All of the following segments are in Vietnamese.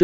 chương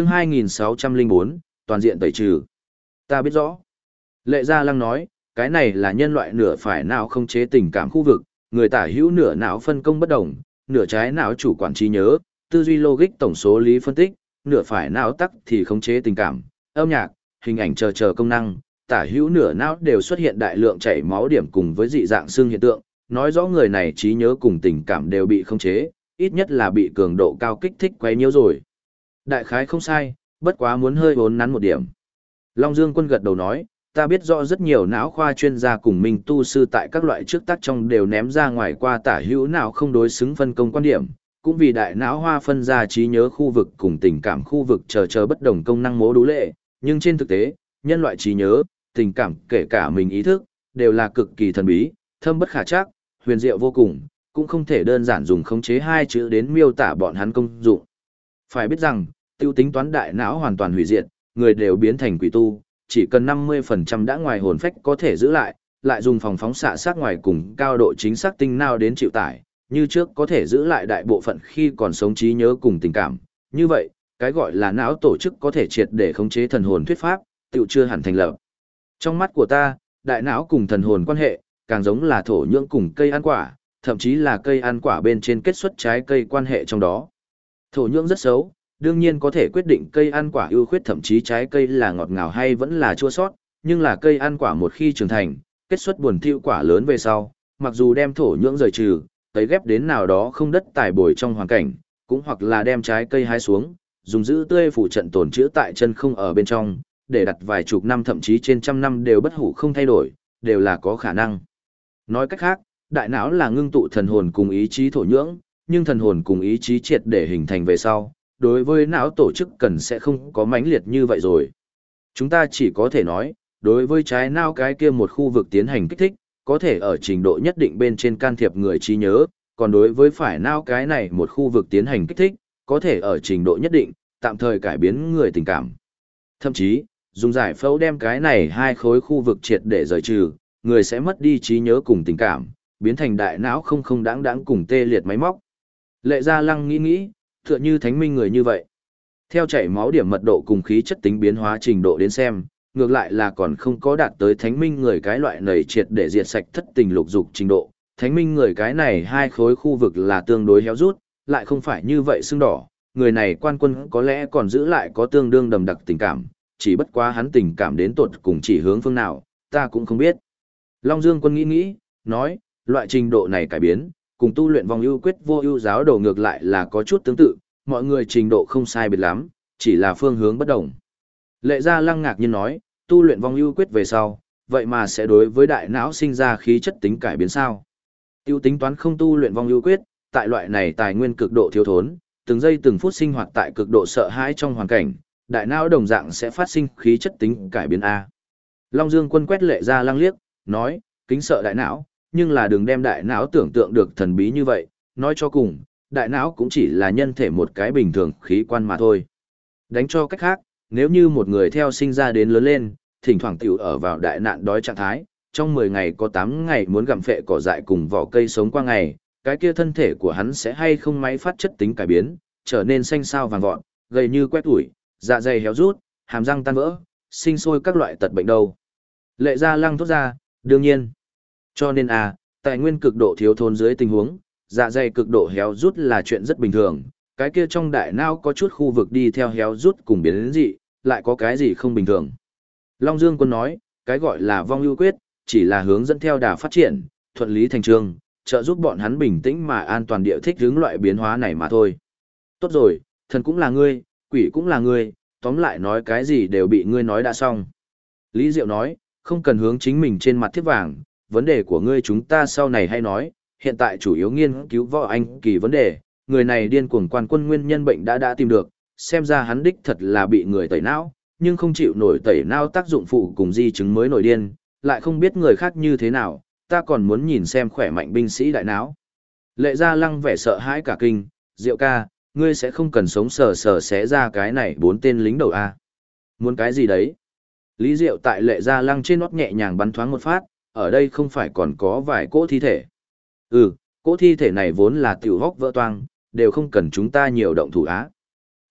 2604, toàn diện tẩy trừ. Ta biết rõ. Lệ Gia Lăng nói, cái này là nhân loại nửa phải não không chế tình cảm khu vực, người tả hữu nửa não phân công bất đồng, nửa trái não chủ quản trí nhớ, tư duy logic tổng số lý phân tích, nửa phải não tắc thì khống chế tình cảm, âm nhạc, hình ảnh chờ công năng, tả hữu nửa não đều xuất hiện đại lượng chảy máu điểm cùng với dị dạng xương hiện tượng, nói rõ người này trí nhớ cùng tình cảm đều bị khống chế, ít nhất là bị cường độ cao kích thích quấy nhiễu rồi. Đại khái không sai, bất quá muốn hơi vốn nắn một điểm. Long Dương Quân gật đầu nói, ta biết rõ rất nhiều não khoa chuyên gia cùng minh tu sư tại các loại trước tác trong đều ném ra ngoài qua tả hữu não không đối xứng phân công quan điểm, cũng vì đại não hoa phân ra trí nhớ khu vực cùng tình cảm khu vực chờ bất đồng công năng mố đú lệ, nhưng trên thực tế, nhân loại trí nhớ, tình cảm kể cả mình ý thức, đều là cực kỳ thần bí, thâm bất khả trắc, huyền diệu vô cùng, cũng không thể đơn giản dùng khống chế hai chữ đến miêu tả bọn hắn công dụng. Phải biết rằng, tiêu tính toán đại não hoàn toàn hủy diệt, người đều biến thành quỷ tu, chỉ cần 50% đã ngoài hồn phách có thể giữ lại dùng phòng phóng xạ sát ngoài cùng cao độ chính xác tinh nào đến chịu tải, như trước có thể giữ lại đại bộ phận khi còn sống trí nhớ cùng tình cảm. Như vậy, cái gọi là não tổ chức có thể triệt để khống chế thần hồn thuyết pháp, tựu chưa hẳn thành lập. Trong mắt của ta, đại não cùng thần hồn quan hệ, càng giống là thổ nhưỡng cùng cây ăn quả, thậm chí là cây ăn quả bên trên kết xuất trái cây quan hệ trong đó. Thổ nhưỡng rất xấu, đương nhiên có thể quyết định cây ăn quả ưu khuyết thậm chí trái cây là ngọt ngào hay vẫn là chua sót, nhưng là cây ăn quả một khi trưởng thành, kết xuất buồn thiu quả lớn về sau, mặc dù đem thổ nhưỡng rời trừ, tấy ghép đến nào đó không đất tài bồi trong hoàn cảnh, cũng hoặc là đem trái cây hái xuống, dùng giữ tươi phủ trận tồn trữ tại chân không ở bên trong, để đặt vài chục năm thậm chí trên trăm năm đều bất hủ không thay đổi, đều là có khả năng. Nói cách khác, đại não là ngưng tụ thần hồn cùng ý chí thổ nhưỡng, nhưng thần hồn cùng ý chí triệt để hình thành về sau, đối với não tổ chức cần sẽ không có mãnh liệt như vậy rồi. Chúng ta chỉ có thể nói, đối với trái não cái kia một khu vực tiến hành kích thích, có thể ở trình độ nhất định bên trên can thiệp người trí nhớ, còn đối với phải não cái này một khu vực tiến hành kích thích, có thể ở trình độ nhất định, tạm thời cải biến người tình cảm. Thậm chí, dùng giải phẫu đem cái này hai khối khu vực triệt để rời trừ, người sẽ mất đi trí nhớ cùng tình cảm, biến thành đại não không đáng cùng tê liệt máy móc. Lệ Gia Lăng nghĩ, tựa như thánh minh người như vậy. Theo chảy máu điểm mật độ cùng khí chất tính biến hóa trình độ đến xem, ngược lại là còn không có đạt tới thánh minh người cái loại nầy triệt để diệt sạch thất tình lục dục trình độ. Thánh minh người cái này hai khối khu vực là tương đối héo rút, lại không phải như vậy sưng đỏ. Người này quan quân có lẽ còn giữ lại có tương đương đầm đặc tình cảm, chỉ bất quá hắn tình cảm đến tột cùng chỉ hướng phương nào, ta cũng không biết. Long Dương Quân nghĩ, nói, loại trình độ này cải biến, cùng tu luyện vong ưu quyết vô ưu giáo đầu ngược lại là có chút tương tự, mọi người trình độ không sai biệt lắm, chỉ là phương hướng bất đồng. Lệ Gia Lăng ngạc nhiên nói, tu luyện vong ưu quyết về sau, vậy mà sẽ đối với đại não sinh ra khí chất tính cải biến sao? Tiêu tính toán không tu luyện vong ưu quyết, tại loại này tài nguyên cực độ thiếu thốn, từng giây từng phút sinh hoạt tại cực độ sợ hãi trong hoàn cảnh, đại não đồng dạng sẽ phát sinh khí chất tính cải biến A. Long Dương Quân quét Lệ Gia Lăng liếc, nói, kính sợ đại não, nhưng là đừng đem đại não tưởng tượng được thần bí như vậy, nói cho cùng, đại não cũng chỉ là nhân thể một cái bình thường khí quan mà thôi. Đánh cho cách khác, nếu như một người theo sinh ra đến lớn lên, thỉnh thoảng tiểu ở vào đại nạn đói trạng thái, trong 10 ngày có 8 ngày muốn gặm phệ cỏ dại cùng vỏ cây sống qua ngày, cái kia thân thể của hắn sẽ hay không máy phát chất tính cải biến, trở nên xanh xao vàng vọt, gầy như quét ủi, dạ dày héo rút, hàm răng tan vỡ, sinh sôi các loại tật bệnh đâu. Lệ Gia Lăng thốt ra, đương nhiên. Cho nên tài nguyên cực độ thiếu thốn dưới tình huống, dạ dày cực độ héo rút là chuyện rất bình thường, cái kia trong đại não có chút khu vực đi theo héo rút cùng biến đến dị, lại có cái gì không bình thường. Long Dương Quân nói, cái gọi là vong ưu quyết, chỉ là hướng dẫn theo đà phát triển, thuận lý thành trương, trợ giúp bọn hắn bình tĩnh mà an toàn địa thích hướng loại biến hóa này mà thôi. Tốt rồi, thần cũng là ngươi, quỷ cũng là ngươi, tóm lại nói cái gì đều bị ngươi nói đã xong. Lý Diệu nói, không cần hướng chính mình trên mặt thiếp vàng, vấn đề của ngươi chúng ta sau này hay nói, hiện tại chủ yếu nghiên cứu võ anh kỳ vấn đề, người này điên cuồng quan quân nguyên nhân bệnh đã tìm được, xem ra hắn đích thật là bị người tẩy não, nhưng không chịu nổi tẩy não tác dụng phụ cùng di chứng mới nổi điên, lại không biết người khác như thế nào, ta còn muốn nhìn xem khỏe mạnh binh sĩ đại não. Lệ Gia Lăng vẻ sợ hãi cả kinh, Diệu ca, ngươi sẽ không cần sống sờ sờ xé ra cái này 4 tên lính đầu a. Muốn cái gì đấy? Lý Diệu tại Lệ Gia Lăng trên nót nhẹ nhàng bắn thoáng một phát, ở đây không phải còn có vài cỗ thi thể. Cỗ thi thể này vốn là tiểu hốc vỡ toang, đều không cần chúng ta nhiều động thủ á.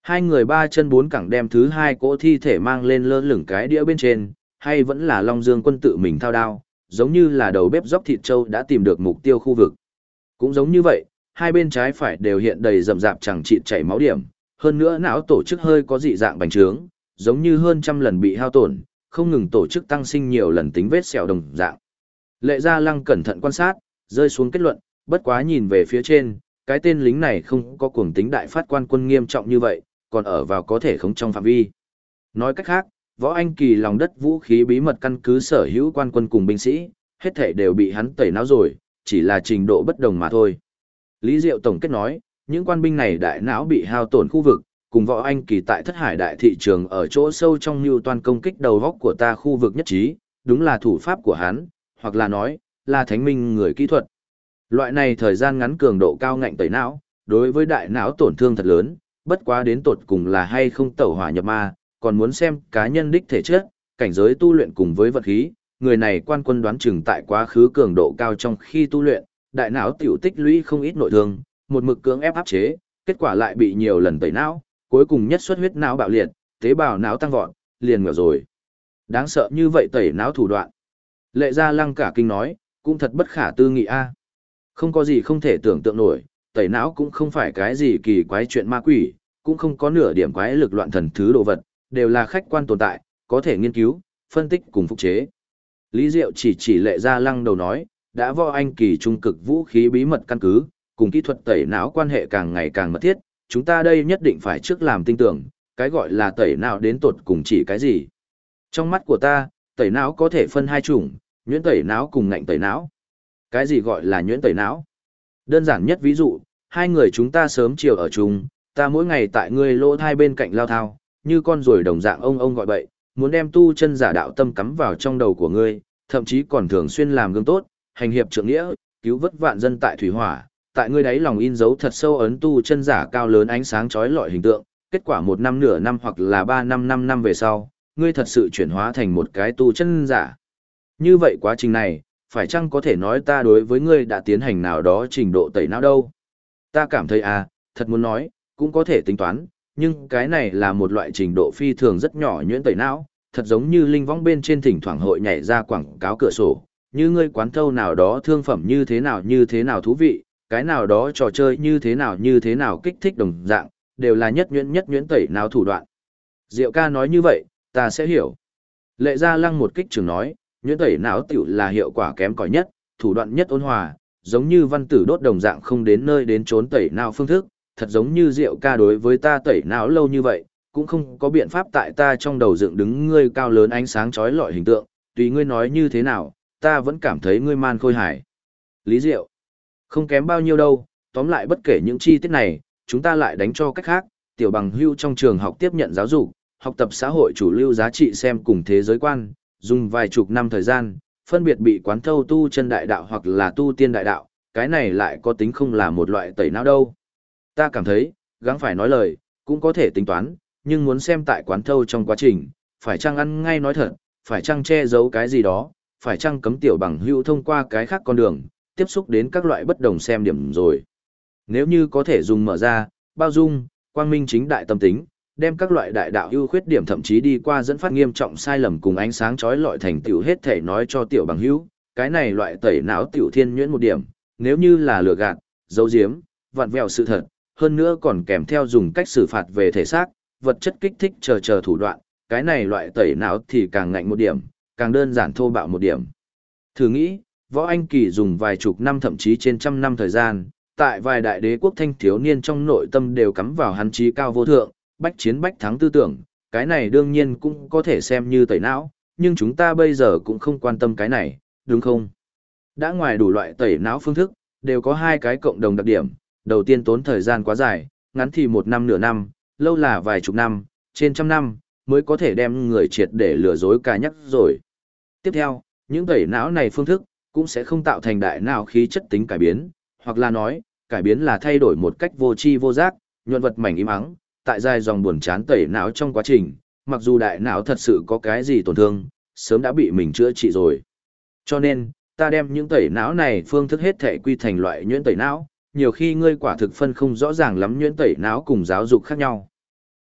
Hai người ba chân bốn cẳng đem thứ hai cỗ thi thể mang lên lơ lửng cái đĩa bên trên, hay vẫn là Long Dương Quân tự mình thao đao, giống như là đầu bếp dốc thịt trâu đã tìm được mục tiêu khu vực. Cũng giống như vậy, hai bên trái phải đều hiện đầy rậm rạp chẳng chịt chảy máu điểm, hơn nữa não tổ chức hơi có dị dạng bành trướng, giống như hơn trăm lần bị hao tổn, không ngừng tổ chức tăng sinh nhiều lần tính vết sẹo đồng dạng. Lệ Gia Lăng cẩn thận quan sát, rơi xuống kết luận, bất quá nhìn về phía trên, cái tên lính này không có cuồng tính đại phát quan quân nghiêm trọng như vậy, còn ở vào có thể không trong phạm vi. Nói cách khác, Võ Anh Kỳ lòng đất vũ khí bí mật căn cứ sở hữu quan quân cùng binh sĩ, hết thể đều bị hắn tẩy não rồi, chỉ là trình độ bất đồng mà thôi. Lý Diệu tổng kết nói, những quan binh này đại não bị hao tổn khu vực, cùng Võ Anh Kỳ tại Thất Hải đại thị trường ở chỗ sâu trong mưu toan công kích đầu góc của ta khu vực nhất trí, đúng là thủ pháp của hắn, hoặc là nói, là thánh minh người kỹ thuật. Loại này thời gian ngắn cường độ cao ngạnh tẩy não, đối với đại não tổn thương thật lớn, bất quá đến tột cùng là hay không tẩu hỏa nhập ma, còn muốn xem cá nhân đích thể chất, cảnh giới tu luyện cùng với vật khí, người này quan quân đoán chừng tại quá khứ cường độ cao trong khi tu luyện, đại não tiểu tích lũy không ít nội thương, một mực cưỡng ép áp chế, kết quả lại bị nhiều lần tẩy não, cuối cùng nhất xuất huyết não bạo liệt, tế bào não tăng vọt, liền ngửa rồi. Đáng sợ như vậy tẩy não thủ đoạn. Lệ Gia Lăng cả kinh nói, cũng thật bất khả tư nghị a. Không có gì không thể tưởng tượng nổi, tẩy não cũng không phải cái gì kỳ quái chuyện ma quỷ, cũng không có nửa điểm quái lực loạn thần thứ đồ vật, đều là khách quan tồn tại, có thể nghiên cứu, phân tích cùng phục chế. Lý Diệu chỉ Lệ Gia Lăng đầu nói, đã Võ Anh Kỳ trung cực vũ khí bí mật căn cứ, cùng kỹ thuật tẩy não quan hệ càng ngày càng mật thiết, chúng ta đây nhất định phải trước làm tinh tưởng, cái gọi là tẩy não đến tột cùng chỉ cái gì. Trong mắt của ta, tẩy não có thể phân hai chủng, nhuyễn tẩy não cùng ngạnh tẩy não. Cái gì gọi là nhuyễn tẩy não? Đơn giản nhất ví dụ, hai người chúng ta sớm chiều ở chung, ta mỗi ngày tại ngươi lỗ thai bên cạnh lao thao, như con ruồi đồng dạng ông gọi bậy, muốn đem tu chân giả đạo tâm cắm vào trong đầu của ngươi, thậm chí còn thường xuyên làm gương tốt, hành hiệp trượng nghĩa, cứu vớt vạn dân tại thủy hỏa, tại ngươi đáy lòng in dấu thật sâu ấn tu chân giả cao lớn ánh sáng chói lọi hình tượng, kết quả 1 năm nửa năm hoặc là 3 năm 5 năm về sau, ngươi thật sự chuyển hóa thành một cái tu chân giả. Như vậy quá trình này, phải chăng có thể nói ta đối với ngươi đã tiến hành nào đó trình độ tẩy não đâu? Ta cảm thấy thật muốn nói, cũng có thể tính toán, nhưng cái này là một loại trình độ phi thường rất nhỏ nhuyễn tẩy não, thật giống như linh võng bên trên thỉnh thoảng hội nhảy ra quảng cáo cửa sổ, như ngươi quán thâu nào đó thương phẩm như thế nào thú vị, cái nào đó trò chơi như thế nào kích thích đồng dạng, đều là nhất nhuyễn tẩy não thủ đoạn. Diệu ca nói như vậy, ta sẽ hiểu. Lệ Gia Lăng một kích trường nói, nhuyễn tẩy não tiểu là hiệu quả kém cỏi nhất, thủ đoạn nhất ôn hòa, giống như văn tử đốt đồng dạng không đến nơi đến trốn tẩy não phương thức, thật giống như Diệu ca đối với ta tẩy não lâu như vậy, cũng không có biện pháp tại ta trong đầu dựng đứng ngươi cao lớn ánh sáng chói lọi hình tượng, tùy ngươi nói như thế nào, ta vẫn cảm thấy ngươi man khôi hài. Lý Diệu, không kém bao nhiêu đâu, tóm lại bất kể những chi tiết này, chúng ta lại đánh cho cách khác, tiểu bằng hưu trong trường học tiếp nhận giáo dục, học tập xã hội chủ lưu giá trị xem cùng thế giới quan, dùng vài chục năm thời gian, phân biệt bị quán thâu tu chân đại đạo hoặc là tu tiên đại đạo, cái này lại có tính không là một loại tẩy não đâu. Ta cảm thấy, gắng phải nói lời, cũng có thể tính toán, nhưng muốn xem tại quán thâu trong quá trình, phải chăng ăn ngay nói thật, phải chăng che giấu cái gì đó, phải chăng cấm tiểu bằng hữu thông qua cái khác con đường, tiếp xúc đến các loại bất đồng xem điểm rồi. Nếu như có thể dùng mở ra, bao dung, quang minh chính đại tâm tính, đem các loại đại đạo ưu khuyết điểm thậm chí đi qua dẫn phát nghiêm trọng sai lầm cùng ánh sáng chói lọi thành tiểu hết thể nói cho tiểu bằng hữu, cái này loại tẩy não tiểu thiên nhuyễn một điểm, nếu như là lừa gạt, giấu giếm, vặn vẹo sự thật, hơn nữa còn kèm theo dùng cách xử phạt về thể xác, vật chất kích thích chờ thủ đoạn, cái này loại tẩy não thì càng ngạnh một điểm, càng đơn giản thô bạo một điểm. Thử nghĩ, Võ Anh Kỳ dùng vài chục năm thậm chí trên trăm năm thời gian, tại vài đại đế quốc thanh thiếu niên trong nội tâm đều cắm vào hắn chí cao vô thượng, bách chiến bách thắng tư tưởng, cái này đương nhiên cũng có thể xem như tẩy não, nhưng chúng ta bây giờ cũng không quan tâm cái này, đúng không? Đã ngoài đủ loại tẩy não phương thức, đều có hai cái cộng đồng đặc điểm, đầu tiên tốn thời gian quá dài, ngắn thì 1 năm nửa năm, lâu là vài chục năm, trên trăm năm, mới có thể đem người triệt để lừa dối cả nhắc rồi. Tiếp theo, những tẩy não này phương thức, cũng sẽ không tạo thành đại não khí chất tính cải biến, hoặc là nói, cải biến là thay đổi một cách vô tri vô giác, nhuận vật mảnh im ắng, tại dài dòng buồn chán tẩy não trong quá trình, mặc dù đại não thật sự có cái gì tổn thương, sớm đã bị mình chữa trị rồi. Cho nên, ta đem những tẩy não này phương thức hết thể quy thành loại nhuyễn tẩy não, nhiều khi ngươi quả thực phân không rõ ràng lắm nhuyễn tẩy não cùng giáo dục khác nhau.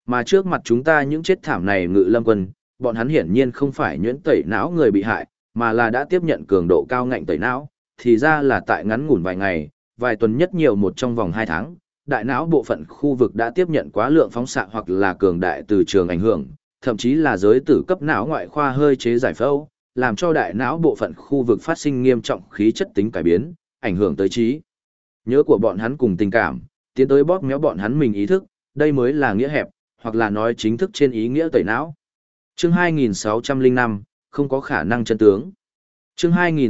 Mà trước mặt chúng ta những chết thảm này ngự lâm quân, bọn hắn hiển nhiên không phải nhuyễn tẩy não người bị hại, mà là đã tiếp nhận cường độ cao ngạnh tẩy não, thì ra là tại ngắn ngủn vài ngày, vài tuần nhất nhiều một trong vòng 2 tháng, đại não bộ phận khu vực đã tiếp nhận quá lượng phóng xạ hoặc là cường đại từ trường ảnh hưởng, thậm chí là giới tử cấp não ngoại khoa hơi chế giải phẫu, làm cho đại não bộ phận khu vực phát sinh nghiêm trọng khí chất tính cải biến, ảnh hưởng tới trí nhớ của bọn hắn cùng tình cảm, tiến tới bóp méo bọn hắn mình ý thức, đây mới là nghĩa hẹp, hoặc là nói chính thức trên ý nghĩa tẩy não. Chương 2605, không có khả năng chân tướng. Chương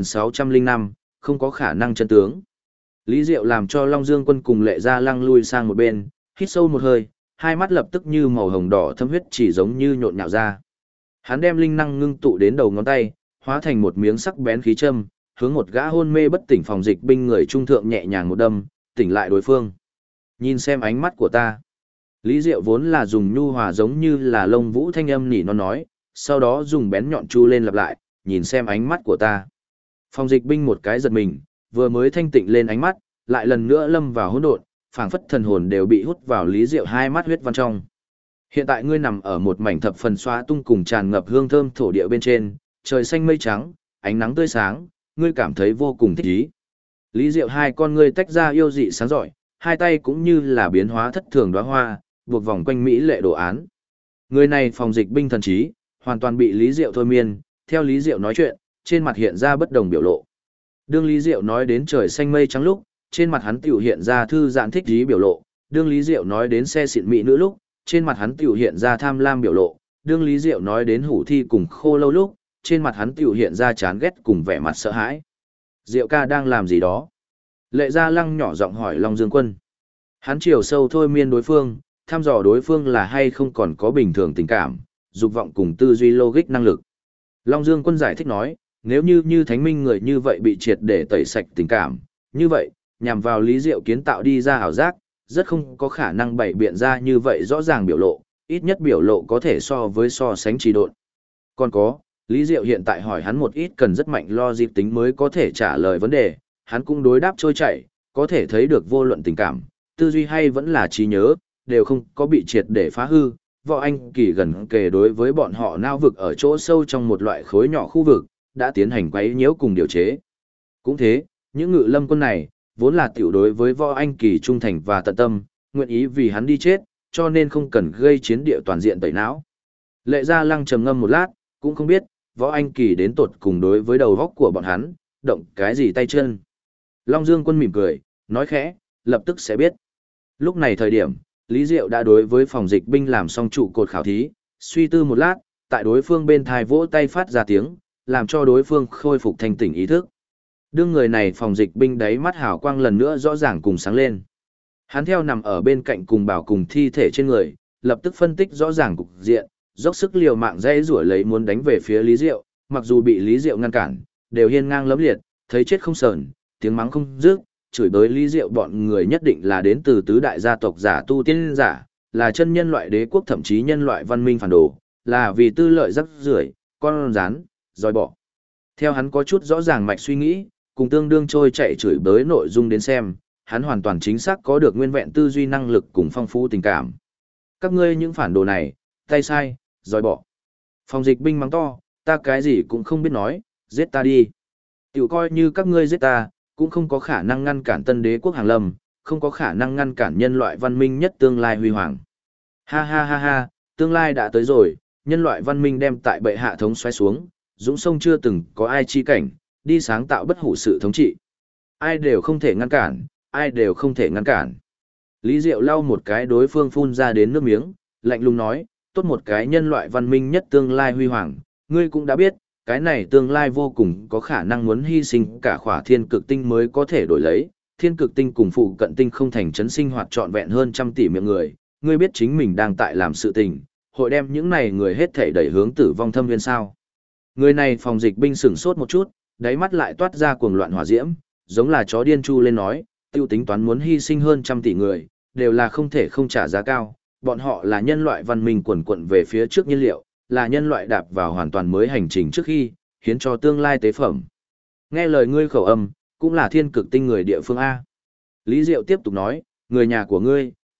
2605, không có khả năng chân tướng. Lý Diệu làm cho Long Dương Quân cùng Lệ Gia Lăng lui sang một bên, hít sâu một hơi, hai mắt lập tức như màu hồng đỏ thâm huyết chỉ giống như nhộn nhạo ra. Hắn đem linh năng ngưng tụ đến đầu ngón tay, hóa thành một miếng sắc bén khí châm, hướng một gã hôn mê bất tỉnh phòng dịch binh người trung thượng nhẹ nhàng một đâm, tỉnh lại đối phương. Nhìn xem ánh mắt của ta. Lý Diệu vốn là dùng nhu hòa giống như là lông vũ thanh âm nỉ non nói, sau đó dùng bén nhọn chu lên lặp lại, nhìn xem ánh mắt của ta. Phòng dịch binh một cái giật mình, vừa mới thanh tịnh lên ánh mắt, lại lần nữa lâm vào hỗn độn, phảng phất thần hồn đều bị hút vào Lý Diệu hai mắt huyết văn trong. Hiện tại ngươi nằm ở một mảnh thập phần xóa tung cùng tràn ngập hương thơm thổ địa bên trên, trời xanh mây trắng, ánh nắng tươi sáng, ngươi cảm thấy vô cùng thích ý. Lý Diệu hai con ngươi tách ra yêu dị sáng rọi, hai tay cũng như là biến hóa thất thường đóa hoa, buộc vòng quanh mỹ lệ đồ án. Người này phòng dịch binh thần trí, hoàn toàn bị Lý Diệu thôi miên, theo Lý Diệu nói chuyện, trên mặt hiện ra bất đồng biểu lộ. Đương Lý Diệu nói đến trời xanh mây trắng lúc, trên mặt hắn tiểu hiện ra thư giãn thích ý biểu lộ, đương Lý Diệu nói đến xe xịn mỹ nữ lúc, trên mặt hắn tiểu hiện ra tham lam biểu lộ, đương Lý Diệu nói đến hủ thi cùng khô lâu lúc, trên mặt hắn tiểu hiện ra chán ghét cùng vẻ mặt sợ hãi. Diệu ca đang làm gì đó? Lệ Gia Lăng nhỏ giọng hỏi Long Dương Quân. Hắn chiều sâu thôi miên đối phương, thăm dò đối phương là hay không còn có bình thường tình cảm, dục vọng cùng tư duy logic năng lực. Long Dương Quân giải thích nói, nếu như thánh minh người như vậy bị triệt để tẩy sạch tình cảm, như vậy, nhằm vào Lý Diệu kiến tạo đi ra ảo giác, rất không có khả năng bày biện ra như vậy rõ ràng biểu lộ, ít nhất biểu lộ có thể so sánh trì độn. Còn có, Lý Diệu hiện tại hỏi hắn một ít cần rất mạnh logic tính mới có thể trả lời vấn đề, hắn cũng đối đáp trôi chảy, có thể thấy được vô luận tình cảm, tư duy hay vẫn là trí nhớ, đều không có bị triệt để phá hư. Võ Anh Kỳ gần kề đối với bọn họ nao vực ở chỗ sâu trong một loại khối nhỏ khu vực, đã tiến hành quấy nhiễu cùng điều chế. Cũng thế, những ngự lâm quân này, vốn là tiểu đối với Võ Anh Kỳ trung thành và tận tâm, nguyện ý vì hắn đi chết, cho nên không cần gây chiến địa toàn diện tẩy não. Lệ Gia Lăng trầm ngâm một lát, cũng không biết, Võ Anh Kỳ đến tột cùng đối với đầu góc của bọn hắn, động cái gì tay chân. Long Dương Quân mỉm cười, nói khẽ, lập tức sẽ biết. Lúc này thời điểm, Lý Diệu đã đối với phòng dịch binh làm xong trụ cột khảo thí, suy tư một lát, tại đối phương bên thai vỗ tay phát ra tiếng, làm cho đối phương khôi phục thanh tỉnh ý thức. Đương người này phòng dịch binh đáy mắt hào quang lần nữa rõ ràng cùng sáng lên. Hắn theo nằm ở bên cạnh cùng bảo cùng thi thể trên người, lập tức phân tích rõ ràng cục diện, dốc sức liều mạng dây rủa lấy muốn đánh về phía Lý Diệu, mặc dù bị Lý Diệu ngăn cản, đều hiên ngang lẫm liệt, thấy chết không sờn, tiếng mắng không dứt, chửi bới Lý Diệu bọn người nhất định là đến từ tứ đại gia tộc giả tu tiên giả, là chân nhân loại đế quốc thậm chí nhân loại văn minh phản đồ, là vì tư lợi rắc rưởi, con rán, dòi bỏ. Theo hắn có chút rõ ràng mạch suy nghĩ, cùng tương đương trôi chạy chửi bới nội dung đến xem, hắn hoàn toàn chính xác có được nguyên vẹn tư duy năng lực cùng phong phú tình cảm. Các ngươi những phản đồ này, tay sai, dòi bỏ. Phòng dịch binh mắng to, ta cái gì cũng không biết nói, giết ta đi. Tiểu coi như các ngươi giết ta, cũng không có khả năng ngăn cản tân đế quốc hàng lâm, không có khả năng ngăn cản nhân loại văn minh nhất tương lai huy hoàng. Ha ha ha ha, tương lai đã tới rồi, nhân loại văn minh đem tại bệ hạ thống xoáy xuống, dũng sông chưa từng có ai chi cảnh, đi sáng tạo bất hủ sự thống trị. Ai đều không thể ngăn cản, ai đều không thể ngăn cản. Lý Diệu lau một cái đối phương phun ra đến nước miếng, lạnh lùng nói, tốt một cái nhân loại văn minh nhất tương lai huy hoàng, ngươi cũng đã biết, cái này tương lai vô cùng có khả năng muốn hy sinh cả khỏa thiên cực tinh mới có thể đổi lấy, thiên cực tinh cùng phụ cận tinh không thành trấn sinh hoạt trọn vẹn hơn 100 tỷ miệng người, ngươi biết chính mình đang tại làm sự tình, hội đem những này người hết thảy đẩy hướng tử vong thâm viên sao. Người này phòng dịch binh sửng sốt một chút, đáy mắt lại toát ra cuồng loạn hỏa diễm, giống là chó điên chu lên nói, tiêu tính toán muốn hy sinh hơn 100 tỷ người, đều là không thể không trả giá cao, bọn họ là nhân loại văn minh quần quận về phía trước nhiên liệu, là nhân loại đạp vào hoàn toàn mới hành trình trước khi, hiến cho tương lai tế phẩm. Nghe lời ngươi khẩu âm, cũng là thiên cực tinh người địa phương A. Lý Diệu tiếp tục nói, người nhà của ngươi,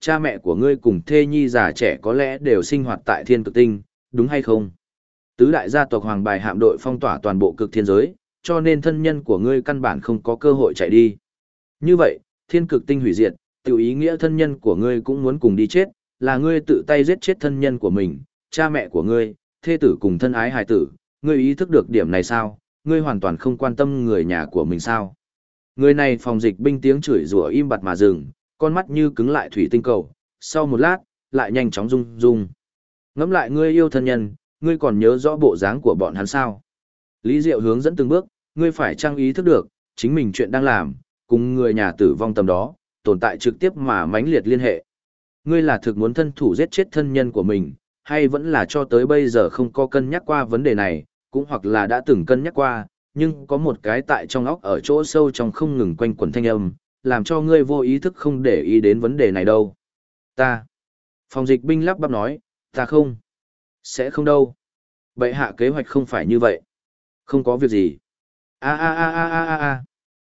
cha mẹ của ngươi cùng thê nhi già trẻ có lẽ đều sinh hoạt tại thiên cực tinh, đúng hay không? Tứ đại gia tộc Hoàng Bài hạm đội phong tỏa toàn bộ cực thiên giới, cho nên thân nhân của ngươi căn bản không có cơ hội chạy đi. Như vậy, thiên cực tinh hủy diệt, tiểu ý nghĩa thân nhân của ngươi cũng muốn cùng đi chết, là ngươi tự tay giết chết thân nhân của mình, cha mẹ của ngươi, thê tử cùng thân ái hài tử, ngươi ý thức được điểm này sao? Ngươi hoàn toàn không quan tâm người nhà của mình sao? Người này phòng dịch binh tiếng chửi rủa im bặt mà dừng, con mắt như cứng lại thủy tinh cầu, sau một lát, lại nhanh chóng rung rung. Ngẫm lại ngươi yêu thân nhân, ngươi còn nhớ rõ bộ dáng của bọn hắn sao? Lý Diệu hướng dẫn từng bước, ngươi phải trang ý thức được, chính mình chuyện đang làm, cùng người nhà tử vong tầm đó, tồn tại trực tiếp mà mãnh liệt liên hệ. Ngươi là thực muốn thân thủ giết chết thân nhân của mình, hay vẫn là cho tới bây giờ không có cân nhắc qua vấn đề này, cũng hoặc là đã từng cân nhắc qua, nhưng có một cái tại trong óc ở chỗ sâu trong không ngừng quanh quẩn thanh âm, làm cho ngươi vô ý thức không để ý đến vấn đề này đâu. Ta. Phòng dịch binh lắp bắp nói, ta không. Sẽ không đâu. Bệ hạ kế hoạch không phải như vậy. Không có việc gì. A.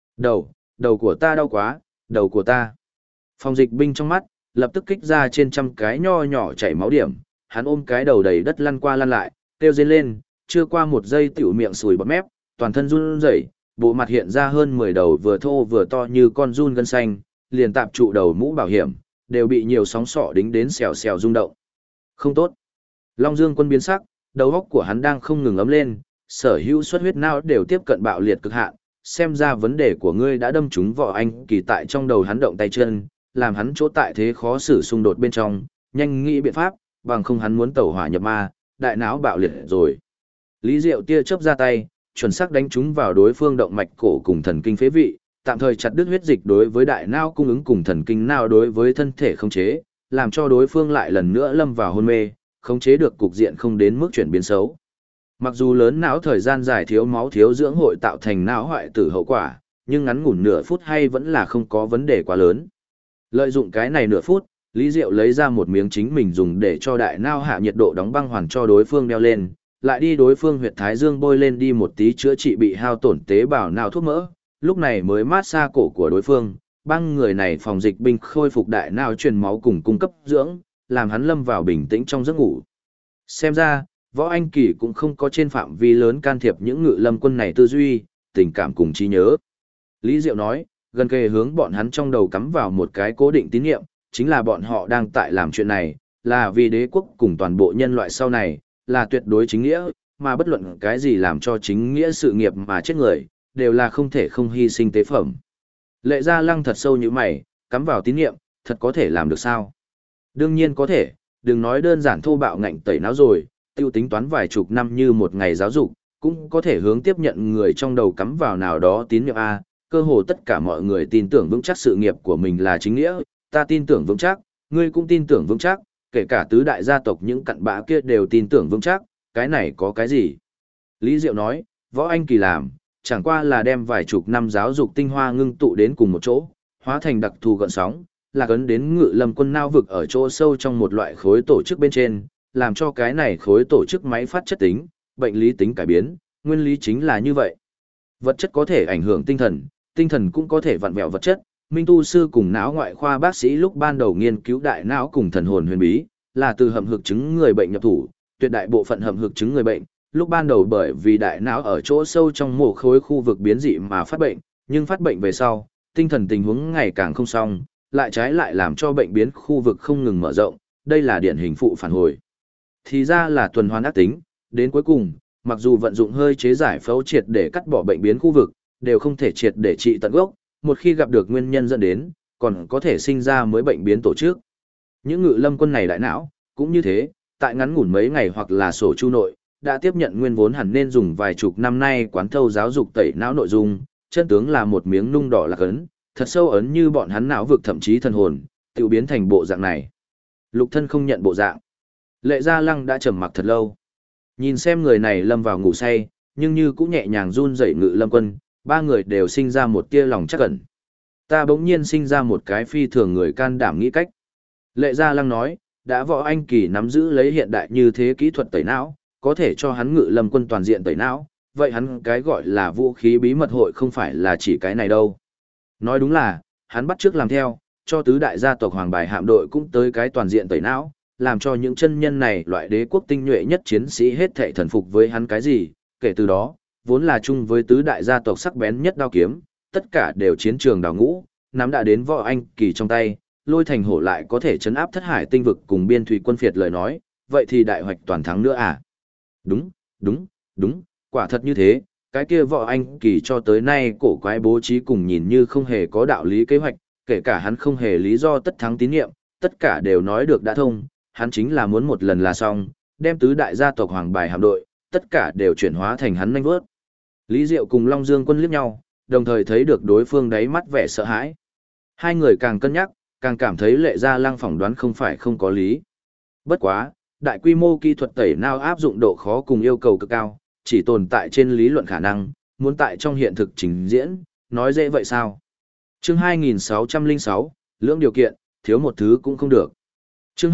Đầu của ta đau quá, đầu của ta. Phòng dịch binh trong mắt, lập tức kích ra trên trăm cái nho nhỏ chảy máu điểm, hắn ôm cái đầu đầy đất lăn qua lăn lại, kêu rên lên, chưa qua một giây tiểu miệng sùi bọt mép, toàn thân run rẩy, bộ mặt hiện ra hơn 10 đầu vừa thô vừa to như con giun gân xanh, liền tạp trụ đầu mũ bảo hiểm, đều bị nhiều sóng sọ đính đến xèo xèo rung động. Không tốt. Long Dương Quân biến sắc, đầu óc của hắn đang không ngừng ấm lên, sở hữu xuất huyết não đều tiếp cận bạo liệt cực hạn, xem ra vấn đề của ngươi đã đâm trúng vỏ anh kỳ tại trong đầu hắn động tay chân, làm hắn chỗ tại thế khó xử xung đột bên trong, nhanh nghĩ biện pháp, bằng không hắn muốn tẩu hỏa nhập ma, đại não bạo liệt rồi. Lý Diệu tia chớp ra tay, chuẩn xác đánh trúng vào đối phương động mạch cổ cùng thần kinh phế vị, tạm thời chặt đứt huyết dịch đối với đại não cung ứng cùng thần kinh não đối với thân thể khống chế, làm cho đối phương lại lần nữa lâm vào hôn mê, khống chế được cục diện không đến mức chuyển biến xấu. Mặc dù lớn não thời gian dài thiếu máu thiếu dưỡng hội tạo thành não hoại tử hậu quả, nhưng ngắn ngủn nửa phút hay vẫn là không có vấn đề quá lớn. Lợi dụng cái này nửa phút, Lý Diệu lấy ra một miếng chính mình dùng để cho đại não hạ nhiệt độ đóng băng hoàn cho đối phương đeo lên, lại đi đối phương huyệt thái dương bôi lên đi một tí chữa trị bị hao tổn tế bào não thuốc mỡ, lúc này mới mát xa cổ của đối phương, băng người này phòng dịch binh khôi phục đại não truyền máu cùng cung cấp dưỡng, làm hắn lâm vào bình tĩnh trong giấc ngủ. Xem ra, Võ Anh Kỳ cũng không có trên phạm vi lớn can thiệp những ngự lâm quân này tư duy, tình cảm cùng trí nhớ. Lý Diệu nói, gần kề hướng bọn hắn trong đầu cắm vào một cái cố định tín nhiệm, chính là bọn họ đang tại làm chuyện này, là vì đế quốc cùng toàn bộ nhân loại sau này, là tuyệt đối chính nghĩa, mà bất luận cái gì làm cho chính nghĩa sự nghiệp mà chết người, đều là không thể không hy sinh tế phẩm. Lệ Gia Lăng thật sâu như mày, cắm vào tín nhiệm, thật có thể làm được sao? Đương nhiên có thể, đừng nói đơn giản thô bạo ngạnh tẩy não rồi, tiêu tính toán vài chục năm như một ngày giáo dục, cũng có thể hướng tiếp nhận người trong đầu cắm vào nào đó tín nhiệm A, cơ hồ tất cả mọi người tin tưởng vững chắc sự nghiệp của mình là chính nghĩa, ta tin tưởng vững chắc, ngươi cũng tin tưởng vững chắc, kể cả tứ đại gia tộc những cặn bã kia đều tin tưởng vững chắc, cái này có cái gì? Lý Diệu nói, Võ Anh Kỳ làm, chẳng qua là đem vài chục năm giáo dục tinh hoa ngưng tụ đến cùng một chỗ, hóa thành đặc thù gợn sóng, là ấn đến ngự lâm quân nao vực ở chỗ sâu trong một loại khối tổ chức bên trên, làm cho cái này khối tổ chức máy phát chất tính, bệnh lý tính cải biến, nguyên lý chính là như vậy. Vật chất có thể ảnh hưởng tinh thần, tinh thần cũng có thể vặn vẹo vật chất. Minh tu sư cùng não ngoại khoa bác sĩ lúc ban đầu nghiên cứu đại não cùng thần hồn huyền bí, là từ hầm hực chứng người bệnh nhập thủ, tuyệt đại bộ phận hầm hực chứng người bệnh, lúc ban đầu bởi vì đại não ở chỗ sâu trong mổ khối khu vực biến dị mà phát bệnh, nhưng phát bệnh về sau, tinh thần tình huống ngày càng không xong, lại trái lại làm cho bệnh biến khu vực không ngừng mở rộng, đây là điển hình phụ phản hồi. Thì ra là tuần hoàn ác tính, đến cuối cùng, mặc dù vận dụng hơi chế giải phẫu triệt để cắt bỏ bệnh biến khu vực, đều không thể triệt để trị tận gốc, một khi gặp được nguyên nhân dẫn đến, còn có thể sinh ra mới bệnh biến tổ chức. Những ngự lâm quân này đại não, cũng như thế, tại ngắn ngủn mấy ngày hoặc là sổ chu nội, đã tiếp nhận nguyên vốn hẳn nên dùng vài chục năm nay quán thâu giáo dục tẩy não nội dung, chân tướng là một miếng nung đỏ lạc ấn, thật sâu ấn như bọn hắn não vực thậm chí thần hồn, tự biến thành bộ dạng này. Lục Thân không nhận bộ dạng. Lệ Gia Lăng đã trầm mặc thật lâu. Nhìn xem người này lâm vào ngủ say, nhưng như cũng nhẹ nhàng run rẩy ngự lâm quân, ba người đều sinh ra một tia lòng chắc ẩn. Ta bỗng nhiên sinh ra một cái phi thường người can đảm nghĩ cách. Lệ Gia Lăng nói, đã Võ Anh Kỳ nắm giữ lấy hiện đại như thế kỹ thuật tẩy não, có thể cho hắn ngự lâm quân toàn diện tẩy não, vậy hắn cái gọi là vũ khí bí mật hội không phải là chỉ cái này đâu. Nói đúng là, hắn bắt chước làm theo, cho tứ đại gia tộc hoàng bài hạm đội cũng tới cái toàn diện tẩy não, làm cho những chân nhân này loại đế quốc tinh nhuệ nhất chiến sĩ hết thảy thần phục với hắn cái gì, kể từ đó, vốn là chung với tứ đại gia tộc sắc bén nhất đao kiếm, tất cả đều chiến trường đào ngũ, nắm đã đến võ anh kỳ trong tay, lôi thành hổ lại có thể chấn áp thất hải tinh vực cùng biên thủy quân phiệt lời nói, vậy thì đại hoạch toàn thắng nữa à? Đúng, đúng, đúng, quả thật như thế, cái kia võ anh kỳ cho tới nay cổ quái bố trí cùng nhìn như không hề có đạo lý kế hoạch, kể cả hắn không hề lý do tất thắng tín nhiệm, tất cả đều nói được đã thông, hắn chính là muốn một lần là xong, đem tứ đại gia tộc hoàng bài hạm đội, tất cả đều chuyển hóa thành hắn nhanh vớt. Lý Diệu cùng Long Dương Quân liếc nhau, đồng thời thấy được đối phương đáy mắt vẻ sợ hãi. Hai người càng cân nhắc, càng cảm thấy Lệ Gia Lăng phỏng đoán không phải không có lý. Bất quá, đại quy mô kỹ thuật tẩy não áp dụng độ khó cùng yêu cầu cực cao, chỉ tồn tại trên lý luận khả năng, muốn tại trong hiện thực trình diễn, nói dễ vậy sao? Chương 2606, lưỡng điều kiện, thiếu một thứ cũng không được. Chương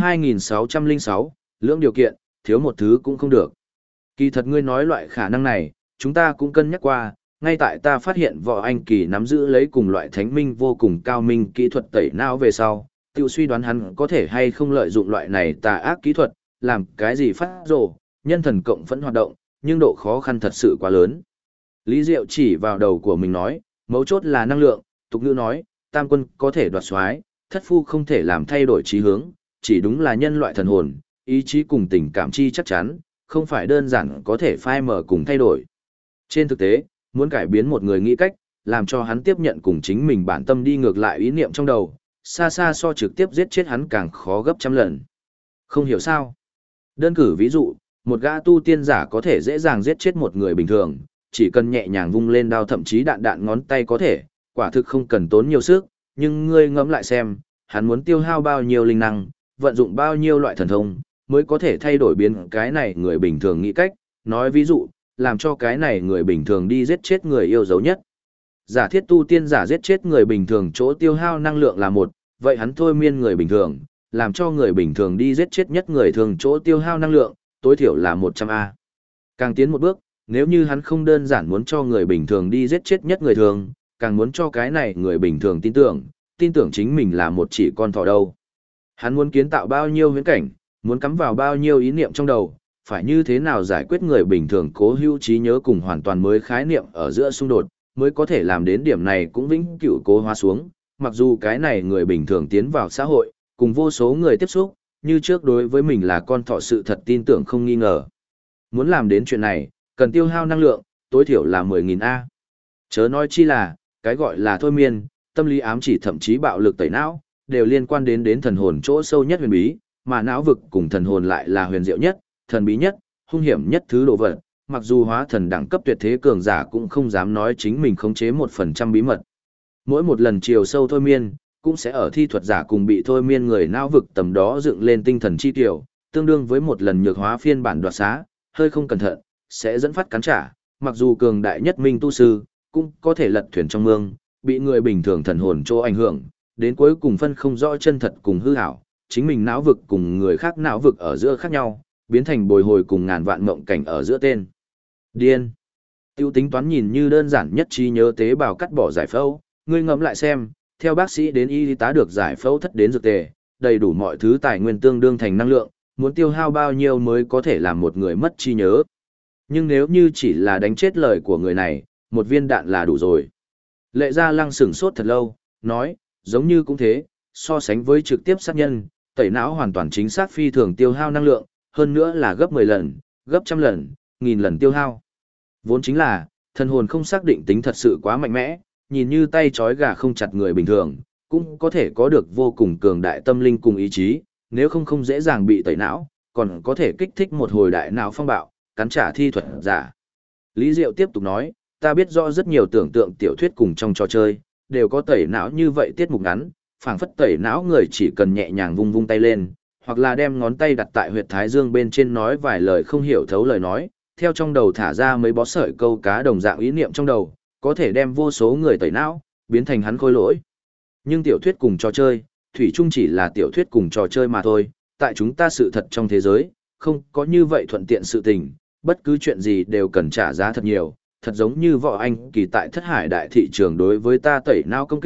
2606, lưỡng điều kiện, thiếu một thứ cũng không được. Kỳ thật ngươi nói loại khả năng này, chúng ta cũng cân nhắc qua, ngay tại ta phát hiện võ anh kỳ nắm giữ lấy cùng loại thánh minh vô cùng cao minh kỹ thuật tẩy não về sau, tự suy đoán hắn có thể hay không lợi dụng loại này tà ác kỹ thuật, làm cái gì phát rồ, nhân thần cộng phẫn hoạt động, nhưng độ khó khăn thật sự quá lớn. Lý Diệu chỉ vào đầu của mình nói, mấu chốt là năng lượng, tục ngữ nói, tam quân có thể đoạt soái, thất phu không thể làm thay đổi chí hướng, chỉ đúng là nhân loại thần hồn, ý chí cùng tình cảm chi chắc chắn, không phải đơn giản có thể phai mở cùng thay đổi. Trên thực tế, muốn cải biến một người nghĩ cách, làm cho hắn tiếp nhận cùng chính mình bản tâm đi ngược lại ý niệm trong đầu, xa xa so trực tiếp giết chết hắn càng khó gấp trăm lần. Không hiểu sao? Đơn cử ví dụ, một gã tu tiên giả có thể dễ dàng giết chết một người bình thường, chỉ cần nhẹ nhàng vung lên đao thậm chí đạn đạn ngón tay có thể, quả thực không cần tốn nhiều sức, nhưng ngươi ngẫm lại xem, hắn muốn tiêu hao bao nhiêu linh năng, vận dụng bao nhiêu loại thần thông, mới có thể thay đổi biến cái này người bình thường nghĩ cách, nói ví dụ, làm cho cái này người bình thường đi giết chết người yêu dấu nhất. Giả thiết tu tiên giả giết chết người bình thường chỗ tiêu hao năng lượng là một, vậy hắn thôi miên người bình thường, làm cho người bình thường đi giết chết nhất người thường chỗ tiêu hao năng lượng, tối thiểu là 100A. Càng tiến một bước, nếu như hắn không đơn giản muốn cho người bình thường đi giết chết nhất người thường, càng muốn cho cái này người bình thường tin tưởng chính mình là một chỉ con thỏ đâu. Hắn muốn kiến tạo bao nhiêu huyễn cảnh, muốn cắm vào bao nhiêu ý niệm trong đầu, phải như thế nào giải quyết người bình thường cố hữu trí nhớ cùng hoàn toàn mới khái niệm ở giữa xung đột, mới có thể làm đến điểm này cũng vĩnh cửu cố hóa xuống, mặc dù cái này người bình thường tiến vào xã hội, cùng vô số người tiếp xúc, như trước đối với mình là con thỏ sự thật tin tưởng không nghi ngờ. Muốn làm đến chuyện này, cần tiêu hao năng lượng, tối thiểu là 10.000 A. Chớ nói chi là, cái gọi là thôi miên, tâm lý ám chỉ thậm chí bạo lực tẩy não, đều liên quan đến thần hồn chỗ sâu nhất huyền bí, mà não vực cùng thần hồn lại là huyền diệu nhất, thần bí nhất, hung hiểm nhất thứ độ vật, mặc dù hóa thần đẳng cấp tuyệt thế cường giả cũng không dám nói chính mình khống chế 1% bí mật. Mỗi một lần chiều sâu thôi miên, cũng sẽ ở thi thuật giả cùng bị thôi miên người não vực tầm đó dựng lên tinh thần chi tiểu, tương đương với một lần nhược hóa phiên bản đoạt xá, hơi không cẩn thận, sẽ dẫn phát cắn trả, mặc dù cường đại nhất minh tu sư, cũng có thể lật thuyền trong mương, bị người bình thường thần hồn chỗ ảnh hưởng, đến cuối cùng phân không rõ chân thật cùng hư ảo, chính mình não vực cùng người khác não vực ở giữa khác nhau, biến thành bồi hồi cùng ngàn vạn mộng cảnh ở giữa tên. Điên. Tiêu tính toán nhìn như đơn giản nhất trí nhớ tế bào cắt bỏ giải phẫu, ngươi ngẫm lại xem, theo bác sĩ đến y tá được giải phẫu thất đến dược tề, đầy đủ mọi thứ tài nguyên tương đương thành năng lượng, muốn tiêu hao bao nhiêu mới có thể làm một người mất trí nhớ. Nhưng nếu như chỉ là đánh chết lời của người này, một viên đạn là đủ rồi. Lệ Gia Lăng sửng sốt thật lâu, nói, giống như cũng thế, so sánh với trực tiếp sát nhân, tẩy não hoàn toàn chính xác phi thường tiêu hao năng lượng, hơn nữa là gấp 10 lần, gấp trăm lần, nghìn lần tiêu hao. Vốn chính là, thần hồn không xác định tính thật sự quá mạnh mẽ, nhìn như tay trói gà không chặt người bình thường, cũng có thể có được vô cùng cường đại tâm linh cùng ý chí, nếu không dễ dàng bị tẩy não, còn có thể kích thích một hồi đại não phong bạo, cắn trả thi thuật giả. Lý Diệu tiếp tục nói, ta biết rõ rất nhiều tưởng tượng tiểu thuyết cùng trong trò chơi, đều có tẩy não như vậy tiết mục ngắn, phảng phất tẩy não người chỉ cần nhẹ nhàng vung vung tay lên, hoặc là đem ngón tay đặt tại huyệt thái dương bên trên nói vài lời không hiểu thấu lời nói, theo trong đầu thả ra mấy bó sợi câu cá đồng dạng ý niệm trong đầu, có thể đem vô số người tẩy não, biến thành hắn khôi lỗi. Nhưng tiểu thuyết cùng trò chơi, thủy chung chỉ là tiểu thuyết cùng trò chơi mà thôi, tại chúng ta sự thật trong thế giới, không có như vậy thuận tiện sự tình, bất cứ chuyện gì đều cần trả giá thật nhiều, thật giống như võ anh kỳ tại thất hải đại thị trường đối với ta tẩy não công kích,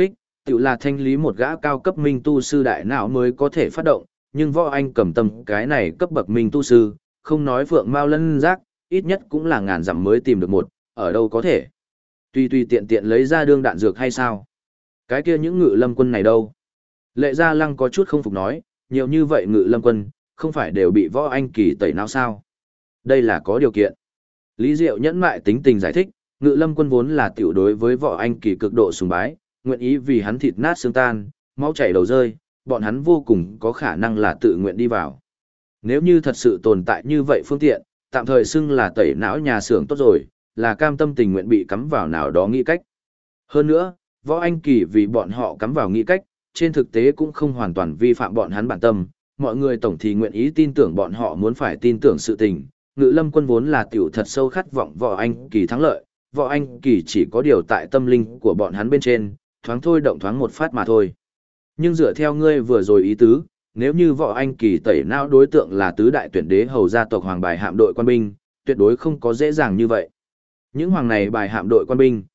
Tự là thanh lý một gã cao cấp minh tu sư đại não mới có thể phát động, nhưng võ anh cầm tâm cái này cấp bậc minh tu sư, không nói phượng mao lân giác, ít nhất cũng là ngàn dặm mới tìm được một, ở đâu có thể. Tùy tùy tiện tiện lấy ra đương đạn dược hay sao? Cái kia những ngự lâm quân này đâu? Lệ Gia Lăng có chút không phục nói, nhiều như vậy ngự lâm quân, không phải đều bị võ anh kỳ tẩy não sao? Đây là có điều kiện. Lý Diệu nhẫn mại tính tình giải thích, ngự lâm quân vốn là tiểu đối với võ anh kỳ cực độ sùng bái, nguyện ý vì hắn thịt nát xương tan, máu chảy đầu rơi, bọn hắn vô cùng có khả năng là tự nguyện đi vào. Nếu như thật sự tồn tại như vậy phương tiện, tạm thời xưng là tẩy não nhà xưởng tốt rồi, là cam tâm tình nguyện bị cắm vào nào đó nghĩ cách. Hơn nữa, võ anh kỳ vì bọn họ cắm vào nghĩ cách, trên thực tế cũng không hoàn toàn vi phạm bọn hắn bản tâm, mọi người tổng thì nguyện ý tin tưởng bọn họ muốn phải tin tưởng sự tình. Ngự lâm quân vốn là tiểu thật sâu khát vọng võ anh kỳ thắng lợi, võ anh kỳ chỉ có điều tại tâm linh của bọn hắn bên trên, thoáng thôi động thoáng một phát mà thôi. Nhưng dựa theo ngươi vừa rồi ý tứ, nếu như võ anh kỳ tẩy não đối tượng là tứ đại tuyển đế hầu gia tộc hoàng bài hạm đội quan binh, tuyệt đối không có dễ dàng như vậy. Những hoàng này bài hạm đội quan binh,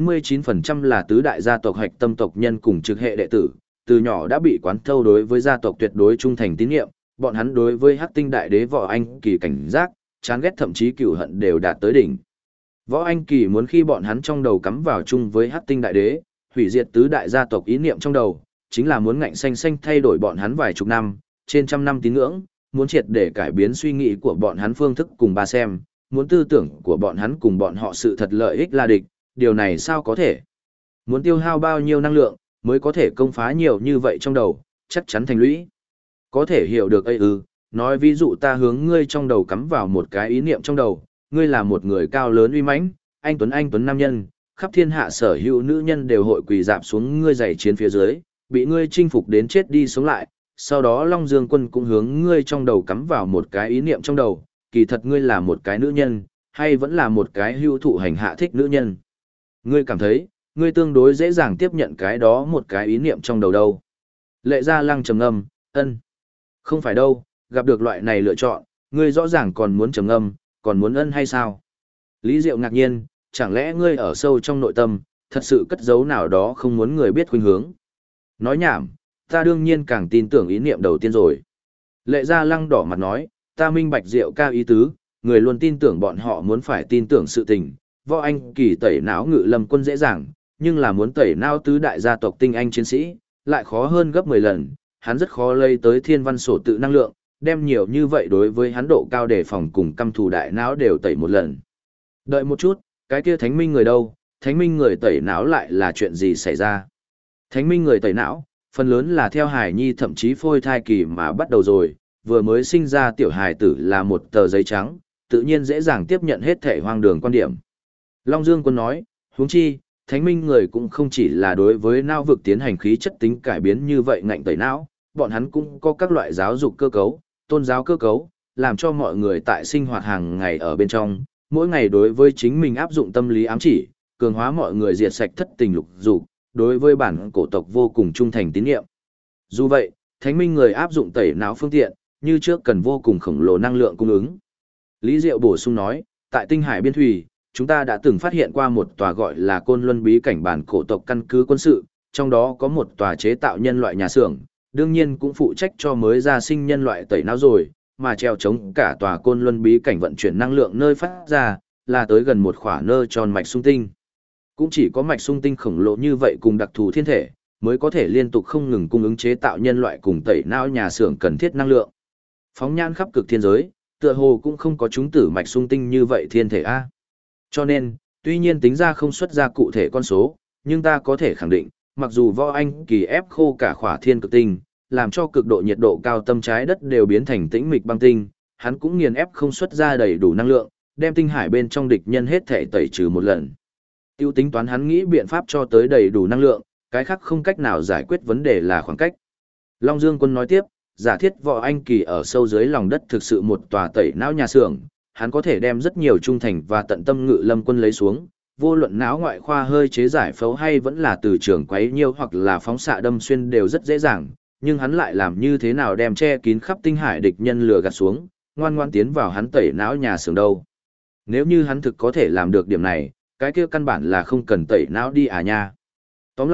99% là tứ đại gia tộc hạch tâm tộc nhân cùng trực hệ đệ tử, từ nhỏ đã bị quán thâu đối với gia tộc tuyệt đối trung thành tín nhiệm, bọn hắn đối với Hắc Tinh đại đế võ anh kỳ cảnh giác, chán ghét thậm chí cừu hận đều đạt tới đỉnh. Võ anh kỳ muốn khi bọn hắn trong đầu cắm vào chung với Hắc Tinh đại đế, hủy diệt tứ đại gia tộc ý niệm trong đầu, chính là muốn ngạnh xanh xanh thay đổi bọn hắn vài chục năm, trên trăm năm tín ngưỡng, muốn triệt để cải biến suy nghĩ của bọn hắn phương thức cùng ba xem, muốn tư tưởng của bọn hắn cùng bọn họ sự thật lợi ích là địch, điều này sao có thể? Muốn tiêu hao bao nhiêu năng lượng, mới có thể công phá nhiều như vậy trong đầu, chắc chắn thành lũy. Có thể hiểu được ấy nói ví dụ ta hướng ngươi trong đầu cắm vào một cái ý niệm trong đầu, ngươi là một người cao lớn uy mãnh, anh tuấn nam nhân, khắp thiên hạ sở hữu nữ nhân đều hội quỳ dạp xuống ngươi giày chiến phía dưới, bị ngươi chinh phục đến chết đi sống lại, sau đó Long Dương quân cũng hướng ngươi trong đầu cắm vào một cái ý niệm trong đầu, kỳ thật ngươi là một cái nữ nhân, hay vẫn là một cái hưu thụ hành hạ thích nữ nhân. Ngươi cảm thấy, ngươi tương đối dễ dàng tiếp nhận cái đó một cái ý niệm trong đầu đâu. Lệ Gia Lăng trầm ngâm, ân. Không phải đâu, gặp được loại này lựa chọn, ngươi rõ ràng còn muốn trầm ngâm, còn muốn ân hay sao? Lý Diệu ngạc nhiên, chẳng lẽ ngươi ở sâu trong nội tâm, thật sự cất giấu nào đó không muốn người biết khuynh hướng. Nói nhảm, ta đương nhiên càng tin tưởng ý niệm đầu tiên rồi. Lệ Gia Lăng đỏ mặt nói, ta minh bạch Diệu ca ý tứ, người luôn tin tưởng bọn họ muốn phải tin tưởng sự tình. Võ anh kỳ tẩy não ngự lâm quân dễ dàng, nhưng là muốn tẩy não tứ đại gia tộc tinh anh chiến sĩ, lại khó hơn gấp 10 lần, hắn rất khó lấy tới thiên văn sổ tự năng lượng, đem nhiều như vậy đối với hắn độ cao đề phòng cùng căm thù đại não đều tẩy một lần. Đợi một chút, cái kia thánh minh người đâu, thánh minh người tẩy não lại là chuyện gì xảy ra? Thánh minh người tẩy não, phần lớn là theo hài nhi thậm chí phôi thai kỳ mà bắt đầu rồi, vừa mới sinh ra tiểu hài tử là một tờ giấy trắng, tự nhiên dễ dàng tiếp nhận hết thể hoang đường quan điểm. Long Dương Quân nói, huống chi, thánh minh người cũng không chỉ là đối với não vực tiến hành khí chất tính cải biến như vậy ngạnh tẩy não, bọn hắn cũng có các loại giáo dục cơ cấu, tôn giáo cơ cấu, làm cho mọi người tại sinh hoạt hàng ngày ở bên trong, mỗi ngày đối với chính mình áp dụng tâm lý ám chỉ, cường hóa mọi người diệt sạch thất tình lục dục, đối với bản cổ tộc vô cùng trung thành tín nhiệm. Dù vậy, thánh minh người áp dụng tẩy não phương tiện, như trước cần vô cùng khổng lồ năng lượng cung ứng. Lý Diệu bổ sung nói, tại Tinh Hải Biên Thủy, chúng ta đã từng phát hiện qua một tòa gọi là Côn Luân bí cảnh bản cổ tộc căn cứ quân sự, trong đó có một tòa chế tạo nhân loại nhà xưởng, đương nhiên cũng phụ trách cho mới ra sinh nhân loại tẩy não rồi, mà treo chống cả tòa Côn Luân bí cảnh vận chuyển năng lượng nơi phát ra, là tới gần một khỏa nơ tròn mạch sung tinh. Cũng chỉ có mạch sung tinh khổng lồ như vậy cùng đặc thù thiên thể, mới có thể liên tục không ngừng cung ứng chế tạo nhân loại cùng tẩy não nhà xưởng cần thiết năng lượng. Phóng nhan khắp cực thiên giới, tựa hồ cũng không có chúng tử mạch sung tinh như vậy thiên thể A. Cho nên, tuy nhiên tính ra không xuất ra cụ thể con số, nhưng ta có thể khẳng định, mặc dù võ anh kỳ ép khô cả khỏa thiên cực tinh, làm cho cực độ nhiệt độ cao tâm trái đất đều biến thành tĩnh mịch băng tinh, hắn cũng nghiền ép không xuất ra đầy đủ năng lượng, đem tinh hải bên trong địch nhân hết thể tẩy trừ một lần. Tiêu tính toán hắn nghĩ biện pháp cho tới đầy đủ năng lượng, cái khác không cách nào giải quyết vấn đề là khoảng cách. Long Dương Quân nói tiếp, giả thiết võ anh kỳ ở sâu dưới lòng đất thực sự một tòa tẩy não nhà xưởng, hắn có thể đem rất nhiều trung thành và tận tâm ngự lâm quân lấy xuống, vô luận não ngoại khoa hơi chế giải phẫu hay vẫn là từ trường quấy nhiêu hoặc là phóng xạ đâm xuyên đều rất dễ dàng, nhưng hắn lại làm như thế nào đem che kín khắp tinh hải địch nhân lừa gạt xuống, ngoan ngoan tiến vào hắn tẩy não nhà xưởng đâu. Nếu như hắn thực có thể làm được điểm này, cái kia căn bản là không cần tẩy não đi à nha. Tóm lại,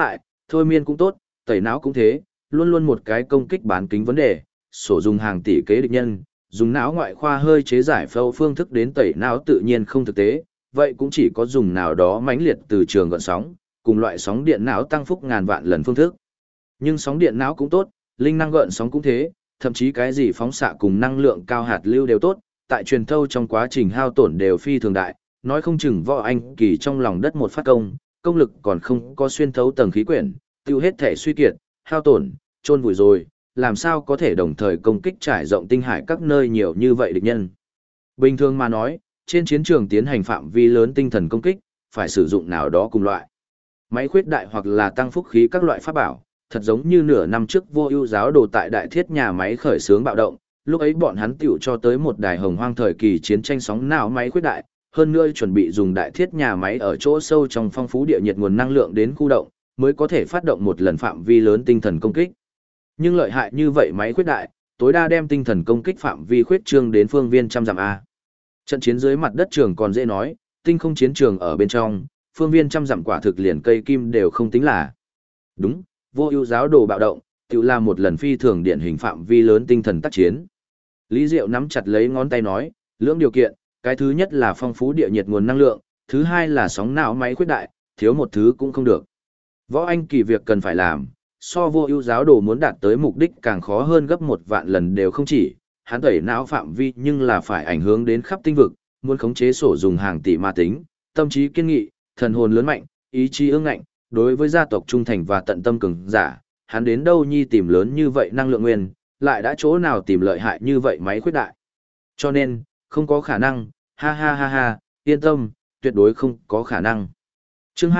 thôi miên cũng tốt, tẩy não cũng thế, luôn luôn một cái công kích bán kính vấn đề, sổ dùng hàng tỷ kế địch nhân, dùng não ngoại khoa hơi chế giải phẫu phương thức đến tẩy não tự nhiên không thực tế, vậy cũng chỉ có dùng nào đó mãnh liệt từ trường gợn sóng, cùng loại sóng điện não tăng phúc ngàn vạn lần phương thức. Nhưng sóng điện não cũng tốt, linh năng gợn sóng cũng thế, thậm chí cái gì phóng xạ cùng năng lượng cao hạt lưu đều tốt, tại truyền thâu trong quá trình hao tổn đều phi thường đại, nói không chừng Võ Anh Kỳ trong lòng đất một phát công lực còn không có xuyên thấu tầng khí quyển, tiêu hết thể suy kiệt, hao tổn, chôn vùi rồi, làm sao có thể đồng thời công kích trải rộng tinh hải các nơi nhiều như vậy địch nhân. Bình thường mà nói, trên chiến trường tiến hành phạm vi lớn tinh thần công kích, phải sử dụng nào đó cùng loại máy khuyết đại hoặc là tăng phúc khí các loại pháp bảo, thật giống như nửa năm trước Vô Ưu giáo đồ tại Đại Thiết nhà máy khởi xướng bạo động, lúc ấy bọn hắn tiểu cho tới một đài hồng hoang thời kỳ chiến tranh sóng não máy khuyết đại, hơn nữa chuẩn bị dùng Đại Thiết nhà máy ở chỗ sâu trong phong phú địa nhiệt nguồn năng lượng đến khu động, mới có thể phát động một lần phạm vi lớn tinh thần công kích. Nhưng lợi hại như vậy máy khuyết đại, tối đa đem tinh thần công kích phạm vi khuyết trương đến phương viên trăm dặm a. Trận chiến dưới mặt đất trường còn dễ nói, tinh không chiến trường ở bên trong, phương viên trăm dặm quả thực liền cây kim đều không tính là. Đúng, Vô Ưu giáo đồ bạo động, tự là một lần phi thường điển hình phạm vi lớn tinh thần tác chiến. Lý Diệu nắm chặt lấy ngón tay nói, lưỡng điều kiện, cái thứ nhất là phong phú địa nhiệt nguồn năng lượng, thứ hai là sóng não máy khuyết đại, thiếu một thứ cũng không được. Võ Anh Kỳ việc cần phải làm, so Vô Ưu giáo đồ muốn đạt tới mục đích càng khó hơn gấp 1.000.000 lần đều không chỉ, hắn tẩy não phạm vi nhưng là phải ảnh hưởng đến khắp tinh vực, muốn khống chế sổ dùng hàng tỷ ma tính, tâm trí kiên nghị, thần hồn lớn mạnh, ý chí ương ngạnh, đối với gia tộc trung thành và tận tâm cường giả, hắn đến đâu nhi tìm lớn như vậy năng lượng nguyên, lại đã chỗ nào tìm lợi hại như vậy máy khuyết đại. Cho nên, không có khả năng, ha ha ha ha, yên tâm, tuyệt đối không có khả năng. Chương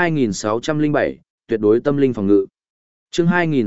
2607, tuyệt đối tâm linh phòng ngự. Chương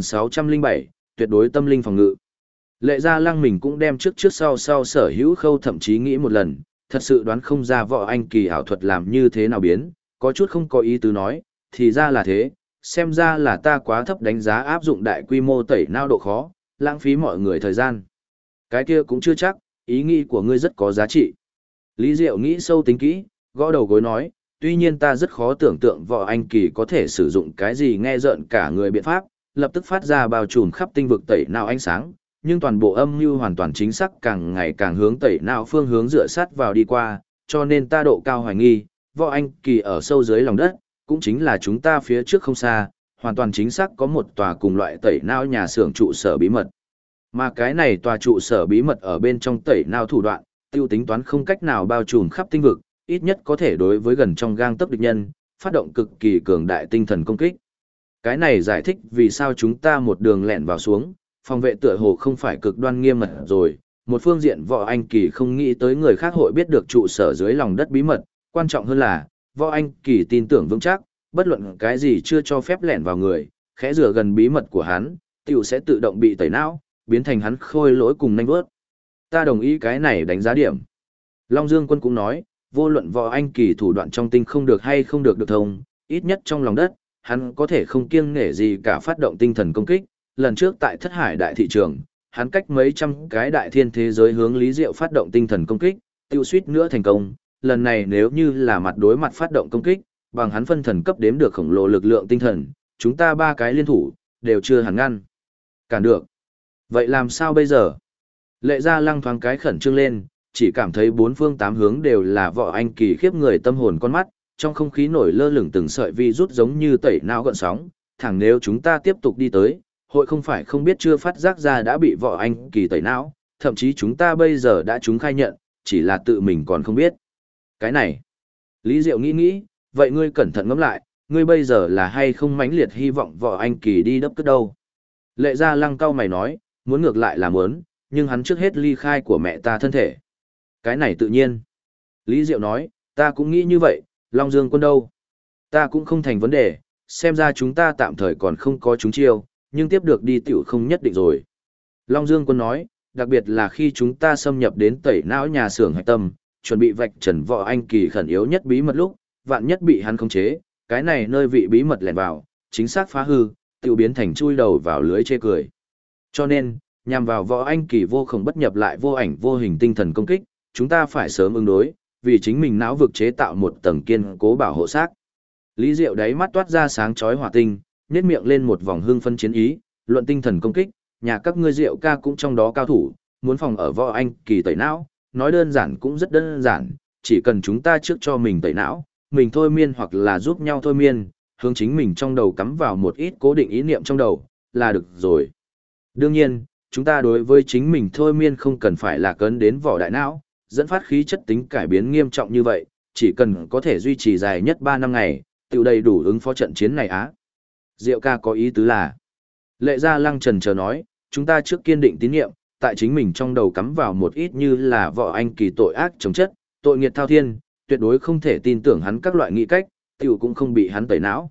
2607, tuyệt đối tâm linh phòng ngự. Lệ Gia Lăng mình cũng đem trước sau sở hữu khâu thậm chí nghĩ một lần, thật sự đoán không ra Võ Anh Kỳ ảo thuật làm như thế nào biến, có chút không có ý tứ nói, thì ra là thế, xem ra là ta quá thấp đánh giá áp dụng đại quy mô tẩy não độ khó, lãng phí mọi người thời gian. Cái kia cũng chưa chắc, ý nghĩ của ngươi rất có giá trị. Lý Diệu nghĩ sâu tính kỹ, gõ đầu gối nói, tuy nhiên ta rất khó tưởng tượng Võ Anh Kỳ có thể sử dụng cái gì nghe rợn cả người biện pháp, lập tức phát ra bao trùm khắp tinh vực tẩy não ánh sáng, nhưng toàn bộ âm mưu hoàn toàn chính xác càng ngày càng hướng tẩy não phương hướng dựa sát vào đi qua, cho nên ta độ cao hoài nghi, Võ Anh Kỳ ở sâu dưới lòng đất, cũng chính là chúng ta phía trước không xa, hoàn toàn chính xác có một tòa cùng loại tẩy não nhà xưởng trụ sở bí mật. Mà cái này tòa trụ sở bí mật ở bên trong tẩy não thủ đoạn, tiêu tính toán không cách nào bao trùm khắp tinh vực, ít nhất có thể đối với gần trong gang tấc địch nhân, phát động cực kỳ cường đại tinh thần công kích. Cái này giải thích vì sao chúng ta một đường lẻn vào xuống, phòng vệ tựa hồ không phải cực đoan nghiêm mật rồi, một phương diện Võ Anh Kỳ không nghĩ tới người khác hội biết được trụ sở dưới lòng đất bí mật, quan trọng hơn là, Võ Anh Kỳ tin tưởng vững chắc, bất luận cái gì chưa cho phép lẻn vào người, khẽ rửa gần bí mật của hắn, tiểu sẽ tự động bị tẩy não, biến thành hắn khôi lỗi cùng nanh vớt. Ta đồng ý cái này đánh giá điểm. Long Dương Quân cũng nói, vô luận Võ Anh Kỳ thủ đoạn trong tinh không được hay không được thông, ít nhất trong lòng đất, hắn có thể không kiêng nể gì cả phát động tinh thần công kích. Lần trước tại Thất Hải đại thị trường, hắn cách mấy trăm cái đại thiên thế giới hướng Lý Diệu phát động tinh thần công kích, tiêu suýt nữa thành công. Lần này nếu như là mặt đối mặt phát động công kích, bằng hắn phân thần cấp đếm được khổng lồ lực lượng tinh thần, chúng ta ba cái liên thủ, đều chưa hẳn ngăn. Cản được. Vậy làm sao bây giờ? Lệ Gia Lăng thoáng cái khẩn trương lên, chỉ cảm thấy bốn phương tám hướng đều là Võ Anh Kỳ khiếp người tâm hồn con mắt, trong không khí nổi lơ lửng từng sợi vi rút giống như tẩy não gợn sóng, thẳng nếu chúng ta tiếp tục đi tới, hội không phải không biết chưa phát giác ra đã bị Võ Anh Kỳ tẩy não, thậm chí chúng ta bây giờ đã chúng khai nhận, chỉ là tự mình còn không biết. Cái này, Lý Diệu nghĩ, vậy ngươi cẩn thận ngẫm lại, ngươi bây giờ là hay không mãnh liệt hy vọng Võ Anh Kỳ đi đấp cất đâu. Lệ Gia Lăng cau mày nói, muốn ngược lại là muốn, nhưng hắn trước hết ly khai của mẹ ta thân thể. Cái này tự nhiên. Lý Diệu nói, ta cũng nghĩ như vậy, Long Dương Quân đâu? Ta cũng không thành vấn đề, xem ra chúng ta tạm thời còn không có chúng chiêu, nhưng tiếp được đi tiểu không nhất định rồi. Long Dương Quân nói, đặc biệt là khi chúng ta xâm nhập đến tẩy não nhà xưởng hạch tâm, chuẩn bị vạch trần Võ Anh Kỳ khẩn yếu nhất bí mật lúc, vạn nhất bị hắn khống chế, cái này nơi vị bí mật lẻn vào, chính xác phá hư, tiểu biến thành chui đầu vào lưới chê cười. Cho nên, nhằm vào Võ Anh Kỳ vô khổng bất nhập lại vô ảnh vô hình tinh thần công kích, chúng ta phải sớm ứng đối, vì chính mình não vực chế tạo một tầng kiên cố bảo hộ xác. Lý Diệu đáy mắt toát ra sáng chói hỏa tinh, nhếch miệng lên một vòng hưng phân chiến ý, luận tinh thần công kích, nhà các ngươi Diệu ca cũng trong đó cao thủ, muốn phòng ở Võ Anh Kỳ tẩy não, nói đơn giản cũng rất đơn giản, chỉ cần chúng ta trước cho mình tẩy não, mình thôi miên hoặc là giúp nhau thôi miên, hướng chính mình trong đầu cắm vào một ít cố định ý niệm trong đầu, là được rồi. Đương nhiên, chúng ta đối với chính mình thôi miên không cần phải là cấn đến vỏ đại não, dẫn phát khí chất tính cải biến nghiêm trọng như vậy, chỉ cần có thể duy trì dài nhất 3 năm ngày, tự đầy đủ ứng phó trận chiến này á. Diệu ca có ý tứ là, Lệ Gia Lăng trần chờ nói, chúng ta trước kiên định tín nhiệm, tại chính mình trong đầu cắm vào một ít như là Võ Anh Kỳ tội ác chống chất, tội nghiệt thao thiên, tuyệt đối không thể tin tưởng hắn các loại nghĩ cách, tiểu cũng không bị hắn tẩy não.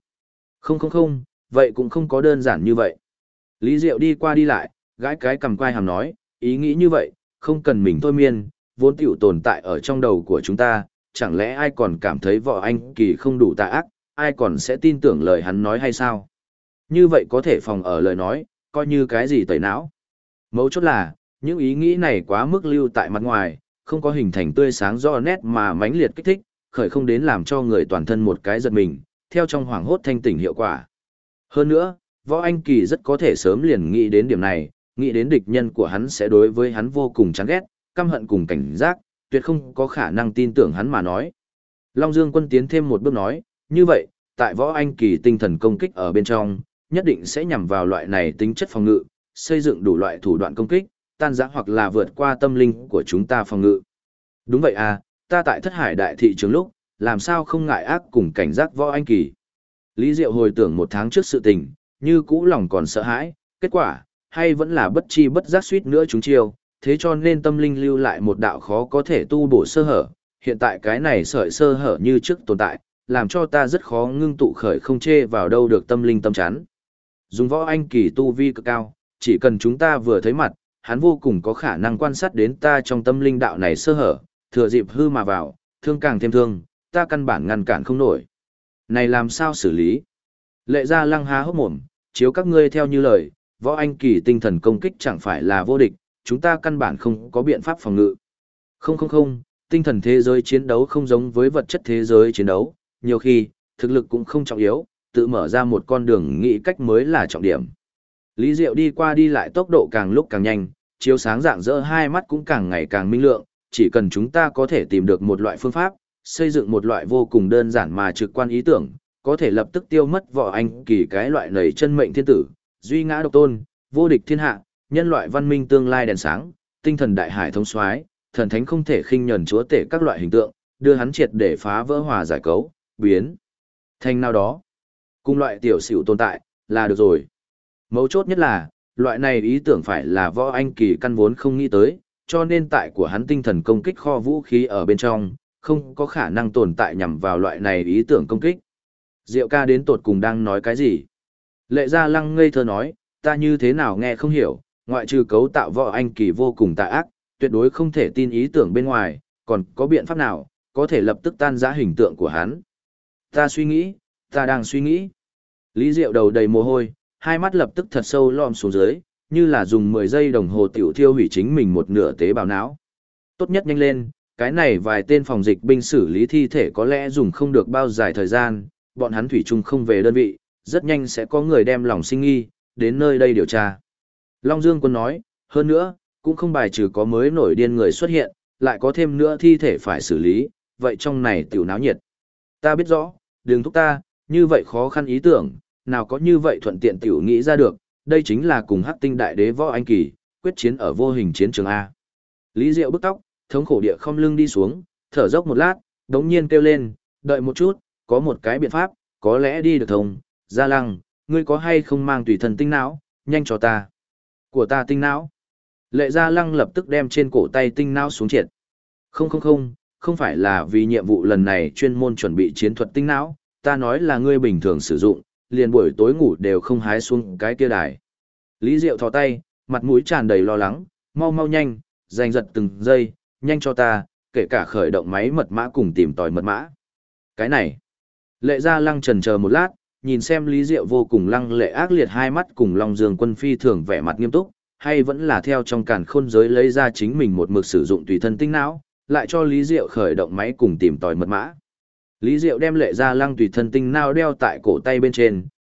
Không, vậy cũng không có đơn giản như vậy. Lý Diệu đi qua đi lại, gãi cái cầm quai hàm nói, ý nghĩ như vậy, không cần mình thôi miên, vốn tiểu tồn tại ở trong đầu của chúng ta, chẳng lẽ ai còn cảm thấy Võ Anh Kỳ không đủ tà ác, ai còn sẽ tin tưởng lời hắn nói hay sao? Như vậy có thể phòng ở lời nói, coi như cái gì tẩy não. Mấu chốt là, những ý nghĩ này quá mức lưu tại mặt ngoài, không có hình thành tươi sáng rõ nét mà mãnh liệt kích thích, khởi không đến làm cho người toàn thân một cái giật mình, theo trong hoảng hốt thanh tỉnh hiệu quả. Hơn nữa, Võ Anh Kỳ rất có thể sớm liền nghĩ đến điểm này, nghĩ đến địch nhân của hắn sẽ đối với hắn vô cùng chán ghét, căm hận cùng cảnh giác, tuyệt không có khả năng tin tưởng hắn mà nói. Long Dương Quân tiến thêm một bước nói, như vậy, tại Võ Anh Kỳ tinh thần công kích ở bên trong, nhất định sẽ nhằm vào loại này tính chất phòng ngự, xây dựng đủ loại thủ đoạn công kích, tan rã hoặc là vượt qua tâm linh của chúng ta phòng ngự. Đúng vậy à, ta tại Thất Hải Đại Thị trường lúc, làm sao không ngại ác cùng cảnh giác Võ Anh Kỳ. Lý Diệu hồi tưởng 1 tháng trước sự tình, như cũ lòng còn sợ hãi, kết quả, hay vẫn là bất chi bất giác suýt nữa chúng chiêu, thế cho nên tâm linh lưu lại một đạo khó có thể tu bổ sơ hở, hiện tại cái này sợi sơ hở như trước tồn tại, làm cho ta rất khó ngưng tụ khởi không chê vào đâu được tâm linh tâm chán. Dùng Võ Anh Kỳ tu vi cực cao, chỉ cần chúng ta vừa thấy mặt, hắn vô cùng có khả năng quan sát đến ta trong tâm linh đạo này sơ hở, thừa dịp hư mà vào, thương càng thêm thương, ta căn bản ngăn cản không nổi. Này làm sao xử lý? Lệ Gia Lăng há hốc mồm, chiếu các ngươi theo như lời, Võ Anh Kỳ tinh thần công kích chẳng phải là vô địch, chúng ta căn bản không có biện pháp phòng ngự. Không, tinh thần thế giới chiến đấu không giống với vật chất thế giới chiến đấu, nhiều khi, thực lực cũng không trọng yếu, tự mở ra một con đường nghĩ cách mới là trọng điểm. Lý Diệu đi qua đi lại tốc độ càng lúc càng nhanh, chiếu sáng rạng rỡ hai mắt cũng càng ngày càng minh lượng, chỉ cần chúng ta có thể tìm được một loại phương pháp, xây dựng một loại vô cùng đơn giản mà trực quan ý tưởng, có thể lập tức tiêu mất Võ Anh Kỳ cái loại nảy chân mệnh thiên tử, duy ngã độc tôn, vô địch thiên hạ, nhân loại văn minh tương lai đèn sáng, tinh thần đại hải thông soái, thần thánh không thể khinh nhẫn chúa tể các loại hình tượng, đưa hắn triệt để phá vỡ hòa giải cấu, biến thành nào đó. Cùng loại tiểu xỉu tồn tại, là được rồi. Mấu chốt nhất là, loại này ý tưởng phải là Võ Anh Kỳ căn vốn không nghĩ tới, cho nên tại của hắn tinh thần công kích kho vũ khí ở bên trong, không có khả năng tồn tại nhằm vào loại này ý tưởng công kích. Diệu ca đến tột cùng đang nói cái gì? Lệ Gia Lăng ngây thơ nói, ta như thế nào nghe không hiểu, ngoại trừ cấu tạo Võ Anh Kỳ vô cùng tà ác, tuyệt đối không thể tin ý tưởng bên ngoài, còn có biện pháp nào, có thể lập tức tan rã hình tượng của hắn. Ta đang suy nghĩ. Lý Diệu đầu đầy mồ hôi, hai mắt lập tức thật sâu lom xuống dưới, như là dùng 10 giây đồng hồ tiểu thiêu hủy chính mình một nửa tế bào não. Tốt nhất nhanh lên, cái này vài tên phòng dịch binh xử lý thi thể có lẽ dùng không được bao dài thời gian, bọn hắn thủy chung không về đơn vị, rất nhanh sẽ có người đem lòng sinh nghi, đến nơi đây điều tra. Long Dương Quân nói, hơn nữa, cũng không bài trừ có mới nổi điên người xuất hiện, lại có thêm nữa thi thể phải xử lý, vậy trong này tiểu náo nhiệt. Ta biết rõ, đừng thúc ta, như vậy khó khăn ý tưởng, nào có như vậy thuận tiện tiểu nghĩ ra được, đây chính là cùng Hắc Tinh Đại Đế Võ Anh Kỳ, quyết chiến ở vô hình chiến trường A. Lý Diệu bức tóc, thống khổ địa không lưng đi xuống, thở dốc một lát, đống nhiên kêu lên, đợi một chút, có một cái biện pháp, có lẽ đi được thông, Gia Lăng, ngươi có hay không mang tùy thân tinh não, nhanh cho ta. Của ta tinh não. Lệ Gia Lăng lập tức đem trên cổ tay tinh não xuống triệt. Không phải là vì nhiệm vụ lần này chuyên môn chuẩn bị chiến thuật tinh não, ta nói là ngươi bình thường sử dụng, liền buổi tối ngủ đều không hái xuống cái kia đài. Lý Diệu thò tay, mặt mũi tràn đầy lo lắng, mau nhanh, giành giật từng giây, nhanh cho ta, kể cả khởi động máy mật mã cùng tìm tòi mật mã. Cái này. Lệ Gia Lăng chần chờ một lát, nhìn xem Lý Diệu vô cùng lăng lệ ác liệt hai mắt cùng Long Dương Quân phi thường vẻ mặt nghiêm túc, hay vẫn là theo trong càn khôn giới lấy ra chính mình một mực sử dụng tùy thân tinh não, lại cho Lý Diệu khởi động máy cùng tìm tòi mật mã. Lý Diệu đem Lệ Gia Lăng tùy thân tinh não đeo tại cổ tay bên trên,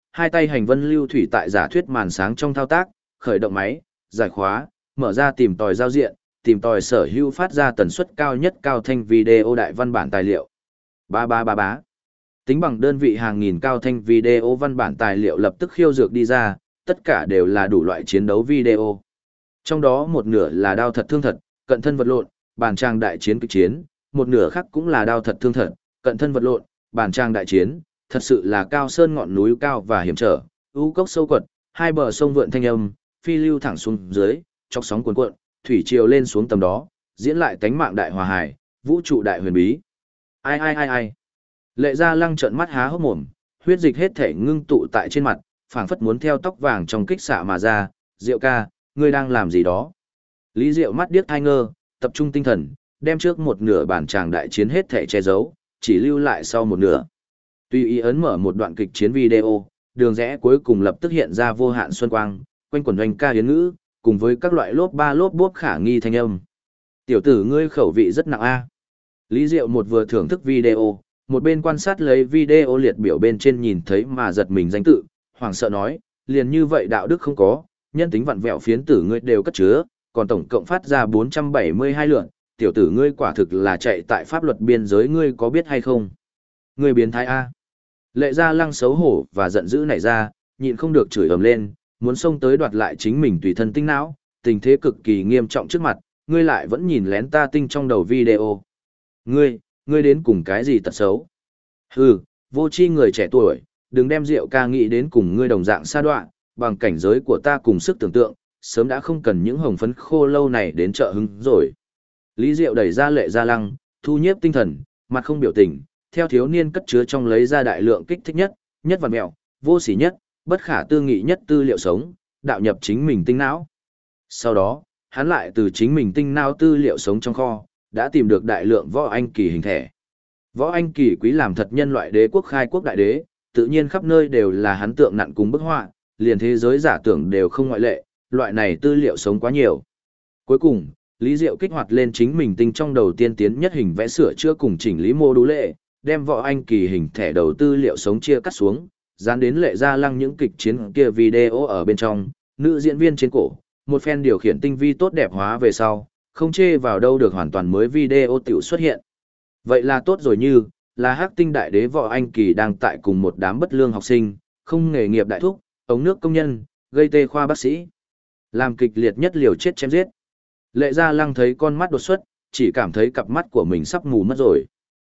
hai tay hành vân lưu thủy tại giả thuyết màn sáng trong thao tác, khởi động máy, giải khóa, mở ra tìm tòi giao diện, tìm tòi sở hữu phát ra tần suất cao nhất cao thanh video đại văn bản tài liệu. Ba ba ba bá. Tính bằng đơn vị hàng nghìn cao thanh video văn bản tài liệu lập tức khiêu dược đi ra, tất cả đều là đủ loại chiến đấu video. Trong đó một nửa là đao thật thương thật, cận thân vật lộn, bản trang đại chiến kịch chiến, một nửa khác cũng là đao thật thương thật, cận thân vật lộn, bản trang đại chiến, thật sự là cao sơn ngọn núi cao và hiểm trở, u cốc sâu quật, hai bờ sông vượn thanh âm, phi lưu thẳng xuống dưới, chọc sóng cuồn cuộn, thủy triều lên xuống tầm đó, diễn lại tánh mạng đại hòa hài, vũ trụ đại huyền bí. Ai ai ai ai. Lệ Gia Lăng trợn mắt há hốc mồm, huyết dịch hết thể ngưng tụ tại trên mặt, phảng phất muốn theo tóc vàng trong kích xạ mà ra. Diệu ca, ngươi đang làm gì đó? Lý Diệu mắt điếc thai ngơ, tập trung tinh thần, đem trước một nửa bản tràng đại chiến hết thể che giấu, chỉ lưu lại sau một nửa. Tuy ý ấn mở một đoạn kịch chiến video, đường rẽ cuối cùng lập tức hiện ra vô hạn xuân quang, quanh quẩn oanh ca yến ngữ, cùng với các loại lốp ba lốp bốp khả nghi thanh âm. Tiểu tử ngươi khẩu vị rất nặng a. Lý Diệu một vừa thưởng thức video, một bên quan sát lấy video liệt biểu bên trên nhìn thấy mà giật mình danh tự, hoảng sợ nói, liền như vậy đạo đức không có, nhân tính vặn vẹo phiến tử ngươi đều cất chứa, còn tổng cộng phát ra 472 lượng, tiểu tử ngươi quả thực là chạy tại pháp luật biên giới, ngươi có biết hay không? Ngươi biến thái a. Lệ Gia Lăng xấu hổ và giận dữ nảy ra, nhịn không được chửi ầm lên, muốn xông tới đoạt lại chính mình tùy thân tinh não, tình thế cực kỳ nghiêm trọng trước mặt, ngươi lại vẫn nhìn lén ta tinh trong đầu video. Ngươi đến cùng cái gì tật xấu? Hừ, vô tri người trẻ tuổi, đừng đem Diệu ca nghĩ đến cùng ngươi đồng dạng sa đoạn, bằng cảnh giới của ta cùng sức tưởng tượng, sớm đã không cần những hồng phấn khô lâu này đến trợ hứng rồi. Lý Diệu đẩy ra Lệ Gia Lăng, thu nhiếp tinh thần, mặt không biểu tình, theo thiếu niên cất chứa trong lấy ra đại lượng kích thích nhất, nhất vằn mẹo, vô sỉ nhất, bất khả tư nghị nhất tư liệu sống, đạo nhập chính mình tinh não. Sau đó, hắn lại từ chính mình tinh não tư liệu sống trong kho, đã tìm được đại lượng võ anh kỳ hình thể. Võ anh kỳ quý làm thật nhân loại đế quốc khai quốc đại đế, tự nhiên khắp nơi đều là hắn tượng nặn cùng bức họa, liền thế giới giả tưởng đều không ngoại lệ, loại này tư liệu sống quá nhiều. Cuối cùng, Lý Diệu kích hoạt lên chính mình tinh trong đầu tiên tiến nhất hình vẽ sửa chữa cùng chỉnh lý mô đũ lệ, đem võ anh kỳ hình thẻ đầu tư liệu sống chia cắt xuống, dán đến Lệ Gia Lăng những kịch chiến kia video ở bên trong, nữ diễn viên trên cổ, một phen điều khiển tinh vi tốt đẹp hóa về sau, không chê vào đâu được hoàn toàn mới video tiểu xuất hiện. Vậy là tốt rồi, như là Hắc Tinh đại đế võ anh kỳ đang tại cùng một đám bất lương học sinh, không nghề nghiệp đại thúc, ống nước công nhân, gây tê khoa bác sĩ, làm kịch liệt nhất liều chết chém giết. Lệ Gia Lăng thấy con mắt đột xuất, chỉ cảm thấy cặp mắt của mình sắp mù mất rồi.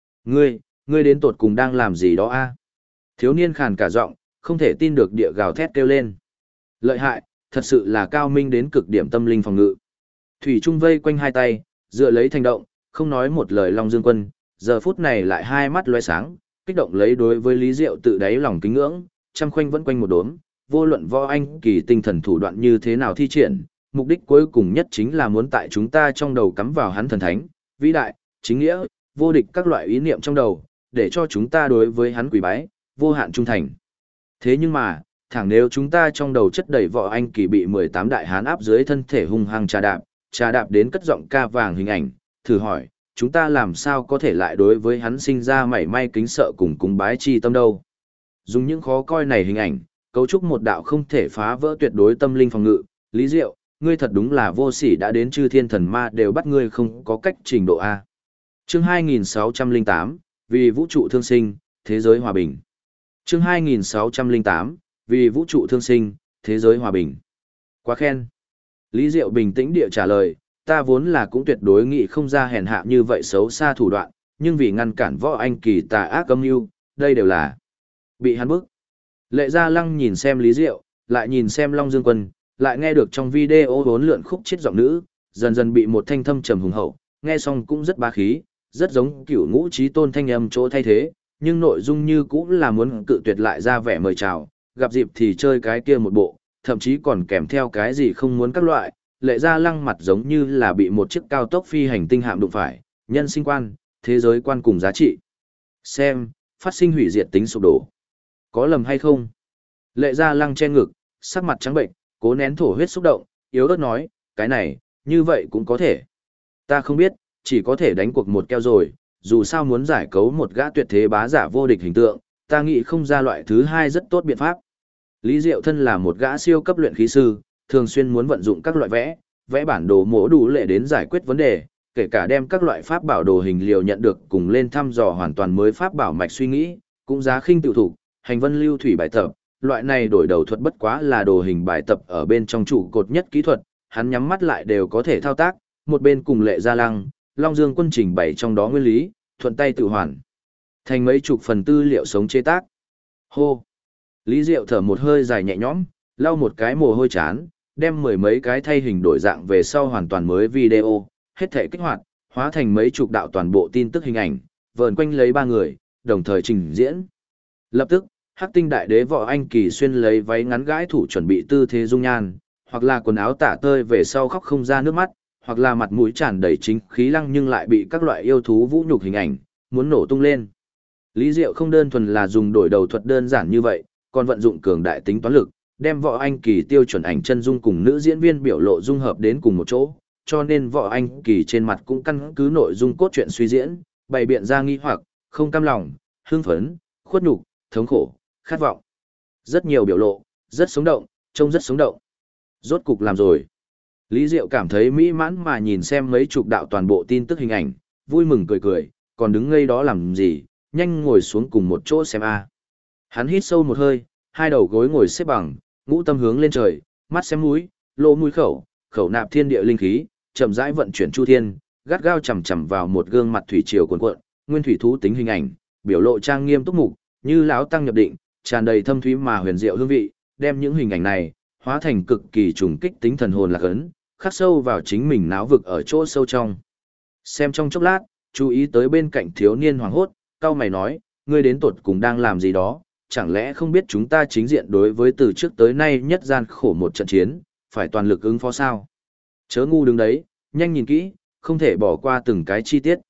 Ngươi đến tột cùng đang làm gì đó a? Thiếu niên khàn cả giọng, không thể tin được địa gào thét kêu lên. Lợi hại, thật sự là cao minh đến cực điểm tâm linh phòng ngự. Thủy Trung vây quanh hai tay, dựa lấy thành động, không nói một lời Long Dương Quân, giờ phút này lại hai mắt lóe sáng, kích động lấy đối với Lý Diệu tự đáy lòng kính ngưỡng, trăm khoanh vẫn quanh một đốm, vô luận võ anh kỳ tinh thần thủ đoạn như thế nào thi triển, mục đích cuối cùng nhất chính là muốn tại chúng ta trong đầu cắm vào hắn thần thánh, vĩ đại, chính nghĩa, vô địch các loại ý niệm trong đầu, để cho chúng ta đối với hắn quỳ bái, vô hạn trung thành. Thế nhưng mà, thẳng nếu chúng ta trong đầu chất đầy võ anh kỳ bị 18 đại hán áp dưới thân thể hung hăng trà đạp đến cất giọng ca vàng hình ảnh, thử hỏi, chúng ta làm sao có thể lại đối với hắn sinh ra mảy may kính sợ cùng cúng bái chi tâm đâu. Dùng những khó coi này hình ảnh, cấu trúc một đạo không thể phá vỡ tuyệt đối tâm linh phòng ngự, Lý Diệu, ngươi thật đúng là vô sỉ, đã đến chư thiên thần ma đều bắt ngươi không có cách trình độ A. Chương 2608, vì vũ trụ thương sinh, thế giới hòa bình. Chương 2608, vì vũ trụ thương sinh, thế giới hòa bình. Quá khen. Lý Diệu bình tĩnh địa trả lời, ta vốn là cũng tuyệt đối nghĩ không ra hèn hạ như vậy xấu xa thủ đoạn, nhưng vì ngăn cản võ anh kỳ tà ác âm mưu, đây đều là bị hắn bức. Lệ Gia Lăng nhìn xem Lý Diệu, lại nhìn xem Long Dương Quân, lại nghe được trong video vốn lượn khúc chiết giọng nữ, dần dần bị một thanh thâm trầm hùng hậu, nghe xong cũng rất bá khí, rất giống cửu ngũ chí tôn thanh âm chỗ thay thế, nhưng nội dung như cũng là muốn cự tuyệt lại ra vẻ mời chào, gặp dịp thì chơi cái kia một bộ, thậm chí còn kèm theo cái gì không muốn các loại. Lệ Gia Lăng mặt giống như là bị một chiếc cao tốc phi hành tinh hạm đụng phải, nhân sinh quan, thế giới quan cùng giá trị. Xem, phát sinh hủy diệt tính sụp đổ. Có lầm hay không? Lệ Gia Lăng che ngực, sắc mặt trắng bệnh, cố nén thổ huyết xúc động, yếu ớt nói, cái này, như vậy cũng có thể. Ta không biết, chỉ có thể đánh cuộc một keo rồi, dù sao muốn giải cấu một gã tuyệt thế bá giả vô địch hình tượng, ta nghĩ không ra loại thứ hai rất tốt biện pháp. Lý Diệu thân là một gã siêu cấp luyện khí sư, thường xuyên muốn vận dụng các loại vẽ bản đồ mổ đủ lệ đến giải quyết vấn đề, kể cả đem các loại pháp bảo đồ hình liều nhận được cùng lên thăm dò hoàn toàn mới pháp bảo mạch suy nghĩ, cũng giá khinh tự thủ, hành vân lưu thủy bài tập, loại này đổi đầu thuật bất quá là đồ hình bài tập ở bên trong trụ cột nhất kỹ thuật, hắn nhắm mắt lại đều có thể thao tác, một bên cùng Lệ Gia Lăng, Long Dương Quân trình bày trong đó nguyên lý, thuận tay tự hoàn thành mấy chục phần tư liệu sống chế tác. Hô. Lý Diệu thở một hơi dài nhẹ nhõm, lau một cái mồ hôi chán, đem mười mấy cái thay hình đổi dạng về sau hoàn toàn mới video, hết thể kích hoạt, hóa thành mấy chục đạo toàn bộ tin tức hình ảnh, vờn quanh lấy ba người, đồng thời trình diễn. Lập tức, Hắc Tinh Đại Đế Võ Anh Kỳ xuyên lấy váy ngắn gãi thủ chuẩn bị tư thế dung nhan, hoặc là quần áo tả tơi về sau khóc không ra nước mắt, hoặc là mặt mũi tràn đầy chính khí lăng nhưng lại bị các loại yêu thú vũ nhục hình ảnh, muốn nổ tung lên. Lý Diệu không đơn thuần là dùng đổi đầu thuật đơn giản như vậy, còn vận dụng cường đại tính toán lực, đem Võ Anh Kỳ tiêu chuẩn ảnh chân dung cùng nữ diễn viên biểu lộ dung hợp đến cùng một chỗ, cho nên Võ Anh Kỳ trên mặt cũng căn cứ nội dung cốt truyện suy diễn, bày biện ra nghi hoặc, không cam lòng, hưng phấn, khuất nhục, thống khổ, khát vọng. Rất nhiều biểu lộ, rất sống động, trông rất sống động. Rốt cục làm rồi. Lý Diệu cảm thấy mỹ mãn mà nhìn xem mấy chục đạo toàn bộ tin tức hình ảnh, vui mừng cười cười, còn đứng ngây đó làm gì, nhanh ngồi xuống cùng một chỗ xem a. Hắn hít sâu một hơi, hai đầu gối ngồi xếp bằng, ngũ tâm hướng lên trời, mắt xem mũi, lỗ mũi khẩu, khẩu nạp thiên địa linh khí, chậm rãi vận chuyển chu thiên, gắt gao chằm chằm vào một gương mặt thủy triều cuồn cuộn, nguyên thủy thú tính hình ảnh, biểu lộ trang nghiêm túc mục, như lão tăng nhập định, tràn đầy thâm thúy mà huyền diệu hương vị, đem những hình ảnh này hóa thành cực kỳ trùng kích tính thần hồn lạc ấn, khắc sâu vào chính mình náo vực ở chỗ sâu trong. Xem trong chốc lát, chú ý tới bên cạnh thiếu niên hoảng hốt, cau mày nói, ngươi đến tột cùng đang làm gì đó, chẳng lẽ không biết chúng ta chính diện đối với từ trước tới nay nhất gian khổ một trận chiến, phải toàn lực ứng phó sao? Chớ ngu đứng đấy, nhanh nhìn kỹ, không thể bỏ qua từng cái chi tiết.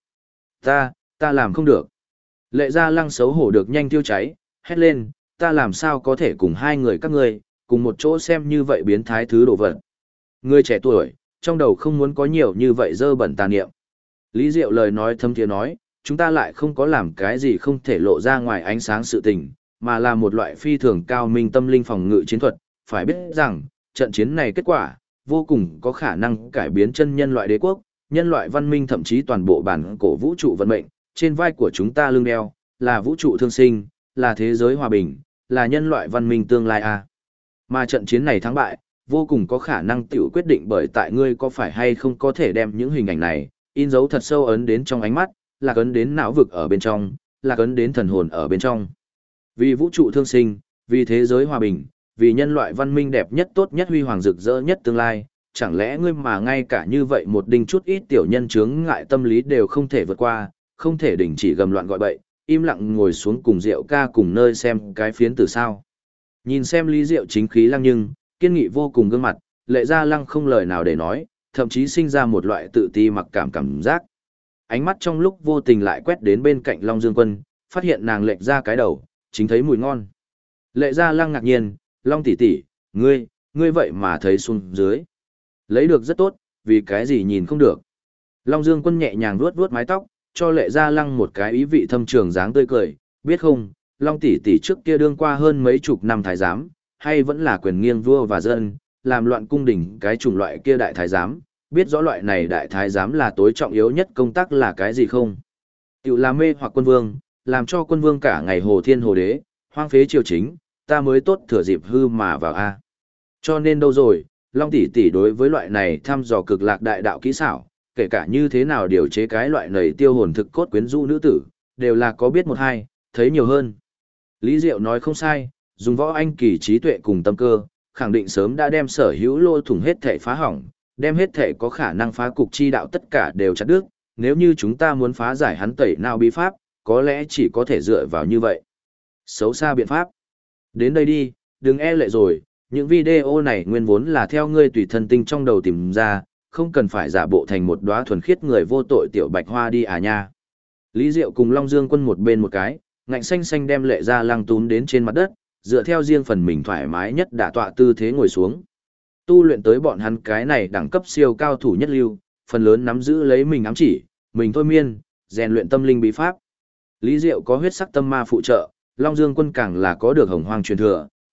Ta làm không được. Lệ Gia Lăng xấu hổ được nhanh tiêu cháy, hét lên, ta làm sao có thể cùng hai người các ngươi, cùng một chỗ xem như vậy biến thái thứ đồ vật. Người trẻ tuổi, trong đầu không muốn có nhiều như vậy dơ bẩn tà niệm. Lý Diệu lời nói thâm thiế nói, chúng ta lại không có làm cái gì không thể lộ ra ngoài ánh sáng sự tình, mà là một loại phi thường cao minh tâm linh phòng ngự chiến thuật, phải biết rằng, trận chiến này kết quả, vô cùng có khả năng cải biến chân nhân loại đế quốc, nhân loại văn minh thậm chí toàn bộ bản cổ vũ trụ vận mệnh, trên vai của chúng ta lưng đeo, là vũ trụ thương sinh, là thế giới hòa bình, là nhân loại văn minh tương lai a. Mà trận chiến này thắng bại, vô cùng có khả năng tiểu quyết định bởi tại ngươi có phải hay không có thể đem những hình ảnh này, in dấu thật sâu ấn đến trong ánh mắt, là ấn đến não vực ở bên trong, là ấn đến thần hồn ở bên trong. Vì vũ trụ thương sinh, vì thế giới hòa bình, vì nhân loại văn minh đẹp nhất tốt nhất huy hoàng rực rỡ nhất tương lai, chẳng lẽ ngươi mà ngay cả như vậy một đinh chút ít tiểu nhân chướng ngại tâm lý đều không thể vượt qua, không thể đình chỉ gầm loạn gọi bậy, im lặng ngồi xuống cùng Diệu ca cùng nơi xem cái phiến từ sao. Nhìn xem Lý Diệu chính khí lăng nhưng, kiên nghị vô cùng gương mặt, Lệ Gia Lăng không lời nào để nói, thậm chí sinh ra một loại tự ti mặc cảm giác. Ánh mắt trong lúc vô tình lại quét đến bên cạnh Long Dương Quân, phát hiện nàng lệch ra cái đầu, chính thấy mùi ngon. Lệ Gia Lăng ngạc nhiên, Long tỷ tỷ, ngươi vậy mà thấy xuống dưới. Lấy được rất tốt, vì cái gì nhìn không được. Long Dương Quân nhẹ nhàng vuốt vuốt mái tóc, cho Lệ Gia Lăng một cái ý vị thâm trường dáng tươi cười, biết không, Long tỷ tỷ trước kia đương qua hơn mấy chục năm thái giám, hay vẫn là quyền nghiêng vua và dân, làm loạn cung đình cái chủng loại kia đại thái giám, biết rõ loại này đại thái giám là tối trọng yếu nhất công tác là cái gì không? Tiểu là mê hoặc quân vương, làm cho quân vương cả ngày hồ thiên hồ đế, hoang phế triều chính, ta mới tốt thừa dịp hư mà vào a. Cho nên đâu rồi, Long tỷ tỷ đối với loại này thăm dò cực lạc đại đạo kỹ xảo, kể cả như thế nào điều chế cái loại này tiêu hồn thực cốt quyến rũ nữ tử, đều là có biết một hai, thấy nhiều hơn. Lý Diệu nói không sai, dùng Võ Anh Kỳ trí tuệ cùng tâm cơ, khẳng định sớm đã đem sở hữu lỗ thủng hết thể phá hỏng, đem hết thể có khả năng phá cục chi đạo tất cả đều chặt đứt, nếu như chúng ta muốn phá giải hắn tẩy nào bí pháp, có lẽ chỉ có thể dựa vào như vậy. Xấu xa biện pháp. Đến đây đi, đừng e lệ rồi, những video này nguyên vốn là theo ngươi tùy thân tinh trong đầu tìm ra, không cần phải giả bộ thành một đóa thuần khiết người vô tội tiểu bạch hoa đi à nha. Lý Diệu cùng Long Dương Quân một bên một cái, ngạnh xanh xanh đem Lệ Gia Lăng tún đến trên mặt đất, dựa theo riêng phần mình thoải mái nhất đả tọa tư thế ngồi xuống. Tu luyện tới bọn hắn cái này đẳng cấp siêu cao thủ nhất lưu, phần lớn nắm giữ lấy mình ám chỉ, mình thôi miên, rèn luyện tâm linh bí pháp. Lý Diệu có huyết sắc tâm ma phụ trợ, Long Dương Quân càng là có được hồng hoang truyền thừa,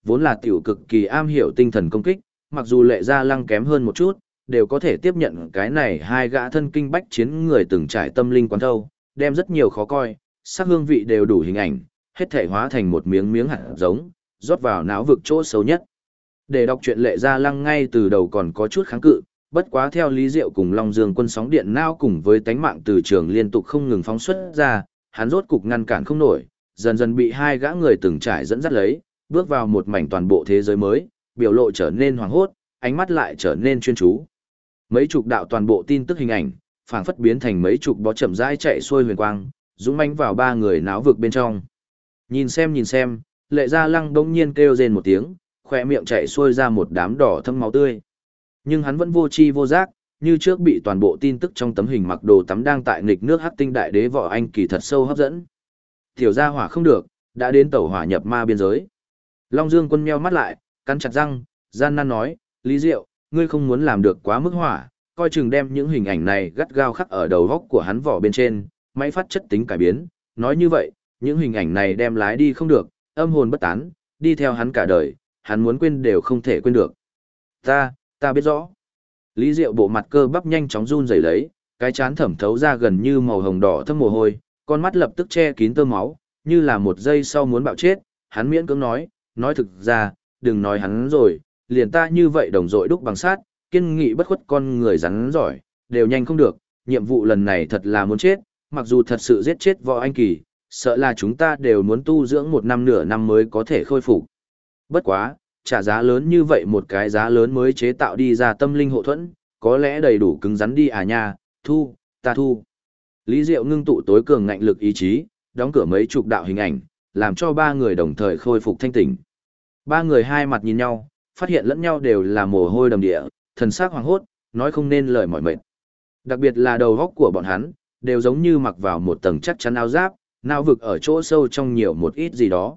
vốn là tiểu cực kỳ am hiểu tinh thần công kích, mặc dù Lệ Gia Lăng kém hơn một chút, đều có thể tiếp nhận cái này hai gã thân kinh bách chiến người từng trải tâm linh quán thâu, đem rất nhiều khó coi, sắc hương vị đều đủ hình ảnh, hết thể hóa thành một miếng miếng hạt giống, rót vào não vực chỗ sâu nhất. Để đọc truyện Lệ Gia Lăng ngay từ đầu còn có chút kháng cự, bất quá theo Lý Diệu cùng Long Dương Quân sóng điện não cùng với tánh mạng từ trường liên tục không ngừng phóng xuất ra, hắn rốt cục ngăn cản không nổi, dần dần bị hai gã người từng trải dẫn dắt lấy, bước vào một mảnh toàn bộ thế giới mới, biểu lộ trở nên hoảng hốt, ánh mắt lại trở nên chuyên chú. Mấy chục đạo toàn bộ tin tức hình ảnh, phảng phất biến thành mấy chục bó chậm rãi chạy xuôi huyền quang, dũng mãnh vào ba người náo vực bên trong. Nhìn xem, Lệ Gia Lăng bỗng nhiên kêu rên một tiếng, khóe miệng chạy xuôi ra một đám đỏ thâm máu tươi. Nhưng hắn vẫn vô tri vô giác, như trước bị toàn bộ tin tức trong tấm hình mặc đồ tắm đang tại nghịch nước Hắc Tinh Đại Đế Võ Anh Kỳ thật sâu hấp dẫn. Tiểu gia hỏa không được, đã đến tẩu hỏa nhập ma biên giới. Long Dương Quân meo mắt lại, cắn chặt răng, gian nan nói, Lý Diệu, ngươi không muốn làm được quá mức hỏa, coi chừng đem những hình ảnh này gắt gao khắc ở đầu góc của hắn vỏ bên trên, máy phát chất tính cải biến, nói như vậy, những hình ảnh này đem lái đi không được, âm hồn bất tán, đi theo hắn cả đời, hắn muốn quên đều không thể quên được. Ta biết rõ. Lý Diệu bộ mặt cơ bắp nhanh chóng run rẩy lấy, cái trán thẩm thấu ra gần như màu hồng đỏ thâm mồ hôi, con mắt lập tức che kín tơ máu, như là một giây sau muốn bạo chết, hắn miễn cưỡng nói thực ra, đừng nói hắn rồi, liền ta như vậy đồng đội đúc bằng sát, kiên nghị bất khuất con người rắn giỏi, đều nhanh không được, nhiệm vụ lần này thật là muốn chết, mặc dù thật sự giết chết Võ Anh Kỳ, sợ là chúng ta đều muốn tu dưỡng một năm nửa năm mới có thể khôi phục. Bất quá, trả giá lớn như vậy một cái giá lớn mới chế tạo đi ra tâm linh hộ thuẫn, có lẽ đầy đủ cứng rắn đi à nha, ta thu. Lý Diệu ngưng tụ tối cường ngạnh lực ý chí, đóng cửa mấy chục đạo hình ảnh, làm cho ba người đồng thời khôi phục thanh tỉnh. Ba người hai mặt nhìn nhau, phát hiện lẫn nhau đều là mồ hôi đầm địa, thần sắc hoảng hốt, nói không nên lời mỏi mệt. Đặc biệt là đầu góc của bọn hắn, đều giống như mặc vào một tầng chắc chắn áo giáp, não vực ở chỗ sâu trong nhiều một ít gì đó.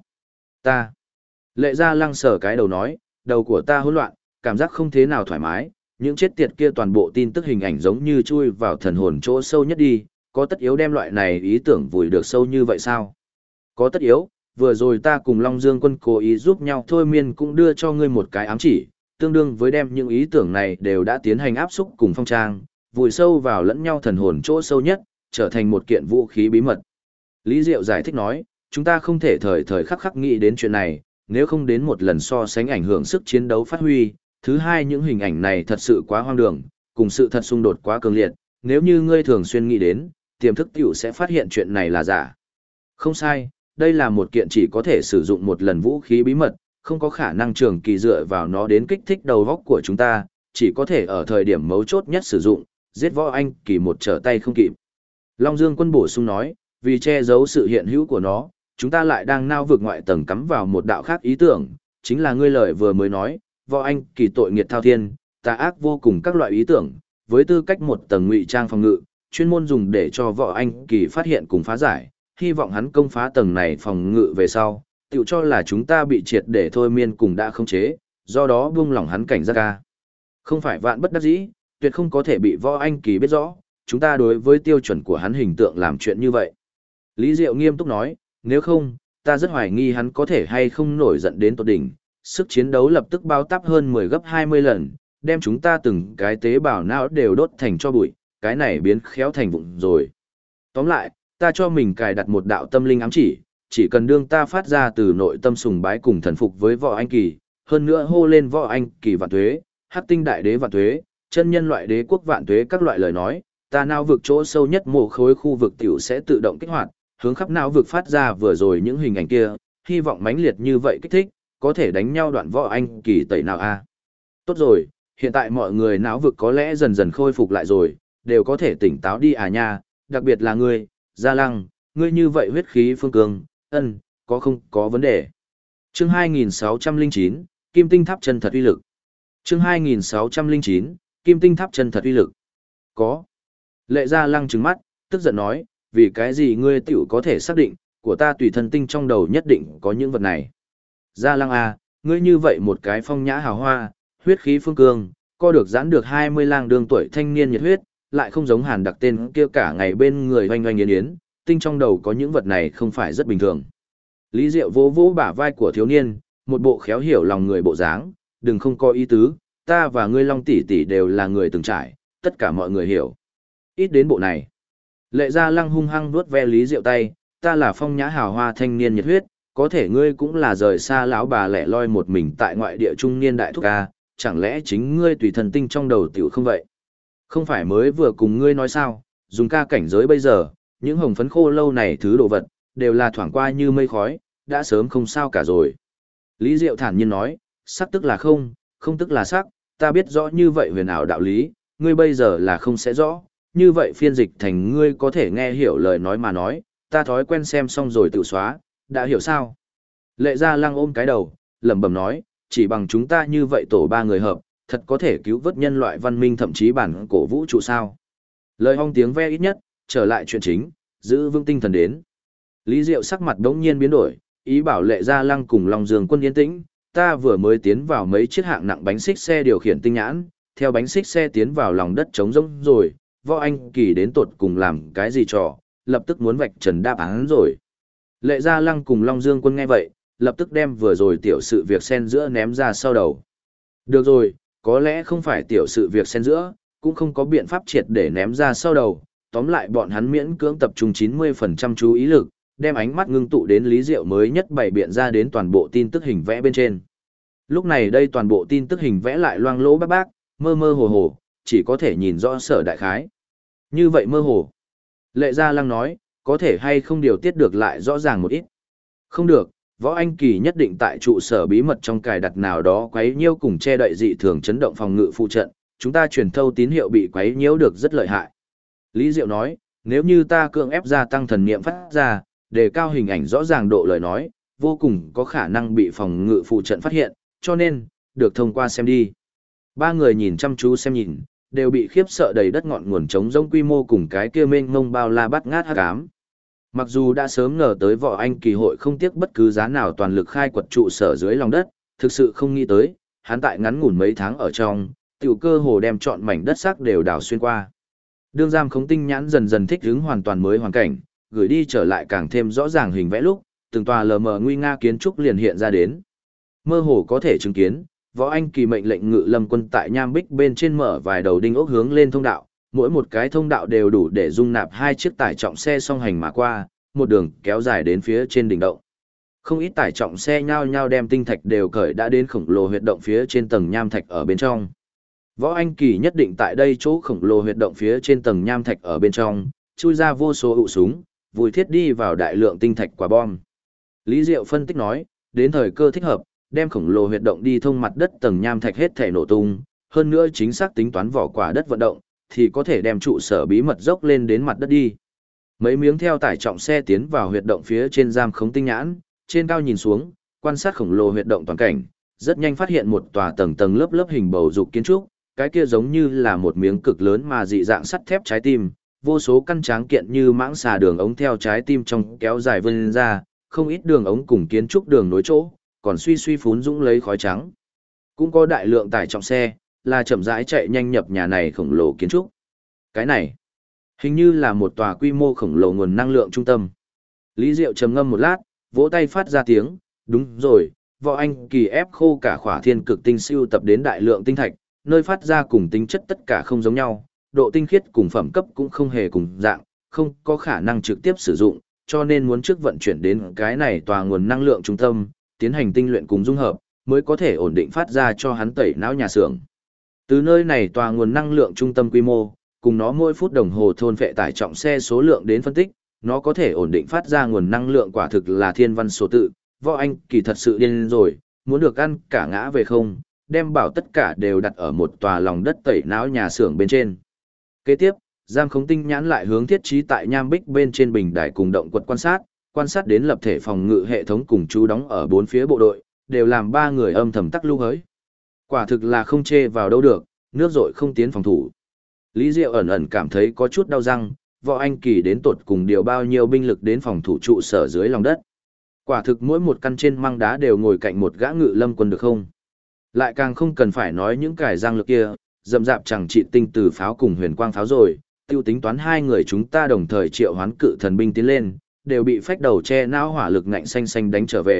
Lệ Gia Lăng sờ cái đầu nói, đầu của ta hỗn loạn, cảm giác không thế nào thoải mái, những chết tiệt kia toàn bộ tin tức hình ảnh giống như chui vào thần hồn chỗ sâu nhất đi, có tất yếu đem loại này ý tưởng vùi được sâu như vậy sao? Có tất yếu, vừa rồi ta cùng Long Dương Quân cố ý giúp nhau thôi miên cũng đưa cho ngươi một cái ám chỉ, tương đương với đem những ý tưởng này đều đã tiến hành áp xúc cùng phong trang, vùi sâu vào lẫn nhau thần hồn chỗ sâu nhất, trở thành một kiện vũ khí bí mật. Lý Diệu giải thích nói, chúng ta không thể thời khắc khắc nghĩ đến chuyện này, nếu không đến một lần so sánh ảnh hưởng sức chiến đấu phát huy. Thứ hai, những hình ảnh này thật sự quá hoang đường, cùng sự thật xung đột quá cường liệt, nếu như ngươi thường xuyên nghĩ đến, tiềm thức tiểu sẽ phát hiện chuyện này là giả. Không sai, đây là một kiện chỉ có thể sử dụng một lần vũ khí bí mật, không có khả năng trường kỳ dựa vào nó đến kích thích đầu óc của chúng ta, chỉ có thể ở thời điểm mấu chốt nhất sử dụng, giết Võ Anh Kỳ một trở tay không kịp. Long Dương Quân bổ sung nói, vì che giấu sự hiện hữu của nó, chúng ta lại đang nao vực ngoại tầng cắm vào một đạo khác ý tưởng, chính là ngươi lời vừa mới nói, Võ Anh Kỳ tội nghiệt thao thiên, tà ác vô cùng các loại ý tưởng, với tư cách một tầng ngụy trang phòng ngự, chuyên môn dùng để cho Võ Anh Kỳ phát hiện cùng phá giải, hy vọng hắn công phá tầng này phòng ngự về sau, tự cho là chúng ta bị triệt để thôi miên cùng đã khống chế, do đó buông lỏng hắn cảnh giác ca. Không phải vạn bất đắc dĩ, tuyệt không có thể bị Võ Anh Kỳ biết rõ, chúng ta đối với tiêu chuẩn của hắn hình tượng làm chuyện như vậy. Lý Diệu nghiêm túc nói, nếu không, ta rất hoài nghi hắn có thể hay không nổi giận đến tột đỉnh, sức chiến đấu lập tức bao táp hơn 10 gấp 20 lần, đem chúng ta từng cái tế bào não đều đốt thành cho bụi, cái này biến khéo thành vụn rồi. Tóm lại, ta cho mình cài đặt một đạo tâm linh ám chỉ cần đương ta phát ra từ nội tâm sùng bái cùng thần phục với Võ Anh Kỳ, hơn nữa hô lên Võ Anh Kỳ vạn tuế, Hắc Tinh Đại Đế vạn tuế, chân nhân loại đế quốc vạn tuế các loại lời nói, ta não vực chỗ sâu nhất mồ khối khu vực tiểu sẽ tự động kích hoạt, hướng khắp não vực phát ra vừa rồi những hình ảnh kia, hy vọng mãnh liệt như vậy kích thích, có thể đánh nhau đoạn Võ Anh Kỳ tẩy nào a. Tốt rồi, hiện tại mọi người não vực có lẽ dần dần khôi phục lại rồi, đều có thể tỉnh táo đi à nha, đặc biệt là ngươi, Gia Lăng, ngươi như vậy huyết khí phương cường, có không có vấn đề. Chương 2609, Kim Tinh Tháp chân thật uy lực. Chương 2609, Kim Tinh Tháp chân thật uy lực. Có. Lệ Gia Lăng trừng mắt, tức giận nói, vì cái gì ngươi tiểu có thể xác định, của ta tùy thân tinh trong đầu nhất định có những vật này. Gia Lăng à, ngươi như vậy một cái phong nhã hào hoa, huyết khí phương cương, co được giãn được 20 lang đường tuổi thanh niên nhiệt huyết, lại không giống Hàn Đặc tên kia cả ngày bên người oanh oanh yến yến, tinh trong đầu có những vật này không phải rất bình thường. Lý Diệu vỗ vỗ bả vai của thiếu niên, một bộ khéo hiểu lòng người bộ dáng, đừng không có ý tứ, ta và ngươi Long tỷ tỷ đều là người từng trải, tất cả mọi người hiểu. Ít đến bộ này. Lệ Gia Lăng hung hăng vuốt ve Lý Diệu tay, ta là phong nhã hào hoa thanh niên nhiệt huyết, có thể ngươi cũng là rời xa lão bà lẻ loi một mình tại ngoại địa trung niên đại thúc ca, chẳng lẽ chính ngươi tùy thần tinh trong đầu tiểu không vậy? Không phải mới vừa cùng ngươi nói sao, dùng ca cảnh giới bây giờ, những hồng phấn khô lâu này thứ đồ vật, đều là thoảng qua như mây khói, đã sớm không sao cả rồi. Lý Diệu thản nhiên nói, sắc tức là không, không tức là sắc, ta biết rõ như vậy huyền ảo đạo lý, ngươi bây giờ là không sẽ rõ, như vậy phiên dịch thành ngươi có thể nghe hiểu lời nói mà nói, ta thói quen xem xong rồi tự xóa, đã hiểu sao? Lệ Gia Lăng ôm cái đầu, lẩm bẩm nói, chỉ bằng chúng ta như vậy tổ ba người hợp, thật có thể cứu vớt nhân loại văn minh thậm chí bản cổ vũ trụ sao? Lời hong tiếng ve ít nhất, trở lại chuyện chính, giữ vững tinh thần đến. Lý Diệu sắc mặt đống nhiên biến đổi, ý bảo Lệ Gia Lăng cùng Long Dương Quân yên tĩnh, ta vừa mới tiến vào mấy chiếc hạng nặng bánh xích xe điều khiển tinh nhãn, theo bánh xích xe tiến vào lòng đất trống rỗng rồi, Võ Anh Kỳ đến tột cùng làm cái gì trò, lập tức muốn vạch trần đáp án rồi. Lệ Gia Lăng cùng Long Dương Quân nghe vậy, lập tức đem vừa rồi tiểu sự việc xen giữa ném ra sau đầu. Được rồi, có lẽ không phải tiểu sự việc xen giữa, cũng không có biện pháp triệt để ném ra sau đầu, tóm lại bọn hắn miễn cưỡng tập trung 90% chú ý lực, đem ánh mắt ngưng tụ đến Lý Diệu mới nhất bày biện ra đến toàn bộ tin tức hình vẽ bên trên. Lúc này đây toàn bộ tin tức hình vẽ lại loang lỗ bác bác, mơ mơ hồ hồ, chỉ có thể nhìn rõ sở đại khái. Như vậy mơ hồ. Lệ Gia Lăng nói, có thể hay không điều tiết được lại rõ ràng một ít. Không được, Võ Anh Kỳ nhất định tại trụ sở bí mật trong cài đặt nào đó quấy nhiễu cùng che đậy dị thường chấn động phòng ngự phụ trận, chúng ta truyền thâu tín hiệu bị quấy nhiễu được rất lợi hại. Lý Diệu nói, nếu như ta cưỡng ép gia tăng thần niệm phát ra, đề cao hình ảnh rõ ràng độ lời nói, vô cùng có khả năng bị phòng ngự phụ trận phát hiện, cho nên, được thông qua xem đi. Ba người nhìn chăm chú xem nhìn, đều bị khiếp sợ đầy đất ngọn nguồn trống rỗng quy mô cùng cái kia mênh mông bao la bắt ngát hắc ám. Mặc dù đã sớm ngờ tới Võ Anh Kỳ hội không tiếc bất cứ giá nào toàn lực khai quật trụ sở dưới lòng đất, thực sự không nghĩ tới, hắn tại ngắn ngủn mấy tháng ở trong, tiểu cơ hồ đem trọn mảnh đất sắc đều đào xuyên qua. Đương Giam Khống Tinh Nhãn dần dần thích ứng hoàn toàn mới hoàn cảnh, gửi đi trở lại càng thêm rõ ràng hình vẽ lúc, từng tòa lờ mờ nguy nga kiến trúc liền hiện ra đến. Mơ hồ có thể chứng kiến, Võ Anh Kỳ mệnh lệnh Ngự Lâm Quân tại Nham Bích bên trên mở vài đầu đinh ốc hướng lên thông đạo, mỗi một cái thông đạo đều đủ để dung nạp hai chiếc tải trọng xe song hành mà qua, một đường kéo dài đến phía trên đỉnh động. Không ít tải trọng xe nhao nhao đem tinh thạch đều cởi đã đến khổng lồ huyệt động phía trên tầng nham thạch ở bên trong. Võ Anh Kỳ nhất định tại đây chỗ khổng lồ huyệt động phía trên tầng nham thạch ở bên trong, chui ra vô số ụ súng, vùi thiết đi vào đại lượng tinh thạch quả bom. Lý Diệu phân tích nói, đến thời cơ thích hợp, đem khổng lồ huyệt động đi thông mặt đất tầng nham thạch hết thể nổ tung, hơn nữa chính xác tính toán vỏ quả đất vận động, thì có thể đem trụ sở bí mật dốc lên đến mặt đất đi. Mấy miếng theo tải trọng xe tiến vào huyệt động phía trên Giam Khống Tinh Nhãn, trên cao nhìn xuống, quan sát khổng lồ huyệt động toàn cảnh, rất nhanh phát hiện một tòa tầng tầng lớp lớp hình bầu dục kiến trúc, cái kia giống như là một miếng cực lớn mà dị dạng sắt thép trái tim, vô số căn tráng kiện như mãng xà đường ống theo trái tim trong kéo dài vươn ra, không ít đường ống cùng kiến trúc đường nối chỗ, còn suy suy phún dũng lấy khói trắng. Cũng có đại lượng tải trọng xe, là chậm rãi chạy nhanh nhập nhà này khổng lồ kiến trúc. Cái này, hình như là một tòa quy mô khổng lồ nguồn năng lượng trung tâm. Lý Diệu trầm ngâm một lát, vỗ tay phát ra tiếng, đúng rồi, Võ Anh Kỳ ép khô cả khỏa thiên cực tinh siêu tập đến đại lượng tinh thạch, nơi phát ra cùng tính chất tất cả không giống nhau, độ tinh khiết cùng phẩm cấp cũng không hề cùng dạng, không có khả năng trực tiếp sử dụng, cho nên muốn trước vận chuyển đến cái này tòa nguồn năng lượng trung tâm, tiến hành tinh luyện cùng dung hợp, mới có thể ổn định phát ra cho hắn tẩy não nhà xưởng. Từ nơi này tòa nguồn năng lượng trung tâm quy mô, cùng nó mỗi phút đồng hồ thôn phệ tải trọng xe số lượng đến phân tích, nó có thể ổn định phát ra nguồn năng lượng quả thực là thiên văn số tự. Võ Anh Kỳ thật sự điên rồi, muốn được ăn cả ngã về không, đem bảo tất cả đều đặt ở một tòa lòng đất tẩy não nhà xưởng bên trên. Kế tiếp, Giam Khống Tinh Nhãn lại hướng thiết trí tại Nham Bích bên trên bình đài cùng động quật quan sát đến lập thể phòng ngự hệ thống cùng chú đóng ở bốn phía bộ đội, đều làm ba người âm thầm tắc lưu hới. Quả thực là không chê vào đâu được, nước dội không tiến phòng thủ. Lý Diệu ẩn ẩn cảm thấy có chút đau răng, Võ Anh Kỳ đến tột cùng điều bao nhiêu binh lực đến phòng thủ trụ sở dưới lòng đất. Quả thực mỗi một căn trên măng đá đều ngồi cạnh một gã Ngự Lâm Quân được không? Lại càng không cần phải nói những cải giang lực kia, dầm dạp chẳng trị tinh từ pháo cùng huyền quang pháo rồi, tiêu tính toán hai người chúng ta đồng thời triệu hoán cự thần binh tiến lên, đều bị phách đầu che não hỏa lực ngạnh xanh xanh đánh trở về,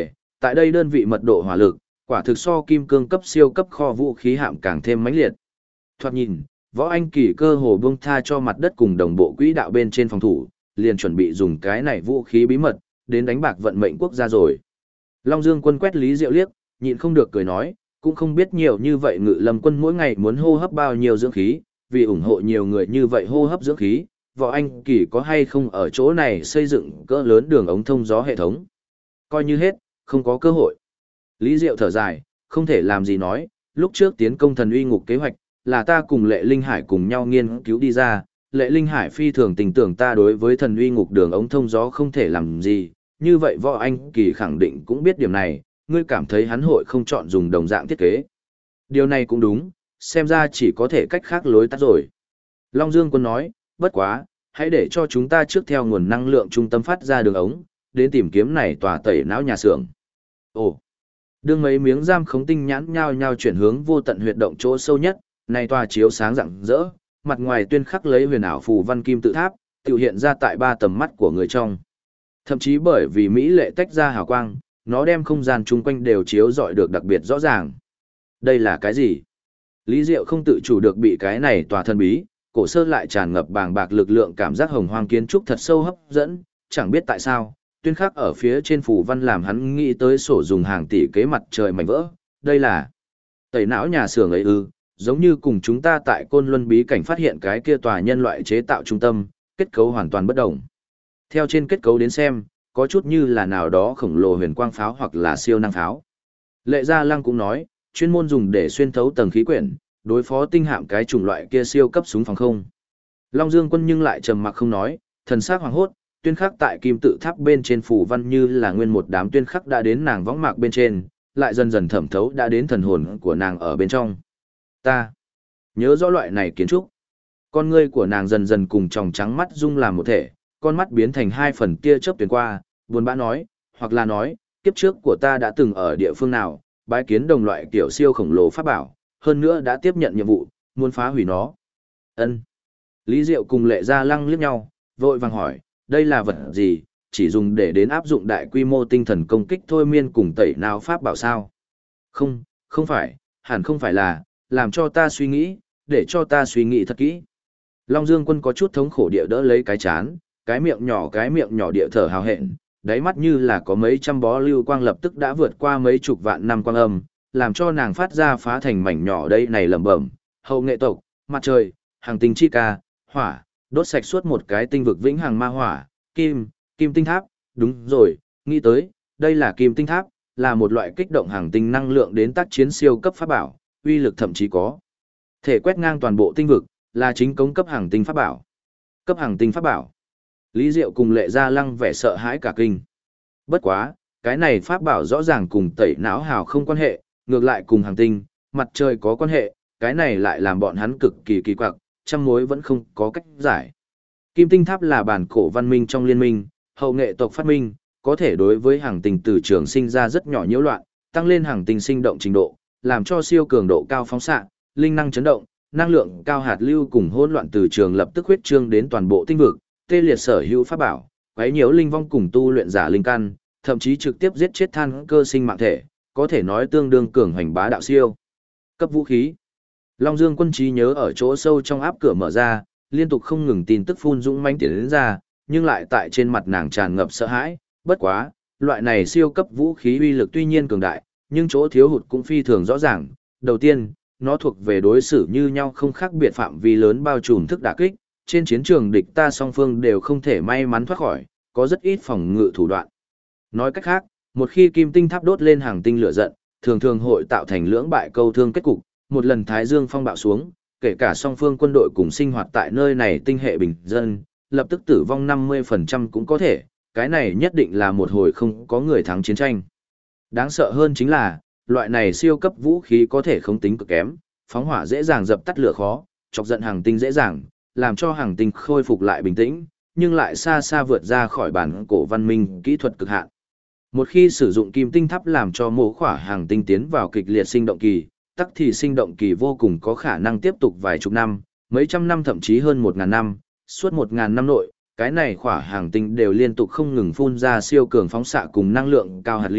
Tại đây đơn vị mật độ hỏa lực, quả thực so kim cương cấp siêu cấp kho vũ khí hạm càng thêm mãnh liệt. Thoạt nhìn, Võ Anh Kỳ cơ hồ buông tha cho mặt đất cùng đồng bộ quỹ đạo bên trên phòng thủ, liền chuẩn bị dùng cái này vũ khí bí mật, đến đánh bạc vận mệnh quốc gia rồi. Long Dương Quân quét Lý Diệu liếc, nhịn không được cười nói, cũng không biết nhiều như vậy Ngự Lâm Quân mỗi ngày muốn hô hấp bao nhiêu dưỡng khí, vì ủng hộ nhiều người như vậy hô hấp dưỡng khí, Võ Anh Kỳ có hay không ở chỗ này xây dựng cỡ lớn đường ống thông gió hệ thống. Coi như hết, không có cơ hội. Lý Diệu thở dài, không thể làm gì nói, lúc trước tiến công thần uy ngục kế hoạch, là ta cùng Lệ Linh Hải cùng nhau nghiên cứu đi ra, Lệ Linh Hải phi thường tình tưởng ta đối với thần uy ngục đường ống thông gió không thể làm gì, như vậy Võ Anh Kỳ khẳng định cũng biết điểm này, ngươi cảm thấy hắn hội không chọn dùng đồng dạng thiết kế. Điều này cũng đúng, xem ra chỉ có thể cách khác lối tắt rồi. Long Dương Quân nói, bất quá, hãy để cho chúng ta trước theo nguồn năng lượng trung tâm phát ra đường ống, đến tìm kiếm này tòa tẩy não nhà xưởng. Ồ, đương mấy miếng giam khống tinh nhãn nhao nhao chuyển hướng vô tận huyệt động chỗ sâu nhất, này tòa chiếu sáng rạng rỡ, mặt ngoài tuyên khắc lấy huyền ảo phù văn kim tự tháp, tự hiện ra tại ba tầm mắt của người trong. Thậm chí bởi vì mỹ lệ tách ra hào quang, nó đem không gian chung quanh đều chiếu rọi được đặc biệt rõ ràng. Đây là cái gì? Lý Diệu không tự chủ được bị cái này tòa thần bí, cổ sơ lại tràn ngập bàng bạc lực lượng cảm giác hồng hoang kiến trúc thật sâu hấp dẫn, chẳng biết tại sao, tuyên khắc ở phía trên phù văn làm hắn nghĩ tới sổ dùng hàng tỷ kế mặt trời mảnh vỡ. Đây là tẩy não nhà xưởng ấy ư? Giống như cùng chúng ta tại Côn Luân bí cảnh phát hiện cái kia tòa nhân loại chế tạo trung tâm, kết cấu hoàn toàn bất đồng. Theo trên kết cấu đến xem, có chút như là nào đó khổng lồ huyền quang pháo hoặc là siêu năng pháo. Lệ Gia Lăng cũng nói, chuyên môn dùng để xuyên thấu tầng khí quyển, đối phó tinh hạm cái chủng loại kia siêu cấp súng phòng không. Long Dương Quân nhưng lại trầm mặc không nói, thần sắc hoàng hốt, tuyên khắc tại kim tự tháp bên trên phù văn như là nguyên một đám tuyên khắc đã đến nàng võng mạc bên trên, lại dần dần thẩm thấu đã đến thần hồn của nàng ở bên trong. Ta nhớ rõ loại này kiến trúc. Con ngươi của nàng dần dần cùng tròng trắng mắt dung làm một thể, con mắt biến thành hai phần tia chớp tuyến qua, buồn bã nói, hoặc là nói, kiếp trước của ta đã từng ở địa phương nào, bái kiến đồng loại kiểu siêu khổng lồ pháp bảo, hơn nữa đã tiếp nhận nhiệm vụ, muốn phá hủy nó. Ân. Lý Diệu cùng Lệ Gia Lăng liếc nhau, vội vàng hỏi, đây là vật gì, chỉ dùng để đến áp dụng đại quy mô tinh thần công kích thôi miên cùng tẩy não pháp bảo sao? Không, không phải, hẳn không phải là, làm cho ta suy nghĩ, để cho ta suy nghĩ thật kỹ. Long Dương Quân có chút thống khổ địa đỡ lấy cái chán, cái miệng nhỏ địa thở hào hẹn, đáy mắt như là có mấy trăm bó lưu quang lập tức đã vượt qua mấy chục vạn năm quang âm, làm cho nàng phát ra phá thành mảnh nhỏ đây này lẩm bẩm, hậu nghệ tộc, mặt trời, hàng tinh chi ca, hỏa, đốt sạch suốt một cái tinh vực vĩnh hằng ma hỏa, kim tinh tháp, đúng rồi, nghĩ tới, đây là kim tinh tháp, là một loại kích động hàng tinh năng lượng đến tác chiến siêu cấp pháp bảo, uy lực thậm chí có thể quét ngang toàn bộ tinh vực, là chính cống cấp hàng tinh pháp bảo. Cấp hàng tinh pháp bảo. Lý Diệu cùng Lệ Gia Lăng vẻ sợ hãi cả kinh. Bất quá, cái này pháp bảo rõ ràng cùng tẩy não hào không quan hệ, ngược lại cùng hàng tinh, mặt trời có quan hệ, cái này lại làm bọn hắn cực kỳ kỳ quặc, trăm mối vẫn không có cách giải. Kim tinh tháp là bản cổ văn minh trong liên minh, hậu nghệ tộc phát minh, có thể đối với hàng tinh từ trường sinh ra rất nhỏ nhiễu loạn, tăng lên hàng tinh sinh động trình độ, làm cho siêu cường độ cao phóng xạ, linh năng chấn động, năng lượng cao hạt lưu cùng hỗn loạn từ trường lập tức huyết trương đến toàn bộ tinh vực, tê liệt sở hữu pháp bảo, quấy nhiễu linh vong cùng tu luyện giả linh căn, thậm chí trực tiếp giết chết than cơ sinh mạng thể, có thể nói tương đương cường hành bá đạo siêu. Cấp vũ khí. Long Dương Quân trí nhớ ở chỗ sâu trong áp cửa mở ra, liên tục không ngừng tin tức phun dũng mãnh tiến đến ra, nhưng lại tại trên mặt nàng tràn ngập sợ hãi, bất quá, loại này siêu cấp vũ khí uy lực tuy nhiên cường đại, nhưng chỗ thiếu hụt cũng phi thường rõ ràng. Đầu tiên, nó thuộc về đối xử như nhau không khác biệt phạm vi lớn bao trùm thức đả kích, trên chiến trường địch ta song phương đều không thể may mắn thoát khỏi, có rất ít phòng ngự thủ đoạn. Nói cách khác, một khi kim tinh tháp đốt lên hàng tinh lửa giận, thường thường hội tạo thành lưỡng bại câu thương kết cục, một lần thái dương phong bạo xuống, kể cả song phương quân đội cùng sinh hoạt tại nơi này tinh hệ bình dân, lập tức tử vong 50% cũng có thể, cái này nhất định là một hồi không có người thắng chiến tranh. Đáng sợ hơn chính là, loại này siêu cấp vũ khí có thể không tính cực kém, phóng hỏa dễ dàng dập tắt lửa khó, chọc giận hàng tinh dễ dàng, làm cho hàng tinh khôi phục lại bình tĩnh, nhưng lại xa xa vượt ra khỏi bản cổ văn minh kỹ thuật cực hạn. Một khi sử dụng kim tinh tháp làm cho mô khỏa hàng tinh tiến vào kịch liệt sinh động kỳ, tắc thì sinh động kỳ vô cùng có khả năng tiếp tục vài chục năm, mấy trăm năm thậm chí hơn 1.000 năm, suốt 1.000 năm nội, cái này khỏa hàng tinh đều liên tục không ngừng phun ra siêu cường phóng xạ cùng năng lượng cao hạt lưu,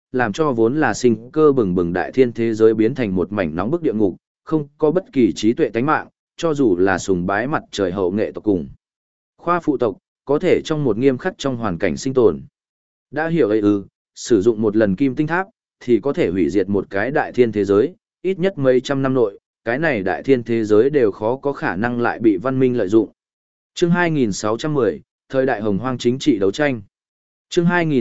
làm cho vốn là sinh cơ bừng bừng đại thiên thế giới biến thành một mảnh nóng bức địa ngục, không có bất kỳ trí tuệ tánh mạng, cho dù là sùng bái mặt trời hậu nghệ tộc cùng. Khoa phụ tộc, có thể trong một nghiêm khắc trong hoàn cảnh sinh tồn. Đã hiểu ấy sử dụng một lần kim tinh tháp, thì có thể hủy diệt một cái đại thiên thế giới, ít nhất mấy trăm năm nội, cái này đại thiên thế giới đều khó có khả năng lại bị văn minh lợi dụng. Chương 2610, Thời đại hồng hoang chính trị đấu tranh. Chương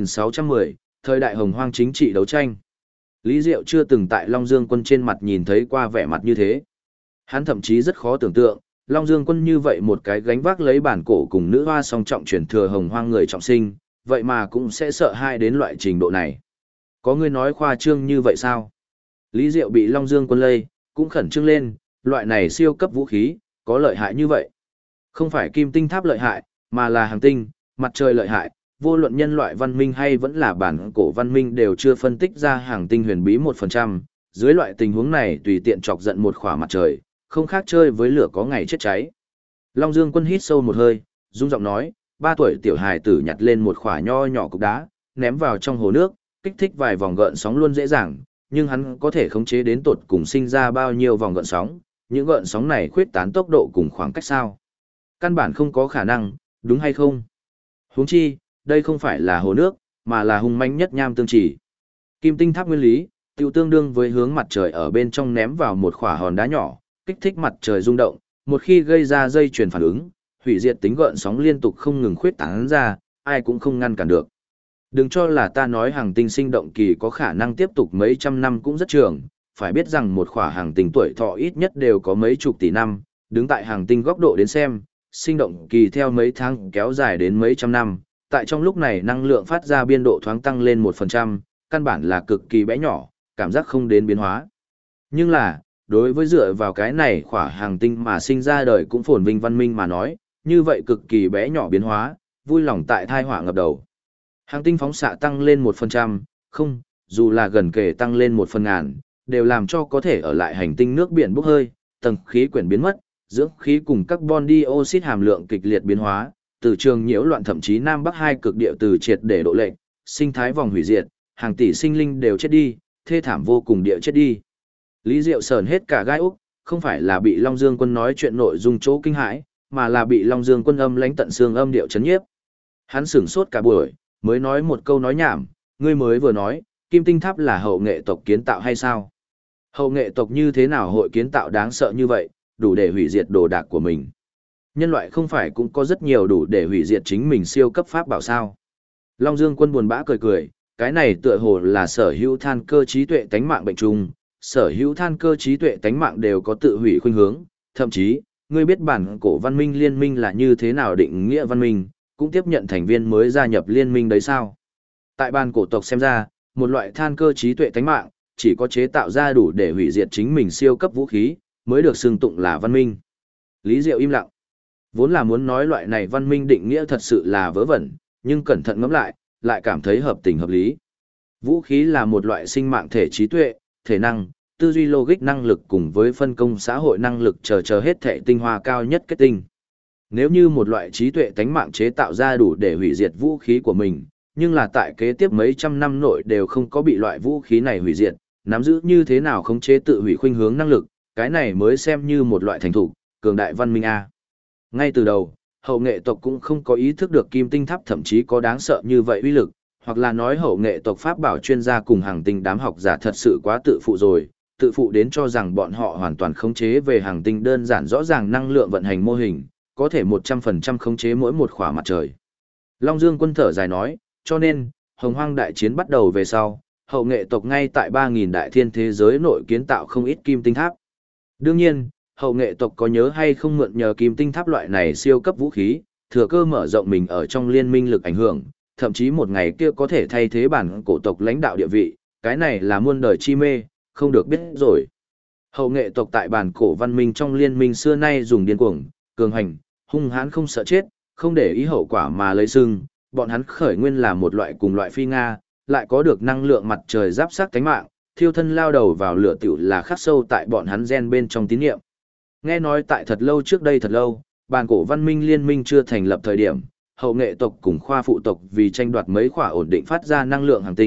2610, Thời đại hồng hoang chính trị đấu tranh. Lý Diệu chưa từng tại Long Dương Quân trên mặt nhìn thấy qua vẻ mặt như thế. Hắn thậm chí rất khó tưởng tượng, Long Dương Quân như vậy một cái gánh vác lấy bản cổ cùng nữ hoa song trọng truyền thừa hồng hoang người trọng sinh, vậy mà cũng sẽ sợ hai đến loại trình độ này. Có người nói khoa trương như vậy sao? Lý Diệu bị Long Dương Quân lây, cũng khẩn trương lên, loại này siêu cấp vũ khí, có lợi hại như vậy. Không phải kim tinh tháp lợi hại, mà là hành tinh, mặt trời lợi hại, vô luận nhân loại văn minh hay vẫn là bản cổ văn minh đều chưa phân tích ra hành tinh huyền bí 1%, dưới loại tình huống này tùy tiện chọc giận một khỏa mặt trời, không khác chơi với lửa có ngày chết cháy. Long Dương Quân hít sâu một hơi, rung giọng nói, 3 tuổi tiểu hài tử nhặt lên một khỏa nho nhỏ cục đá, ném vào trong hồ nước, kích thích vài vòng gợn sóng luôn dễ dàng, nhưng hắn có thể khống chế đến tột cùng sinh ra bao nhiêu vòng gợn sóng, những gợn sóng này khuyết tán tốc độ cùng khoảng cách sao? Căn bản không có khả năng, đúng hay không? Huống chi, đây không phải là hồ nước, mà là hung mãnh nhất nham tương chỉ. Kim tinh tháp nguyên lý, tiêu tương đương với hướng mặt trời ở bên trong ném vào một khỏa hòn đá nhỏ, kích thích mặt trời rung động, một khi gây ra dây chuyền phản ứng, hủy diệt tính gợn sóng liên tục không ngừng khuyết tán ra, ai cũng không ngăn cản được. Đừng cho là ta nói hành tinh sinh động kỳ có khả năng tiếp tục mấy trăm năm cũng rất trường, phải biết rằng một khỏa hành tinh tuổi thọ ít nhất đều có mấy chục tỷ năm, đứng tại hành tinh góc độ đến xem, sinh động kỳ theo mấy tháng kéo dài đến mấy trăm năm, tại trong lúc này năng lượng phát ra biên độ thoáng tăng lên 1%, căn bản là cực kỳ bé nhỏ, cảm giác không đến biến hóa. Nhưng là, đối với dựa vào cái này khỏa hành tinh mà sinh ra đời cũng phồn vinh văn minh mà nói, như vậy cực kỳ bé nhỏ biến hóa, vui lòng tại thai họa ngập đầu. Hành tinh phóng xạ tăng lên 1%, không, dù là gần kề tăng lên 1/1000, đều làm cho có thể ở lại hành tinh nước biển bốc hơi, tầng khí quyển biến mất, dưỡng khí cùng carbon dioxide hàm lượng kịch liệt biến hóa, từ trường nhiễu loạn thậm chí Nam Bắc hai cực địa từ triệt để độ lệch, sinh thái vòng hủy diệt, hàng tỷ sinh linh đều chết đi, thê thảm vô cùng địa chết đi. Lý Diệu sờn hết cả gai úc, không phải là bị Long Dương Quân nói chuyện nội dung chỗ kinh hãi, mà là bị Long Dương Quân âm lãnh tận xương âm điệu chấn nhiếp. Hắn sửng sốt cả buổi, mới nói một câu nói nhảm, ngươi mới vừa nói, Kim Tinh Tháp là hậu nghệ tộc kiến tạo hay sao? Hậu nghệ tộc như thế nào hội kiến tạo đáng sợ như vậy, đủ để hủy diệt đồ đạc của mình. Nhân loại không phải cũng có rất nhiều đủ để hủy diệt chính mình siêu cấp pháp bảo sao? Long Dương Quân buồn bã cười cười, cái này tựa hồ là sở hữu than cơ trí tuệ tánh mạng bệnh trùng, sở hữu than cơ trí tuệ tánh mạng đều có tự hủy khuynh hướng, thậm chí, ngươi biết bản cổ văn minh liên minh là như thế nào định nghĩa văn minh, cũng tiếp nhận thành viên mới gia nhập liên minh đấy sao? Tại bản cổ tộc xem ra, một loại than cơ trí tuệ tánh mạng, chỉ có chế tạo ra đủ để hủy diệt chính mình siêu cấp vũ khí, mới được xưng tụng là văn minh. Lý Diệu im lặng. Vốn là muốn nói loại này văn minh định nghĩa thật sự là vớ vẩn, nhưng cẩn thận ngẫm lại cảm thấy hợp tình hợp lý. Vũ khí là một loại sinh mạng thể trí tuệ, thể năng, tư duy logic năng lực cùng với phân công xã hội năng lực chờ hết thể tinh hoa cao nhất kết tinh. Nếu như một loại trí tuệ tánh mạng chế tạo ra đủ để hủy diệt vũ khí của mình, nhưng là tại kế tiếp mấy trăm năm nội đều không có bị loại vũ khí này hủy diệt, nắm giữ như thế nào khống chế tự hủy khuynh hướng năng lực, cái này mới xem như một loại thành thủ, cường đại văn minh A. Ngay từ đầu, hậu nghệ tộc cũng không có ý thức được kim tinh tháp thậm chí có đáng sợ như vậy uy lực, hoặc là nói hậu nghệ tộc pháp bảo chuyên gia cùng hàng tinh đám học giả thật sự quá tự phụ rồi, tự phụ đến cho rằng bọn họ hoàn toàn khống chế về hàng tinh đơn giản rõ ràng năng lượng vận hành mô hình, có thể 100% khống chế mỗi một khỏa mặt trời. Long Dương Quân thở dài nói, cho nên, hồng hoang đại chiến bắt đầu về sau, hậu nghệ tộc ngay tại 3.000 đại thiên thế giới nội kiến tạo không ít kim tinh tháp. Đương nhiên, hậu nghệ tộc có nhớ hay không mượn nhờ kim tinh tháp loại này siêu cấp vũ khí, thừa cơ mở rộng mình ở trong liên minh lực ảnh hưởng, thậm chí một ngày kia có thể thay thế bản cổ tộc lãnh đạo địa vị, cái này là muôn đời chi mê, không được biết rồi. Hậu nghệ tộc tại bản cổ văn minh trong liên minh xưa nay dùng điên cuồng, cường hành, hung hãn không sợ chết, không để ý hậu quả mà lấy sưng, bọn hắn khởi nguyên là một loại cùng loại phi Nga, lại có được năng lượng mặt trời giáp sát cánh mạng, thiêu thân lao đầu vào lửa tiểu là khắc sâu tại bọn hắn gen bên trong tín niệm. Nghe nói tại thật lâu trước đây thật lâu, bản cổ văn minh liên minh chưa thành lập thời điểm, hậu nghệ tộc cùng khoa phụ tộc vì tranh đoạt mấy khỏa ổn định phát ra năng lượng hành tinh,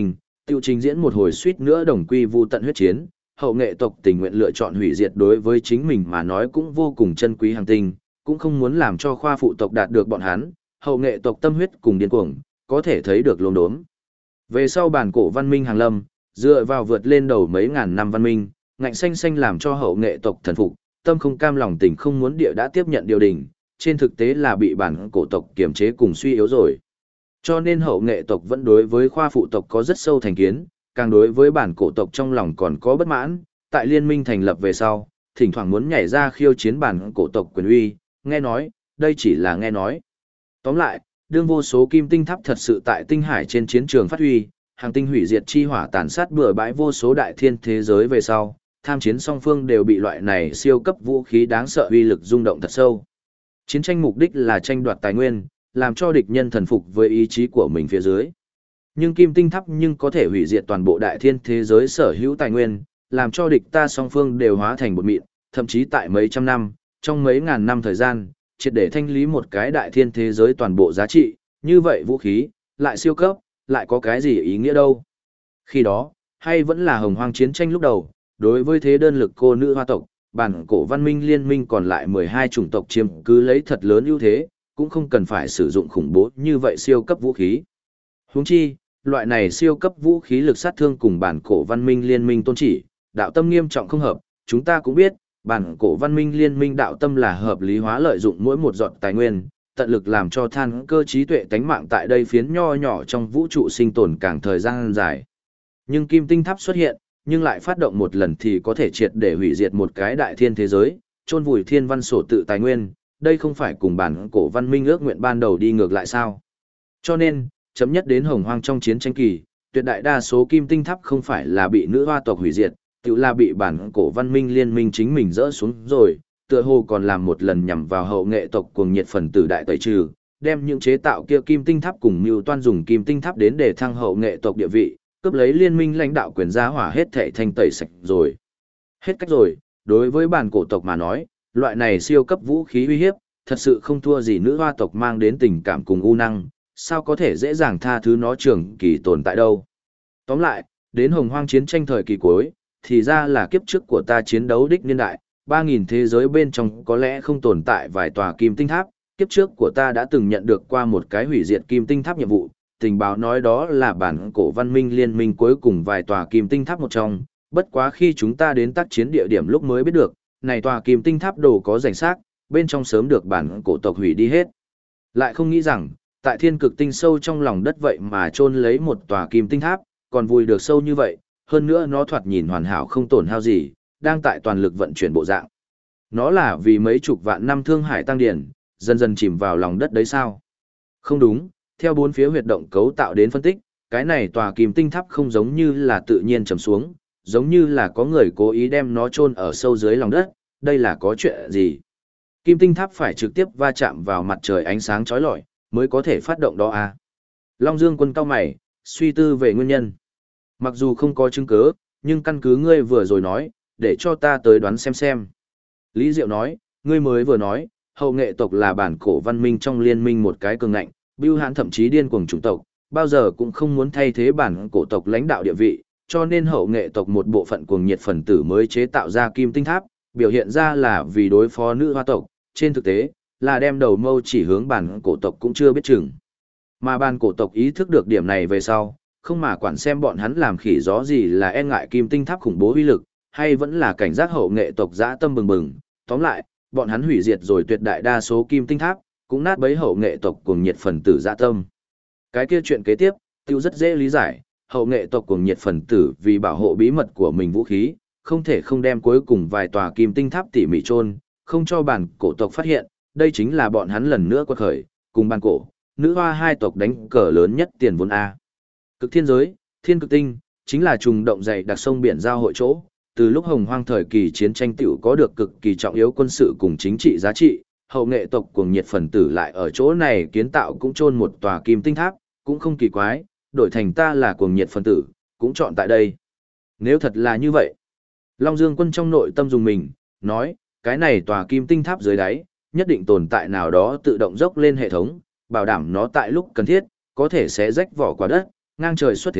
Tiêu trình diễn một hồi suýt nữa đồng quy vu tận huyết chiến, hậu nghệ tộc tình nguyện lựa chọn hủy diệt đối với chính mình mà nói cũng vô cùng chân quý hành tinh, cũng không muốn làm cho khoa phụ tộc đạt được bọn hắn, hậu nghệ tộc tâm huyết cùng điên cuồng, có thể thấy được lồn đốm. Về sau bản cổ văn minh hàng lâm, dựa vào vượt lên đầu mấy ngàn năm văn minh, ngạnh xanh xanh làm cho hậu nghệ tộc thần phục, tâm không cam lòng tình không muốn địa đã tiếp nhận điều đình, trên thực tế là bị bản cổ tộc kiềm chế cùng suy yếu rồi. Cho nên hậu nghệ tộc vẫn đối với khoa phụ tộc có rất sâu thành kiến, càng đối với bản cổ tộc trong lòng còn có bất mãn, tại liên minh thành lập về sau, thỉnh thoảng muốn nhảy ra khiêu chiến bản cổ tộc quyền uy, nghe nói, đây chỉ là nghe nói. Tóm lại, đương vô số kim tinh tháp thật sự tại tinh hải trên chiến trường phát huy, hàng tinh hủy diệt chi hỏa tàn sát bừa bãi vô số đại thiên thế giới về sau, tham chiến song phương đều bị loại này siêu cấp vũ khí đáng sợ uy lực rung động thật sâu. Chiến tranh mục đích là tranh đoạt tài nguyên, làm cho địch nhân thần phục với ý chí của mình phía dưới. Nhưng kim tinh tháp nhưng có thể hủy diệt toàn bộ đại thiên thế giới sở hữu tài nguyên, làm cho địch ta song phương đều hóa thành bột mịn, thậm chí tại mấy trăm năm, trong mấy ngàn năm thời gian, triệt để thanh lý một cái đại thiên thế giới toàn bộ giá trị, như vậy vũ khí, lại siêu cấp, lại có cái gì ý nghĩa đâu. Khi đó, hay vẫn là hồng hoang chiến tranh lúc đầu, đối với thế đơn lực cô nữ hoa tộc, bản cổ văn minh liên minh còn lại 12 chủng tộc chiếm cứ lấy thật lớn ưu thế, cũng không cần phải sử dụng khủng bố như vậy siêu cấp vũ khí. Huống chi, loại này siêu cấp vũ khí lực sát thương cùng bản cổ văn minh liên minh tôn chỉ, đạo tâm nghiêm trọng không hợp, chúng ta cũng biết, bản cổ văn minh liên minh đạo tâm là hợp lý hóa lợi dụng mỗi một giọt tài nguyên, tận lực làm cho than cơ trí tuệ tánh mạng tại đây phiến nho nhỏ trong vũ trụ sinh tồn càng thời gian dài. Nhưng kim tinh tháp xuất hiện, nhưng lại phát động một lần thì có thể triệt để hủy diệt một cái đại thiên thế giới, chôn vùi thiên văn sổ tự tài nguyên, đây không phải cùng bản cổ văn minh ước nguyện ban đầu đi ngược lại sao. Cho nên, chấm nhất đến hồng hoang trong chiến tranh kỳ, tuyệt đại đa số kim tinh tháp không phải là bị nữ hoa tộc hủy diệt, tự là bị bản cổ văn minh liên minh chính mình dỡ xuống rồi, tựa hồ còn làm một lần nhằm vào hậu nghệ tộc cuồng nhiệt phần tử đại tẩy trừ, đem những chế tạo kia kim tinh tháp cùng mưu toan dùng kim tinh tháp đến để thăng hậu nghệ tộc địa vị, cướp lấy liên minh lãnh đạo quyền giá hỏa hết thảy thanh tẩy sạch rồi. Hết cách rồi, đối với bản cổ tộc mà nói, loại này siêu cấp vũ khí uy hiếp, thật sự không thua gì nữ hoa tộc mang đến tình cảm cùng u năng, sao có thể dễ dàng tha thứ nó trường kỳ tồn tại đâu. Tóm lại, đến hồng hoang chiến tranh thời kỳ cuối, thì ra là kiếp trước của ta chiến đấu đích niên đại, 3.000 thế giới bên trong có lẽ không tồn tại vài tòa kim tinh tháp, kiếp trước của ta đã từng nhận được qua một cái hủy diệt kim tinh tháp nhiệm vụ, tình báo nói đó là bản cổ văn minh liên minh cuối cùng vài tòa kim tinh tháp một trong, bất quá khi chúng ta đến tác chiến địa điểm lúc mới biết được, này tòa kim tinh tháp đồ có rảnh xác, bên trong sớm được bản cổ tộc hủy đi hết. Lại không nghĩ rằng, tại thiên cực tinh sâu trong lòng đất vậy mà chôn lấy một tòa kim tinh tháp, còn vùi được sâu như vậy, hơn nữa nó thoạt nhìn hoàn hảo không tổn hao gì, đang tại toàn lực vận chuyển bộ dạng. Nó là vì mấy chục vạn năm thương hải tăng điển, dần dần chìm vào lòng đất đấy sao? Không đúng, theo bốn phía huyệt động cấu tạo đến phân tích, cái này tòa kim tinh tháp không giống như là tự nhiên trầm xuống, giống như là có người cố ý đem nó chôn ở sâu dưới lòng đất, đây là có chuyện gì? Kim tinh tháp phải trực tiếp va chạm vào mặt trời ánh sáng chói lọi, mới có thể phát động đó à? Long Dương Quân cao mày, suy tư về nguyên nhân. Mặc dù không có chứng cứ, nhưng căn cứ ngươi vừa rồi nói, để cho ta tới đoán xem. Lý Diệu nói, ngươi mới vừa nói, hậu nghệ tộc là bản cổ văn minh trong liên minh một cái cường ngạnh, bưu hãn thậm chí điên cuồng chủng tộc, bao giờ cũng không muốn thay thế bản cổ tộc lãnh đạo địa vị, cho nên hậu nghệ tộc một bộ phận cuồng nhiệt phần tử mới chế tạo ra kim tinh tháp, biểu hiện ra là vì đối phó nữ hoa tộc, trên thực tế, là đem đầu mâu chỉ hướng bản cổ tộc cũng chưa biết chừng. Mà bản cổ tộc ý thức được điểm này về sau, không mà quản xem bọn hắn làm khỉ gió gì là e ngại kim tinh tháp khủng bố uy lực, hay vẫn là cảnh giác hậu nghệ tộc dã tâm bừng bừng, tóm lại, bọn hắn hủy diệt rồi tuyệt đại đa số kim tinh tháp, cũng nát bấy hậu nghệ tộc cuồng nhiệt phần tử dã tâm. Cái kia chuyện kế tiếp, tiêu rất dễ lý giải, hậu nghệ tộc cuồng nhiệt phần tử vì bảo hộ bí mật của mình vũ khí, không thể không đem cuối cùng vài tòa kim tinh tháp tỉ mỉ chôn, không cho bản cổ tộc phát hiện, đây chính là bọn hắn lần nữa quật khởi, cùng bản cổ, nữ hoa hai tộc đánh cờ lớn nhất tiền vốn A. Cực thiên giới, thiên cực tinh, chính là trùng động dày đặc sông biển giao hội chỗ, từ lúc hồng hoang thời kỳ chiến tranh tiểu có được cực kỳ trọng yếu quân sự cùng chính trị giá trị, hậu nghệ tộc cuồng nhiệt phần tử lại ở chỗ này kiến tạo cũng chôn một tòa kim tinh tháp, cũng không kỳ quái, đổi thành ta là cuồng nhiệt phần tử, cũng chọn tại đây. Nếu thật là như vậy, Long Dương Quân trong nội tâm dùng mình, nói, cái này tòa kim tinh tháp dưới đáy, nhất định tồn tại nào đó tự động dốc lên hệ thống, bảo đảm nó tại lúc cần thiết, có thể sẽ rách vỏ quả đất, ngang trời xuất thế,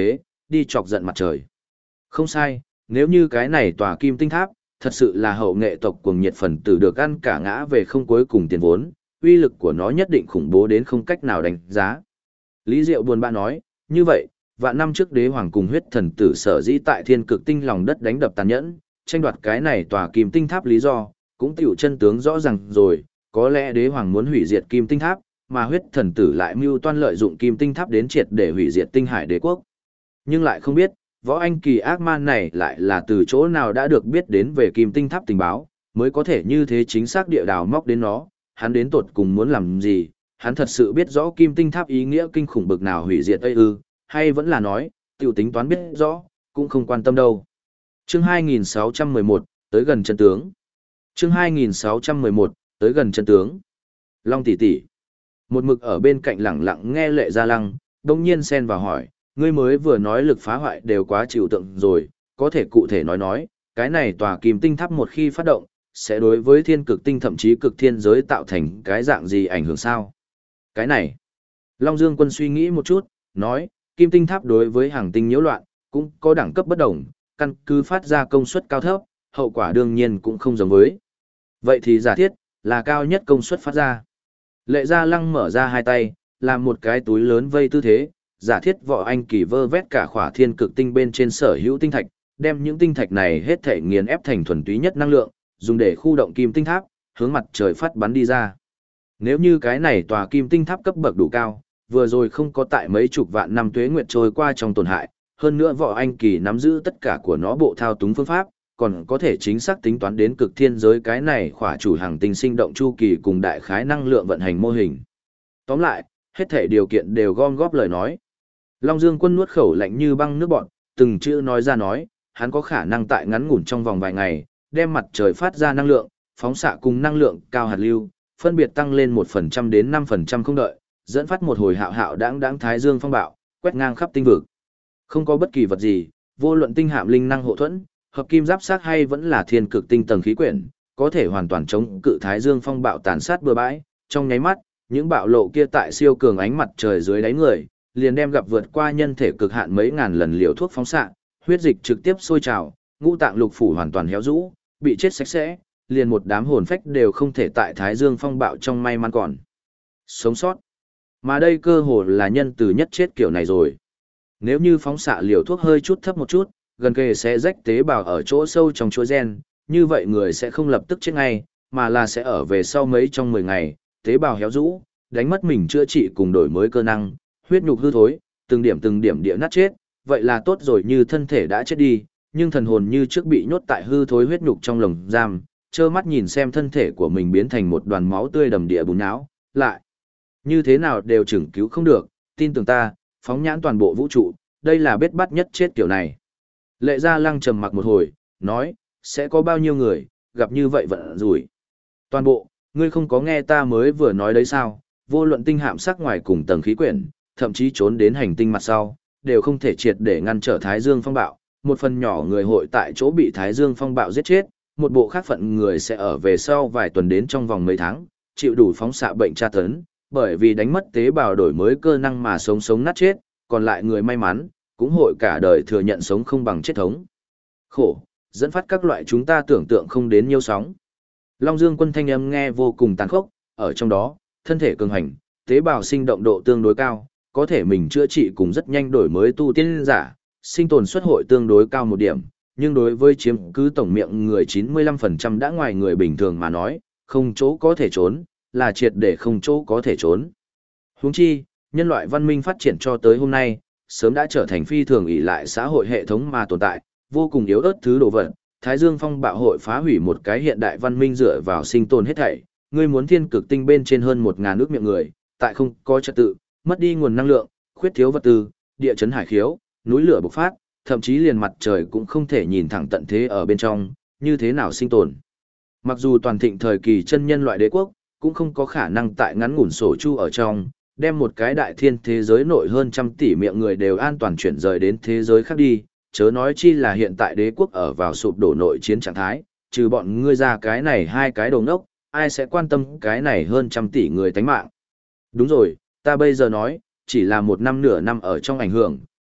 đi chọc giận mặt trời. Không sai, nếu như cái này tòa kim tinh tháp, thật sự là hậu nghệ tộc cuồng nhiệt phần tử được ăn cả ngã về không cuối cùng tiền vốn, uy lực của nó nhất định khủng bố đến không cách nào đánh giá. Lý Diệu buồn bã nói, như vậy, vạn năm trước đế hoàng cùng huyết thần tử sở dĩ tại thiên cực tinh lòng đất đánh đập tàn nhẫn, tranh đoạt cái này tòa kim tinh tháp lý do, cũng tiểu chân tướng rõ ràng rồi, có lẽ đế hoàng muốn hủy diệt kim tinh tháp, mà huyết thần tử lại mưu toan lợi dụng kim tinh tháp đến triệt để hủy diệt tinh hải đế quốc. Nhưng lại không biết, võ anh kỳ ác man này lại là từ chỗ nào đã được biết đến về kim tinh tháp tình báo, mới có thể như thế chính xác địa đào móc đến nó, hắn đến tột cùng muốn làm gì, hắn thật sự biết rõ kim tinh tháp ý nghĩa kinh khủng bực nào hủy diệt Tây ư, hay vẫn là nói, tiểu tính toán biết rõ, cũng không quan tâm đâu. Chương 2611, tới gần chân tướng. Chương 2611, tới gần chân tướng. Long tỷ tỷ. Một mực ở bên cạnh lẳng lặng nghe Lệ Gia Lăng, đông nhiên xen vào hỏi, ngươi mới vừa nói lực phá hoại đều quá chịu tượng rồi, có thể cụ thể nói, cái này tòa kim tinh tháp một khi phát động, sẽ đối với thiên cực tinh thậm chí cực thiên giới tạo thành cái dạng gì ảnh hưởng sao? Cái này, Long Dương Quân suy nghĩ một chút, nói, kim tinh tháp đối với hàng tinh nhiễu loạn, cũng có đẳng cấp bất đồng, căn cứ phát ra công suất cao thấp, hậu quả đương nhiên cũng không giống với. Vậy thì giả thiết, là cao nhất công suất phát ra. Lệ Gia Lăng mở ra hai tay, làm một cái túi lớn vây tư thế, giả thiết võ anh kỳ vơ vét cả khỏa thiên cực tinh bên trên sở hữu tinh thạch, đem những tinh thạch này hết thể nghiền ép thành thuần túy nhất năng lượng, dùng để khu động kim tinh tháp, hướng mặt trời phát bắn đi ra. Nếu như cái này tòa kim tinh tháp cấp bậc đủ cao, vừa rồi không có tại mấy chục vạn năm tuế nguyệt trôi qua trong tổn hại, hơn nữa võ anh kỳ nắm giữ tất cả của nó bộ thao túng phương pháp, còn có thể chính xác tính toán đến cực thiên giới cái này khỏa chủ hàng tinh sinh động chu kỳ cùng đại khái năng lượng vận hành mô hình. Tóm lại, hết thể điều kiện đều gom góp lời nói. Long Dương Quân nuốt khẩu lạnh như băng nước bọt, từng chữ nói ra nói, hắn có khả năng tại ngắn ngủn trong vòng vài ngày, đem mặt trời phát ra năng lượng, phóng xạ cùng năng lượng cao hạt lưu, phân biệt tăng lên 1% đến 5% không đợi, dẫn phát một hồi hạo hạo đãng thái dương phong bạo, quét ngang khắp tinh vực. Không có bất kỳ vật gì, vô luận tinh hạm linh năng hộ thuẫn, hợp kim giáp sát hay vẫn là thiên cực tinh tầng khí quyển, có thể hoàn toàn chống cự thái dương phong bạo tàn sát bừa bãi, trong nháy mắt, những bạo lộ kia tại siêu cường ánh mặt trời dưới đáy người, liền đem gặp vượt qua nhân thể cực hạn mấy ngàn lần liều thuốc phóng xạ, huyết dịch trực tiếp sôi trào, ngũ tạng lục phủ hoàn toàn héo rũ, bị chết sạch sẽ, liền một đám hồn phách đều không thể tại thái dương phong bạo trong may mắn còn sống sót. Mà đây cơ hồ là nhân từ nhất chết kiểu này rồi. Nếu như phóng xạ liều thuốc hơi chút thấp một chút, gần kề sẽ rách tế bào ở chỗ sâu trong chuỗi gen, như vậy người sẽ không lập tức chết ngay, mà là sẽ ở về sau mấy trong 10 ngày, tế bào héo rũ, đánh mất mình chữa trị cùng đổi mới cơ năng, huyết nhục hư thối, từng điểm địa nát chết, vậy là tốt rồi như thân thể đã chết đi, nhưng thần hồn như trước bị nhốt tại hư thối huyết nhục trong lồng giam, trơ mắt nhìn xem thân thể của mình biến thành một đoàn máu tươi đầm địa bùn nhão, lại như thế nào đều chừng cứu không được, tin tưởng ta, phóng nhãn toàn bộ vũ trụ, đây là bết bát nhất chết kiểu này. Lệ Gia Lăng trầm mặc một hồi, nói, sẽ có bao nhiêu người, gặp như vậy vận rủi. Toàn bộ, ngươi không có nghe ta mới vừa nói đấy sao, vô luận tinh hạm sắc ngoài cùng tầng khí quyển, thậm chí trốn đến hành tinh mặt sau, đều không thể triệt để ngăn trở Thái Dương phong bạo, một phần nhỏ người hội tại chỗ bị Thái Dương phong bạo giết chết, một bộ khác phận người sẽ ở về sau vài tuần đến trong vòng mấy tháng, chịu đủ phóng xạ bệnh tra tấn, bởi vì đánh mất tế bào đổi mới cơ năng mà sống nát chết, còn lại người may mắn, cũng hội cả đời thừa nhận sống không bằng chết thống. Khổ, dẫn phát các loại chúng ta tưởng tượng không đến nhiêu sóng. Long Dương Quân thanh âm nghe vô cùng tàn khốc, ở trong đó, thân thể cường hành, tế bào sinh động độ tương đối cao, có thể mình chữa trị cùng rất nhanh đổi mới tu tiên giả, sinh tồn suất hội tương đối cao một điểm, nhưng đối với chiếm cứ tổng miệng người 95% đã ngoài người bình thường mà nói, không chỗ có thể trốn, là triệt để không chỗ có thể trốn. Huống chi, nhân loại văn minh phát triển cho tới hôm nay, sớm đã trở thành phi thường ỷ lại xã hội hệ thống mà tồn tại, vô cùng yếu ớt thứ đồ vật. Thái Dương phong bạo hội phá hủy một cái hiện đại văn minh dựa vào sinh tồn hết thảy, ngươi muốn thiên cực tinh bên trên hơn 1000 nước miệng người, tại không có trật tự, mất đi nguồn năng lượng, khuyết thiếu vật tư, địa chấn hải khiếu, núi lửa bộc phát, thậm chí liền mặt trời cũng không thể nhìn thẳng tận thế ở bên trong, như thế nào sinh tồn. Mặc dù toàn thịnh thời kỳ chân nhân loại đế quốc, cũng không có khả năng tại ngắn ngủn sổ chu ở trong, đem một cái đại thiên thế giới nội hơn trăm tỷ miệng người đều an toàn chuyển rời đến thế giới khác đi, chớ nói chi là hiện tại đế quốc ở vào sụp đổ nội chiến trạng thái, trừ bọn ngươi ra cái này hai cái đồng đốc, ai sẽ quan tâm cái này hơn trăm tỷ người tánh mạng. Đúng rồi, ta bây giờ nói, chỉ là một năm nửa năm ở trong ảnh hưởng,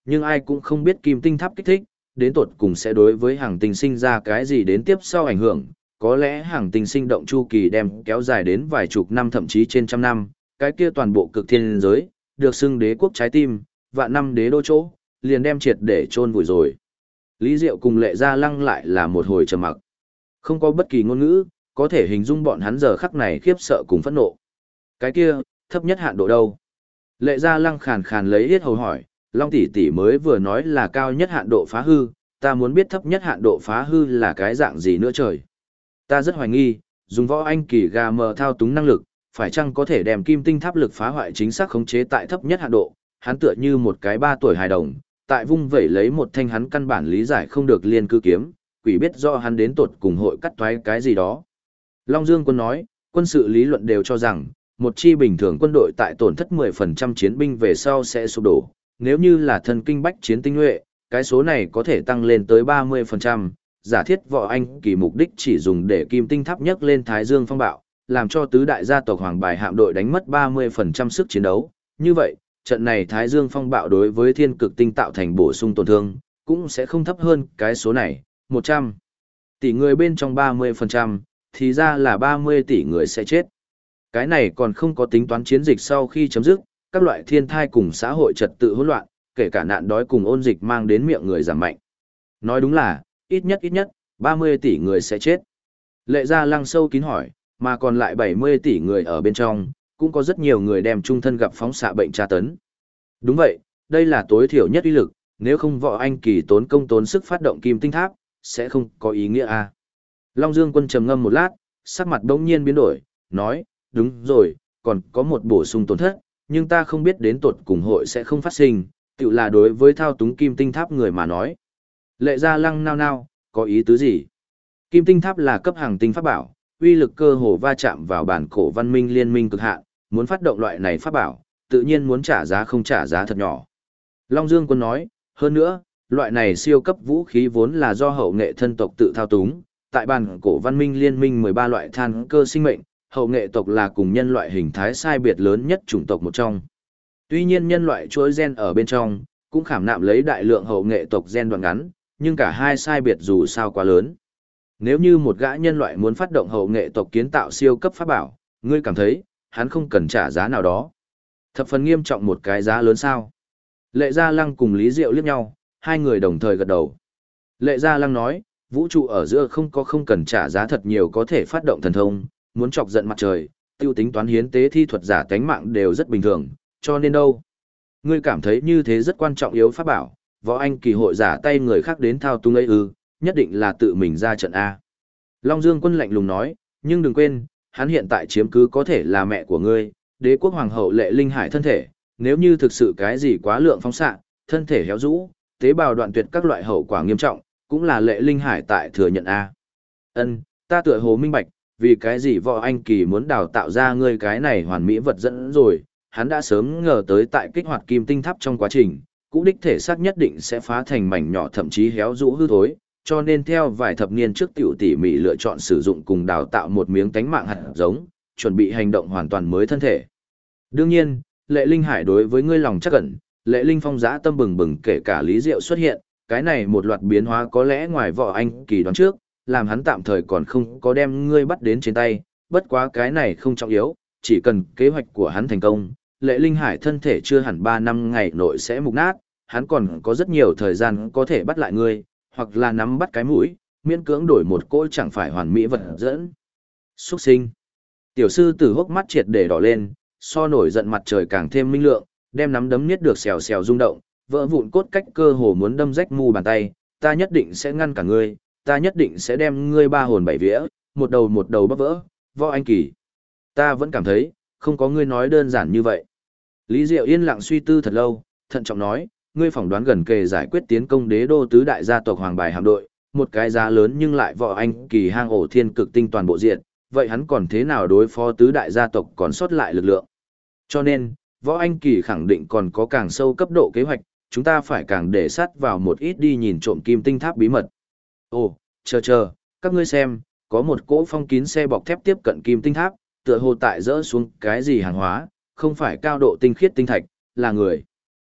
nhưng ai cũng không biết kim tinh tháp kích thích, đến tột cùng sẽ đối với hàng tinh sinh ra cái gì đến tiếp sau ảnh hưởng. Có lẽ hàng tinh sinh động chu kỳ đem kéo dài đến vài chục năm thậm chí trên trăm năm, cái kia toàn bộ cực thiên giới, được xưng đế quốc trái tim, vạn năm đế đô chỗ, liền đem triệt để chôn vùi rồi. Lý Diệu cùng Lệ Gia Lăng lại là một hồi trầm mặc. Không có bất kỳ ngôn ngữ, có thể hình dung bọn hắn giờ khắc này khiếp sợ cùng phẫn nộ. Cái kia, thấp nhất hạn độ đâu? Lệ Gia Lăng khàn khàn lấy yết hầu hỏi, Long tỷ tỷ mới vừa nói là cao nhất hạn độ phá hư, ta muốn biết thấp nhất hạn độ phá hư là cái dạng gì nữa trời. Ta rất hoài nghi, dùng võ anh kỳ gà mờ thao túng năng lực, phải chăng có thể đem kim tinh tháp lực phá hoại chính xác khống chế tại thấp nhất hạn độ, hắn tựa như một cái 3 tuổi hài đồng, tại vung vẩy lấy một thanh hắn căn bản lý giải không được liên cư kiếm, quỷ biết do hắn đến tột cùng hội cắt toái cái gì đó. Long Dương Quân nói, quân sự lý luận đều cho rằng, một chi bình thường quân đội tại tổn thất 10% chiến binh về sau sẽ sụp đổ, nếu như là thần kinh bách chiến tinh nhuệ, cái số này có thể tăng lên tới 30%, giả thiết võ anh kỳ mục đích chỉ dùng để kim tinh tháp nhấc lên Thái Dương phong bạo, làm cho tứ đại gia tộc Hoàng Bài hạm đội đánh mất 30% sức chiến đấu, như vậy, trận này Thái Dương phong bạo đối với thiên cực tinh tạo thành bổ sung tổn thương, cũng sẽ không thấp hơn cái số này, 100 tỷ người bên trong 30%, thì ra là 30 tỷ người sẽ chết. Cái này còn không có tính toán chiến dịch sau khi chấm dứt, các loại thiên thai cùng xã hội trật tự hỗn loạn, kể cả nạn đói cùng ôn dịch mang đến miệng người giảm mạnh. Nói đúng là, ít nhất, 30 tỷ người sẽ chết. Lệ Gia Lăng sâu kín hỏi, mà còn lại 70 tỷ người ở bên trong, cũng có rất nhiều người đem trung thân gặp phóng xạ bệnh tra tấn. Đúng vậy, đây là tối thiểu nhất uy lực, nếu không võ anh kỳ tốn công tốn sức phát động kim tinh tháp, sẽ không có ý nghĩa a. Long Dương Quân trầm ngâm một lát, sắc mặt đống nhiên biến đổi, nói, đúng rồi, còn có một bổ sung tổn thất, nhưng ta không biết đến tột cùng hội sẽ không phát sinh, tự là đối với thao túng kim tinh tháp người mà nói. Lệ Gia Lăng nao nao, có ý tứ gì? Kim tinh tháp là cấp hàng tinh pháp bảo, uy lực cơ hồ va chạm vào bản cổ văn minh liên minh cực hạn, muốn phát động loại này pháp bảo, tự nhiên muốn trả giá không trả giá thật nhỏ. Long Dương Quân nói, hơn nữa, loại này siêu cấp vũ khí vốn là do hậu nghệ thân tộc tự thao túng, tại bản cổ văn minh liên minh 13 loại than cơ sinh mệnh, hậu nghệ tộc là cùng nhân loại hình thái sai biệt lớn nhất chủng tộc một trong. Tuy nhiên nhân loại chuỗi gen ở bên trong, cũng khảm nạm lấy đại lượng hậu nghệ tộc gen đoạn ngắn, nhưng cả hai sai biệt dù sao quá lớn. Nếu như một gã nhân loại muốn phát động hậu nghệ tộc kiến tạo siêu cấp pháp bảo, ngươi cảm thấy, hắn không cần trả giá nào đó. Thập phần nghiêm trọng một cái giá lớn sao. Lệ Gia Lăng cùng Lý Diệu liếc nhau, hai người đồng thời gật đầu. Lệ Gia Lăng nói, vũ trụ ở giữa không cần trả giá thật nhiều có thể phát động thần thông, muốn chọc giận mặt trời, tiêu tính toán hiến tế thi thuật giả tánh mạng đều rất bình thường, cho nên đâu. Ngươi cảm thấy như thế rất quan trọng yếu pháp bảo, võ anh kỳ hội giả tay người khác đến thao túng ấy nhất định là tự mình ra trận A. Long Dương Quân lạnh lùng nói, nhưng đừng quên, hắn hiện tại chiếm cứ có thể là mẹ của ngươi, đế quốc hoàng hậu Lệ Linh Hải thân thể, nếu như thực sự cái gì quá lượng phóng xạ, thân thể héo rũ, tế bào đoạn tuyệt các loại hậu quả nghiêm trọng, cũng là Lệ Linh Hải tại thừa nhận A. Ân, ta tựa hồ minh bạch, vì cái gì võ anh kỳ muốn đào tạo ra ngươi cái này hoàn mỹ vật dẫn rồi, hắn đã sớm ngờ tới tại kích hoạt kim tinh tháp trong quá trình, cũ đích thể xác nhất định sẽ phá thành mảnh nhỏ thậm chí héo rũ hư thối, cho nên theo vài thập niên trước tiểu tỉ mỉ lựa chọn sử dụng cùng đào tạo một miếng tánh mạng hạt giống, chuẩn bị hành động hoàn toàn mới thân thể. Đương nhiên, Lệ Linh Hải đối với ngươi lòng chắc ẩn, Lệ Linh Phong dã tâm bừng bừng kể cả Lý Diệu xuất hiện, cái này một loạt biến hóa có lẽ ngoài võ anh kỳ đoán trước, làm hắn tạm thời còn không có đem ngươi bắt đến trên tay, bất quá cái này không trọng yếu, chỉ cần kế hoạch của hắn thành công, Lệ Linh Hải thân thể chưa hẳn 3 năm ngày nội sẽ mục nát, hắn còn có rất nhiều thời gian có thể bắt lại ngươi, hoặc là nắm bắt cái mũi, miễn cưỡng đổi một cỗ chẳng phải hoàn mỹ vật dẫn. Xuất sinh. Tiểu sư tử hốc mắt triệt để đỏ lên, so nổi giận mặt trời càng thêm minh lượng, đem nắm đấm niết được xèo xèo rung động, vỡ vụn cốt cách cơ hồ muốn đâm rách mu bàn tay, ta nhất định sẽ ngăn cả ngươi, ta nhất định sẽ đem ngươi ba hồn bảy vía, một đầu bắp vỡ, võ anh kỳ. Ta vẫn cảm thấy, không có ngươi nói đơn giản như vậy. Lý Diệu yên lặng suy tư thật lâu, thận trọng nói, ngươi phỏng đoán gần kề giải quyết tiến công đế đô tứ đại gia tộc Hoàng Bài hạm đội, một cái giá lớn nhưng lại võ anh kỳ hang ổ thiên cực tinh toàn bộ diện, vậy hắn còn thế nào đối phó tứ đại gia tộc còn sót lại lực lượng. Cho nên, võ anh kỳ khẳng định còn có càng sâu cấp độ kế hoạch, chúng ta phải càng để sát vào một ít đi nhìn trộm kim tinh tháp bí mật. Ồ, chờ, các ngươi xem, có một cỗ phong kín xe bọc thép tiếp cận kim tinh tháp, tựa hồ tại dỡ xuống cái gì hàng hóa, không phải cao độ tinh khiết tinh thạch, là người.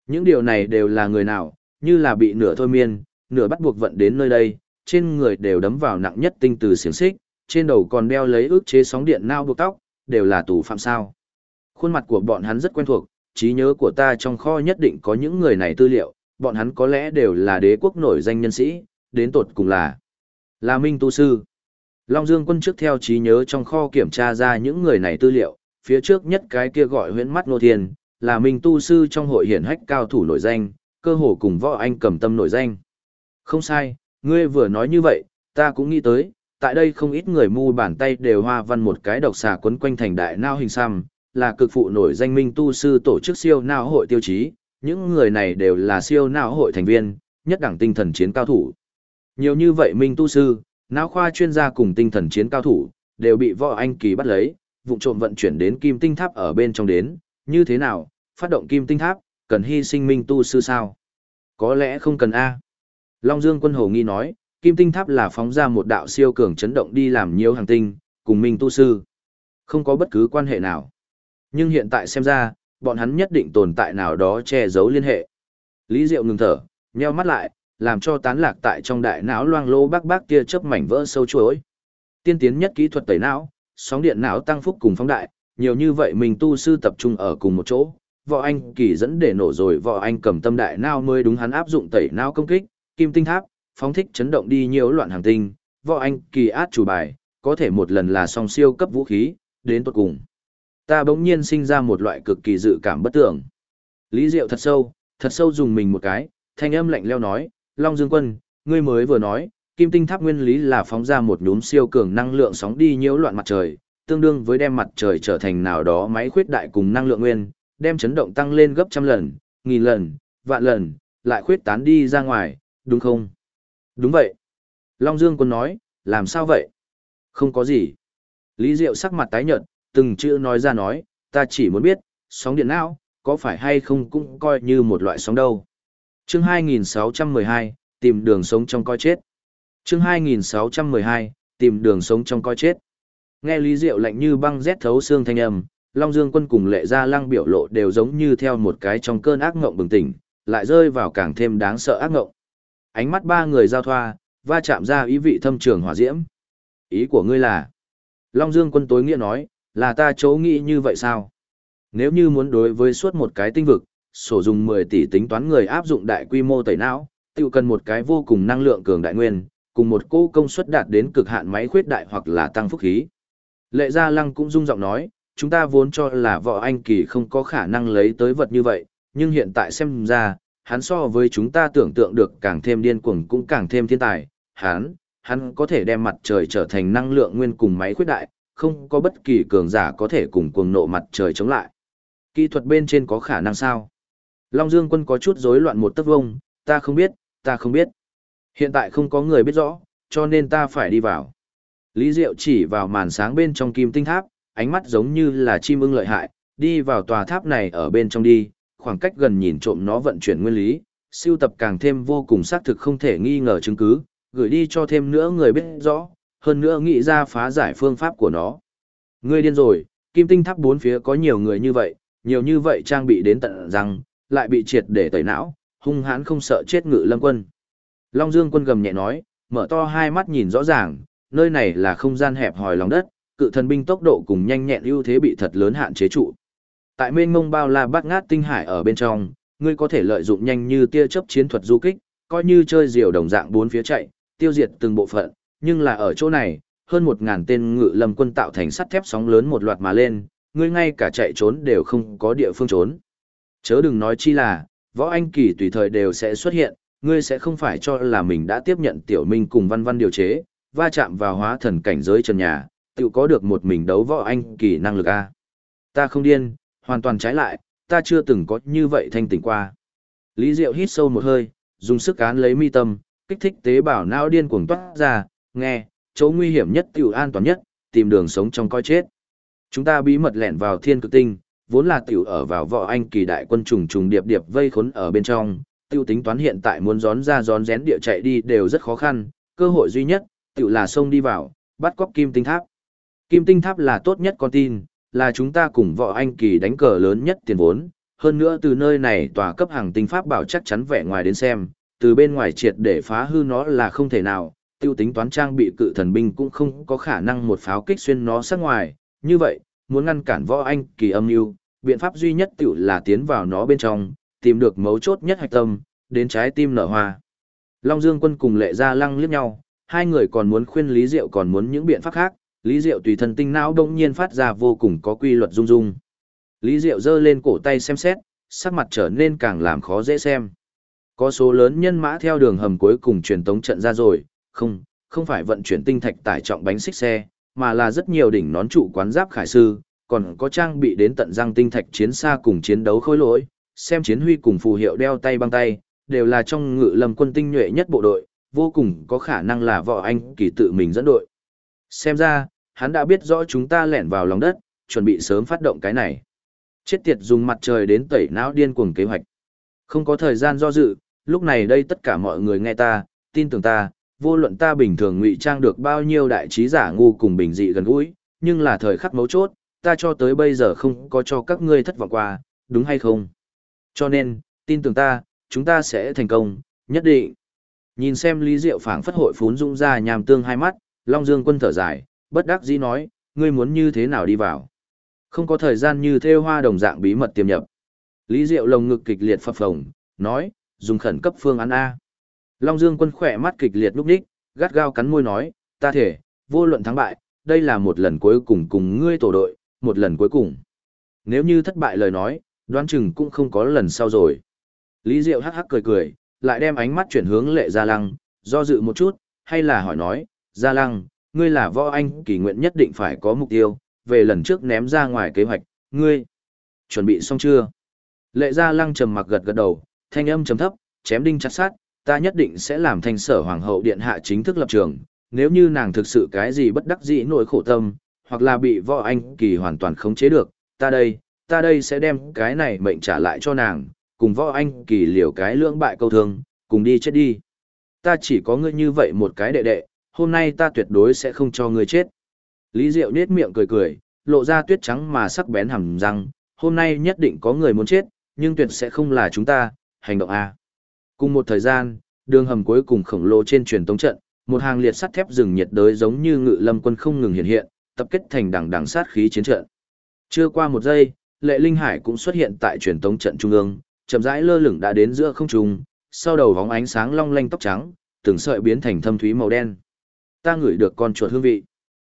Những điều này đều là người nào, như là bị nửa thôi miên, nửa bắt buộc vận đến nơi đây, trên người đều đấm vào nặng nhất tinh từ xiềng xích, trên đầu còn đeo lấy ức chế sóng điện nao buộc tóc, đều là tù phạm sao. Khuôn mặt của bọn hắn rất quen thuộc, trí nhớ của ta trong kho nhất định có những người này tư liệu, bọn hắn có lẽ đều là đế quốc nổi danh nhân sĩ, đến tột cùng là Minh tu sư. Long Dương Quân trước theo trí nhớ trong kho kiểm tra ra những người này tư liệu, phía trước nhất cái kia gọi huyễn mắt Ngô Thiên, là Minh tu sư trong hội hiển hách cao thủ nổi danh, cơ hồ cùng Võ Anh Cầm Tâm nổi danh. Không sai, ngươi vừa nói như vậy, ta cũng nghĩ tới, tại đây không ít người mu bàn tay đều hoa văn một cái độc xà quấn quanh thành đại nao hình xăm, là cực phụ nổi danh Minh tu sư tổ chức siêu não hội tiêu chí, những người này đều là siêu não hội thành viên, nhất đẳng tinh thần chiến cao thủ. Nhiều như vậy Minh tu sư, não khoa chuyên gia cùng tinh thần chiến cao thủ, đều bị Võ Anh Kỳ bắt lấy, vụ trộm vận chuyển đến Kim Tinh Tháp ở bên trong đến, như thế nào, phát động Kim Tinh Tháp, cần hy sinh Minh tu sư sao? Có lẽ không cần A. Long Dương Quân hồ nghi nói, Kim Tinh Tháp là phóng ra một đạo siêu cường chấn động đi làm nhiều hành tinh, cùng Minh tu sư. Không có bất cứ quan hệ nào. Nhưng hiện tại xem ra, bọn hắn nhất định tồn tại nào đó che giấu liên hệ. Lý Diệu ngừng thở, nheo mắt lại, làm cho tán lạc tại trong đại não loang lô bác kia chớp mảnh vỡ sâu chuỗi. Tiên tiến nhất kỹ thuật tẩy não, sóng điện não tăng phúc cùng phóng đại, nhiều như vậy mình tu sư tập trung ở cùng một chỗ. Võ Anh Kỳ dẫn để nổ rồi Võ Anh Cầm Tâm đại não mới đúng hắn áp dụng tẩy não công kích, Kim Tinh Tháp, phóng thích chấn động đi nhiễu loạn hành tinh, Võ Anh Kỳ át chủ bài, có thể một lần là song siêu cấp vũ khí, đến tột cùng. Ta bỗng nhiên sinh ra một loại cực kỳ dự cảm bất tưởng. Lý Diệu thật sâu dùng mình một cái, thanh âm lạnh lẽo nói, Long Dương Quân, ngươi mới vừa nói, Kim Tinh Tháp nguyên lý là phóng ra một nhúm siêu cường năng lượng sóng đi nhiễu loạn mặt trời, tương đương với đem mặt trời trở thành nào đó máy khuyết đại cùng năng lượng nguyên, đem chấn động tăng lên gấp trăm lần, nghìn lần, vạn lần, lại khuyết tán đi ra ngoài, đúng không? Đúng vậy. Long Dương Quân nói, làm sao vậy? Không có gì. Lý Diệu sắc mặt tái nhợt, từng chữ nói ra nói, ta chỉ muốn biết, sóng điện não, có phải hay không cũng coi như một loại sóng đâu. Chương 2612, tìm đường sống trong coi chết. Chương 2612, tìm đường sống trong coi chết. Nghe Lý Diệu lạnh như băng rét thấu xương thanh âm, Long Dương Quân cùng Lệ Gia Lăng biểu lộ đều giống như theo một cái trong cơn ác ngộng bừng tỉnh, lại rơi vào càng thêm đáng sợ ác ngộng. Ánh mắt ba người giao thoa, va chạm ra ý vị thâm trường hỏa diễm. Ý của ngươi là? Long Dương Quân tối nghĩa nói, là ta chỗ nghĩ như vậy sao? Nếu như muốn đối với suốt một cái tinh vực, sổ dùng 10 tỷ tính toán người áp dụng đại quy mô tẩy não, tự cần một cái vô cùng năng lượng cường đại nguyên, cùng một cỗ công suất đạt đến cực hạn máy khuyết đại hoặc là tăng phúc khí. Lệ Gia Lăng cũng rung giọng nói, chúng ta vốn cho là Võ Anh Kỳ không có khả năng lấy tới vật như vậy, nhưng hiện tại xem ra, hắn so với chúng ta tưởng tượng được càng thêm điên cuồng cũng càng thêm thiên tài, hắn có thể đem mặt trời trở thành năng lượng nguyên cùng máy khuyết đại, không có bất kỳ cường giả có thể cùng cuồng nộ mặt trời chống lại. Kỹ thuật bên trên có khả năng sao? Long Dương Quân có chút rối loạn một tấc vông, ta không biết. Hiện tại không có người biết rõ, cho nên ta phải đi vào. Lý Diệu chỉ vào màn sáng bên trong Kim Tinh Tháp, ánh mắt giống như là chim ưng lợi hại, đi vào tòa tháp này ở bên trong đi, khoảng cách gần nhìn trộm nó vận chuyển nguyên lý, siêu tập càng thêm vô cùng xác thực không thể nghi ngờ chứng cứ, gửi đi cho thêm nữa người biết rõ, hơn nữa nghĩ ra phá giải phương pháp của nó. Ngươi điên rồi, Kim Tinh Tháp bốn phía có nhiều người như vậy trang bị đến tận răng, lại bị triệt để tẩy não, hung hãn không sợ chết Ngự Lâm Quân. Long Dương Quân gầm nhẹ nói, mở to hai mắt nhìn rõ ràng, nơi này là không gian hẹp hòi lòng đất, cự thần binh tốc độ cùng nhanh nhẹn ưu thế bị thật lớn hạn chế trụ. Tại mênh mông bao la bát ngát tinh hải ở bên trong, ngươi có thể lợi dụng nhanh như tia chớp chiến thuật du kích, coi như chơi diều đồng dạng bốn phía chạy, tiêu diệt từng bộ phận, nhưng là ở chỗ này, hơn 1000 tên Ngự Lâm Quân tạo thành sắt thép sóng lớn một loạt mà lên, ngươi ngay cả chạy trốn đều không có địa phương trốn. Chớ đừng nói chi là, Võ Anh Kỳ tùy thời đều sẽ xuất hiện, ngươi sẽ không phải cho là mình đã tiếp nhận Tiểu Minh cùng Văn Văn điều chế, va chạm vào hóa thần cảnh giới trần nhà, tự có được một mình đấu Võ Anh Kỳ năng lực a. Ta không điên, hoàn toàn trái lại, ta chưa từng có như vậy thanh tỉnh qua. Lý Diệu hít sâu một hơi, dùng sức cán lấy mi tâm, kích thích tế bào não điên cuồng toát ra, nghe, chỗ nguy hiểm nhất tiểu an toàn nhất, tìm đường sống trong coi chết. Chúng ta bí mật lẻn vào Thiên Cực Tinh, vốn là tiểu ở vào Võ Anh Kỳ đại quân trùng trùng điệp điệp vây khốn ở bên trong, tiêu tính toán hiện tại muốn rón ra rón rén địa chạy đi đều rất khó khăn, cơ hội duy nhất, tiểu là xông đi vào, bắt cóc Kim Tinh Tháp. Kim Tinh Tháp là tốt nhất con tin, là chúng ta cùng Võ Anh Kỳ đánh cờ lớn nhất tiền vốn, hơn nữa từ nơi này tòa cấp hàng tinh pháp bảo chắc chắn vẻ ngoài đến xem, từ bên ngoài triệt để phá hư nó là không thể nào, tiêu tính toán trang bị cự thần binh cũng không có khả năng một pháo kích xuyên nó sát ngoài, như vậy, muốn ngăn cản Võ Anh Kỳ âm mưu, biện pháp duy nhất tiểu là tiến vào nó bên trong, tìm được mấu chốt nhất hạch tâm, đến trái tim nở hoa. Long Dương Quân cùng Lệ Gia Lăng liếc nhau, hai người còn muốn khuyên Lý Diệu còn muốn những biện pháp khác, Lý Diệu tùy thần tinh não đông nhiên phát ra vô cùng có quy luật rung rung. Lý Diệu giơ lên cổ tay xem xét, sắc mặt trở nên càng làm khó dễ xem. Có số lớn nhân mã theo đường hầm cuối cùng truyền tống trận ra rồi, không phải vận chuyển tinh thạch tải trọng bánh xích xe, mà là rất nhiều đỉnh nón trụ quán giáp khải sư, còn có trang bị đến tận răng tinh thạch chiến xa cùng chiến đấu khối lỗi, xem chiến huy cùng phù hiệu đeo tay băng tay, đều là trong Ngự Lâm quân tinh nhuệ nhất bộ đội, vô cùng có khả năng là Võ Anh Kỳ tự mình dẫn đội. Xem ra, hắn đã biết rõ chúng ta lẻn vào lòng đất, chuẩn bị sớm phát động cái này. Chết tiệt dùng mặt trời đến tẩy não điên cuồng kế hoạch. Không có thời gian do dự, lúc này đây tất cả mọi người nghe ta, tin tưởng ta, vô luận ta bình thường ngụy trang được bao nhiêu đại trí giả ngu cùng bình dị gần gũi, nhưng là thời khắc mấu chốt, ta cho tới bây giờ không có cho các ngươi thất vọng qua, đúng hay không? Cho nên, tin tưởng ta, chúng ta sẽ thành công, nhất định. Nhìn xem Lý Diệu phảng phất hội phún dũng ra nhàm tương hai mắt, Long Dương Quân thở dài, bất đắc dĩ nói, ngươi muốn như thế nào đi vào? Không có thời gian như thêu hoa đồng dạng bí mật tiềm nhập. Lý Diệu lồng ngực kịch liệt phập phồng, nói, dùng khẩn cấp phương án A. Long Dương Quân khỏe mắt kịch liệt lúc đích, gắt gao cắn môi nói, ta thể, vô luận thắng bại, đây là một lần cuối cùng cùng ngươi tổ đội, một lần cuối cùng. Nếu như thất bại lời nói, đoán chừng cũng không có lần sau rồi. Lý Diệu hắc hắc cười cười, lại đem ánh mắt chuyển hướng Lệ Gia Lăng, do dự một chút, hay là hỏi nói, Gia Lăng, ngươi là Võ Anh Kỳ nguyện nhất định phải có mục tiêu, về lần trước ném ra ngoài kế hoạch, ngươi chuẩn bị xong chưa? Lệ Gia Lăng trầm mặc gật gật đầu, thanh âm trầm thấp, chém đinh chặt sát, ta nhất định sẽ làm Thanh Sở Hoàng hậu điện hạ chính thức lập trường, nếu như nàng thực sự cái gì bất đắc dĩ nỗi khổ tâm, hoặc là bị Võ Anh Kỳ hoàn toàn khống chế được, ta đây sẽ đem cái này mệnh trả lại cho nàng, cùng Võ Anh Kỳ liều cái lưỡng bại câu thương, cùng đi chết đi. Ta chỉ có ngươi như vậy một cái đệ đệ, hôm nay ta tuyệt đối sẽ không cho ngươi chết. Lý Diệu nhếch miệng cười cười, lộ ra tuyết trắng mà sắc bén hàm răng, hôm nay nhất định có người muốn chết, nhưng tuyệt sẽ không là chúng ta, hành động A. Cùng một thời gian, đường hầm cuối cùng khổng lồ trên truyền tống trận, một hàng liệt sắt thép rừng nhiệt đới giống như Ngự Lâm quân không ngừng hiện hiện, tập kết thành đằng sát khí chiến trận. Chưa qua một giây, Lệ Linh Hải cũng xuất hiện tại truyền tống trận trung ương, chậm rãi lơ lửng đã đến giữa không trung, sau đầu vóng ánh sáng long lanh tóc trắng, từng sợi biến thành thâm thúy màu đen. Ta ngửi được con chuột hương vị.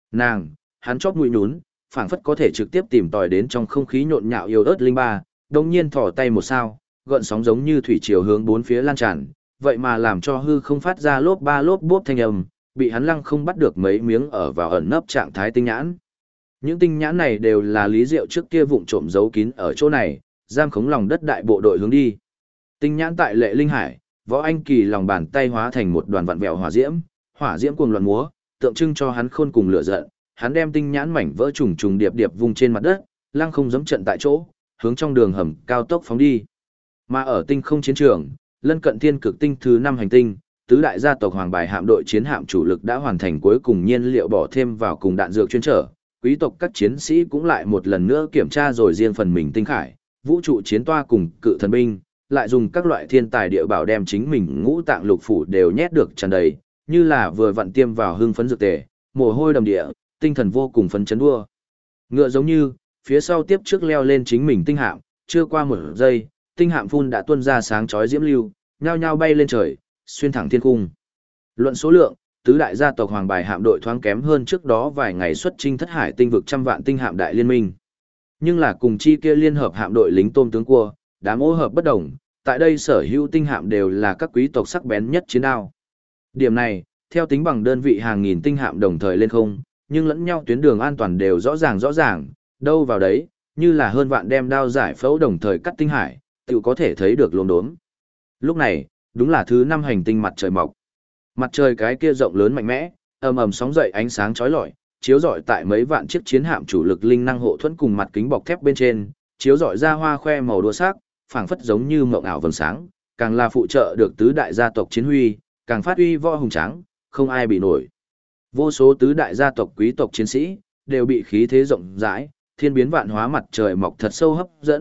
Hắn chóp mũi nhún, phảng phất có thể trực tiếp tìm tòi đến trong không khí nhộn nhạo yêu ớt linh ba, đồng nhiên thỏ tay một sao, gợn sóng giống như thủy triều hướng bốn phía lan tràn, vậy mà làm cho hư không phát ra lốp ba lốp bốp thanh âm, bị hắn lăng không bắt được mấy miếng ở vào ẩn nấp trạng thái tinh nhãn. Những tinh nhãn này đều là Lý Diệu trước kia vụng trộm giấu kín ở chỗ này, giam khống lòng đất đại bộ đội hướng đi. Tinh nhãn tại Lệ Linh Hải, Võ Anh Kỳ lòng bàn tay hóa thành một đoàn vặn vẹo hỏa diễm cuồng loạn múa, tượng trưng cho hắn khôn cùng lửa giận. Hắn đem tinh nhãn mảnh vỡ trùng trùng điệp điệp vung trên mặt đất, lăng không giẫm trận tại chỗ, hướng trong đường hầm cao tốc phóng đi. Mà ở tinh không chiến trường, lân cận thiên cực tinh thứ 5 hành tinh, tứ đại gia tộc Hoàng Bài hạm đội chiến hạm chủ lực đã hoàn thành cuối cùng nhiên liệu bỏ thêm vào cùng đạn dược chuyên trở. Quý tộc các chiến sĩ cũng lại một lần nữa kiểm tra rồi riêng phần mình tinh khải, vũ trụ chiến toa cùng cự thần binh, lại dùng các loại thiên tài địa bảo đem chính mình ngũ tạng lục phủ đều nhét được tràn đầy, như là vừa vặn tiêm vào hưng phấn dược tề, mồ hôi đầm địa, tinh thần vô cùng phấn chấn đua. Ngựa giống như, phía sau tiếp trước leo lên chính mình tinh hạm, chưa qua một giây, tinh hạm phun đã tuôn ra sáng chói diễm lưu, nhao nhao bay lên trời, xuyên thẳng thiên cung. Luận số lượng, tứ đại gia tộc Hoàng Bài hạm đội thoáng kém hơn trước đó vài ngày xuất chinh thất hải tinh vực trăm vạn tinh hạm đại liên minh. Nhưng là cùng chi kia liên hợp hạm đội lính tôm tướng cua, đám ô hợp bất đồng, tại đây sở hữu tinh hạm đều là các quý tộc sắc bén nhất chiến đao. Điểm này, theo tính bằng đơn vị hàng nghìn tinh hạm đồng thời lên không, nhưng lẫn nhau tuyến đường an toàn đều rõ ràng, đâu vào đấy, như là hơn vạn đem đao giải phẫu đồng thời cắt tinh hải, tự có thể thấy được lốm đốm. Lúc này, đúng là thứ 5 hành tinh mặt trời mọc. Mặt trời cái kia rộng lớn mạnh mẽ, ầm ầm sóng dậy ánh sáng chói lọi, chiếu rọi tại mấy vạn chiếc chiến hạm chủ lực linh năng hộ thuẫn cùng mặt kính bọc thép bên trên, chiếu rọi ra hoa khoe màu đua sắc, phảng phất giống như mộng ảo vầng sáng, càng là phụ trợ được tứ đại gia tộc chiến huy, càng phát uy võ hùng tráng, không ai bị nổi. Vô số tứ đại gia tộc quý tộc chiến sĩ đều bị khí thế rộng rãi, thiên biến vạn hóa mặt trời mọc thật sâu hấp dẫn,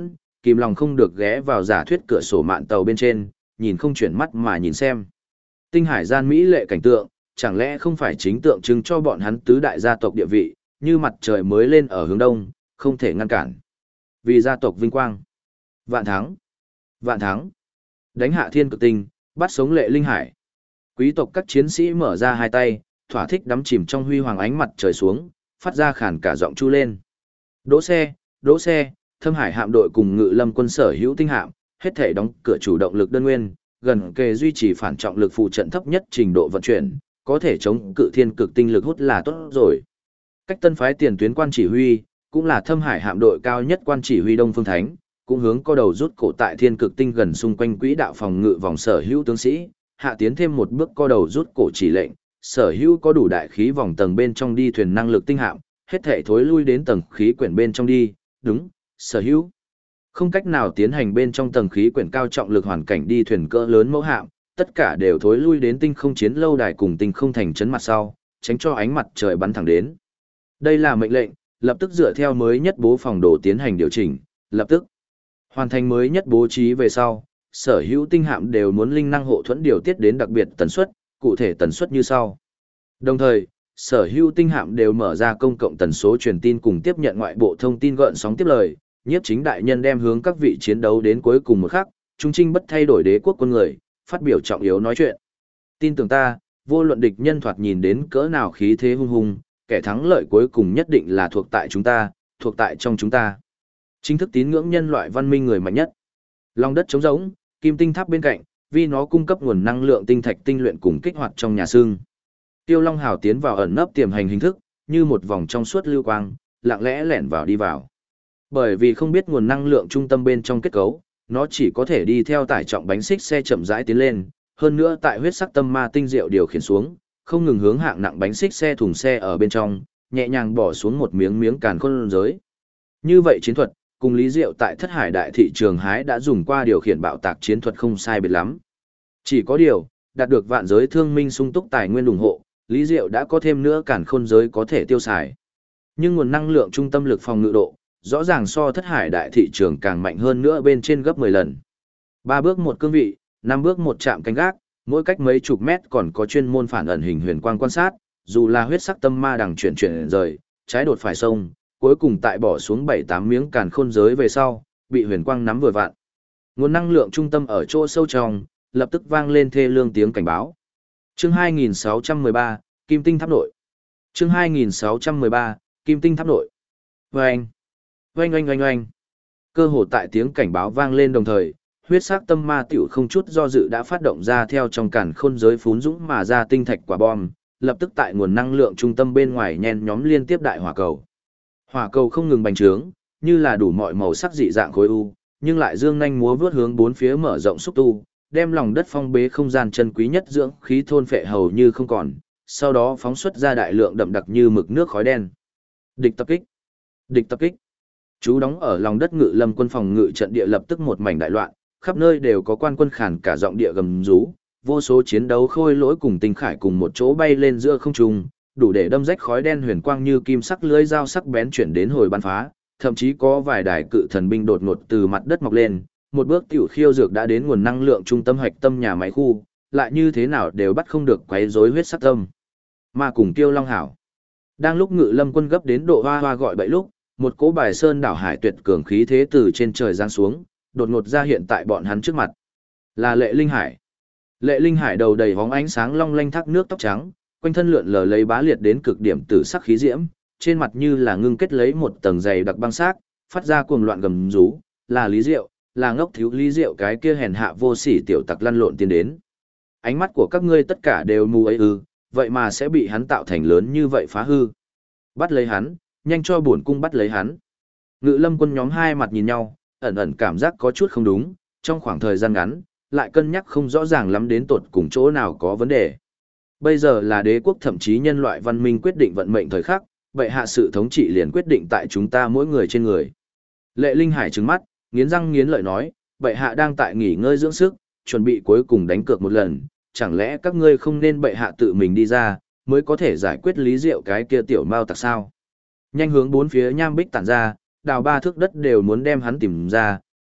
kìm lòng không được ghé vào giả thuyết cửa sổ mạn tàu bên trên, nhìn không chuyển mắt mà nhìn xem. Tinh hải gian mỹ lệ cảnh tượng, chẳng lẽ không phải chính tượng trưng cho bọn hắn tứ đại gia tộc địa vị, như mặt trời mới lên ở hướng đông, không thể ngăn cản. Vì gia tộc vinh quang. Vạn thắng. Vạn thắng. Đánh hạ thiên cực tinh, bắt sống lệ linh hải. Quý tộc các chiến sĩ mở ra hai tay, thỏa thích đắm chìm trong huy hoàng ánh mặt trời xuống, phát ra khàn cả giọng chu lên. Đỗ xe, Thâm Hải hạm đội cùng Ngự Lâm quân sở hữu tinh hạm, hết thể đóng cửa chủ động lực đơn nguyên, gần kề duy trì phản trọng lực phụ trận thấp nhất trình độ vận chuyển, có thể chống cự thiên cực tinh lực hút là tốt rồi. Cách tân phái tiền tuyến quan chỉ huy, cũng là Thâm Hải hạm đội cao nhất quan chỉ huy Đông Phương Thánh, cũng hướng co đầu rút cổ tại thiên cực tinh gần xung quanh quỹ đạo phòng ngự vòng sở hữu tướng sĩ, hạ tiến thêm một bước co đầu rút cổ chỉ lệnh, sở hữu có đủ đại khí vòng tầng bên trong đi thuyền năng lực tinh hạm, hết thể thối lui đến tầng khí quyển bên trong đi, đúng, sở hữu. Không cách nào tiến hành bên trong tầng khí quyển cao trọng lực hoàn cảnh đi thuyền cỡ lớn mẫu hạm, tất cả đều thối lui đến tinh không chiến lâu đài cùng tinh không thành trấn mặt sau, tránh cho ánh mặt trời bắn thẳng đến. Đây là mệnh lệnh, lập tức dựa theo mới nhất bố phòng đồ tiến hành điều chỉnh, lập tức hoàn thành mới nhất bố trí về sau, sở hữu tinh hạm đều muốn linh năng hộ thuẫn điều tiết đến đặc biệt tần suất, cụ thể tần suất như sau. Đồng thời, sở hữu tinh hạm đều mở ra công cộng tần số truyền tin cùng tiếp nhận ngoại bộ thông tin gợn sóng tiếp lời, nhiếp chính đại nhân đem hướng các vị chiến đấu đến cuối cùng một khắc, trung trinh bất thay đổi đế quốc quân người, phát biểu trọng yếu nói chuyện. Tin tưởng ta, vô luận địch nhân thoạt nhìn đến cỡ nào khí thế hung hùng, kẻ thắng lợi cuối cùng nhất định là thuộc tại chúng ta, thuộc tại trong chúng ta. Chính thức tín ngưỡng nhân loại văn minh người mạnh nhất. Lòng đất trống rỗng, kim tinh tháp bên cạnh, vì nó cung cấp nguồn năng lượng tinh thạch tinh luyện cùng kích hoạt trong nhà xương. Tiêu Long Hào tiến vào ẩn nấp tiềm hành hình thức, như một vòng trong suốt lưu quang, lặng lẽ lẻn vào đi vào. Bởi vì không biết nguồn năng lượng trung tâm bên trong kết cấu, nó chỉ có thể đi theo tải trọng bánh xích xe chậm rãi tiến lên, hơn nữa tại huyết sắc tâm ma tinh diệu điều khiển xuống, không ngừng hướng hạng nặng bánh xích xe thùng xe ở bên trong, nhẹ nhàng bỏ xuống một miếng miếng càn khôn giới. Như vậy chiến thuật, cùng Lý Diệu tại Thất Hải đại thị trường hái đã dùng qua điều khiển bạo tạc chiến thuật không sai biệt lắm. Chỉ có điều, đạt được vạn giới thương minh sung túc tài nguyên ủng hộ, Lý Diệu đã có thêm nữa càn khôn giới có thể tiêu xài. Nhưng nguồn năng lượng trung tâm lực phòng ngự độ, rõ ràng so Thất Hải đại thị trường càng mạnh hơn nữa bên trên gấp 10 lần. 3 bước một cương vị, 5 bước một chạm canh gác, mỗi cách mấy chục mét còn có chuyên môn phản ẩn hình huyền quang quan sát, dù là huyết sắc tâm ma đằng chuyển rời, trái đột phải sông, cuối cùng tại bỏ xuống 7-8 miếng càn khôn giới về sau, bị huyền quang nắm vừa vặn. Nguồn năng lượng trung tâm ở chỗ sâu trong, lập tức vang lên thê lương tiếng cảnh báo. Chương 2613, Kim Tinh Tháp Nội. Chương 2613, Kim Tinh Tháp Nội. Oanh! Oanh oanh oanh oanh! Cơ hồ tại tiếng cảnh báo vang lên đồng thời, huyết sắc tâm ma tiểu không chút do dự đã phát động ra theo trong càn khôn giới phún dũng mà ra tinh thạch quả bom, lập tức tại nguồn năng lượng trung tâm bên ngoài nhen nhóm liên tiếp đại hỏa cầu. Hỏa cầu không ngừng bành trướng, như là đủ mọi màu sắc dị dạng khối u, nhưng lại dương nhanh múa vướt hướng bốn phía mở rộng xúc tu, đem lòng đất phong bế không gian chân quý nhất dưỡng khí thôn phệ hầu như không còn, sau đó phóng xuất ra đại lượng đậm đặc như mực nước khói đen. Địch tập kích! Địch tập kích! Chú đóng ở lòng đất Ngự Lâm quân phòng ngự trận địa lập tức một mảnh đại loạn, khắp nơi đều có quan quân khản cả giọng địa gầm rú, vô số chiến đấu khôi lỗi cùng tinh khải cùng một chỗ bay lên giữa không trung, đủ để đâm rách khói đen huyền quang như kim sắc lưới dao sắc bén chuyển đến hồi bắn phá, thậm chí có vài đài cự thần binh đột ngột từ mặt đất mọc lên, một bước tiểu khiêu dược đã đến nguồn năng lượng trung tâm hạch tâm nhà máy khu, lại như thế nào đều bắt không được quấy rối huyết sắc tâm. Mà cùng Tiêu Long Hảo. Đang lúc Ngự Lâm quân gấp đến độ hoa hoa gọi bậy lúc, một cỗ bài sơn đảo hải tuyệt cường khí thế từ trên trời giáng xuống, đột ngột ra hiện tại bọn hắn trước mặt. Là Lệ Linh Hải. Lệ Linh Hải đầu đầy hóng ánh sáng long lanh thác nước tóc trắng, quanh thân lượn lờ lấy bá liệt đến cực điểm tử sắc khí diễm, trên mặt như là ngưng kết lấy một tầng dày đặc băng xác, phát ra cuồng loạn gầm rú, là Lý Diệu, là ngốc thiếu Lý Diệu cái kia hèn hạ vô sỉ tiểu tặc lăn lộn tiến đến. Ánh mắt của các ngươi tất cả đều mù ấy ư, vậy mà sẽ bị hắn tạo thành lớn như vậy phá hư. Bắt lấy hắn, nhanh cho bổn cung bắt lấy hắn. Ngự Lâm quân nhóm hai mặt nhìn nhau, ẩn ẩn cảm giác có chút không đúng, trong khoảng thời gian ngắn, lại cân nhắc không rõ ràng lắm đến tột cùng chỗ nào có vấn đề. Bây giờ là đế quốc thậm chí nhân loại văn minh quyết định vận mệnh thời khắc, vậy hạ sự thống trị liền quyết định tại chúng ta mỗi người trên người. Lệ Linh Hải trừng mắt, nghiến răng nghiến lợi nói, bệ hạ đang tại nghỉ ngơi dưỡng sức, chuẩn bị cuối cùng đánh cược một lần, chẳng lẽ các ngươi không nên bệ hạ tự mình đi ra, mới có thể giải quyết Lý Diệu cái kia tiểu mao tặc sao? Nhanh hướng bốn phía nham bích tản ra, đào 3 thước đất đều muốn đem hắn tìm ra,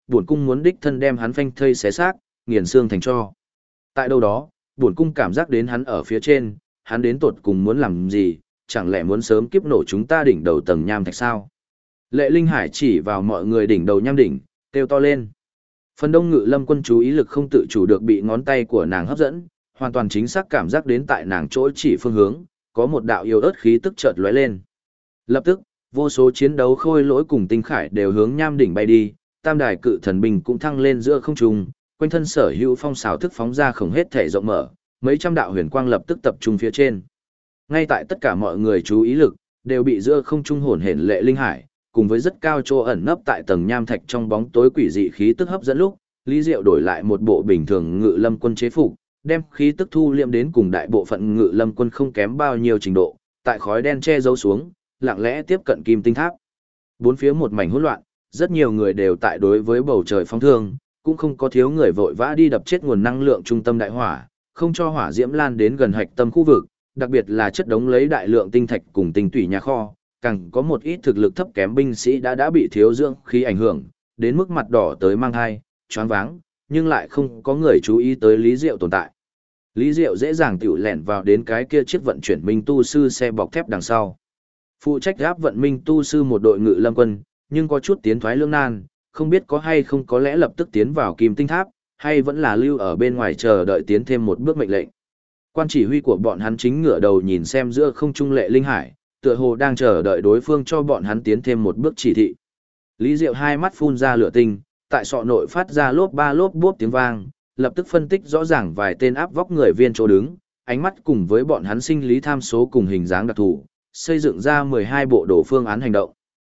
bổn cung muốn đích thân đem hắn phanh thây xé xác, nghiền xương thành tro. Tại đâu đó, bổn cung cảm giác đến hắn ở phía trên, hắn đến tột cùng muốn làm gì, chẳng lẽ muốn sớm kiếp nổ chúng ta đỉnh đầu tầng nham thạch sao? Lệ Linh Hải chỉ vào mọi người đỉnh đầu nham đỉnh, kêu to lên. Phần đông Ngự Lâm quân chú ý lực không tự chủ được bị ngón tay của nàng hấp dẫn, hoàn toàn chính xác cảm giác đến tại nàng chỗ chỉ phương hướng, có một đạo yêu ớt khí tức chợt lóe lên. Lập tức, vô số chiến đấu khôi lỗi cùng tinh khải đều hướng nham đỉnh bay đi, tam đài cự thần binh cũng thăng lên giữa không trung, quanh thân sở hữu phong xào thức phóng ra khổng hết thể rộng mở, mấy trăm đạo huyền quang lập tức tập trung phía trên. Ngay tại tất cả mọi người chú ý lực đều bị giữa không trung hồn hển Lệ Linh Hải, cùng với rất cao chỗ ẩn nấp tại tầng nham thạch trong bóng tối quỷ dị khí tức hấp dẫn lúc, Lý Diệu đổi lại một bộ bình thường Ngự Lâm quân chế phục, đem khí tức thu liệm đến cùng đại bộ phận Ngự Lâm quân không kém bao nhiêu trình độ, tại khói đen che giấu xuống, lặng lẽ tiếp cận Kim Tinh Tháp. Bốn phía một mảnh hỗn loạn, rất nhiều người đều tại đối với bầu trời phóng thương, cũng không có thiếu người vội vã đi đập chết nguồn năng lượng trung tâm đại hỏa, không cho hỏa diễm lan đến gần hạch tâm khu vực, đặc biệt là chất đống lấy đại lượng tinh thạch cùng tinh tủy nhà kho, càng có một ít thực lực thấp kém binh sĩ đã bị thiếu dưỡng khí ảnh hưởng, đến mức mặt đỏ tới mang hai, choáng váng, nhưng lại không có người chú ý tới Lý Diệu tồn tại. Lý Diệu dễ dàng tiểu lẻn vào đến cái kia chiếc vận chuyển minh tu sư xe bọc thép đằng sau. Phụ trách gáp vận minh tu sư một đội Ngự Lâm quân, nhưng có chút tiến thoái lưỡng nan, không biết có hay không có lẽ lập tức tiến vào Kim Tinh Tháp, hay vẫn là lưu ở bên ngoài chờ đợi tiến thêm một bước mệnh lệnh. Quan chỉ huy của bọn hắn chính ngửa đầu nhìn xem giữa không trung Lệ Linh Hải, tựa hồ đang chờ đợi đối phương cho bọn hắn tiến thêm một bước chỉ thị. Lý Diệu hai mắt phun ra lửa tinh, tại sọ nội phát ra lốp ba lốp bốp tiếng vang, lập tức phân tích rõ ràng vài tên áp vóc người viên chỗ đứng, ánh mắt cùng với bọn hắn sinh lý tham số cùng hình dáng đặc thù, xây dựng ra 12 bộ đồ phương án hành động.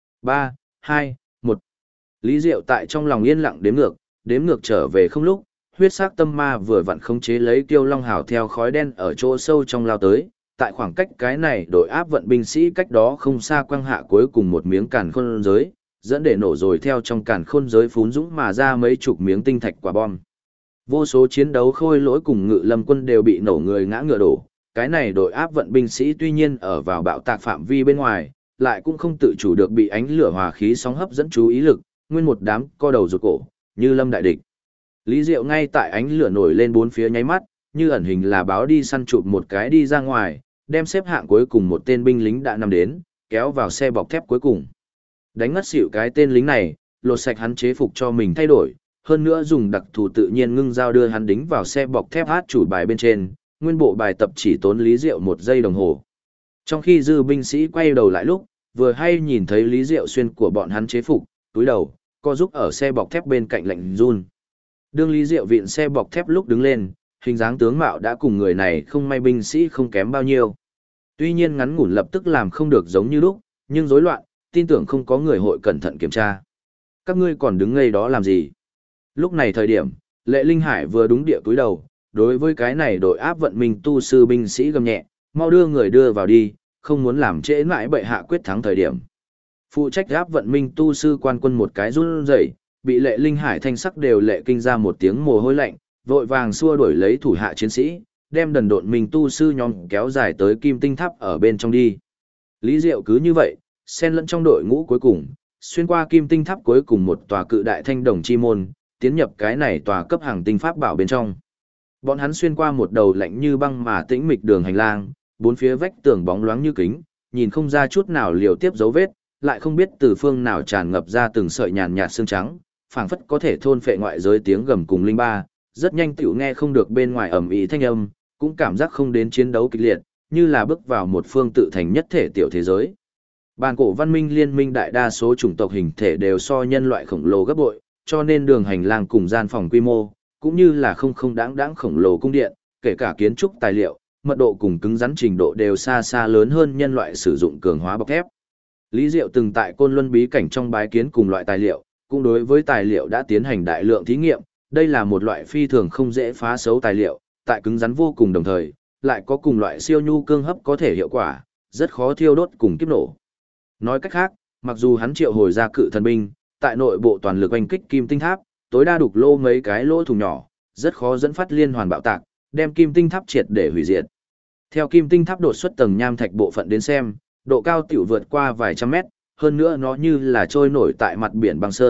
3, 2, 1. Lý Diệu tại trong lòng yên lặng đếm ngược trở về không lúc, huyết sắc tâm ma vừa vặn khống chế lấy Kiêu Long Hào theo khói đen ở chỗ sâu trong lao tới, tại khoảng cách cái này đội áp vận binh sĩ cách đó không xa quăng hạ cuối cùng một miếng càn khôn giới, dẫn để nổ rồi theo trong càn khôn giới phún dũng mà ra mấy chục miếng tinh thạch quả bom. Vô số chiến đấu khôi lỗi cùng Ngự Lâm quân đều bị nổ người ngã ngựa đổ, cái này đội áp vận binh sĩ tuy nhiên ở vào bạo tạc phạm vi bên ngoài, lại cũng không tự chủ được bị ánh lửa hòa khí sóng hấp dẫn chú ý lực, nguyên một đám co đầu rụt cổ, như lâm đại địch. Lý Diệu ngay tại ánh lửa nổi lên bốn phía nháy mắt, như ẩn hình là báo đi săn chụp một cái đi ra ngoài, đem xếp hạng cuối cùng một tên binh lính đã nằm đến, kéo vào xe bọc thép cuối cùng. Đánh ngất xỉu cái tên lính này, lột sạch hắn chế phục cho mình thay đổi, hơn nữa dùng đặc thù tự nhiên ngưng dao đưa hắn đính vào xe bọc thép hát chủ bài bên trên, nguyên bộ bài tập chỉ tốn Lý Diệu 1 giây đồng hồ. Trong khi dư binh sĩ quay đầu lại lúc, vừa hay nhìn thấy Lý Diệu xuyên của bọn hắn chế phục, túi đầu, co giúp ở xe bọc thép bên cạnh lạnh run. Đương Lý Diệu vịn xe bọc thép lúc đứng lên, hình dáng tướng mạo đã cùng người này không may binh sĩ không kém bao nhiêu. Tuy nhiên ngắn ngủn lập tức làm không được giống như lúc, nhưng rối loạn, tin tưởng không có người hội cẩn thận kiểm tra. Các ngươi còn đứng ngây đó làm gì? Lúc này thời điểm, Lệ Linh Hải vừa đúng địa túi đầu, đối với cái này đội áp vận minh tu sư binh sĩ gầm nhẹ, mau đưa người đưa vào đi, không muốn làm trễ mãi bệ hạ quyết thắng thời điểm. Phụ trách áp vận minh tu sư quan quân một cái run rẩy, bị Lệ Linh Hải thanh sắc đều lệ kinh ra một tiếng mồ hôi lạnh, vội vàng xua đuổi lấy thủ hạ chiến sĩ, đem đần độn minh tu sư nhóm kéo dài tới Kim Tinh Tháp ở bên trong đi. Lý Diệu cứ như vậy, xen lẫn trong đội ngũ cuối cùng, xuyên qua Kim Tinh Tháp cuối cùng một tòa cự đại thanh đồng chi môn, tiến nhập cái này tòa cấp hàng tinh pháp bảo bên trong. Bọn hắn xuyên qua một đầu lạnh như băng mà tĩnh mịch đường hành lang, bốn phía vách tường bóng loáng như kính, nhìn không ra chút nào liều tiếp dấu vết, lại không biết từ phương nào tràn ngập ra từng sợi nhàn nhạt xương trắng, phảng phất có thể thôn phệ ngoại giới tiếng gầm cùng linh ba, rất nhanh tiểu nghe không được bên ngoài ầm ĩ thanh âm, cũng cảm giác không đến chiến đấu kịch liệt, như là bước vào một phương tự thành nhất thể tiểu thế giới. Bàn cổ văn minh liên minh đại đa số chủng tộc hình thể đều so nhân loại khổng lồ gấp bội, cho nên đường hành lang cùng gian phòng quy mô, cũng như là không đáng khổng lồ cung điện, kể cả kiến trúc tài liệu, mật độ cùng cứng rắn trình độ đều xa xa lớn hơn nhân loại sử dụng cường hóa bọc thép. Lý Diệu từng tại Côn Luân bí cảnh trong bái kiến cùng loại tài liệu, cũng đối với tài liệu đã tiến hành đại lượng thí nghiệm, đây là một loại phi thường không dễ phá xấu tài liệu, tại cứng rắn vô cùng đồng thời, lại có cùng loại siêu nhu cương hấp có thể hiệu quả, rất khó thiêu đốt cùng kiếp nổ. Nói cách khác, mặc dù hắn triệu hồi ra cự thần binh, tại nội bộ toàn lực oanh kích Kim Tinh Tháp, tối đa đục lô mấy cái lỗ thủng nhỏ, rất khó dẫn phát liên hoàn bạo tạc, đem Kim Tinh Tháp triệt để hủy diệt. Theo Kim Tinh Tháp đột xuất tầng nham thạch bộ phận đến xem, độ cao tiểu vượt qua vài trăm mét, hơn nữa nó như là trôi nổi tại mặt biển băng sơn,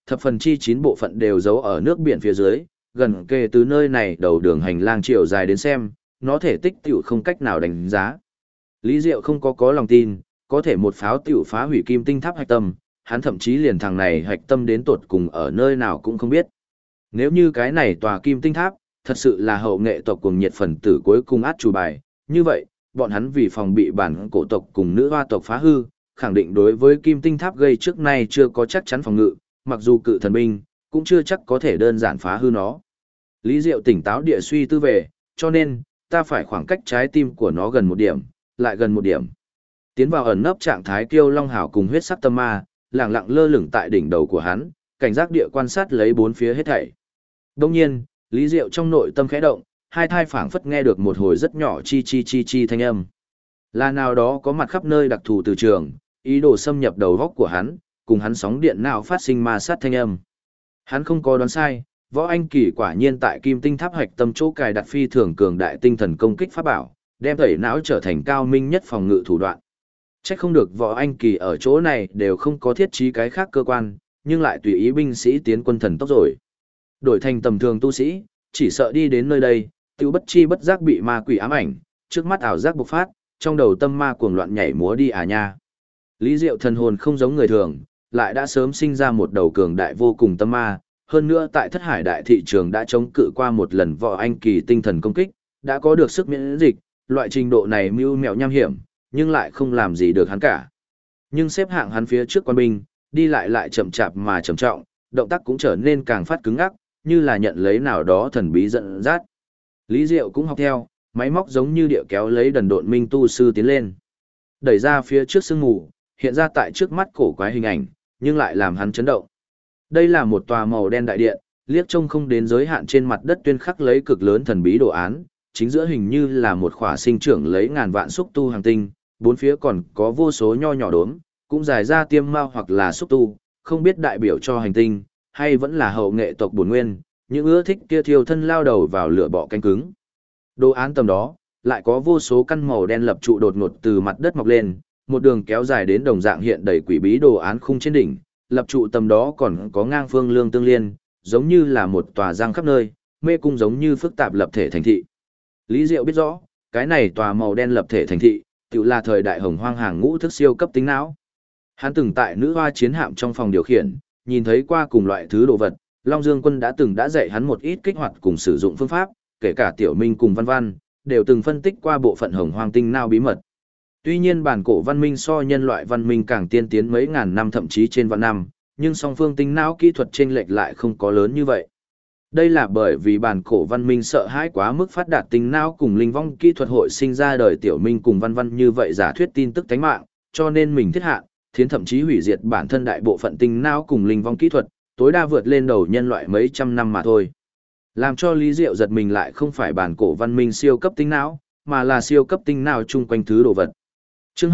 thập phần chi 9 bộ phận đều giấu ở nước biển phía dưới, gần kề từ nơi này đầu đường hành lang chiều dài đến xem, nó thể tích tiểu không cách nào đánh giá. Lý Diệu không có lòng tin, có thể một pháo tiểu phá hủy kim tinh tháp hạch tâm, hắn thậm chí liền thằng này hạch tâm đến tột cùng ở nơi nào cũng không biết. Nếu như cái này tòa kim tinh tháp, thật sự là hậu nghệ tộc cùng nhiệt phần tử cuối cùng át chủ bài, như vậy, bọn hắn vì phòng bị bản cổ tộc cùng nữ hoa tộc phá hư, khẳng định đối với kim tinh tháp gây trước nay chưa có chắc chắn phòng ngự, mặc dù cự thần binh, cũng chưa chắc có thể đơn giản phá hư nó. Lý Diệu tỉnh táo địa suy tư về, cho nên, ta phải khoảng cách trái tim của nó gần một điểm, lại gần một điểm. Tiến vào ẩn nấp trạng thái kiêu long hảo cùng huyết sắc tâm ma, lẳng lặng lơ lửng tại đỉnh đầu của hắn, cảnh giác địa quan sát lấy bốn phía hết thảy. Đông nhiên, Lý Diệu trong nội tâm khẽ động, hai thai phảng phất nghe được một hồi rất nhỏ chi chi chi chi thanh âm. Là nào đó có mặt khắp nơi đặc thù từ trường, ý đồ xâm nhập đầu góc của hắn, cùng hắn sóng điện nào phát sinh ma sát thanh âm. Hắn không có đoán sai, Võ Anh Kỳ quả nhiên tại Kim Tinh Tháp hạch tâm chỗ cài đặt phi thường cường đại tinh thần công kích pháp bảo, đem tẩy não trở thành cao minh nhất phòng ngự thủ đoạn. Chắc không được Võ Anh Kỳ ở chỗ này đều không có thiết trí cái khác cơ quan, nhưng lại tùy ý binh sĩ tiến quân thần tốc rồi. Đổi thành tầm thường tu sĩ, chỉ sợ đi đến nơi đây, tiêu bất chi bất giác bị ma quỷ ám ảnh, trước mắt ảo giác bộc phát, trong đầu tâm ma cuồng loạn nhảy múa đi à nha. Lý Diệu thần hồn không giống người thường, lại đã sớm sinh ra một đầu cường đại vô cùng tâm ma, hơn nữa tại Thất Hải đại thị trường đã chống cự qua một lần Võ Anh Kỳ tinh thần công kích, đã có được sức miễn dịch, loại trình độ này mưu mẹo nham hiểm, nhưng lại không làm gì được hắn cả. Nhưng xếp hạng hắn phía trước quan binh, đi lại chậm chạp mà trầm trọng, động tác cũng trở nên càng phát cứng ngắc, như là nhận lấy nào đó thần bí dẫn dắt. Lý Diệu cũng học theo, máy móc giống như địa kéo lấy đần độn minh tu sư tiến lên. Đẩy ra phía trước sương mù, hiện ra tại trước mắt cổ quái hình ảnh, nhưng lại làm hắn chấn động. Đây là một tòa màu đen đại điện, liếc trông không đến giới hạn trên mặt đất tuyên khắc lấy cực lớn thần bí đồ án, chính giữa hình như là một khỏa sinh trưởng lấy ngàn vạn xúc tu hàng tinh, bốn phía còn có vô số nho nhỏ đốm, cũng dài ra tiêm mao hoặc là xúc tu, không biết đại biểu cho hành tinh, hay vẫn là hậu nghệ tộc bổn nguyên, những ưa thích kia thiêu thân lao đầu vào lửa bọ canh cứng. Đồ án tầm đó, lại có vô số căn màu đen lập trụ đột ngột từ mặt đất mọc lên, một đường kéo dài đến đồng dạng hiện đầy quỷ bí đồ án khung trên đỉnh, lập trụ tầm đó còn có ngang phương lương tương liên, giống như là một tòa giang khắp nơi, mê cung giống như phức tạp lập thể thành thị. Lý Diệu biết rõ, cái này tòa màu đen lập thể thành thị, tự là thời đại hồng hoang hàng ngũ thức siêu cấp tính não. Hắn từng tại nữ hoa chiến hạm trong phòng điều khiển, nhìn thấy qua cùng loại thứ đồ vật, Long Dương Quân đã dạy hắn một ít kích hoạt cùng sử dụng phương pháp, kể cả Tiểu Minh cùng Văn Văn, đều từng phân tích qua bộ phận hồng hoang tinh não bí mật. Tuy nhiên bản cổ văn minh so nhân loại văn minh càng tiên tiến mấy ngàn năm thậm chí trên vạn năm, nhưng song phương tinh não kỹ thuật chênh lệch lại không có lớn như vậy. Đây là bởi vì bản cổ văn minh sợ hãi quá mức phát đạt tinh não cùng linh vong kỹ thuật hội sinh ra đời Tiểu Minh cùng Văn Văn như vậy giả thuyết tin tức tánh mạng, cho nên mình thiết hạ, thiến thậm chí hủy diệt bản thân đại bộ phận tinh não cùng linh vong kỹ thuật, tối đa vượt lên đầu nhân loại mấy trăm năm mà thôi. Làm cho Lý Diệu giật mình lại không phải bản cổ văn minh siêu cấp tinh não, mà là siêu cấp tinh não chung quanh thứ đồ vật. Chương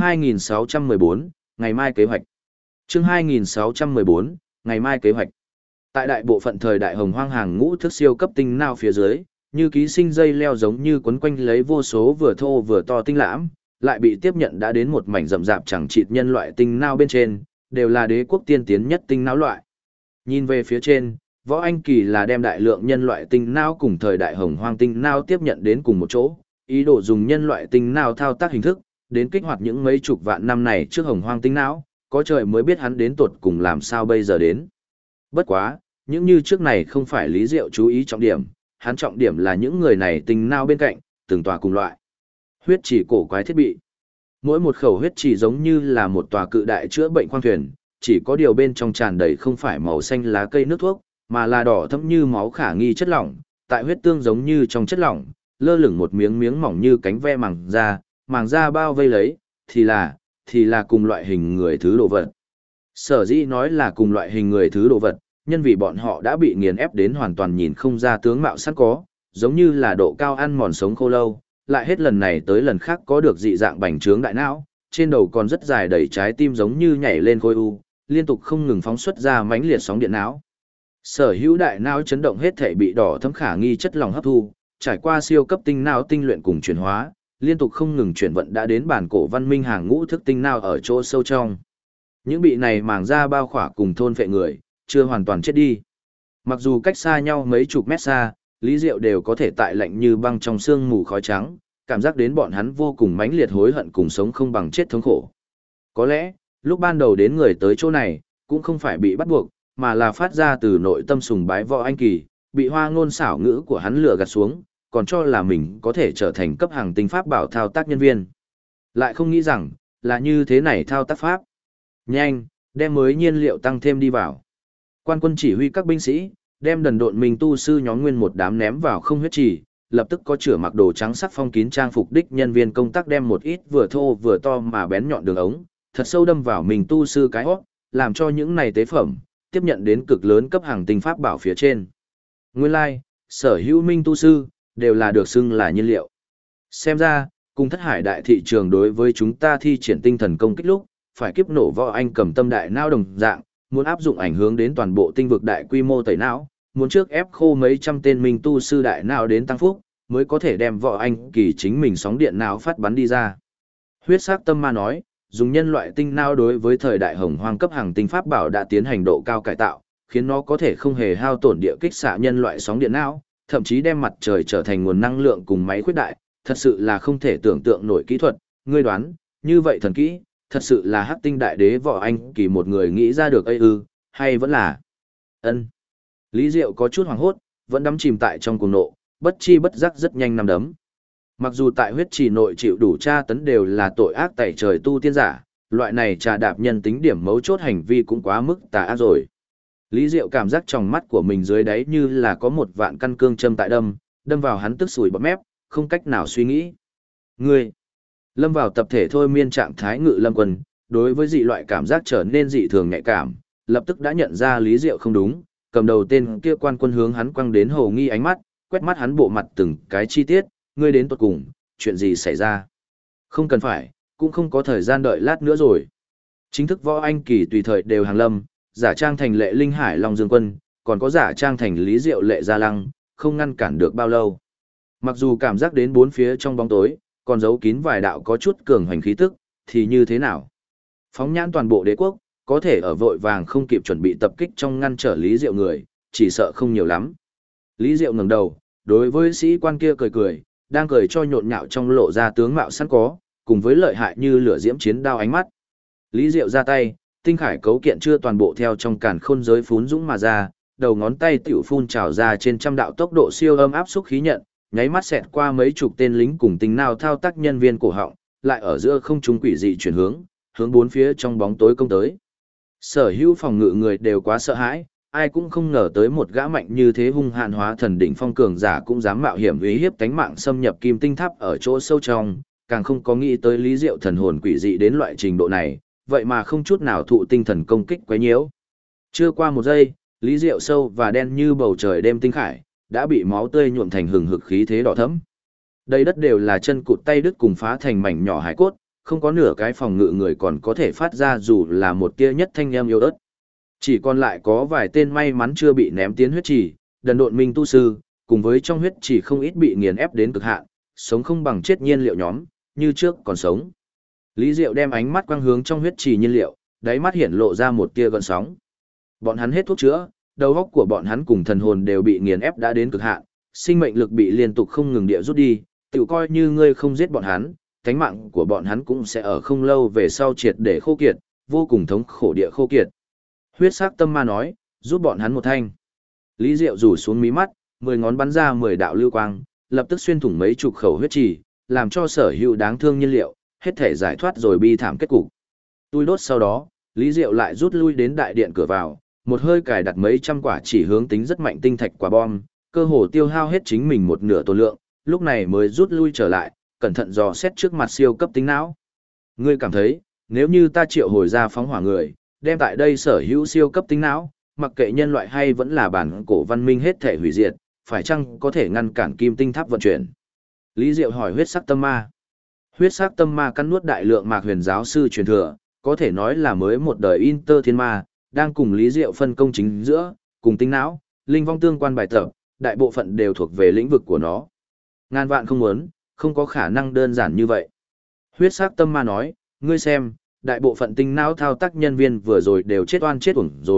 2614, ngày mai kế hoạch. Chương 2614, ngày mai kế hoạch. Tại đại bộ phận thời đại hồng hoang hàng ngũ thức siêu cấp tinh não phía dưới, như ký sinh dây leo giống như quấn quanh lấy vô số vừa thô vừa to tinh lãm, lại bị tiếp nhận đã đến một mảnh rậm rạp chẳng chịt nhân loại tinh não bên trên, đều là đế quốc tiên tiến nhất tinh não loại. Nhìn về phía trên, Võ Anh Kỳ là đem đại lượng nhân loại tinh não cùng thời đại hồng hoang tinh não tiếp nhận đến cùng một chỗ, ý đồ dùng nhân loại tinh não thao tác hình thức, đến kích hoạt những mấy chục vạn năm này trước hồng hoang tinh não, có trời mới biết hắn đến tuột cùng làm sao bây giờ đến. Bất quá, những như trước này không phải Lý Diệu chú ý trọng điểm, hắn trọng điểm là những người này tinh não bên cạnh, từng tòa cùng loại. Huyết chỉ cổ quái thiết bị. Mỗi một khẩu huyết chỉ giống như là một tòa cự đại chữa bệnh khoang thuyền, chỉ có điều bên trong tràn đầy không phải màu xanh lá cây nước thuốc, mà là đỏ thẫm như máu khả nghi chất lỏng, tại huyết tương giống như trong chất lỏng, lơ lửng một miếng miếng mỏng như cánh ve màng da bao vây lấy, thì là cùng loại hình người thứ đồ vật. Sở dĩ nói là cùng loại hình người thứ đồ vật, nhân vì bọn họ đã bị nghiền ép đến hoàn toàn nhìn không ra tướng mạo sẵn có, giống như là độ cao ăn mòn sống khô lâu, lại hết lần này tới lần khác có được dị dạng bành trướng đại não, trên đầu còn rất dài đầy trái tim giống như nhảy lên khối u, liên tục không ngừng phóng xuất ra mãnh liệt sóng điện não. Sở hữu đại não chấn động hết thể bị đỏ thấm khả nghi chất lỏng hấp thu, trải qua siêu cấp tinh não tinh luyện cùng chuyển hóa, liên tục không ngừng chuyển vận đã đến bản cổ văn minh hàng ngũ thức tinh não ở chỗ sâu trong. Những bị này màng ra bao khỏa cùng thôn phệ người, chưa hoàn toàn chết đi. Mặc dù cách xa nhau mấy chục mét xa, Lý Diệu đều có thể tại lạnh như băng trong sương mù khói trắng, cảm giác đến bọn hắn vô cùng mãnh liệt hối hận cùng sống không bằng chết thống khổ. Có lẽ, lúc ban đầu đến người tới chỗ này, cũng không phải bị bắt buộc, mà là phát ra từ nội tâm sùng bái Võ Anh Kỳ, bị hoa ngôn xảo ngữ của hắn lừa gạt xuống, còn cho là mình có thể trở thành cấp hàng tinh pháp bảo thao tác nhân viên. Lại không nghĩ rằng, là như thế này thao tác pháp. Nhanh, đem mới nhiên liệu tăng thêm đi vào. Quan quân chỉ huy các binh sĩ, đem đần độn mình tu sư nhóm nguyên một đám ném vào không huyết trì, lập tức có chửa mặc đồ trắng sắc phong kín trang phục đích nhân viên công tác đem một ít vừa thô vừa to mà bén nhọn đường ống, thật sâu đâm vào mình tu sư cái hót, làm cho những này tế phẩm tiếp nhận đến cực lớn cấp hàng tinh pháp bảo phía trên. Nguyên lai, like, sở hữu minh tu sư đều là được xưng là nhiên liệu. Xem ra, cùng Thất Hải đại thị trường đối với chúng ta thi triển tinh thần công kích lúc, phải kiếp nổ Võ Anh cầm tâm đại não đồng dạng, muốn áp dụng ảnh hưởng đến toàn bộ tinh vực đại quy mô tẩy não, muốn trước ép khô mấy trăm tên minh tu sư đại não đến tăng phúc, mới có thể đem Võ Anh Kỳ chính mình sóng điện não phát bắn đi ra. Huyết sắc tâm ma nói, dùng nhân loại tinh não đối với thời đại hồng hoang cấp hàng tinh pháp bảo đã tiến hành độ cao cải tạo, khiến nó có thể không hề hao tổn địa kích xạ nhân loại sóng điện não, thậm chí đem mặt trời trở thành nguồn năng lượng cùng máy khuyết đại, thật sự là không thể tưởng tượng nổi kỹ thuật. Ngươi đoán, như vậy thần kỹ, thật sự là Hắc Tinh Đại Đế Võ Anh Kỳ một người nghĩ ra được ấy ư, hay vẫn là ân. Lý Diệu có chút hoảng hốt, vẫn đắm chìm tại trong cuồng nộ, bất chi bất giác rất nhanh nằm đấm. Mặc dù tại huyết trì nội chịu đủ tra tấn đều là tội ác tẩy trời tu tiên giả, loại này trà đạp nhân tính điểm mấu chốt hành vi cũng quá mức tà ác rồi. Lý Diệu cảm giác trong mắt của mình dưới đáy như là có một vạn căn cương châm tại đâm vào hắn tức sùi bọt mép, không cách nào suy nghĩ. Ngươi, lâm vào tập thể thôi miên trạng thái Ngự Lâm Quân, đối với dị loại cảm giác trở nên dị thường nhạy cảm, lập tức đã nhận ra Lý Diệu không đúng, cầm đầu tên kia quan quân hướng hắn quăng đến hồ nghi ánh mắt, quét mắt hắn bộ mặt từng cái chi tiết, ngươi đến tuột cùng, chuyện gì xảy ra? Không cần phải, cũng không có thời gian đợi lát nữa rồi. Chính thức Võ Anh Kỳ tùy thời đều hàng lâm, giả trang thành Lệ Linh Hải Long Dương Quân, còn có giả trang thành Lý Diệu Lệ Gia Lăng, không ngăn cản được bao lâu. Mặc dù cảm giác đến bốn phía trong bóng tối, còn giấu kín vài đạo có chút cường hoành khí tức, thì như thế nào? Phóng nhãn toàn bộ đế quốc, có thể ở vội vàng không kịp chuẩn bị tập kích trong ngăn trở Lý Diệu người, chỉ sợ không nhiều lắm. Lý Diệu ngẩng đầu, đối với sĩ quan kia cười cười, đang cười cho nhộn nhạo trong lộ ra tướng mạo sẵn có, cùng với lợi hại như lửa diễm chiến đao ánh mắt. Lý Diệu ra tay, tinh khải cấu kiện chưa toàn bộ theo trong càn khôn giới phún dũng mà ra, đầu ngón tay tiểu phun trào ra trên trăm đạo tốc độ siêu âm áp xúc khí nhận, nháy mắt xẹt qua mấy chục tên lính cùng tinh nào thao tác nhân viên cổ họng, lại ở giữa không trung quỷ dị chuyển hướng bốn phía trong bóng tối công tới. Sở hữu phòng ngự người đều quá sợ hãi, ai cũng không ngờ tới một gã mạnh như thế hung hãn hóa thần đỉnh phong cường giả cũng dám mạo hiểm uy hiếp tánh mạng xâm nhập kim tinh tháp ở chỗ sâu trong, càng không có nghĩ tới Lý Diệu thần hồn quỷ dị đến loại trình độ này, vậy mà không chút nào thụ tinh thần công kích quấy nhiễu. Chưa qua một giây, Lý Diệu sâu và đen như bầu trời đêm tinh khải, đã bị máu tươi nhuộm thành hừng hực khí thế đỏ thẫm. Đây đất đều là chân cụt tay đứt cùng phá thành mảnh nhỏ hải cốt, không có nửa cái phòng ngự người còn có thể phát ra dù là một tia nhất thanh âm yếu ớt. Chỉ còn lại có vài tên may mắn chưa bị ném tiến huyết trì, đần độn minh tu sư, cùng với trong huyết trì không ít bị nghiền ép đến cực hạn, sống không bằng chết nhiên liệu nhóm, như trước còn sống. Lý Diệu đem ánh mắt quang hướng trong huyết trì nhiên liệu, đáy mắt hiện lộ ra một tia gợn sóng. Bọn hắn hết thuốc chữa, đầu óc của bọn hắn cùng thần hồn đều bị nghiền ép đã đến cực hạn, sinh mệnh lực bị liên tục không ngừng địa rút đi, tự coi như ngươi không giết bọn hắn, cánh mạng của bọn hắn cũng sẽ ở không lâu về sau triệt để khô kiệt, vô cùng thống khổ địa khô kiệt. Huyết sắc tâm ma nói, giúp bọn hắn một thanh. Lý Diệu rủ xuống mí mắt, 10 ngón bắn ra 10 đạo lưu quang, lập tức xuyên thủng mấy chục khẩu huyết trì, làm cho sở hữu đáng thương nhiên liệu, hết thể giải thoát rồi bi thảm kết cục. Tui đốt sau đó, Lý Diệu lại rút lui đến đại điện cửa vào, một hơi cài đặt mấy trăm quả chỉ hướng tính rất mạnh tinh thạch quả bom, cơ hồ tiêu hao hết chính mình một nửa tồn lượng, lúc này mới rút lui trở lại, cẩn thận dò xét trước mặt siêu cấp tính não. Ngươi cảm thấy, nếu như ta triệu hồi ra phóng hỏa người, đem tại đây sở hữu siêu cấp tính não, mặc kệ nhân loại hay vẫn là bản cổ văn minh hết thể hủy diệt, phải chăng có thể ngăn cản kim tinh tháp vận chuyển? Lý Diệu hỏi huyết sắc tâm ma. Huyết sắc tâm ma cắn nuốt đại lượng mạc huyền giáo sư truyền thừa, có thể nói là mới một đời Inter Thiên Ma, đang cùng Lý Diệu phân công chính giữa, cùng tinh não, linh vong tương quan bài tập, đại bộ phận đều thuộc về lĩnh vực của nó. Ngàn vạn không muốn, không có khả năng đơn giản như vậy. Huyết sắc tâm ma nói, ngươi xem, đại bộ phận tinh não thao tác nhân viên vừa rồi đều chết oan chết uổng rồi,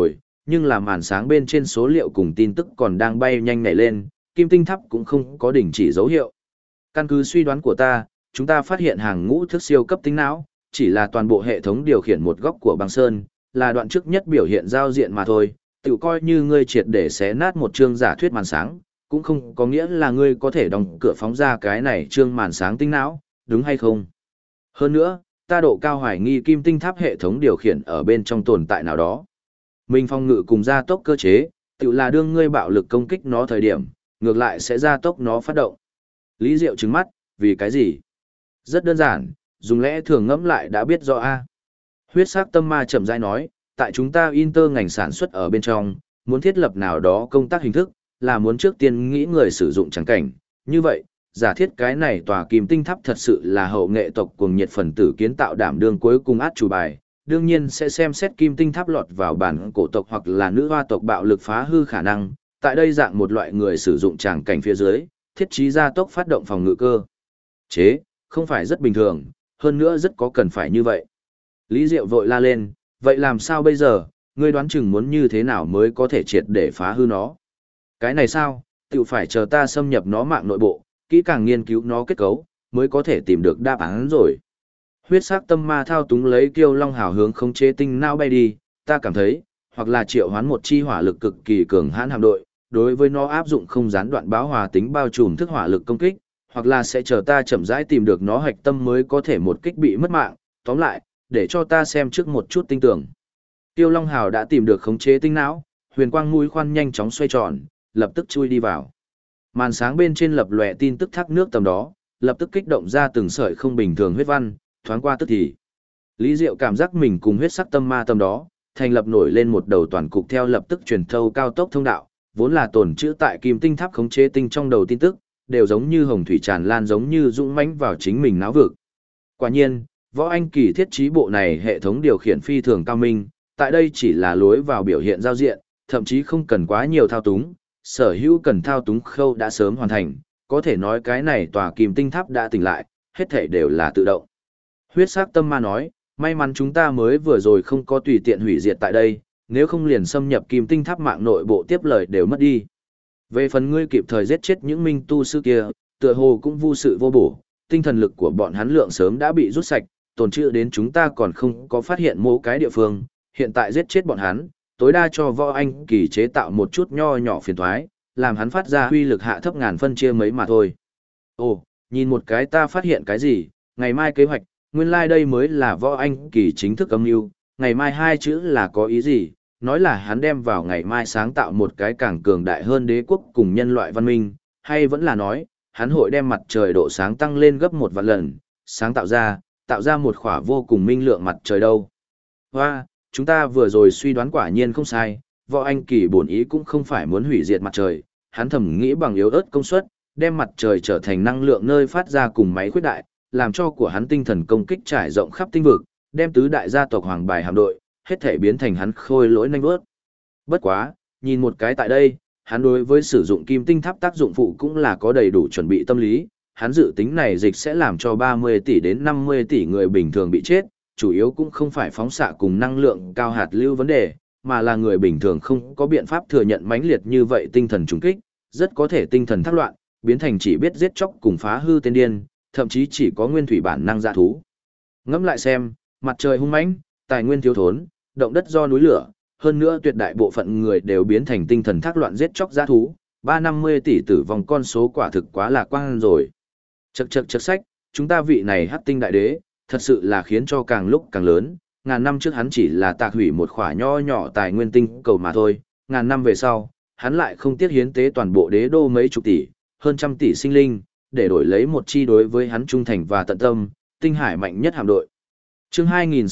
nhưng là màn sáng bên trên số liệu cùng tin tức còn đang bay nhanh nhảy lên, kim tinh tháp cũng không có đình chỉ dấu hiệu. Căn cứ suy đoán của ta, chúng ta phát hiện hàng ngũ thức siêu cấp tính não, chỉ là toàn bộ hệ thống điều khiển một góc của băng sơn, là đoạn trước nhất biểu hiện giao diện mà thôi, tự coi như ngươi triệt để xé nát một chương giả thuyết màn sáng, cũng không có nghĩa là ngươi có thể đóng cửa phóng ra cái này chương màn sáng tinh não, đúng hay không? Hơn nữa, ta độ cao hoài nghi kim tinh tháp hệ thống điều khiển ở bên trong tồn tại nào đó. Mình phong ngự cùng gia tốc cơ chế, tự là đương ngươi bạo lực công kích nó thời điểm, ngược lại sẽ gia tốc nó phát động. Lý Diệu trừng mắt, vì cái gì? Rất đơn giản, dùng lẽ thường ngẫm lại đã biết rõ a. Huyết sắc tâm ma chậm rãi nói, tại chúng ta Inter ngành sản xuất ở bên trong, muốn thiết lập nào đó công tác hình thức, là muốn trước tiên nghĩ người sử dụng chẳng cảnh. Như vậy, giả thiết cái này tòa kim tinh tháp thật sự là hậu nghệ tộc cuồng nhiệt phần tử kiến tạo đảm đương cuối cùng át chủ bài, đương nhiên sẽ xem xét kim tinh tháp lọt vào bản cổ tộc hoặc là nữ hoa tộc bạo lực phá hư khả năng. Tại đây dạng một loại người sử dụng tràng cảnh phía dưới, thiết trí gia tốc phát động phòng ngự cơ chế, không phải rất bình thường, hơn nữa rất có cần phải như vậy. Lý Diệu vội la lên, vậy làm sao bây giờ, ngươi đoán chừng muốn như thế nào mới có thể triệt để phá hư nó? Cái này sao, tự phải chờ ta xâm nhập nó mạng nội bộ, kỹ càng nghiên cứu nó kết cấu, mới có thể tìm được đáp án rồi. Huyết sắc tâm ma thao túng lấy Kiêu Long Hào hướng khống chế tinh não bay đi, ta cảm thấy, hoặc là triệu hoán một chi hỏa lực cực kỳ cường hãn hạm đội, đối với nó áp dụng không gián đoạn báo hòa tính bao trùm thức hỏa lực công kích, hoặc là sẽ chờ ta chậm rãi tìm được nó hạch tâm mới có thể một kích bị mất mạng, tóm lại, để cho ta xem trước một chút tinh tưởng. Tiêu Long Hào đã tìm được khống chế tinh não, huyền quang mũi khoan nhanh chóng xoay tròn, lập tức chui đi vào. Màn sáng bên trên lập lòe tin tức thác nước tầm đó, lập tức kích động ra từng sợi không bình thường huyết văn, thoáng qua tức thì. Lý Diệu cảm giác mình cùng huyết sắc tâm ma tầm đó, thành lập nổi lên một đầu toàn cục theo lập tức truyền thâu cao tốc thông đạo, vốn là tồn trữ tại kim tinh tháp khống chế tinh trong đầu tin tức, đều giống như hồng thủy tràn lan giống như dũng mãnh vào chính mình não vực. Quả nhiên, Võ Anh Kỳ thiết trí bộ này hệ thống điều khiển phi thường cao minh, tại đây chỉ là lối vào biểu hiện giao diện, thậm chí không cần quá nhiều thao túng, sở hữu cần thao túng khâu đã sớm hoàn thành, có thể nói cái này tòa kim tinh tháp đã tỉnh lại, hết thảy đều là tự động. Huyết sắc tâm ma nói, may mắn chúng ta mới vừa rồi không có tùy tiện hủy diệt tại đây, nếu không liền xâm nhập kim tinh tháp mạng nội bộ tiếp lời đều mất đi. Về phần ngươi kịp thời giết chết những minh tu sư kia, tựa hồ cũng vô sự vô bổ, tinh thần lực của bọn hắn lượng sớm đã bị rút sạch, tồn trữ đến chúng ta còn không có phát hiện mô cái địa phương, hiện tại giết chết bọn hắn, tối đa cho Võ Anh Kỳ chế tạo một chút nho nhỏ phiền toái, làm hắn phát ra huy lực hạ thấp ngàn phân chia mấy mà thôi. Ồ, nhìn một cái ta phát hiện cái gì, ngày mai kế hoạch, nguyên lai like đây mới là Võ Anh Kỳ chính thức âm mưu, ngày mai hai chữ là có ý gì, nói là hắn đem vào ngày mai sáng tạo một cái càng cường đại hơn đế quốc cùng nhân loại văn minh, hay vẫn là nói, hắn hội đem mặt trời độ sáng tăng lên gấp 1 vạn lần, sáng tạo ra một khỏa vô cùng minh lượng mặt trời đâu. Hoa, chúng ta vừa rồi suy đoán quả nhiên không sai, Võ Anh Kỳ bổn ý cũng không phải muốn hủy diệt mặt trời, hắn thầm nghĩ bằng yếu ớt công suất, đem mặt trời trở thành năng lượng nơi phát ra cùng máy khuyết đại, làm cho của hắn tinh thần công kích trải rộng khắp tinh vực, đem tứ đại gia tộc hoàng bài hạm đội, hết thể biến thành hắn khôi lỗi nhanh vớt. Bất quá, nhìn một cái tại đây, hắn đối với sử dụng kim tinh tháp tác dụng phụ cũng là có đầy đủ chuẩn bị tâm lý, hắn dự tính này dịch sẽ làm cho 30 tỷ đến 50 tỷ người bình thường bị chết, chủ yếu cũng không phải phóng xạ cùng năng lượng cao hạt lưu vấn đề, mà là người bình thường không có biện pháp thừa nhận mãnh liệt như vậy tinh thần trùng kích, rất có thể tinh thần thác loạn, biến thành chỉ biết giết chóc cùng phá hư tên điên, thậm chí chỉ có nguyên thủy bản năng dã thú. Ngẫm lại xem, mặt trời hung mãnh, tài nguyên thiếu thốn, động đất do núi lửa, hơn nữa tuyệt đại bộ phận người đều biến thành tinh thần thác loạn giết chóc dã thú, 350 tỷ tử vong con số quả thực quá lạc quan rồi. Chậc sách, chúng ta vị này hắc tinh đại đế, thật sự là khiến cho càng lúc càng lớn, ngàn năm trước hắn chỉ là tạc hủy một khỏa nho nhỏ tài nguyên tinh cầu mà thôi, ngàn năm về sau, hắn lại không tiếc hiến tế toàn bộ đế đô mấy chục tỷ, hơn trăm tỷ sinh linh, để đổi lấy một chi đối với hắn trung thành và tận tâm, tinh hải mạnh nhất hạm đội. Chương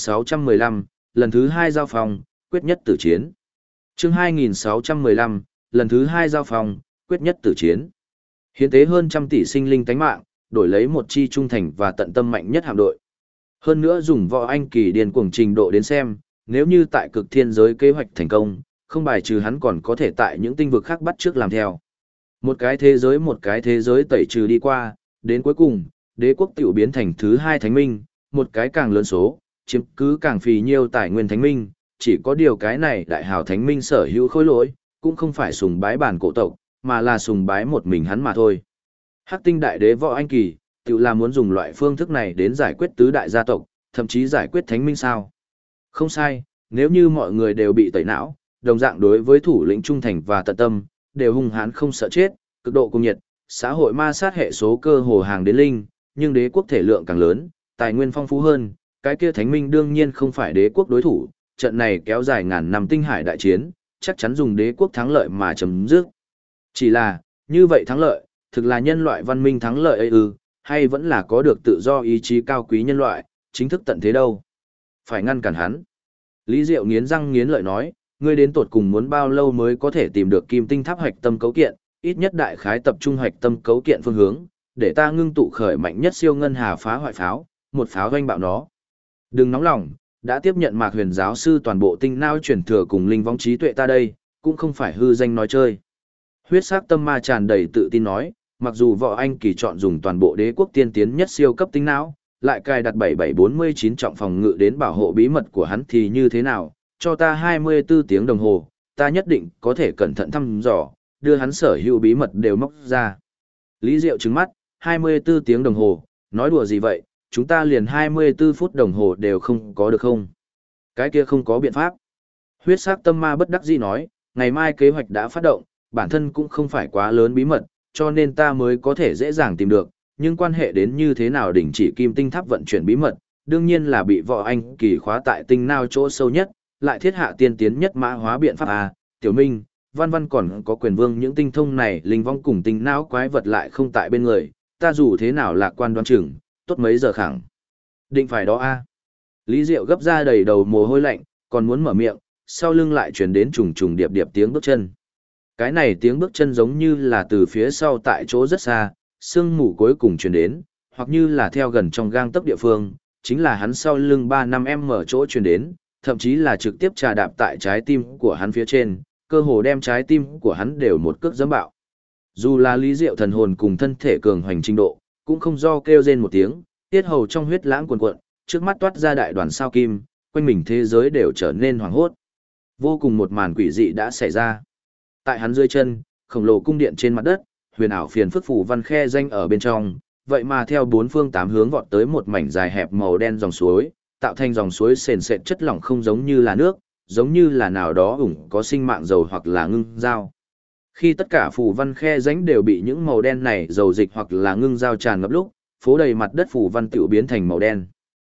2615, lần thứ 2 giao phòng, quyết nhất tử chiến. Chương 2615, lần thứ 2 giao phòng, quyết nhất tử chiến. Hiến tế hơn trăm tỷ sinh linh tánh mạng, đổi lấy một chi trung thành và tận tâm mạnh nhất hạm đội. Hơn nữa dùng Võ Anh Kỳ điên cuồng trình độ đến xem, nếu như tại cực thiên giới kế hoạch thành công, không bài trừ hắn còn có thể tại những tinh vực khác bắt trước làm theo. Một cái thế giới tẩy trừ đi qua, đến cuối cùng, đế quốc tiểu biến thành thứ hai thánh minh, một cái càng lớn số, chiếm cứ càng phì nhiêu tài nguyên thánh minh, chỉ có điều cái này đại hào thánh minh sở hữu khối lỗi, cũng không phải sùng bái bản cổ tộc, mà là sùng bái một mình hắn mà thôi. Hắc tinh đại đế Võ Anh Kỳ, tự là muốn dùng loại phương thức này đến giải quyết tứ đại gia tộc, thậm chí giải quyết thánh minh sao. Không sai, nếu như mọi người đều bị tẩy não, đồng dạng đối với thủ lĩnh trung thành và tận tâm, đều hung hãn không sợ chết, cực độ cung nhiệt, xã hội ma sát hệ số cơ hồ hàng đến linh, nhưng đế quốc thể lượng càng lớn, tài nguyên phong phú hơn, cái kia thánh minh đương nhiên không phải đế quốc đối thủ, trận này kéo dài ngàn năm tinh hải đại chiến, chắc chắn dùng đế quốc thắng lợi mà chấm dứt. Chỉ là, như vậy thắng lợi, thực là nhân loại văn minh thắng lợi ấy ư, hay vẫn là có được tự do ý chí cao quý nhân loại, chính thức tận thế đâu. Phải ngăn cản hắn. Lý Diệu nghiến răng nghiến lợi nói, ngươi đến tột cùng muốn bao lâu mới có thể tìm được kim tinh tháp hoạch tâm cấu kiện, ít nhất đại khái tập trung hoạch tâm cấu kiện phương hướng, để ta ngưng tụ khởi mạnh nhất siêu ngân hà phá hoại pháo, một pháo doanh bạo nó. Đừng nóng lòng, đã tiếp nhận Mạc Huyền giáo sư toàn bộ tinh não truyền thừa cùng linh vong trí tuệ ta đây, cũng không phải hư danh nói chơi. Huyết sắc tâm ma tràn đầy tự tin nói, mặc dù Võ Anh Kỳ chọn dùng toàn bộ đế quốc tiên tiến nhất siêu cấp tinh não, lại cài đặt 7749 trọng phòng ngự đến bảo hộ bí mật của hắn thì như thế nào, cho ta 24 tiếng đồng hồ, ta nhất định có thể cẩn thận thăm dò, đưa hắn sở hữu bí mật đều móc ra. Lý Diệu trừng mắt, 24 tiếng đồng hồ, nói đùa gì vậy, chúng ta liền 24 phút đồng hồ đều không có được không? Cái kia không có biện pháp. Huyết sắc tâm ma bất đắc dĩ nói, ngày mai kế hoạch đã phát động, bản thân cũng không phải quá lớn bí mật, cho nên ta mới có thể dễ dàng tìm được, nhưng quan hệ đến như thế nào đỉnh chỉ kim tinh tháp vận chuyển bí mật, đương nhiên là bị Võ Anh Kỳ khóa tại tinh nao chỗ sâu nhất, lại thiết hạ tiên tiến nhất mã hóa biện pháp à, Tiểu Minh, Văn Văn còn có quyền vương những tinh thông này linh vong cùng tinh não quái vật lại không tại bên người, ta dù thế nào lạc quan đoán chừng, tốt mấy giờ khẳng. Định phải đó a. Lý Diệu gấp ra đầy đầu mồ hôi lạnh, còn muốn mở miệng, sau lưng lại truyền đến trùng trùng điệp điệp tiếng bước chân. Cái này tiếng bước chân giống như là từ phía sau tại chỗ rất xa, sương mù cuối cùng truyền đến, hoặc như là theo gần trong gang tấc địa phương, chính là hắn sau lưng 3 năm em mở chỗ truyền đến, thậm chí là trực tiếp trà đạp tại trái tim của hắn phía trên, cơ hồ đem trái tim của hắn đều một cước giẫm bạo. Dù là Lý Diệu thần hồn cùng thân thể cường hoành trình độ, cũng không do kêu rên một tiếng, tiết hầu trong huyết lãng cuồn cuộn, trước mắt toát ra đại đoàn sao kim, quanh mình thế giới đều trở nên hoảng hốt. Vô cùng một màn quỷ dị đã xảy ra. Tại hắn dưới chân, khổng lồ cung điện trên mặt đất, huyền ảo phiền phức phù văn khe danh ở bên trong, vậy mà theo bốn phương tám hướng vọt tới một mảnh dài hẹp màu đen dòng suối, tạo thành dòng suối sền sệt chất lỏng không giống như là nước, giống như là nào đó ủng có sinh mạng dầu hoặc là ngưng dao. Khi tất cả phù văn khe rãnh đều bị những màu đen này dầu dịch hoặc là ngưng dao tràn ngập lúc, phố đầy mặt đất phù văn tiểu biến thành màu đen.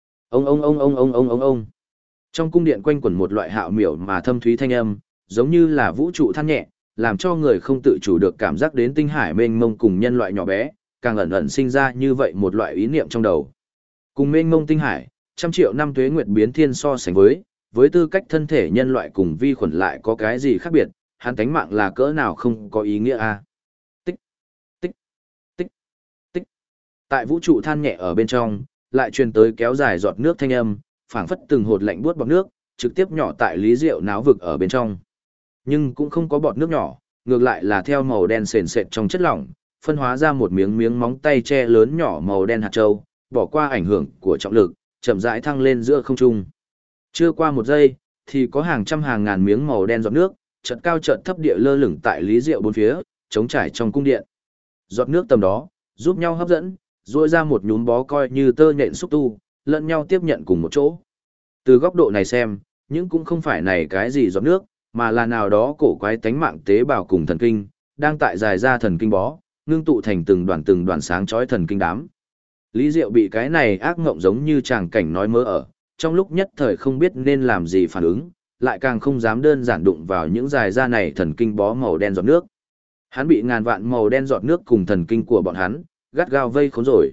Ông. Trong cung điện quanh quẩn một loại hạo miểu mà thâm thúy thanh âm, giống như là vũ trụ than nhẹ, làm cho người không tự chủ được cảm giác đến tinh hải mênh mông cùng nhân loại nhỏ bé, càng ẩn ẩn sinh ra như vậy một loại ý niệm trong đầu. Cùng mênh mông tinh hải, trăm triệu năm tuế nguyệt biến thiên so sánh với tư cách thân thể nhân loại cùng vi khuẩn lại có cái gì khác biệt, hắn tánh mạng là cỡ nào không có ý nghĩa a. Tích, tích, tích, tích. Tại vũ trụ than nhẹ ở bên trong, lại truyền tới kéo dài giọt nước thanh âm, phảng phất từng hột lạnh buốt bọt nước, trực tiếp nhỏ tại Lý Diệu náo vực ở bên trong. Nhưng cũng không có bọt nước nhỏ, ngược lại là theo màu đen sền sệt trong chất lỏng, phân hóa ra một miếng miếng móng tay che lớn nhỏ màu đen hạt châu, bỏ qua ảnh hưởng của trọng lực, chậm rãi thăng lên giữa không trung. Chưa qua một giây, thì có hàng trăm hàng ngàn miếng màu đen giọt nước, chợt cao chợt thấp địa lơ lửng tại Lý Diệu bốn phía, trống trải trong cung điện. Giọt nước tầm đó, giúp nhau hấp dẫn, duỗi ra một nhúm bó coi như tơ nhện xúc tu, lẫn nhau tiếp nhận cùng một chỗ. Từ góc độ này xem, những cũng không phải này cái gì giọt nước, mà là nào đó cổ quái tánh mạng tế bào cùng thần kinh, đang tại dài ra thần kinh bó, ngưng tụ thành từng đoàn sáng chói thần kinh đám. Lý Diệu bị cái này ác ngộng giống như tràng cảnh nói mơ ở, trong lúc nhất thời không biết nên làm gì phản ứng, lại càng không dám đơn giản đụng vào những dài ra này thần kinh bó màu đen giọt nước. Hắn bị ngàn vạn màu đen giọt nước cùng thần kinh của bọn hắn, gắt gao vây khốn rồi.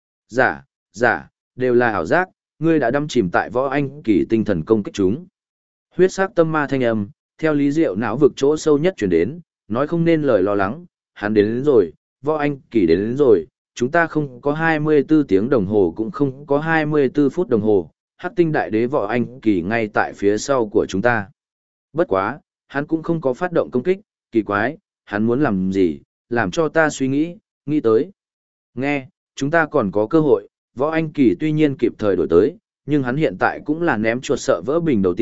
Giả, đều là ảo giác, ngươi đã đâm chìm tại Võ Anh Kỳ tinh thần công kích chúng. Huyết sắc tâm ma thanh âm, theo Lý Diệu não vực chỗ sâu nhất truyền đến, nói không nên lời lo lắng, hắn đến rồi, Võ Anh Kỳ đến rồi, chúng ta không có 24 tiếng đồng hồ cũng không có 24 phút đồng hồ, Hắc tinh đại đế Võ Anh Kỳ ngay tại phía sau của chúng ta. Bất quá, hắn cũng không có phát động công kích, kỳ quái, hắn muốn làm gì, làm cho ta suy nghĩ tới. Nghe, chúng ta còn có cơ hội, Võ Anh Kỳ tuy nhiên kịp thời đổi tới, nhưng hắn hiện tại cũng là ném chuột sợ vỡ bình đầu tiên,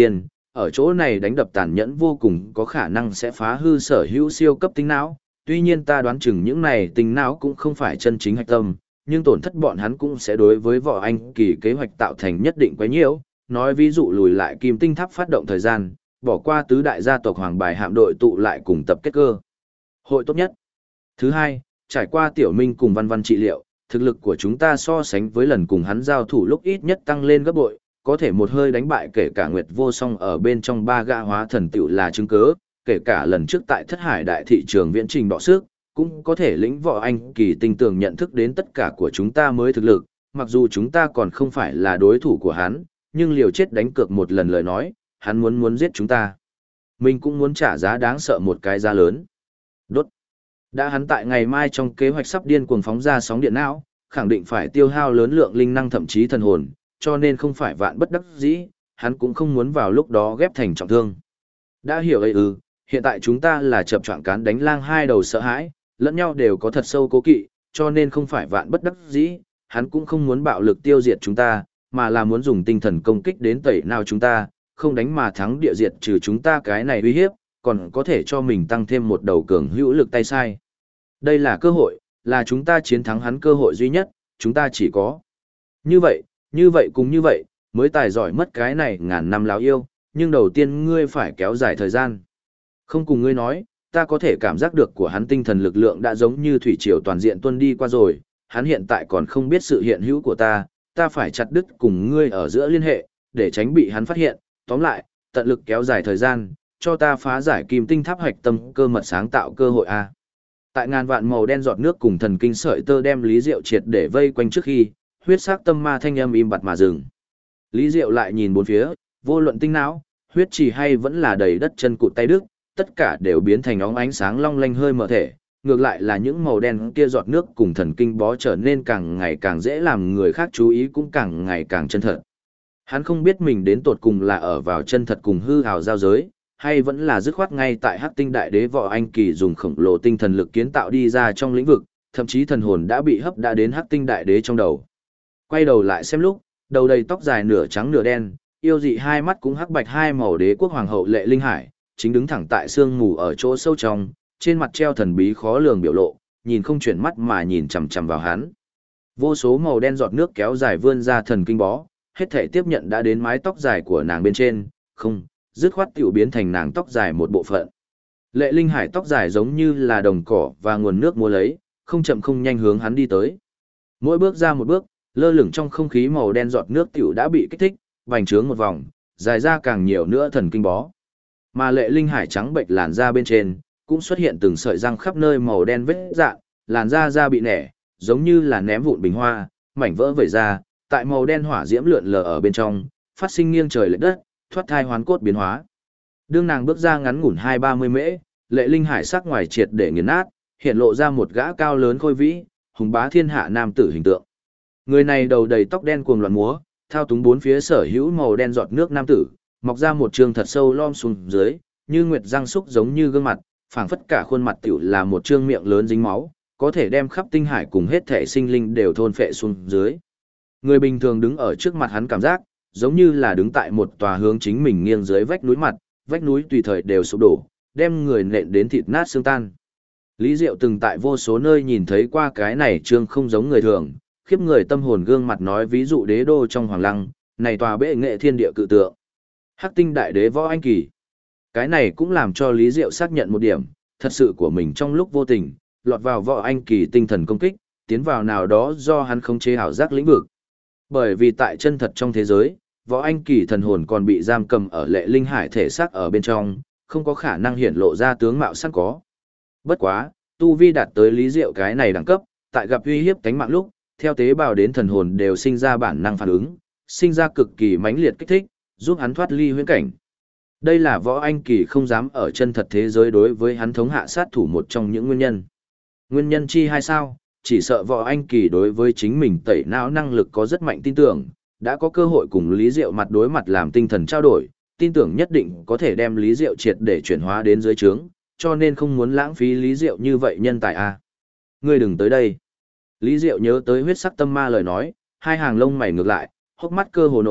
ở chỗ này đánh đập tàn nhẫn vô cùng có khả năng sẽ phá hư sở hữu siêu cấp tinh não, tuy nhiên ta đoán chừng những này tinh não cũng không phải chân chính hạch tâm, nhưng tổn thất bọn hắn cũng sẽ đối với Võ Anh Kỳ kế hoạch tạo thành nhất định quấy nhiễu, nói ví dụ lùi lại Kim Tinh Tháp phát động thời gian, bỏ qua tứ đại gia tộc Hoàng Bài hạm đội tụ lại cùng tập kết cơ hội tốt nhất. Thứ hai, trải qua Tiểu Minh cùng Văn Văn trị liệu, thực lực của chúng ta so sánh với lần cùng hắn giao thủ lúc ít nhất tăng lên gấp bội, có thể một hơi đánh bại kể cả Nguyệt Vô Song ở bên trong ba gã hóa thần tiểu là chứng cớ, kể cả lần trước tại Thất Hải đại thị trường viễn trình đọ sức, cũng có thể lĩnh Võ Anh Kỳ tinh tường nhận thức đến tất cả của chúng ta mới thực lực, mặc dù chúng ta còn không phải là đối thủ của hắn, nhưng liều chết đánh cược một lần lời nói, hắn muốn giết chúng ta. Mình cũng muốn trả giá đáng sợ một cái giá lớn. Đốt. Đã hắn tại ngày mai trong kế hoạch sắp điên cuồng phóng ra sóng điện não, khẳng định phải tiêu hao lớn lượng linh năng thậm chí thần hồn, cho nên không phải vạn bất đắc dĩ, hắn cũng không muốn vào lúc đó ghép thành trọng thương. Đã hiểu ấy hiện tại chúng ta là chập choạng cán đánh lang hai đầu sợ hãi, lẫn nhau đều có thật sâu cố kỵ, cho nên không phải vạn bất đắc dĩ, hắn cũng không muốn bạo lực tiêu diệt chúng ta, mà là muốn dùng tinh thần công kích đến tẩy nào chúng ta, không đánh mà thắng địa diệt trừ chúng ta cái này uy hiếp, còn có thể cho mình tăng thêm một đầu cường hữu lực tay sai. Đây là cơ hội, là chúng ta chiến thắng hắn cơ hội duy nhất, chúng ta chỉ có. Như vậy cùng như vậy, mới tài giỏi mất cái này ngàn năm láo yêu, nhưng đầu tiên ngươi phải kéo dài thời gian. Không cùng ngươi nói, ta có thể cảm giác được của hắn tinh thần lực lượng đã giống như thủy triều toàn diện tuân đi qua rồi, hắn hiện tại còn không biết sự hiện hữu của ta phải chặt đứt cùng ngươi ở giữa liên hệ, để tránh bị hắn phát hiện, tóm lại, tận lực kéo dài thời gian, cho ta phá giải kim tinh tháp hạch tâm cơ mật sáng tạo cơ hội a. Tại ngàn vạn màu đen giọt nước cùng thần kinh sợi tơ đem Lý Diệu triệt để vây quanh trước khi, huyết sắc tâm ma thanh âm im bặt mà dừng. Lý Diệu lại nhìn bốn phía, vô luận tinh não, huyết trì hay vẫn là đầy đất chân cụt tay đức, tất cả đều biến thành óng ánh sáng long lanh hơi mở thể, ngược lại là những màu đen kia giọt nước cùng thần kinh bó trở nên càng ngày càng dễ làm người khác chú ý cũng càng ngày càng chân thật. Hắn không biết mình đến tột cùng là ở vào chân thật cùng hư ảo giao giới, hay vẫn là dứt khoát ngay tại Hắc Tinh Đại Đế Võ Anh Kỳ dùng khổng lồ tinh thần lực kiến tạo đi ra trong lĩnh vực, thậm chí thần hồn đã bị hấp đã đến Hắc Tinh Đại Đế trong đầu. Quay đầu lại xem lúc, đầu đầy tóc dài nửa trắng nửa đen, yêu dị hai mắt cũng hắc bạch hai màu đế quốc hoàng hậu Lệ Linh Hải, chính đứng thẳng tại sương mù ở chỗ sâu trong, trên mặt treo thần bí khó lường biểu lộ, nhìn không chuyển mắt mà nhìn chằm chằm vào hắn. Vô số màu đen giọt nước kéo dài vươn ra thần kinh bó, hết thể tiếp nhận đã đến mái tóc dài của nàng bên trên, không, dứt khoát tiểu biến thành nàng tóc dài một bộ phận. Lệ Linh Hải tóc dài giống như là đồng cỏ và nguồn nước mua lấy, không chậm không nhanh hướng hắn đi tới. Mỗi bước ra một bước, lơ lửng trong không khí màu đen giọt nước tiểu đã bị kích thích, bành trướng một vòng, dài ra càng nhiều nữa thần kinh bó. Mà Lệ Linh Hải trắng bệnh làn da bên trên, cũng xuất hiện từng sợi răng khắp nơi màu đen vết dạn, làn da bị nẻ, giống như là ném vụn bình hoa, mảnh vỡ vẩy ra, tại màu đen hỏa diễm lượn lờ ở bên trong, phát sinh nghiêng trời lệch đất, thoát thai hoán cốt biến hóa. Đương nàng bước ra ngắn ngủn 20-30 mễ, Lệ Linh Hải sắc ngoài triệt để nghiền nát, hiện lộ ra một gã cao lớn khôi vĩ, hùng bá thiên hạ nam tử hình tượng. Người này đầu đầy tóc đen cuồng loạn múa, thao túng bốn phía sở hữu màu đen giọt nước nam tử, mọc ra một trương thật sâu lom xuống dưới, như nguyệt răng súc giống như gương mặt, phảng phất cả khuôn mặt tiểu là một trương miệng lớn dính máu, có thể đem khắp tinh hải cùng hết thể sinh linh đều thôn phệ xuống dưới. Người bình thường đứng ở trước mặt hắn cảm giác, giống như là đứng tại một tòa hướng chính mình nghiêng dưới vách núi mặt, vách núi tùy thời đều sụp đổ, đem người nện đến thịt nát xương tan. Lý Diệu từng tại vô số nơi nhìn thấy qua cái này trương không giống người thường, khiếp người tâm hồn gương mặt nói ví dụ đế đô trong hoàng lăng, này tòa bệ nghệ thiên địa cự tượng. Hắc Tinh Đại Đế Võ Anh Kỳ. Cái này cũng làm cho Lý Diệu xác nhận một điểm, thật sự của mình trong lúc vô tình, lọt vào Võ Anh Kỳ tinh thần công kích, tiến vào nào đó do hắn khống chế ảo giác lĩnh vực. Bởi vì tại chân thật trong thế giới, Võ Anh Kỳ thần hồn còn bị giam cầm ở Lệ Linh Hải thể xác ở bên trong, không có khả năng hiển lộ ra tướng mạo sẵn có. Bất quá, tu vi đạt tới Lý Diệu cái này đẳng cấp, tại gặp uy hiếp cánh mạng lúc, theo tế bào đến thần hồn đều sinh ra bản năng phản ứng, sinh ra cực kỳ mãnh liệt kích thích, giúp hắn thoát ly huyễn cảnh. Đây là Võ Anh Kỳ không dám ở chân thật thế giới đối với hắn thống hạ sát thủ một trong những nguyên nhân. Nguyên nhân chi hay sao? Chỉ sợ Võ Anh Kỳ đối với chính mình tẩy não năng lực có rất mạnh tin tưởng, đã có cơ hội cùng Lý Diệu mặt đối mặt làm tinh thần trao đổi, tin tưởng nhất định có thể đem Lý Diệu triệt để chuyển hóa đến dưới trướng, cho nên không muốn lãng phí Lý Diệu như vậy nhân tài a. Ngươi đừng tới đây. Lý Diệu nhớ tới huyết sắc tâm ma lời nói, hai hàng lông mày ngược lại, hốc mắt cơ hồ nổ,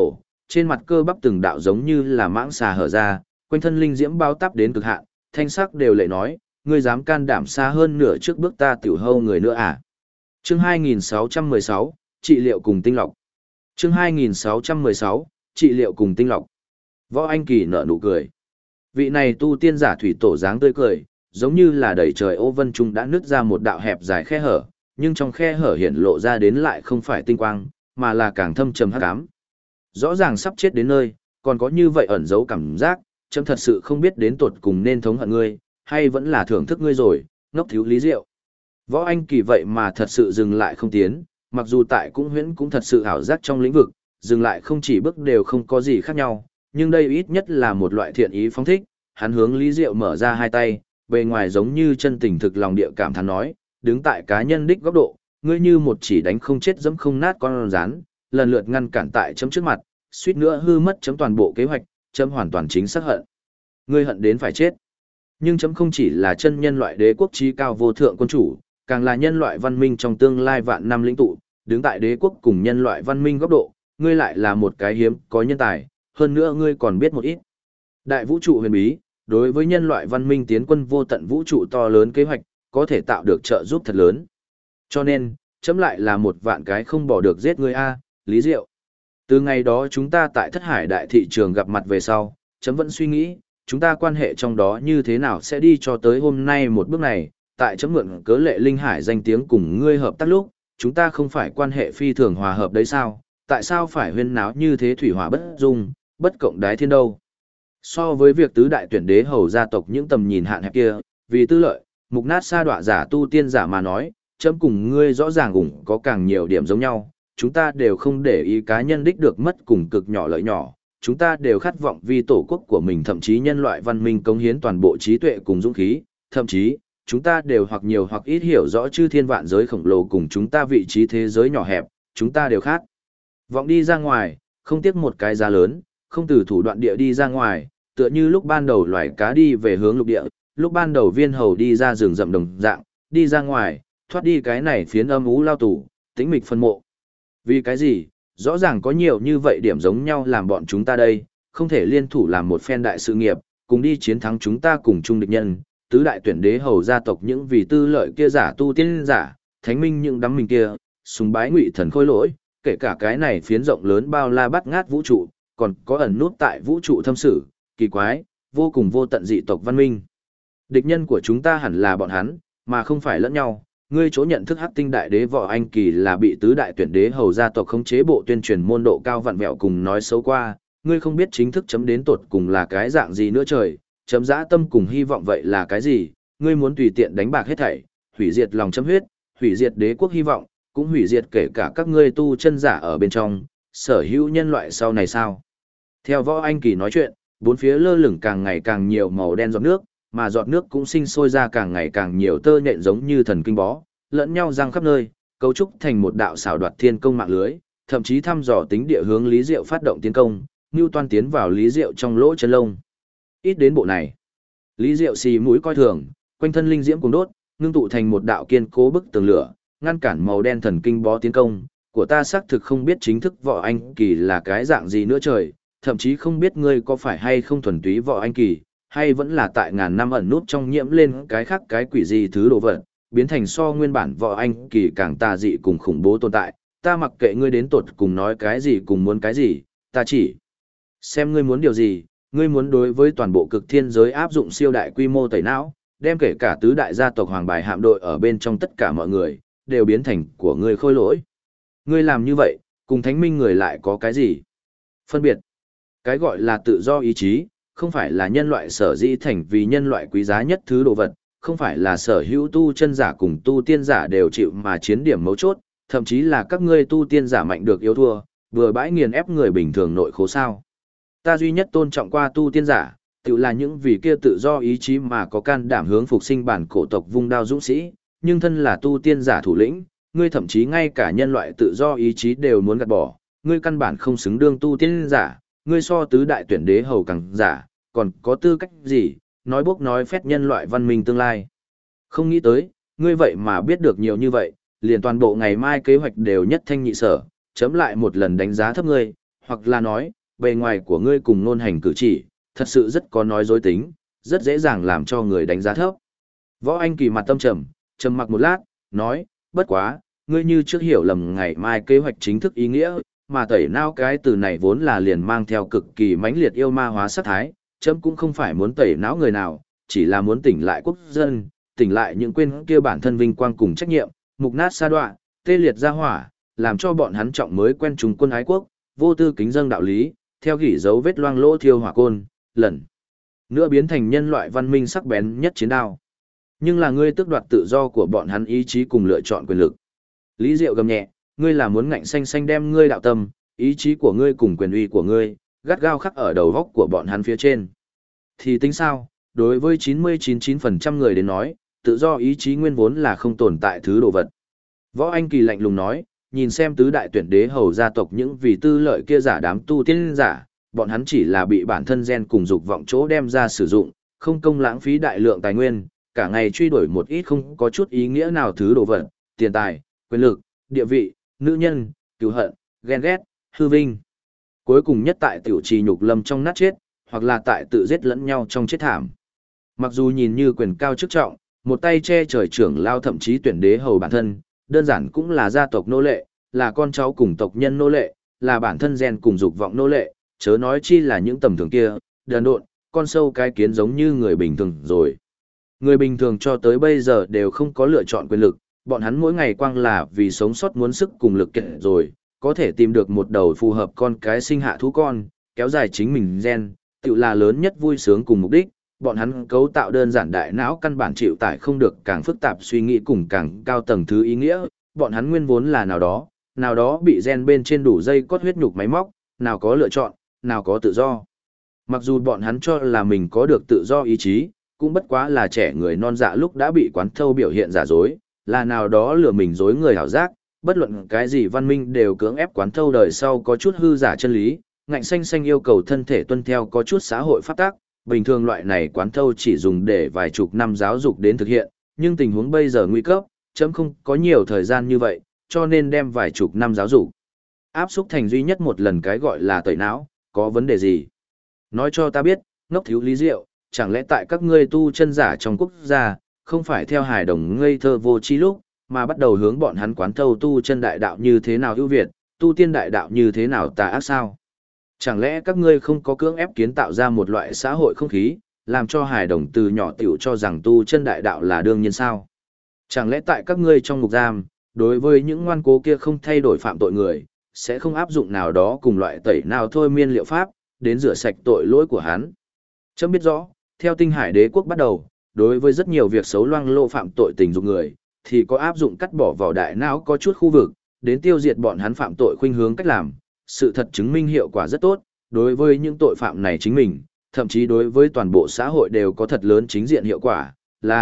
trên mặt cơ bắp từng đạo giống như là mãng xà hở ra, quanh thân linh diễm bao táp đến cực hạn, thanh sắc đều lệ nói, ngươi dám can đảm xa hơn nửa trước bước ta tiểu hâu người nữa à? Chương 2616, trị liệu cùng tinh lọc. Chương 2616, trị liệu cùng tinh lọc. Võ Anh Kỳ nở nụ cười. Vị này tu tiên giả thủy tổ dáng tươi cười, giống như là đầy trời ô vân trung đã nứt ra một đạo hẹp dài khe hở, nhưng trong khe hở hiện lộ ra đến lại không phải tinh quang, mà là càng thâm trầm hắc ám. Rõ ràng sắp chết đến nơi, còn có như vậy ẩn giấu cảm giác, chấm thật sự không biết đến tột cùng nên thống hận ngươi, hay vẫn là thưởng thức ngươi rồi, ngốc thiếu lý diệu. Võ Anh Kỳ vậy mà thật sự dừng lại không tiến, mặc dù tại cũng huyễn cũng thật sự ảo giác trong lĩnh vực, dừng lại không chỉ bước đều không có gì khác nhau, nhưng đây ít nhất là một loại thiện ý phóng thích, hắn hướng Lý Diệu mở ra hai tay, bề ngoài giống như chân tình thực lòng địa cảm thán nói, đứng tại cá nhân đích góc độ, ngươi như một chỉ đánh không chết dẫm không nát con rắn, lần lượt ngăn cản tại chấm trước mặt, suýt nữa hư mất chấm toàn bộ kế hoạch, chấm hoàn toàn chính xác hận. Ngươi hận đến phải chết. Nhưng chấm không chỉ là chân nhân loại đế quốc trí cao vô thượng quân chủ, càng là nhân loại văn minh trong tương lai vạn năm lĩnh tụ, đứng tại đế quốc cùng nhân loại văn minh góc độ, ngươi lại là một cái hiếm có nhân tài, hơn nữa ngươi còn biết một ít. Đại vũ trụ huyền bí, đối với nhân loại văn minh tiến quân vô tận vũ trụ to lớn kế hoạch, có thể tạo được trợ giúp thật lớn. Cho nên, chấm lại là một vạn cái không bỏ được giết ngươi a, Lý Diệu. Từ ngày đó chúng ta tại Thất Hải Đại Thị Trường gặp mặt về sau, chấm vẫn suy nghĩ, chúng ta quan hệ trong đó như thế nào sẽ đi cho tới hôm nay một bước này, tại chấm mượn cớ Lệ Linh Hải danh tiếng cùng ngươi hợp tác lúc, chúng ta không phải quan hệ phi thường hòa hợp đấy sao, tại sao phải huyên náo như thế thủy hỏa bất dung, bất cộng đái thiên đâu. So với việc tứ đại tuyển đế hầu gia tộc những tầm nhìn hạn hẹp kia, vì tư lợi, mục nát sa đọa giả tu tiên giả mà nói, chấm cùng ngươi rõ ràng cũng có càng nhiều điểm giống nhau, chúng ta đều không để ý cá nhân đích được mất cùng cực nhỏ lợi nhỏ, chúng ta đều khát vọng vì tổ quốc của mình, thậm chí nhân loại văn minh cống hiến toàn bộ trí tuệ cùng dũng khí, thậm chí, chúng ta đều hoặc nhiều hoặc ít hiểu rõ chư thiên vạn giới khổng lồ cùng chúng ta vị trí thế giới nhỏ hẹp, chúng ta đều khát vọng đi ra ngoài, không tiếc một cái giá lớn, không từ thủ đoạn địa đi ra ngoài, tựa như lúc ban đầu loài cá đi về hướng lục địa, lúc ban đầu viên hầu đi ra rừng rậm đồng dạng, đi ra ngoài, thoát đi cái này phiến âm ú lao tù, tĩnh mịch phân mộ. Vì cái gì, rõ ràng có nhiều như vậy điểm giống nhau làm bọn chúng ta đây, không thể liên thủ làm một phen đại sự nghiệp, cùng đi chiến thắng chúng ta cùng chung địch nhân, tứ đại tuyển đế hầu gia tộc những vì tư lợi kia giả tu tiên giả, thánh minh những đám mình kia, sùng bái ngụy thần khôi lỗi, kể cả cái này phiến rộng lớn bao la bắt ngát vũ trụ, còn có ẩn nút tại vũ trụ thâm sử, kỳ quái, vô cùng vô tận dị tộc văn minh. Địch nhân của chúng ta hẳn là bọn hắn, mà không phải lẫn nhau. Ngươi chỗ nhận thức Hắc Tinh Đại Đế Võ Anh Kỳ là bị tứ đại tuyển đế hầu gia tộc khống chế bộ tuyên truyền môn độ cao vặn vẹo cùng nói xấu qua, ngươi không biết chính thức chấm đến tột cùng là cái dạng gì nữa trời, chấm dã tâm cùng hy vọng vậy là cái gì, ngươi muốn tùy tiện đánh bạc hết thảy, hủy diệt lòng chấm huyết, hủy diệt đế quốc hy vọng, cũng hủy diệt kể cả các ngươi tu chân giả ở bên trong, sở hữu nhân loại sau này sao? Theo Võ Anh Kỳ nói chuyện, bốn phía lơ lửng càng ngày càng nhiều màu đen giọt nước, mà giọt nước cũng sinh sôi ra càng ngày càng nhiều tơ nhện giống như thần kinh bó, lẫn nhau răng khắp nơi, cấu trúc thành một đạo xảo đoạt thiên công mạng lưới, thậm chí thăm dò tính địa hướng Lý Diệu phát động tiến công, Nưu Toan tiến vào Lý Diệu trong lỗ chân lông. Ít đến bộ này, Lý Diệu xì mũi coi thường, quanh thân linh diễm cùng đốt, ngưng tụ thành một đạo kiên cố bức tường lửa, ngăn cản màu đen thần kinh bó tiến công. Của ta xác thực không biết chính thức Võ Anh Kỳ là cái dạng gì nữa trời, thậm chí không biết ngươi có phải hay không thuần túy Võ Anh Kỳ, hay vẫn là tại ngàn năm ẩn nút trong nhiễm lên cái khác cái quỷ gì thứ đồ vật, biến thành so nguyên bản Võ Anh Kỳ càng tà dị cùng khủng bố tồn tại. Ta mặc kệ ngươi đến tột cùng nói cái gì cùng muốn cái gì, ta chỉ xem ngươi muốn điều gì. Ngươi muốn đối với toàn bộ cực thiên giới áp dụng siêu đại quy mô tẩy não, đem kể cả tứ đại gia tộc hoàng bài hạm đội ở bên trong tất cả mọi người, đều biến thành của ngươi khôi lỗi. Ngươi làm như vậy, cùng thánh minh người lại có cái gì phân biệt? Cái gọi là tự do ý chí, không phải là nhân loại sở dĩ thành vì nhân loại quý giá nhất thứ đồ vật, không phải là sở hữu tu chân giả cùng tu tiên giả đều chịu mà chiến điểm mấu chốt, thậm chí là các ngươi tu tiên giả mạnh được yếu thua, vừa bãi nghiền ép người bình thường nội khố sao. Ta duy nhất tôn trọng qua tu tiên giả, tự là những vì kia tự do ý chí mà có can đảm hướng phục sinh bản cổ tộc vung đao dũng sĩ, nhưng thân là tu tiên giả thủ lĩnh, ngươi thậm chí ngay cả nhân loại tự do ý chí đều muốn gạt bỏ, ngươi căn bản không xứng đương tu tiên giả, ngươi so tứ đại tuyển đế hầu càng giả, còn có tư cách gì, nói bốc nói phét nhân loại văn minh tương lai. Không nghĩ tới, ngươi vậy mà biết được nhiều như vậy, liền toàn bộ ngày mai kế hoạch đều nhất thanh nhị sở, chấm lại một lần đánh giá thấp ngươi, hoặc là nói, bề ngoài của ngươi cùng ngôn hành cử chỉ, thật sự rất có nói dối tính, rất dễ dàng làm cho người đánh giá thấp. Võ Anh Kỳ mặt tâm trầm, trầm mặc một lát, nói, bất quá, ngươi như trước hiểu lầm ngày mai kế hoạch chính thức ý nghĩa, mà tẩy não cái từ này vốn là liền mang theo cực kỳ mãnh liệt yêu ma hóa sát thái, chấm cũng không phải muốn tẩy não người nào, chỉ là muốn tỉnh lại quốc dân, tỉnh lại những quên kia bản thân vinh quang cùng trách nhiệm, mục nát sa đoạ, tê liệt ra hỏa, làm cho bọn hắn trọng mới quen chúng quân ái quốc, vô tư kính dâng đạo lý, theo gỉ dấu vết loang lỗ thiêu hỏa côn, lần nữa biến thành nhân loại văn minh sắc bén nhất chiến đao. Nhưng là ngươi tước đoạt tự do của bọn hắn ý chí cùng lựa chọn quyền lực. Lý Diệu gầm nhẹ, ngươi là muốn ngạnh xanh xanh đem ngươi đạo tâm, ý chí của ngươi cùng quyền uy của ngươi, gắt gao khắc ở đầu góc của bọn hắn phía trên. Thì tính sao, đối với 99% người đến nói, tự do ý chí nguyên vốn là không tồn tại thứ đồ vật. Võ Anh Kỳ lạnh lùng nói, nhìn xem tứ đại tuyển đế hầu gia tộc những vì tư lợi kia giả đám tu tiên giả, bọn hắn chỉ là bị bản thân gen cùng dục vọng chỗ đem ra sử dụng, không công lãng phí đại lượng tài nguyên, cả ngày truy đuổi một ít không có chút ý nghĩa nào thứ đồ vật, tiền tài, quyền lực, địa vị, nữ nhân, cứu hận, ghen ghét, hư vinh. Cuối cùng nhất tại tiểu trì nhục lâm trong nát chết, hoặc là tại tự giết lẫn nhau trong chết thảm. Mặc dù nhìn như quyền cao chức trọng, một tay che trời trưởng lao thậm chí tuyển đế hầu bản thân, đơn giản cũng là gia tộc nô lệ, là con cháu cùng tộc nhân nô lệ, là bản thân gen cùng dục vọng nô lệ, chớ nói chi là những tầm thường kia, đần độn, con sâu cái kiến giống như người bình thường rồi. Người bình thường cho tới bây giờ đều không có lựa chọn quyền lực, bọn hắn mỗi ngày quang là vì sống sót muốn sức cùng lực kiện rồi, có thể tìm được một đầu phù hợp con cái sinh hạ thú con, kéo dài chính mình gen, tự là lớn nhất vui sướng cùng mục đích. Bọn hắn cấu tạo đơn giản đại não căn bản chịu tải không được càng phức tạp suy nghĩ cùng càng cao tầng thứ ý nghĩa, bọn hắn nguyên vốn là nào đó bị gen bên trên đủ dây cốt huyết nhục máy móc, nào có lựa chọn, nào có tự do. Mặc dù bọn hắn cho là mình có được tự do ý chí, cũng bất quá là trẻ người non dạ lúc đã bị quán thâu biểu hiện giả dối, là nào đó lừa mình dối người hảo giác, bất luận cái gì văn minh đều cưỡng ép quán thâu đời sau có chút hư giả chân lý, ngạnh xanh xanh yêu cầu thân thể tuân theo có chút xã hội pháp tắc. Bình thường loại này quán thâu chỉ dùng để vài chục năm giáo dục đến thực hiện, nhưng tình huống bây giờ nguy cấp, chấm không có nhiều thời gian như vậy, cho nên đem vài chục năm giáo dục áp xúc thành duy nhất một lần cái gọi là tẩy não, có vấn đề gì? Nói cho ta biết, ngốc thiếu Lý Diệu, chẳng lẽ tại các ngươi tu chân giả trong quốc gia, không phải theo hài đồng ngây thơ vô tri lúc, mà bắt đầu hướng bọn hắn quán thâu tu chân đại đạo như thế nào ưu việt, tu tiên đại đạo như thế nào tà ác sao? Chẳng lẽ các ngươi không có cưỡng ép kiến tạo ra một loại xã hội không khí, làm cho hài đồng từ nhỏ tiểu cho rằng tu chân đại đạo là đương nhiên sao? Chẳng lẽ tại các ngươi trong ngục giam, đối với những ngoan cố kia không thay đổi phạm tội người, sẽ không áp dụng nào đó cùng loại tẩy nào thôi miên liệu pháp, đến rửa sạch tội lỗi của hắn? Chấm biết rõ, theo Tinh Hải Đế quốc bắt đầu, đối với rất nhiều việc xấu loang lộ phạm tội tình dục người, thì có áp dụng cắt bỏ vào đại não có chút khu vực, đến tiêu diệt bọn hắn phạm tội khuynh hướng cách làm. Sự thật chứng minh hiệu quả rất tốt, đối với những tội phạm này chính mình, thậm chí đối với toàn bộ xã hội đều có thật lớn chính diện hiệu quả,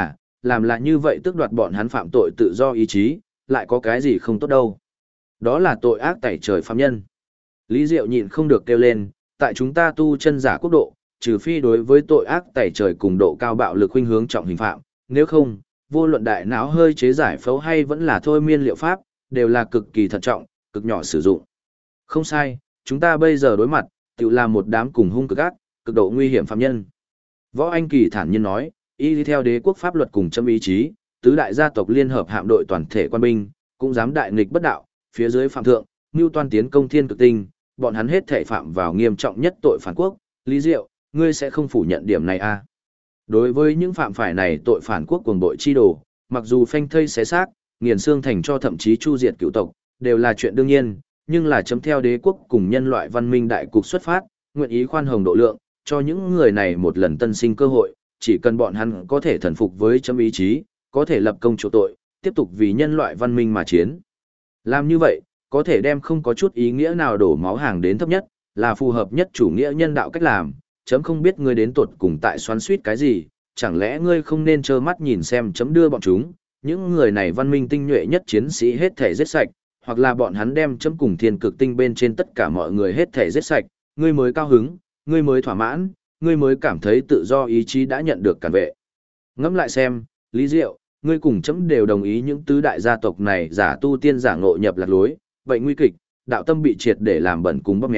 làm là như vậy tước đoạt bọn hắn phạm tội tự do ý chí, lại có cái gì không tốt đâu. Đó là tội ác tẩy trời phạm nhân. Lý Diệu nhịn không được kêu lên, tại chúng ta tu chân giả quốc độ, trừ phi đối với tội ác tẩy trời cùng độ cao bạo lực khuynh hướng trọng hình phạm, nếu không, vô luận đại não hơi chế giải phẫu hay vẫn là thôi miên liệu pháp, đều là cực kỳ thận trọng, cực nhỏ sử dụng. Không sai, chúng ta bây giờ đối mặt, tự là một đám cùng hung cực ác, cực độ nguy hiểm phạm nhân. Võ Anh Kỳ thản nhiên nói, y theo đế quốc pháp luật cùng châm ý chí, tứ đại gia tộc liên hợp hạm đội toàn thể quan binh, cũng dám đại nghịch bất đạo, phía dưới phạm thượng, mưu toan tiến công thiên cực tinh, bọn hắn hết thể phạm vào nghiêm trọng nhất tội phản quốc. Lý Diệu, ngươi sẽ không phủ nhận điểm này à? Đối với những phạm phải này tội phản quốc cuồng bội chi đồ, mặc dù phanh thây xé xác, nghiền xương thành cho thậm chí chu diệt cựu tộc, đều là chuyện đương nhiên, nhưng là chấm theo đế quốc cùng nhân loại văn minh đại cục xuất phát, nguyện ý khoan hồng độ lượng, cho những người này một lần tân sinh cơ hội, chỉ cần bọn hắn có thể thần phục với chấm ý chí, có thể lập công chỗ tội, tiếp tục vì nhân loại văn minh mà chiến. Làm như vậy, có thể đem không có chút ý nghĩa nào đổ máu hàng đến thấp nhất, là phù hợp nhất chủ nghĩa nhân đạo cách làm, chấm không biết ngươi đến tột cùng tại xoắn suýt cái gì, chẳng lẽ ngươi không nên trơ mắt nhìn xem chấm đưa bọn chúng, những người này văn minh tinh nhuệ nhất chiến sĩ hết thể giết sạch, hoặc là bọn hắn đem chấm cùng thiên cực tinh bên trên tất cả mọi người hết thể giết sạch, ngươi mới cao hứng, ngươi mới thỏa mãn, ngươi mới cảm thấy tự do ý chí đã nhận được cản vệ. Ngẫm lại xem, Lý Diệu, ngươi cùng chấm đều đồng ý những tứ đại gia tộc này giả tu tiên giả ngộ nhập lạc lối, bệnh nguy kịch, đạo tâm bị triệt để làm bẩn cùng bóp méo,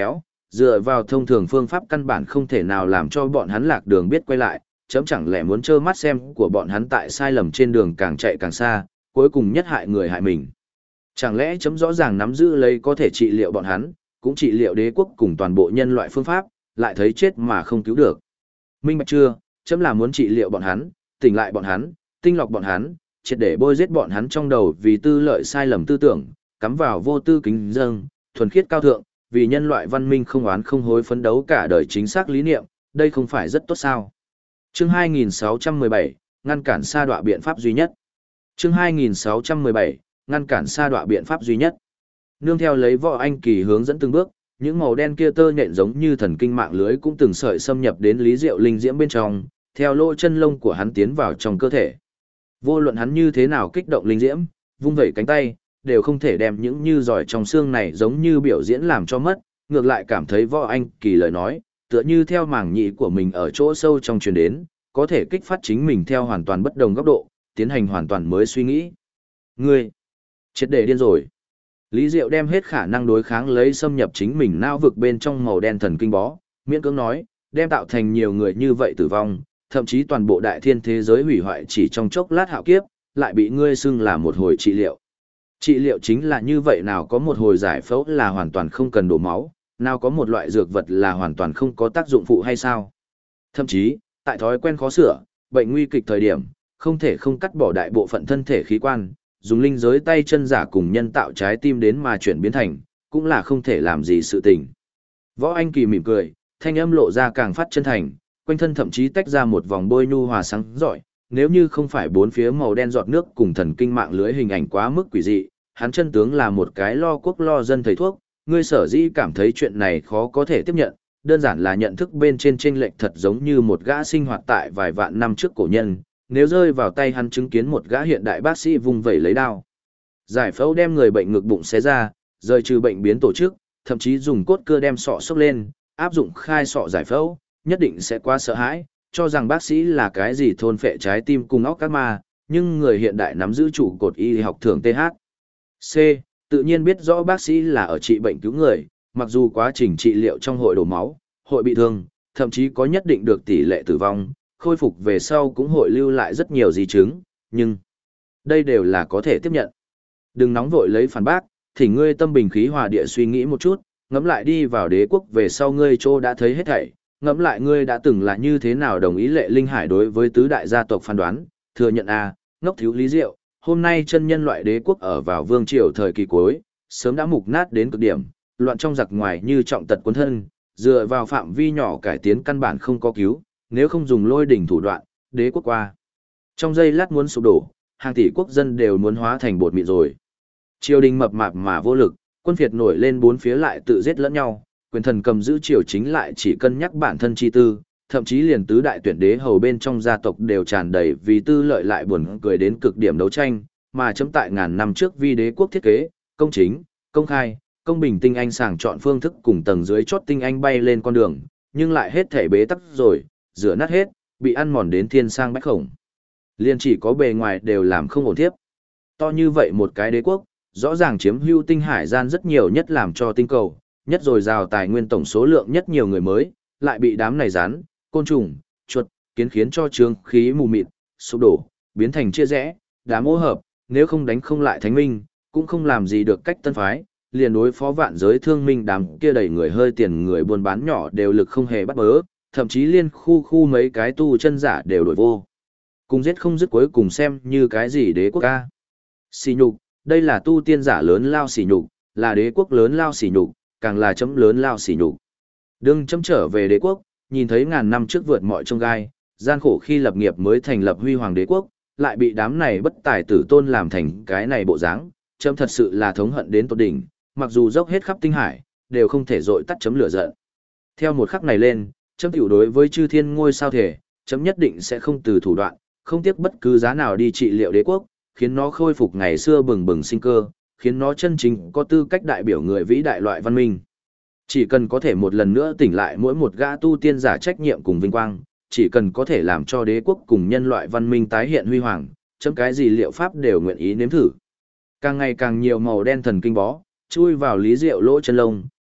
dựa vào thông thường phương pháp căn bản không thể nào làm cho bọn hắn lạc đường biết quay lại, chấm chẳng lẽ muốn trơ mắt xem của bọn hắn tại sai lầm trên đường càng chạy càng xa, cuối cùng nhất hại người hại mình. Chẳng lẽ chấm rõ ràng nắm giữ lấy có thể trị liệu bọn hắn, cũng trị liệu đế quốc cùng toàn bộ nhân loại phương pháp, lại thấy chết mà không cứu được. Minh bạch chưa, chấm là muốn trị liệu bọn hắn, tỉnh lại bọn hắn, tinh lọc bọn hắn, triệt để bôi giết bọn hắn trong đầu vì tư lợi sai lầm tư tưởng, cắm vào vô tư kính dâng, thuần khiết cao thượng, vì nhân loại văn minh không oán không hối phấn đấu cả đời chính xác lý niệm, đây không phải rất tốt sao. Chương 2617, ngăn cản sa đọa biện pháp duy nhất. Chương 2617, ngăn cản sa đọa biện pháp duy nhất. Nương theo lấy Võ Anh Kỳ hướng dẫn từng bước, những màu đen kia tơ nhện giống như thần kinh mạng lưới cũng từng sợi xâm nhập đến Lý Diệu linh diễm bên trong, theo lỗ chân lông của hắn tiến vào trong cơ thể. Vô luận hắn như thế nào kích động linh diễm, vung vẩy cánh tay, đều không thể đem những như giỏi trong xương này giống như biểu diễn làm cho mất, ngược lại cảm thấy Võ Anh Kỳ lời nói, tựa như theo màng nhĩ của mình ở chỗ sâu trong truyền đến, có thể kích phát chính mình theo hoàn toàn bất đồng góc độ, tiến hành hoàn toàn mới suy nghĩ. Ngươi, triệt để điên rồi. Lý Diệu đem hết khả năng đối kháng lấy xâm nhập chính mình não vực bên trong màu đen thần kinh bó, miễn cưỡng nói, đem tạo thành nhiều người như vậy tử vong, thậm chí toàn bộ đại thiên thế giới hủy hoại chỉ trong chốc lát hạo kiếp, lại bị ngươi xưng là một hồi trị liệu. Trị liệu chính là như vậy, nào có một hồi giải phẫu là hoàn toàn không cần đổ máu, nào có một loại dược vật là hoàn toàn không có tác dụng phụ hay sao. Thậm chí, tại thói quen khó sửa, bệnh nguy kịch thời điểm, không thể không cắt bỏ đại bộ phận thân thể khí quan, dùng linh giới tay chân giả cùng nhân tạo trái tim đến mà chuyển biến thành, cũng là không thể làm gì sự tình. Võ Anh Kỳ mỉm cười, thanh âm lộ ra càng phát chân thành, quanh thân thậm chí tách ra một vòng bôi nhu hòa sáng rọi, nếu như không phải bốn phía màu đen giọt nước cùng thần kinh mạng lưới hình ảnh quá mức quỷ dị, hắn chân tướng là một cái lo quốc lo dân thầy thuốc, ngươi sở dĩ cảm thấy chuyện này khó có thể tiếp nhận, đơn giản là nhận thức bên trên chênh lệch thật giống như một gã sinh hoạt tại vài vạn năm trước cổ nhân, nếu rơi vào tay hắn chứng kiến một gã hiện đại bác sĩ vung vẩy lấy đao. Giải phẫu đem người bệnh ngực bụng xé ra, rời trừ bệnh biến tổ chức, thậm chí dùng cốt cưa đem sọ xốc lên, áp dụng khai sọ giải phẫu, nhất định sẽ quá sợ hãi, cho rằng bác sĩ là cái gì thôn phệ trái tim cùng óc các ma, nhưng người hiện đại nắm giữ trụ cột y học thường TH. C. Tự nhiên biết rõ bác sĩ là ở trị bệnh cứu người, mặc dù quá trình trị liệu trong hội đổ máu, hội bị thương, thậm chí có nhất định được tỷ lệ tử vong, khôi phục về sau cũng hội lưu lại rất nhiều di chứng, nhưng đây đều là có thể tiếp nhận. Đừng nóng vội lấy phản bác, thỉnh ngươi tâm bình khí hòa địa suy nghĩ một chút, ngẫm lại đi vào đế quốc về sau ngươi chỗ đã thấy hết thảy, ngẫm lại ngươi đã từng là như thế nào đồng ý Lệ Linh Hải đối với tứ đại gia tộc phán đoán, thừa nhận ngốc thiếu Lý Diệu, hôm nay chân nhân loại đế quốc ở vào vương triều thời kỳ cuối, sớm đã mục nát đến cực điểm, loạn trong giặc ngoài như trọng tật cuốn thân, dựa vào phạm vi nhỏ cải tiến căn bản không có cứu, nếu không dùng lôi đỉnh thủ đoạn, đế quốc qua. Trong giây lát muốn sụp đổ, hàng tỷ quốc dân đều muốn hóa thành bột mịn rồi. Triều đình mập mạp mà vô lực, quân phiệt nổi lên bốn phía lại tự giết lẫn nhau, quyền thần cầm giữ triều chính lại chỉ cân nhắc bản thân chi tư, thậm chí liền tứ đại tuyển đế hầu bên trong gia tộc đều tràn đầy vì tư lợi lại buồn cười đến cực điểm đấu tranh, mà chấm tại ngàn năm trước vi đế quốc thiết kế, công chính, công khai, công bình tinh anh sàng chọn phương thức cùng tầng dưới chót tinh anh bay lên con đường, nhưng lại hết thể bế tắc rồi, rửa nát hết, bị ăn mòn đến thiên sang bách khổng. Liên chỉ có bề ngoài đều làm không ổn tiếp. To như vậy một cái đế quốc, rõ ràng chiếm hữu tinh hải gian rất nhiều nhất làm cho tinh cầu, nhất rồi rào tài nguyên tổng số lượng nhất nhiều người mới, lại bị đám này rắn, côn trùng, chuột, kiến khiến cho trương khí mù mịt, sụp đổ, biến thành chia rẽ, đám ô hợp, nếu không đánh không lại thánh minh, cũng không làm gì được cách tân phái, liền đối phó vạn giới thương minh đám kia đầy người hơi tiền người buôn bán nhỏ đều lực không hề bắt bớ, thậm chí liên khu mấy cái tu chân giả đều đổi vô. Cùng giết không dứt cuối cùng xem như cái gì đế quốc ca. Xỉ nhục, đây là tu tiên giả lớn lao xỉ nhục, là đế quốc lớn lao xỉ nhục, càng là chấm lớn lao xỉ nhục. Đừng chấm trở về đế quốc, nhìn thấy ngàn năm trước vượt mọi trông gai, gian khổ khi lập nghiệp mới thành lập huy hoàng đế quốc, lại bị đám này bất tài tử tôn làm thành cái này bộ dáng, chấm thật sự là thống hận đến tột đỉnh, mặc dù dốc hết khắp tinh hải, đều không thể dội tắt chấm lửa giận. Theo một khắc này lên, chấm tiểu đối với chư thiên ngôi sao thể, chấm nhất định sẽ không từ thủ đoạn, không tiếc bất cứ giá nào đi trị liệu đế quốc, khiến nó khôi phục ngày xưa bừng bừng sinh cơ, khiến nó chân chính có tư cách đại biểu người vĩ đại loại văn minh. Chỉ cần có thể một lần nữa tỉnh lại mỗi một gã tu tiên giả trách nhiệm cùng vinh quang, chỉ cần có thể làm cho đế quốc cùng nhân loại văn minh tái hiện huy hoàng, chấm cái gì liệu pháp đều nguyện ý nếm thử. Càng ngày càng nhiều màu đen thần kinh bó, chui vào Lý Diệu lỗ chân lông,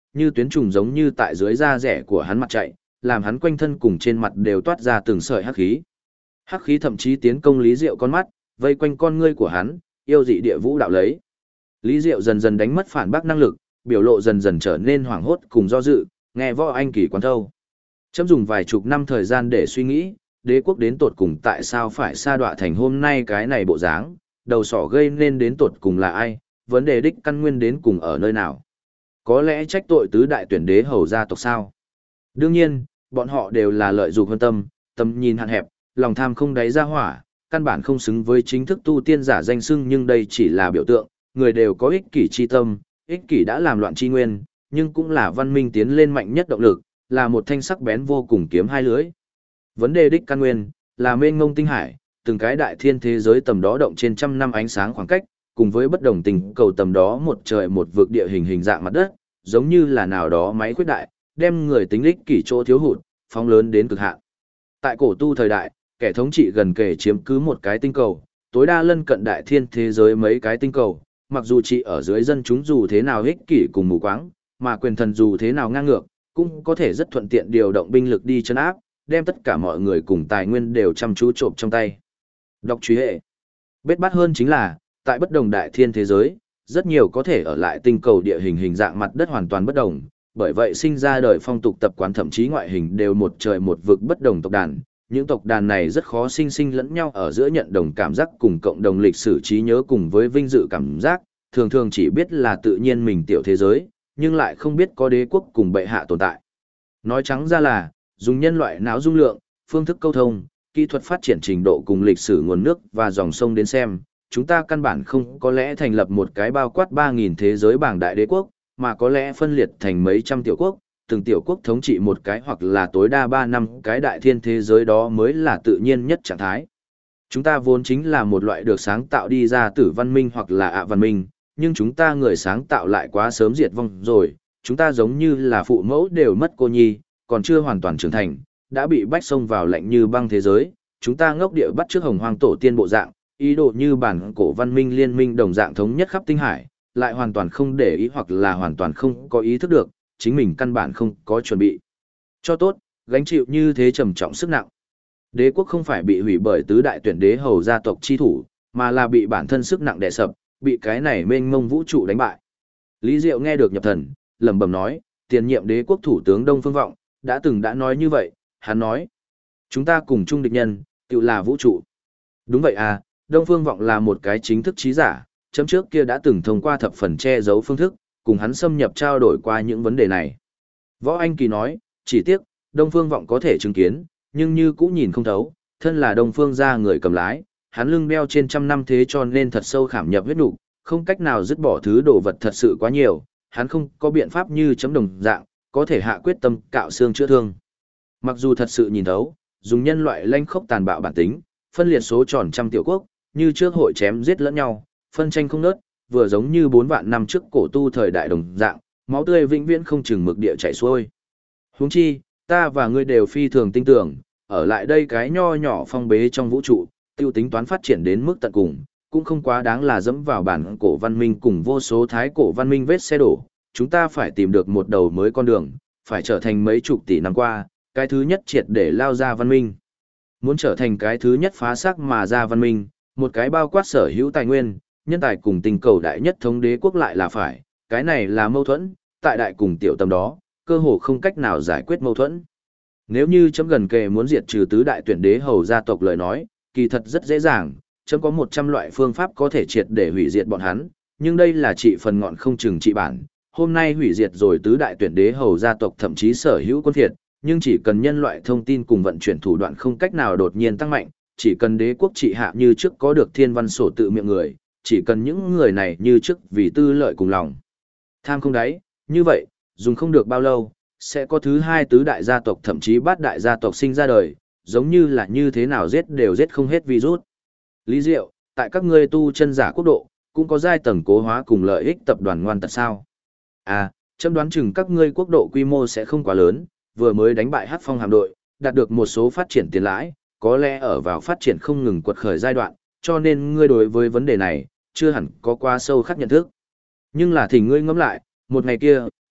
như tuyến trùng giống như tại dưới da rẻ của hắn mặt chạy, làm hắn quanh thân cùng trên mặt đều toát ra từng sợi hắc khí. Hắc khí thậm chí tiến công Lý Diệu con mắt, vây quanh con ngươi của hắn, yêu dị địa vũ đạo lấy. Lý Diệu dần dần đánh mất phản bác năng lực, biểu lộ dần dần trở nên hoảng hốt cùng do dự, nghe Võ Anh Kỳ quán thâu. Chấm dùng vài chục năm thời gian để suy nghĩ, đế quốc đến tột cùng tại sao phải sa đọa thành hôm nay cái này bộ dáng, đầu sỏ gây nên đến tột cùng là ai, vấn đề đích căn nguyên đến cùng ở nơi nào. Có lẽ trách tội tứ đại tuyển đế hầu gia tộc sao? Đương nhiên, bọn họ đều là lợi dụng hơn tâm, tầm nhìn hạn hẹp, lòng tham không đáy ra hỏa, căn bản không xứng với chính thức tu tiên giả danh xưng, nhưng đây chỉ là biểu tượng, người đều có ích kỷ chi tâm, ích kỷ đã làm loạn chi nguyên, nhưng cũng là văn minh tiến lên mạnh nhất động lực, là một thanh sắc bén vô cùng kiếm hai lưỡi. Vấn đề đích căn nguyên, là mênh ngông tinh hải, từng cái đại thiên thế giới tầm đó động trên trăm năm ánh sáng khoảng cách, cùng với bất đồng tình cầu tầm đó một trời một vực địa hình dạng mặt đất, giống như là nào đó máy khuyết đại, đem người tính ích kỷ chỗ thiếu hụt, phóng lớn đến cực hạn. Tại cổ tu thời đại, kẻ thống trị gần kể chiếm cứ một cái tinh cầu, tối đa lân cận đại thiên thế giới mấy cái tinh cầu, mặc dù trị ở dưới dân chúng dù thế nào ích kỷ cùng mù quáng, mà quyền thần dù thế nào ngang ngược, cũng có thể rất thuận tiện điều động binh lực đi trấn áp, đem tất cả mọi người cùng tài nguyên đều chăm chú trộm trong tay. Đọc truy hệ. Bết bát hơn chính là, tại bất đồng đại thiên thế giới, rất nhiều có thể ở lại tinh cầu địa hình hình dạng mặt đất hoàn toàn bất đồng, bởi vậy sinh ra đời phong tục tập quán thậm chí ngoại hình đều một trời một vực bất đồng tộc đàn. Những tộc đàn này rất khó sinh sinh lẫn nhau ở giữa nhận đồng cảm giác cùng cộng đồng lịch sử trí nhớ cùng với vinh dự cảm giác, thường thường chỉ biết là tự nhiên mình tiểu thế giới, nhưng lại không biết có đế quốc cùng bệ hạ tồn tại. Nói trắng ra là, dùng nhân loại não dung lượng, phương thức câu thông, kỹ thuật phát triển trình độ cùng lịch sử nguồn nước và dòng sông đến xem, chúng ta căn bản không có lẽ thành lập một cái bao quát 3.000 thế giới bảng đại đế quốc, mà có lẽ phân liệt thành mấy trăm tiểu quốc, từng tiểu quốc thống trị một cái hoặc là tối đa 3 năm cái đại thiên thế giới, đó mới là tự nhiên nhất trạng thái. Chúng ta vốn chính là một loại được sáng tạo đi ra tử văn minh hoặc là ạ văn minh, nhưng chúng ta người sáng tạo lại quá sớm diệt vong rồi, chúng ta giống như là phụ mẫu đều mất cô nhi, còn chưa hoàn toàn trưởng thành, đã bị bách xông vào lạnh như băng thế giới, chúng ta ngốc địa bắt trước hồng hoang tổ tiên bộ dạng, ý đồ như bản cổ văn minh liên minh đồng dạng thống nhất khắp tinh hải, lại hoàn toàn không để ý hoặc là hoàn toàn không có ý thức được, chính mình căn bản không có chuẩn bị. Cho tốt, gánh chịu như thế trầm trọng sức nặng. Đế quốc không phải bị hủy bởi tứ đại tuyển đế hầu gia tộc chi thủ, mà là bị bản thân sức nặng đè sập, bị cái này mênh mông vũ trụ đánh bại. Lý Diệu nghe được nhập thần, lẩm bẩm nói, tiền nhiệm đế quốc thủ tướng Đông Phương Vọng, đã nói như vậy, hắn nói, chúng ta cùng chung địch nhân, tự là vũ trụ. Đúng vậy à, Đông Phương Vọng là một cái chính thức trí giả, chấm trước kia đã từng thông qua thập phần che giấu phương thức, cùng hắn xâm nhập trao đổi qua những vấn đề này. Võ Anh Kỳ nói, chỉ tiếc, Đông Phương Vọng có thể chứng kiến, nhưng như cũ nhìn không thấu, thân là Đông Phương gia người cầm lái, hắn lưng đeo trên trăm năm thế cho nên thật sâu khảm nhập huyết nục, không cách nào dứt bỏ thứ đồ vật thật sự quá nhiều, hắn không có biện pháp như chấm đồng dạng, có thể hạ quyết tâm cạo xương chữa thương. Mặc dù thật sự nhìn thấu, dùng nhân loại lanh khốc tàn bạo bản tính, phân liệt số tròn trăm tiểu quốc, như trước hội chém giết lẫn nhau, phân tranh không nớt, vừa giống như 4 vạn năm trước cổ tu thời đại đồng dạng, máu tươi vĩnh viễn không chừng mực địa chảy xuôi. Huống chi, ta và ngươi đều phi thường tin tưởng, ở lại đây cái nho nhỏ phong bế trong vũ trụ, tiêu tính toán phát triển đến mức tận cùng, cũng không quá đáng là dẫm vào bản cổ văn minh cùng vô số thái cổ văn minh vết xe đổ. Chúng ta phải tìm được một đầu mới con đường, phải trở thành mấy chục tỷ năm qua, cái thứ nhất triệt để lao ra văn minh. Muốn trở thành cái thứ nhất phá xác mà ra văn minh, một cái bao quát sở hữu tài nguyên, nhân tài cùng tình cầu đại nhất thống đế quốc lại là phải, cái này là mâu thuẫn, tại đại cùng tiểu tâm đó, cơ hồ không cách nào giải quyết mâu thuẫn. Nếu như chấm gần kề muốn diệt trừ tứ đại tuyển đế hầu gia tộc lời nói, kỳ thật rất dễ dàng, chấm có 100 loại phương pháp có thể triệt để hủy diệt bọn hắn, nhưng đây là trị phần ngọn không chừng trị bản. Hôm nay hủy diệt rồi tứ đại tuyển đế hầu gia tộc thậm chí sở hữu quân thiệt, nhưng chỉ cần nhân loại thông tin cùng vận chuyển thủ đoạn không cách nào đột nhiên tăng mạnh, chỉ cần đế quốc trị hạ như trước có được thiên văn sổ tự miệng người, chỉ cần những người này như trước vì tư lợi cùng lòng tham không đáy, như vậy, dùng không được bao lâu, sẽ có thứ hai tứ đại gia tộc thậm chí bát đại gia tộc sinh ra đời, giống như là như thế nào giết đều giết không hết virus. Lý Diệu, tại các ngươi tu chân giả quốc độ, cũng có giai tầng cố hóa cùng lợi ích tập đoàn ngoan tật sao? À, chấm đoán chừng các ngươi quốc độ quy mô sẽ không quá lớn, vừa mới đánh bại Hắc Phong hạm đội, đạt được một số phát triển tiền lãi, có lẽ ở vào phát triển không ngừng quật khởi giai đoạn, cho nên ngươi đối với vấn đề này, chưa hẳn có quá sâu khắc nhận thức. Nhưng là thỉnh ngươi ngẫm lại, một ngày kia,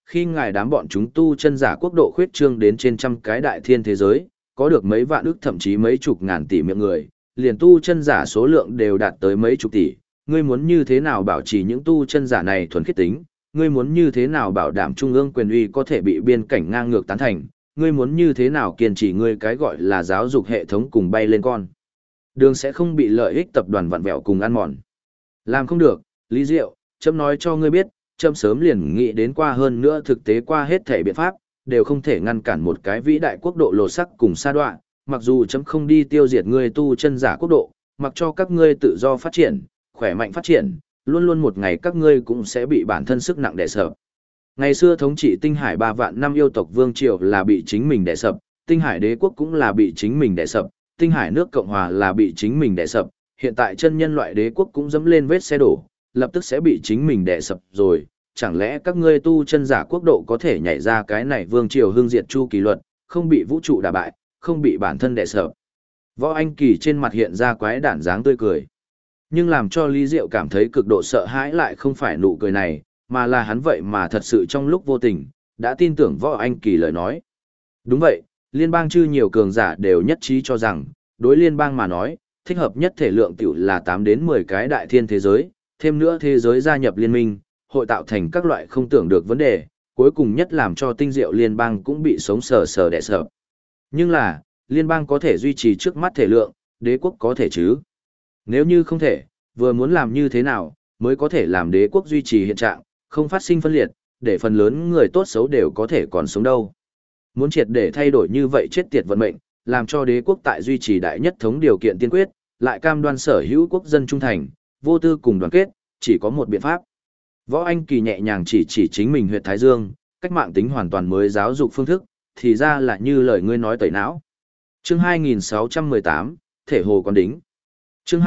Khi ngài đám bọn chúng tu chân giả quốc độ khuyết trương đến trên trăm cái đại thiên thế giới, có được mấy vạn ức thậm chí mấy chục ngàn tỷ miệng người, liền tu chân giả số lượng đều đạt tới mấy chục tỷ, ngươi muốn như thế nào bảo trì những tu chân giả này thuần khiết tính, ngươi muốn như thế nào bảo đảm trung ương quyền uy có thể bị biên cảnh ngang ngược tán thành, ngươi muốn như thế nào kiên trì ngươi cái gọi là giáo dục hệ thống cùng bay lên con. Đường sẽ không bị lợi ích tập đoàn vặn vẹo cùng ăn mòn. Làm không được, Lý Diệu, chấm nói cho ngươi biết, chấm sớm liền nghĩ đến qua hơn nữa thực tế qua hết thể biện pháp, đều không thể ngăn cản một cái vĩ đại quốc độ lột sắc cùng sa đoạn, mặc dù chấm không đi tiêu diệt ngươi tu chân giả quốc độ, mặc cho các ngươi tự do phát triển, khỏe mạnh phát triển, luôn luôn một ngày các ngươi cũng sẽ bị bản thân sức nặng đè sập. Ngày xưa thống trị Tinh Hải 3 vạn năm yêu tộc vương triều là bị chính mình đè sập, Tinh Hải đế quốc cũng là bị chính mình đè sập, Tinh Hải nước Cộng hòa là bị chính mình đè sập, hiện tại chân nhân loại đế quốc cũng dẫm lên vết xe đổ, lập tức sẽ bị chính mình đè sập rồi, chẳng lẽ các ngươi tu chân giả quốc độ có thể nhảy ra cái này vương triều hương diệt chu kỳ luật, không bị vũ trụ đả bại, không bị bản thân đè sập. Võ Anh Kỳ trên mặt hiện ra quái đản dáng tươi cười. Nhưng làm cho Lý Diệu cảm thấy cực độ sợ hãi lại không phải nụ cười này, mà là hắn vậy mà thật sự trong lúc vô tình, đã tin tưởng Võ Anh Kỳ lời nói. Đúng vậy, liên bang chư nhiều cường giả đều nhất trí cho rằng, đối liên bang mà nói, thích hợp nhất thể lượng tiểu là 8 đến 10 cái đại thiên thế giới, thêm nữa thế giới gia nhập liên minh, hội tạo thành các loại không tưởng được vấn đề, cuối cùng nhất làm cho tinh diệu liên bang cũng bị sống sờ sờ đè sập. Nhưng là, liên bang có thể duy trì trước mắt thể lượng, đế quốc có thể chứ? Nếu như không thể, vừa muốn làm như thế nào, mới có thể làm đế quốc duy trì hiện trạng, không phát sinh phân liệt, để phần lớn người tốt xấu đều có thể còn sống đâu. Muốn triệt để thay đổi như vậy chết tiệt vận mệnh, làm cho đế quốc tại duy trì đại nhất thống điều kiện tiên quyết, lại cam đoan sở hữu quốc dân trung thành, vô tư cùng đoàn kết, chỉ có một biện pháp. Võ Anh Kỳ nhẹ nhàng chỉ chính mình huyệt Thái Dương, cách mạng tính hoàn toàn mới giáo dục phương thức, thì ra là như lời ngươi nói tẩy não. Chương 2618, Thể hồ con đính. Chương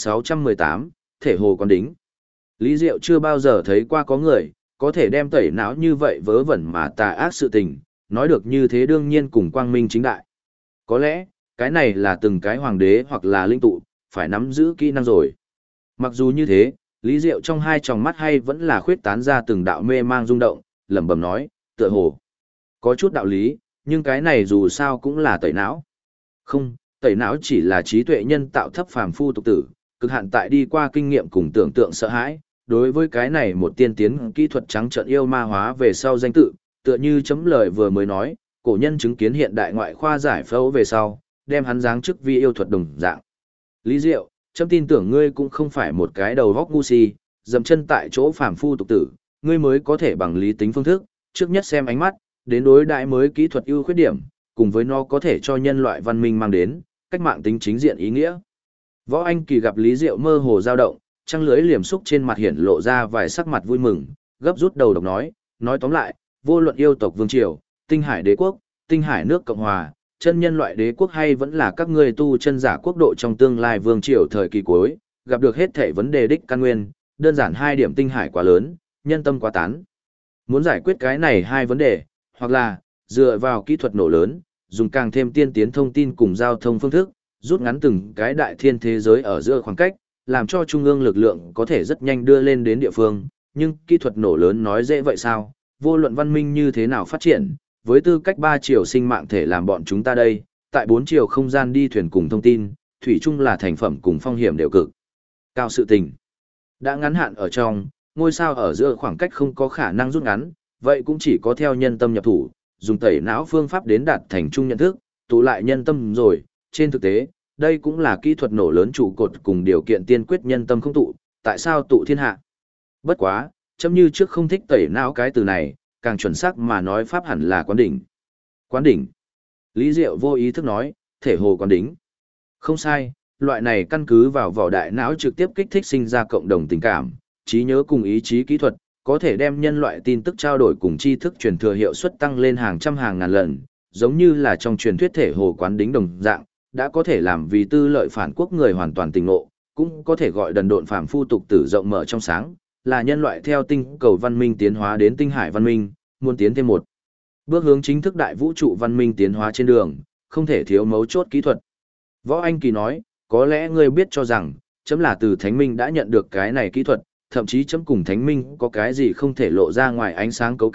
2618, Thể hồ con đính. Lý Diệu chưa bao giờ thấy qua có người, có thể đem tẩy não như vậy vớ vẩn mà tà ác sự tình, nói được như thế đương nhiên cùng quang minh chính đại. Có lẽ, cái này là từng cái hoàng đế hoặc là linh tụ, phải nắm giữ kỹ năng rồi. Mặc dù như thế, Lý Diệu trong hai tròng mắt hay vẫn là khuyết tán ra từng đạo mê mang rung động, lẩm bẩm nói, tựa hồ. Có chút đạo lý, nhưng cái này dù sao cũng là tẩy não. Không, tẩy não chỉ là trí tuệ nhân tạo thấp phàm phu tục tử, cực hạn tại đi qua kinh nghiệm cùng tưởng tượng sợ hãi. Đối với cái này một tiên tiến kỹ thuật trắng trợn yêu ma hóa về sau danh tự, tựa như chấm lời vừa mới nói, cổ nhân chứng kiến hiện đại ngoại khoa giải phẫu về sau, đem hắn giáng chức vi yêu thuật đồng dạng. Lý Diệu, chấm tin tưởng ngươi cũng không phải một cái đầu góc ngu si, dậm chân tại chỗ phàm phu tục tử, ngươi mới có thể bằng lý tính phương thức, trước nhất xem ánh mắt, đến đối đại mới kỹ thuật ưu khuyết điểm, cùng với nó có thể cho nhân loại văn minh mang đến, cách mạng tính chính diện ý nghĩa. Võ Anh Kỳ gặp Lý Diệu mơ hồ dao động, trăng lưới liềm xúc trên mặt hiển lộ ra vài sắc mặt vui mừng, gấp rút đầu độc nói tóm lại, vô luận yêu tộc vương triều, Tinh Hải đế quốc, Tinh Hải nước Cộng hòa, chân nhân loại đế quốc hay vẫn là các ngươi tu chân giả quốc độ trong tương lai vương triều thời kỳ cuối, gặp được hết thể vấn đề đích căn nguyên, đơn giản hai điểm Tinh Hải quá lớn, nhân tâm quá tán. Muốn giải quyết cái này hai vấn đề, hoặc là dựa vào kỹ thuật nổ lớn, dùng càng thêm tiên tiến thông tin cùng giao thông phương thức, rút ngắn từng cái đại thiên thế giới ở giữa khoảng cách, làm cho trung ương lực lượng có thể rất nhanh đưa lên đến địa phương, nhưng kỹ thuật nổ lớn nói dễ vậy sao, vô luận văn minh như thế nào phát triển, với tư cách 3 chiều sinh mạng thể làm bọn chúng ta đây, tại 4 chiều không gian đi thuyền cùng thông tin, thủy chung là thành phẩm cùng phong hiểm đều cực. Cao sự tình. Đã ngắn hạn ở trong, ngôi sao ở giữa khoảng cách không có khả năng rút ngắn, vậy cũng chỉ có theo nhân tâm nhập thủ, dùng tẩy não phương pháp đến đạt thành chung nhận thức, tụ lại nhân tâm rồi, trên thực tế, đây cũng là kỹ thuật nổ lớn trụ cột cùng điều kiện tiên quyết nhân tâm không tụ, tại sao tụ thiên hạ? Bất quá, chấm như trước không thích tẩy não cái từ này, càng chuẩn xác mà nói pháp hẳn là quán đỉnh. Quán đỉnh. Lý Diệu vô ý thức nói, thể hồ quán đỉnh. Không sai, loại này căn cứ vào vỏ đại não trực tiếp kích thích sinh ra cộng đồng tình cảm, trí nhớ cùng ý chí kỹ thuật, có thể đem nhân loại tin tức trao đổi cùng tri thức truyền thừa hiệu suất tăng lên hàng trăm hàng ngàn lần, giống như là trong truyền thuyết thể hồ quán đính đồng dạng, đã có thể làm vì tư lợi phản quốc người hoàn toàn tỉnh ngộ, cũng có thể gọi đần độn phàm phu tục tử rộng mở trong sáng, là nhân loại theo tinh cầu văn minh tiến hóa đến tinh hải văn minh, muốn tiến thêm một bước hướng chính thức đại vũ trụ văn minh tiến hóa trên đường, không thể thiếu mấu chốt kỹ thuật. Võ Anh Kỳ nói, có lẽ ngươi biết cho rằng, chấm là từ Thánh Minh đã nhận được cái này kỹ thuật, thậm chí chấm cùng Thánh Minh có cái gì không thể lộ ra ngoài ánh sáng cấu kết,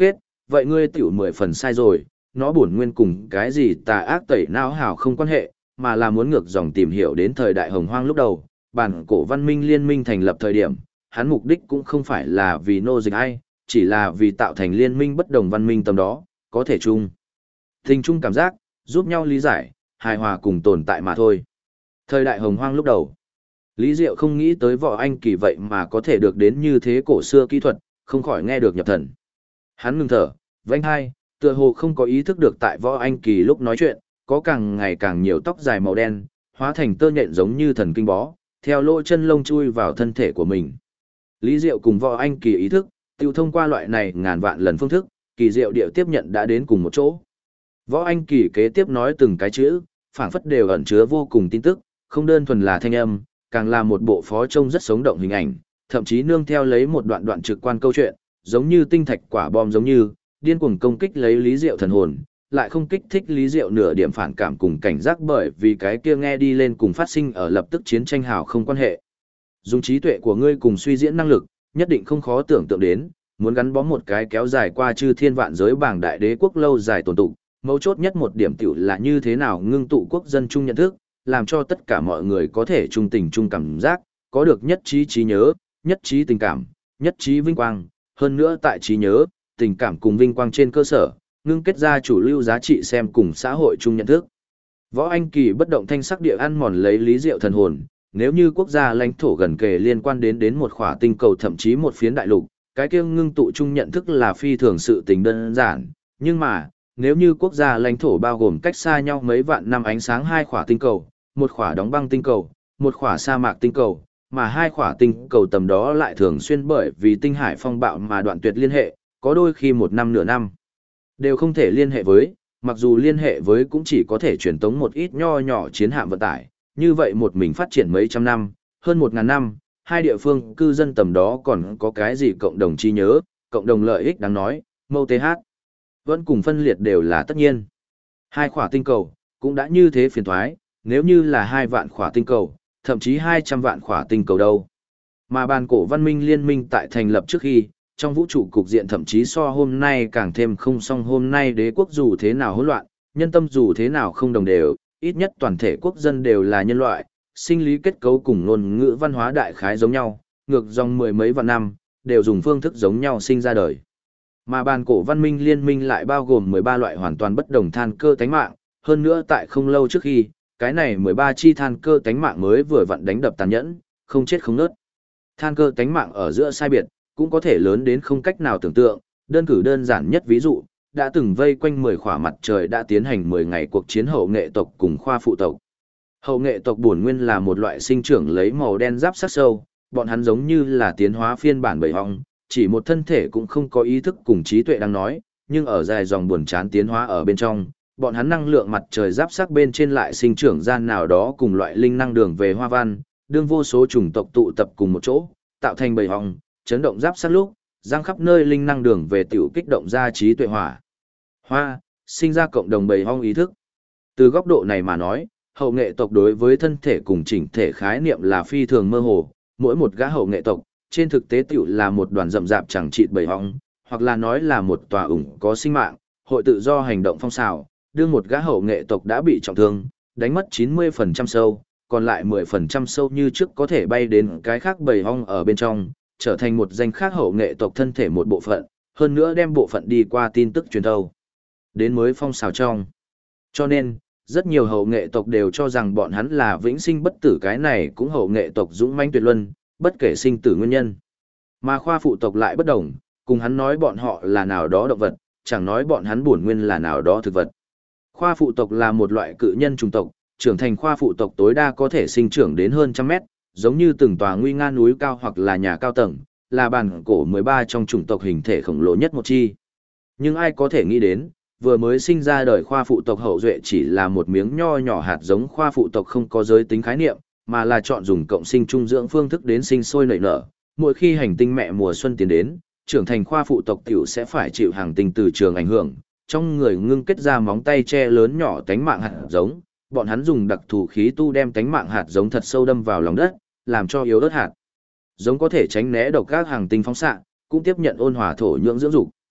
vậy ngươi tiểu 10 phần sai rồi, nó bổn nguyên cùng cái gì tà ác tẩy não hào không quan hệ, mà là muốn ngược dòng tìm hiểu đến thời đại hồng hoang lúc đầu, bản cổ văn minh liên minh thành lập thời điểm, hắn mục đích cũng không phải là vì nô dịch ai, chỉ là vì tạo thành liên minh bất đồng văn minh tầm đó, có thể chung. Tình chung cảm giác, giúp nhau lý giải, hài hòa cùng tồn tại mà thôi. Thời đại hồng hoang lúc đầu, Lý Diệu không nghĩ tới Võ Anh Kỳ vậy mà có thể được đến như thế cổ xưa kỹ thuật, không khỏi nghe được nhập thần. Hắn ngừng thở, vánh hai, tựa hồ không có ý thức được tại Võ Anh Kỳ lúc nói chuyện, có càng ngày càng nhiều tóc dài màu đen, hóa thành tơ nhện giống như thần kinh bó, theo lỗ chân lông chui vào thân thể của mình. Lý Diệu cùng Võ Anh Kỳ ý thức, tiêu thông qua loại này ngàn vạn lần phương thức, kỳ diệu điệu tiếp nhận đã đến cùng một chỗ. Võ Anh Kỳ kế tiếp nói từng cái chữ, phảng phất đều ẩn chứa vô cùng tin tức, không đơn thuần là thanh âm, càng là một bộ phó trông rất sống động hình ảnh, thậm chí nương theo lấy một đoạn đoạn trực quan câu chuyện, giống như tinh thạch quả bom giống như, điên cuồng công kích lấy Lý Diệu thần hồn, lại không kích thích Lý Diệu nửa điểm phản cảm cùng cảnh giác bởi vì cái kia nghe đi lên cùng phát sinh ở lập tức chiến tranh hào không quan hệ. Dùng trí tuệ của ngươi cùng suy diễn năng lực, nhất định không khó tưởng tượng đến, muốn gắn bó một cái kéo dài qua chư thiên vạn giới bảng đại đế quốc lâu dài tồn tụ, mấu chốt nhất một điểm tiểu là như thế nào ngưng tụ quốc dân chung nhận thức, làm cho tất cả mọi người có thể trung tình chung cảm giác, có được nhất trí trí nhớ, nhất trí tình cảm, nhất trí vinh quang, hơn nữa tại trí nhớ, tình cảm cùng vinh quang trên cơ sở, ngưng kết ra chủ lưu giá trị xem cùng xã hội chung nhận thức. Võ Anh Kỳ bất động thanh sắc địa ăn mòn lấy Lý Diệu thần hồn, nếu như quốc gia lãnh thổ gần kề liên quan đến một khỏa tinh cầu thậm chí một phiến đại lục, cái kia ngưng tụ chung nhận thức là phi thường sự tình đơn giản, nhưng mà, nếu như quốc gia lãnh thổ bao gồm cách xa nhau mấy vạn năm ánh sáng hai khỏa tinh cầu, một khỏa đóng băng tinh cầu, một khỏa sa mạc tinh cầu, mà hai khỏa tinh cầu tầm đó lại thường xuyên bởi vì tinh hải phong bạo mà đoạn tuyệt liên hệ, có đôi khi một năm nửa năm đều không thể liên hệ với, mặc dù liên hệ với cũng chỉ có thể truyền tống một ít nho nhỏ chiến hạm vận tải, như vậy một mình phát triển mấy trăm năm, hơn 1000 năm, hai địa phương cư dân tầm đó còn có cái gì cộng đồng trí nhớ, cộng đồng lợi ích đáng nói, mâu TH. Vẫn cùng phân liệt đều là tất nhiên. Hai khỏa tinh cầu, cũng đã như thế phiền thoái, nếu như là 2 vạn khỏa tinh cầu, thậm chí 200 vạn khỏa tinh cầu đâu. Mà bàn cổ văn minh liên minh tại thành lập trước khi, trong vũ trụ cục diện thậm chí so hôm nay càng thêm không song hôm nay đế quốc dù thế nào hỗn loạn, nhân tâm dù thế nào không đồng đều, ít nhất toàn thể quốc dân đều là nhân loại, sinh lý kết cấu cùng ngôn ngữ văn hóa đại khái giống nhau, ngược dòng mười mấy vạn năm, đều dùng phương thức giống nhau sinh ra đời. Mà bàn cổ văn minh liên minh lại bao gồm 13 loại hoàn toàn bất đồng than cơ tánh mạng, hơn nữa tại không lâu trước khi, cái này 13 chi than cơ tánh mạng mới vừa vặn đánh đập tàn nhẫn, không chết không nớt. Than cơ tánh mạng ở giữa sai biệt, cũng có thể lớn đến không cách nào tưởng tượng, đơn cử đơn giản nhất ví dụ, đã từng vây quanh 10 khỏa mặt trời đã tiến hành 10 ngày cuộc chiến hậu nghệ tộc cùng khoa phụ tộc. Hậu nghệ tộc bổn nguyên là một loại sinh trưởng lấy màu đen giáp sắc sâu, bọn hắn giống như là tiến hóa phiên bản bầy ong, chỉ một thân thể cũng không có ý thức cùng trí tuệ đang nói, nhưng ở dài dòng buồn chán tiến hóa ở bên trong, bọn hắn năng lượng mặt trời giáp sắc bên trên lại sinh trưởng ra nào đó cùng loại linh năng đường về hoa văn, đương vô số chủng tộc tụ tập cùng một chỗ, tạo thành bầy ong, chấn động giáp sắc lúc, giang khắp nơi linh năng đường về tiểu kích động ra trí tuệ hỏa. Hoa, sinh ra cộng đồng bầy ong ý thức. Từ góc độ này mà nói, hậu nghệ tộc đối với thân thể cùng chỉnh thể khái niệm là phi thường mơ hồ, mỗi một gã hậu nghệ tộc, trên thực tế tiểu là một đoàn rậm rạp chẳng chịt bầy ong, hoặc là nói là một tòa ủng có sinh mạng, hội tự do hành động phong trào, đương một gã hậu nghệ tộc đã bị trọng thương, đánh mất 90% sâu, còn lại 10% sâu như trước có thể bay đến cái khác bầy ong ở bên trong, trở thành một danh khác hậu nghệ tộc thân thể một bộ phận, hơn nữa đem bộ phận đi qua tin tức truyền thâu đến mới phong xào trong. Cho nên, rất nhiều hậu nghệ tộc đều cho rằng bọn hắn là vĩnh sinh bất tử, cái này cũng hậu nghệ tộc dũng mãnh tuyệt luân, bất kể sinh tử nguyên nhân. Mà khoa phụ tộc lại bất đồng, cùng hắn nói bọn họ là nào đó động vật, chẳng nói bọn hắn bổn nguyên là nào đó thực vật. Khoa phụ tộc là một loại cự nhân chủng tộc, trưởng thành khoa phụ tộc tối đa có thể sinh trưởng đến hơn trăm mét, giống như từng tòa nguy nga núi cao hoặc là nhà cao tầng, là bản cổ 13 trong chủng tộc hình thể khổng lồ nhất một chi. Nhưng ai có thể nghĩ đến, vừa mới sinh ra đời khoa phụ tộc hậu duệ chỉ là một miếng nho nhỏ hạt giống khoa phụ tộc không có giới tính khái niệm, mà là chọn dùng cộng sinh trung dưỡng phương thức đến sinh sôi nảy nở. Mỗi khi hành tinh mẹ mùa xuân tiến đến, trưởng thành khoa phụ tộc tiểu sẽ phải chịu hàng tinh từ trường ảnh hưởng, trong người ngưng kết ra móng tay che lớn nhỏ tánh mạng hạt giống, bọn hắn dùng đặc thù khí tu đem tánh mạng hạt giống thật sâu đâm vào lòng đất, làm cho yếu ớt hạt giống có thể tránh né độc các hàng tinh phóng xạ, cũng tiếp nhận ôn hòa thổ nhưỡng dưỡng dục.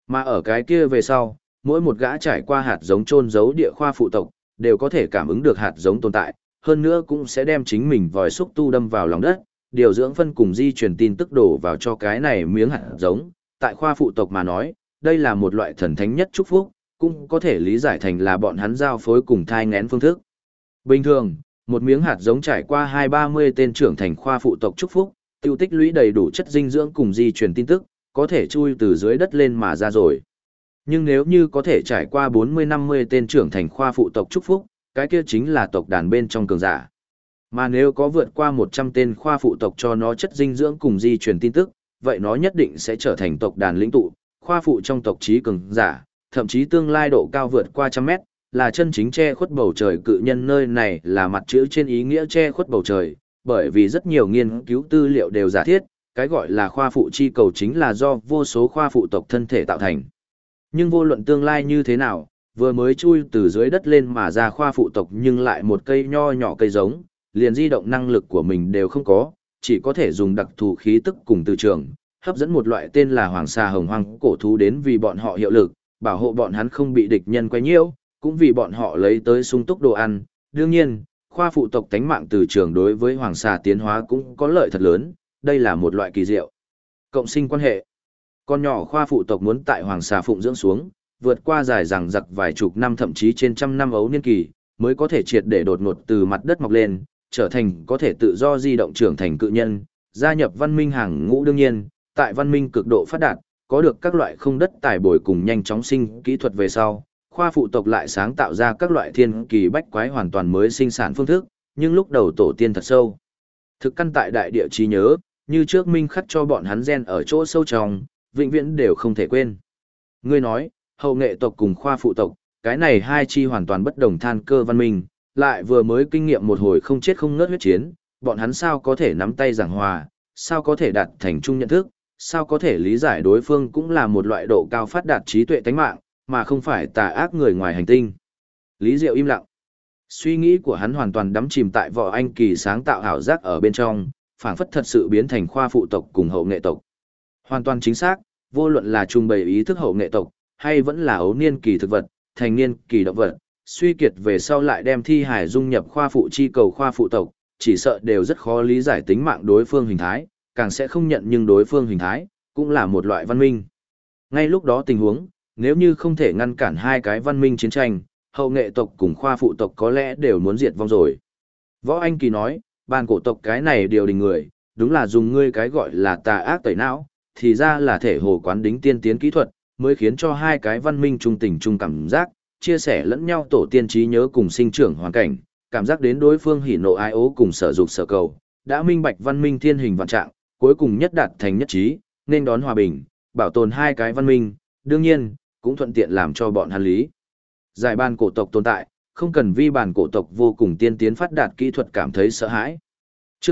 Mà ở cái kia về sau, mỗi một gã trải qua hạt giống chôn giấu địa khoa phụ tộc, đều có thể cảm ứng được hạt giống tồn tại, hơn nữa cũng sẽ đem chính mình vòi xúc tu đâm vào lòng đất, điều dưỡng phân cùng di truyền tin tức đổ vào cho cái này miếng hạt giống. Tại khoa phụ tộc mà nói, đây là một loại thần thánh nhất chúc phúc, cũng có thể lý giải thành là bọn hắn giao phối cùng thai nghén phương thức. Bình thường, một miếng hạt giống trải qua 2-30 tên trưởng thành khoa phụ tộc chúc phúc, tiêu tích lũy đầy đủ chất dinh dưỡng cùng di truyền tin tức, có thể chui từ dưới đất lên mà ra rồi. Nhưng nếu như có thể trải qua 40-50 tên trưởng thành khoa phụ tộc chúc phúc, cái kia chính là tộc đàn bên trong cường giả. Mà nếu có vượt qua 100 tên khoa phụ tộc cho nó chất dinh dưỡng cùng di truyền tin tức, vậy nó nhất định sẽ trở thành tộc đàn lĩnh tụ, khoa phụ trong tộc trí cường giả, thậm chí tương lai độ cao vượt qua 100 mét, là chân chính che khuất bầu trời cự nhân. Nơi này là mặt chữ trên ý nghĩa che khuất bầu trời, bởi vì rất nhiều nghiên cứu tư liệu đều giả thiết, cái gọi là khoa phụ chi cầu chính là do vô số khoa phụ tộc thân thể tạo thành. Nhưng vô luận tương lai như thế nào, vừa mới chui từ dưới đất lên mà ra khoa phụ tộc nhưng lại một cây nho nhỏ cây giống, liền di động năng lực của mình đều không có, chỉ có thể dùng đặc thù khí tức cùng từ trường, hấp dẫn một loại tên là hoàng xà hồng hoang cổ thú đến vì bọn họ hiệu lực, bảo hộ bọn hắn không bị địch nhân quấy nhiễu, cũng vì bọn họ lấy tới sung túc đồ ăn. Đương nhiên, khoa phụ tộc tánh mạng từ trường đối với hoàng xà tiến hóa cũng có lợi thật lớn, đây là một loại kỳ diệu cộng sinh quan hệ. Con nhỏ khoa phụ tộc muốn tại hoàng xà phụng dưỡng xuống, vượt qua dài dằng dặc vài chục năm thậm chí trên trăm năm ấu niên kỳ, mới có thể triệt để đột ngột từ mặt đất mọc lên, trở thành có thể tự do di động trưởng thành cự nhân, gia nhập văn minh hàng ngũ. Đương nhiên, tại văn minh cực độ phát đạt, có được các loại không đất tài bồi cùng nhanh chóng sinh kỹ thuật về sau, khoa phụ tộc lại sáng tạo ra các loại thiên kỳ bách quái hoàn toàn mới sinh sản phương thức, nhưng lúc đầu tổ tiên thật sâu. Thực căn tại đại địa trí nhớ, như trước minh khắc cho bọn hắn gen ở chỗ sâu trong, vĩnh viễn đều không thể quên. Ngươi nói, hậu nghệ tộc cùng khoa phụ tộc, cái này hai chi hoàn toàn bất đồng than cơ văn minh, lại vừa mới kinh nghiệm một hồi không chết không ngớt huyết chiến, bọn hắn sao có thể nắm tay giảng hòa, sao có thể đạt thành chung nhận thức, sao có thể lý giải đối phương cũng là một loại độ cao phát đạt trí tuệ tánh mạng, mà không phải tà ác người ngoài hành tinh. Lý Diệu im lặng. Suy nghĩ của hắn hoàn toàn đắm chìm tại Võ Anh Kỳ sáng tạo ảo giác ở bên trong, phảng phất thật sự biến thành khoa phụ tộc cùng hậu nghệ tộc. Hoàn toàn chính xác, vô luận là trung bày ý thức hậu nghệ tộc, hay vẫn là ấu niên kỳ thực vật, thành niên kỳ động vật, suy kiệt về sau lại đem thi hải dung nhập khoa phụ chi cầu khoa phụ tộc, chỉ sợ đều rất khó lý giải tính mạng đối phương hình thái, càng sẽ không nhận nhưng đối phương hình thái, cũng là một loại văn minh. Ngay lúc đó tình huống, nếu như không thể ngăn cản hai cái văn minh chiến tranh, hậu nghệ tộc cùng khoa phụ tộc có lẽ đều muốn diệt vong rồi. Võ Anh Kỳ nói, bàn cổ tộc cái này điều đình người, đúng là dùng ngươi cái gọi là tà ác tẩy não, thì ra là thể hồ quán đính tiên tiến kỹ thuật, mới khiến cho hai cái văn minh trung tình trung cảm giác, chia sẻ lẫn nhau tổ tiên trí nhớ cùng sinh trưởng hoàn cảnh, cảm giác đến đối phương hỉ nộ ái ố cùng sở dục sở cầu, đã minh bạch văn minh thiên hình vạn trạng, cuối cùng nhất đạt thành nhất trí, nên đón hòa bình, bảo tồn hai cái văn minh, đương nhiên, cũng thuận tiện làm cho bọn hắn lý. Giải bàn cổ tộc tồn tại, không cần vi bàn cổ tộc vô cùng tiên tiến phát đạt kỹ thuật cảm thấy sợ hãi. Chương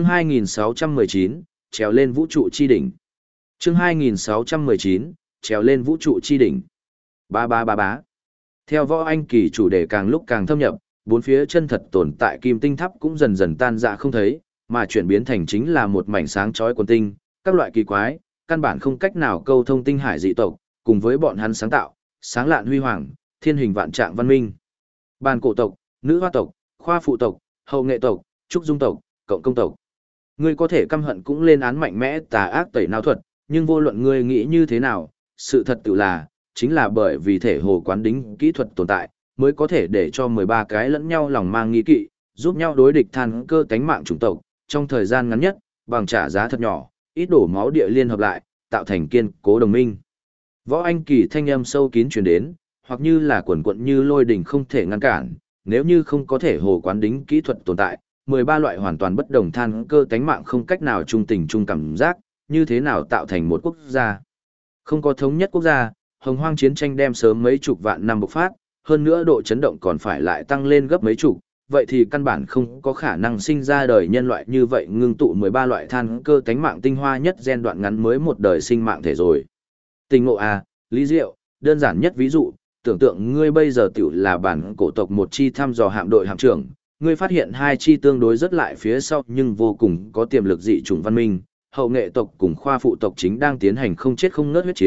2619, trèo lên vũ trụ chi đỉnh. Chương 2619, trèo lên vũ trụ chi đỉnh. Ba ba ba bá. Theo Võ Anh Kỳ chủ đề càng lúc càng thâm nhập, bốn phía chân thật tồn tại kim tinh tháp cũng dần dần tan rã không thấy, mà chuyển biến thành chính là một mảnh sáng chói quần tinh, các loại kỳ quái, căn bản không cách nào câu thông tinh hải dị tộc, cùng với bọn hắn sáng tạo, sáng lạn huy hoàng, thiên hình vạn trạng văn minh. Bàn cổ tộc, nữ hoa tộc, khoa phụ tộc, hậu nghệ tộc, trúc dung tộc, cộng công tộc. Ngươi có thể căm hận cũng lên án mạnh mẽ tà ác tẩy não thuật, nhưng vô luận ngươi nghĩ như thế nào, sự thật tự là, chính là bởi vì thể hồ quán đính kỹ thuật tồn tại, mới có thể để cho 13 cái lẫn nhau lòng mang nghi kỵ, giúp nhau đối địch than cơ tánh mạng chủng tộc, trong thời gian ngắn nhất, bằng trả giá thật nhỏ, ít đổ máu địa liên hợp lại, tạo thành kiên cố đồng minh. Võ Anh Kỳ thanh âm sâu kín truyền đến, hoặc như là quần quận như lôi đỉnh không thể ngăn cản, nếu như không có thể hồ quán đính kỹ thuật tồn tại, 13 loại hoàn toàn bất đồng than cơ tánh mạng không cách nào trung tình trung cảm giác, như thế nào tạo thành một quốc gia. Không có thống nhất quốc gia, hồng hoang chiến tranh đem sớm mấy chục vạn năm bộc phát, hơn nữa độ chấn động còn phải lại tăng lên gấp mấy chục, vậy thì căn bản không có khả năng sinh ra đời nhân loại như vậy ngưng tụ 13 loại than cơ tánh mạng tinh hoa nhất gen đoạn ngắn mới một đời sinh mạng thể rồi. Tình ngộ à, Lý Diệu, đơn giản nhất ví dụ, tưởng tượng ngươi bây giờ tiểu là bản cổ tộc một chi thăm dò hạm đội hạm trưởng, ngươi phát hiện hai chi tương đối rất lại phía sau nhưng vô cùng có tiềm lực dị chủng văn minh, hậu nghệ tộc cùng khoa phụ tộc chính đang tiến hành không chết không ngớt huyết chiến,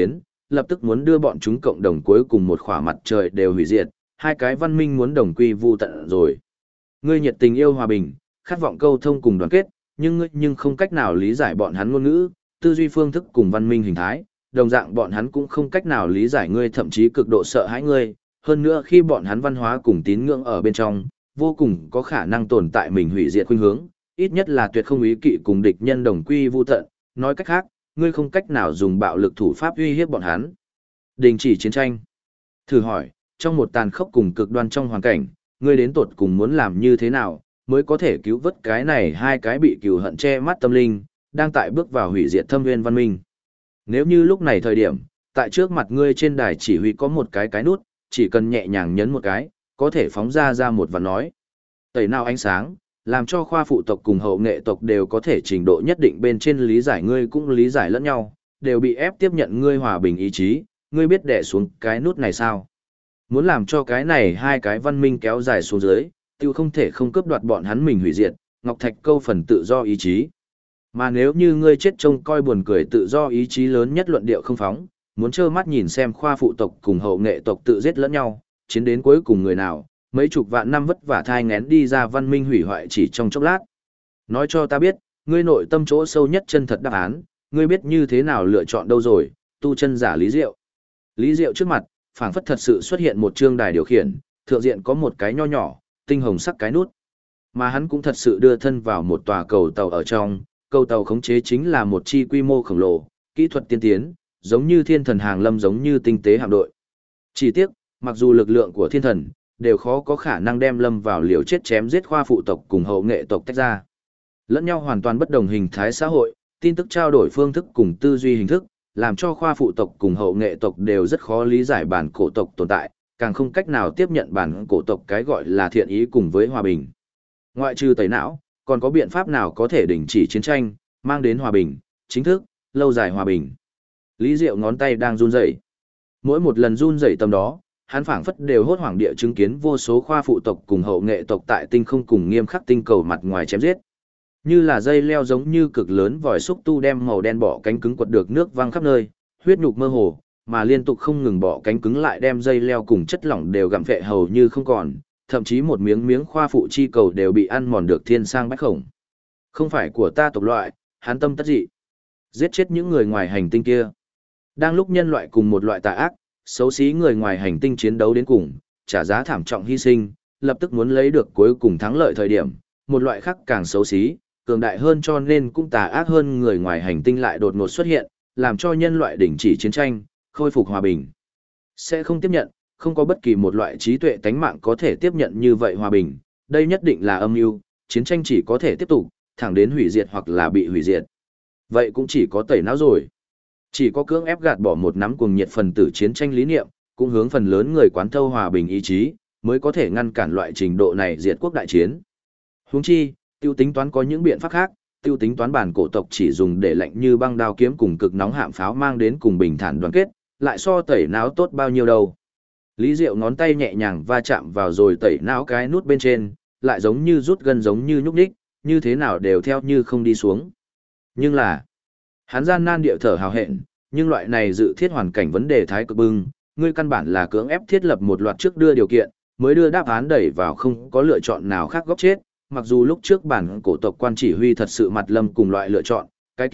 lập tức muốn đưa bọn chúng cộng đồng cuối cùng một khỏa mặt trời đều hủy diệt, hai cái văn minh muốn đồng quy vu tận rồi. Ngươi nhiệt tình yêu hòa bình, khát vọng câu thông cùng đoàn kết, nhưng ngươi không cách nào lý giải bọn hắn ngôn ngữ, tư duy phương thức cùng văn minh hình thái, đồng dạng bọn hắn cũng không cách nào lý giải ngươi, thậm chí cực độ sợ hãi ngươi, hơn nữa khi bọn hắn văn hóa cùng tín ngưỡng ở bên trong, vô cùng có khả năng tồn tại mình hủy diệt khuynh hướng, ít nhất là tuyệt không ý kỵ cùng địch nhân đồng quy vu tận, nói cách khác, ngươi không cách nào dùng bạo lực thủ pháp uy hiếp bọn hắn. Đình chỉ chiến tranh. Thử hỏi, trong một tàn khốc cùng cực đoan trong hoàn cảnh, ngươi đến tột cùng muốn làm như thế nào, mới có thể cứu vớt cái này hai cái bị cừu hận che mắt tâm linh, đang tại bước vào hủy diệt thâm nguyên văn minh. Nếu như lúc này thời điểm, tại trước mặt ngươi trên đài chỉ huy có một cái nút, chỉ cần nhẹ nhàng nhấn một cái, có thể phóng ra một và nói. Tẩy nào ánh sáng, làm cho khoa phụ tộc cùng hậu nghệ tộc đều có thể trình độ nhất định bên trên lý giải ngươi cũng lý giải lẫn nhau, đều bị ép tiếp nhận ngươi hòa bình ý chí, ngươi biết đè xuống cái nút này sao? Muốn làm cho cái này hai cái văn minh kéo dài xuống dưới, tiêu không thể không cướp đoạt bọn hắn mình hủy diệt, Ngọc Thạch câu phần tự do ý chí. Mà nếu như ngươi chết trông coi buồn cười tự do ý chí lớn nhất luận điệu không phóng, muốn trơ mắt nhìn xem khoa phụ tộc cùng hậu nghệ tộc tự giết lẫn nhau, chiến đến cuối cùng người nào, mấy chục vạn năm vất vả thai ngén đi ra văn minh hủy hoại chỉ trong chốc lát. Nói cho ta biết, ngươi nội tâm chỗ sâu nhất chân thật đáp án, ngươi biết như thế nào lựa chọn đâu rồi, tu chân giả Lý Diệu. Lý Diệu trước mặt, phảng phất thật sự xuất hiện một trương đài điều khiển, thượng diện có một cái nho nhỏ, tinh hồng sắc cái nút. Mà hắn cũng thật sự đưa thân vào một tòa cầu tàu ở trong, cầu tàu khống chế chính là một chi quy mô khổng lồ, kỹ thuật tiên tiến, giống như thiên thần hàng lâm giống như tinh tế hạm đội. Chỉ tiếc, mặc dù lực lượng của thiên thần, đều khó có khả năng đem lâm vào liều chết chém giết khoa phụ tộc cùng hậu nghệ tộc tách ra. Lẫn nhau hoàn toàn bất đồng hình thái xã hội, tin tức trao đổi phương thức cùng tư duy hình thức, làm cho khoa phụ tộc cùng hậu nghệ tộc đều rất khó lý giải bản cổ tộc tồn tại, càng không cách nào tiếp nhận bản cổ tộc cái gọi là thiện ý cùng với hòa bình. Ngoại trừ tẩy não, còn có biện pháp nào có thể đình chỉ chiến tranh, mang đến hòa bình, chính thức, lâu dài hòa bình. Lý Diệu ngón tay đang run rẩy. Mỗi một lần run rẩy tầm đó, hắn phảng phất đều hốt hoảng địa chứng kiến vô số khoa phụ tộc cùng hậu nghệ tộc tại tinh không cùng nghiêm khắc tinh cầu mặt ngoài chém giết. Như là dây leo giống như cực lớn vòi xúc tu đem màu đen bọ cánh cứng quật được nước văng khắp nơi, huyết nhục mơ hồ, mà liên tục không ngừng bọ cánh cứng lại đem dây leo cùng chất lỏng đều gặm phệ hầu như không còn, thậm chí một miếng miếng khoa phụ chi cầu đều bị ăn mòn được thiên sang bách khổng. Không phải của ta tộc loại, hắn tâm tất dị. Giết chết những người ngoài hành tinh kia. Đang lúc nhân loại cùng một loại tà ác, xấu xí người ngoài hành tinh chiến đấu đến cùng, trả giá thảm trọng hy sinh, lập tức muốn lấy được cuối cùng thắng lợi thời điểm, một loại khác càng xấu xí, cường đại hơn cho nên cũng tà ác hơn người ngoài hành tinh lại đột ngột xuất hiện, làm cho nhân loại đình chỉ chiến tranh, khôi phục hòa bình. Sẽ không tiếp nhận, không có bất kỳ một loại trí tuệ tánh mạng có thể tiếp nhận như vậy hòa bình, đây nhất định là âm mưu, chiến tranh chỉ có thể tiếp tục, thẳng đến hủy diệt hoặc là bị hủy diệt. Vậy cũng chỉ có tẩy não rồi. Chỉ có cưỡng ép gạt bỏ một nắm cuồng nhiệt phần tử chiến tranh lý niệm, cũng hướng phần lớn người quán thâu hòa bình ý chí, mới có thể ngăn cản loại trình độ này diệt quốc đại chiến. Huống chi, tiêu tính toán có những biện pháp khác, tiêu tính toán bản cổ tộc chỉ dùng để lạnh như băng đao kiếm cùng cực nóng hạm pháo mang đến cùng bình thản đoàn kết, lại so tẩy não tốt bao nhiêu đâu. Lý Diệu ngón tay nhẹ nhàng va chạm vào rồi tẩy não cái nút bên trên, lại giống như rút gân giống như nhúc nhích, như thế nào đều theo như không đi xuống. Nhưng là, hắn gian nan địa thở hào hẹn, nhưng loại này dự thiết hoàn cảnh vấn đề thái cực bưng, ngươi căn bản là cưỡng ép thiết lập một loạt trước đưa điều kiện, mới đưa đáp án đẩy vào không có lựa chọn nào khác góc chết, mặc dù lúc trước bản cổ tộc quan chỉ huy thật sự mặt lâm cùng loại lựa chọn,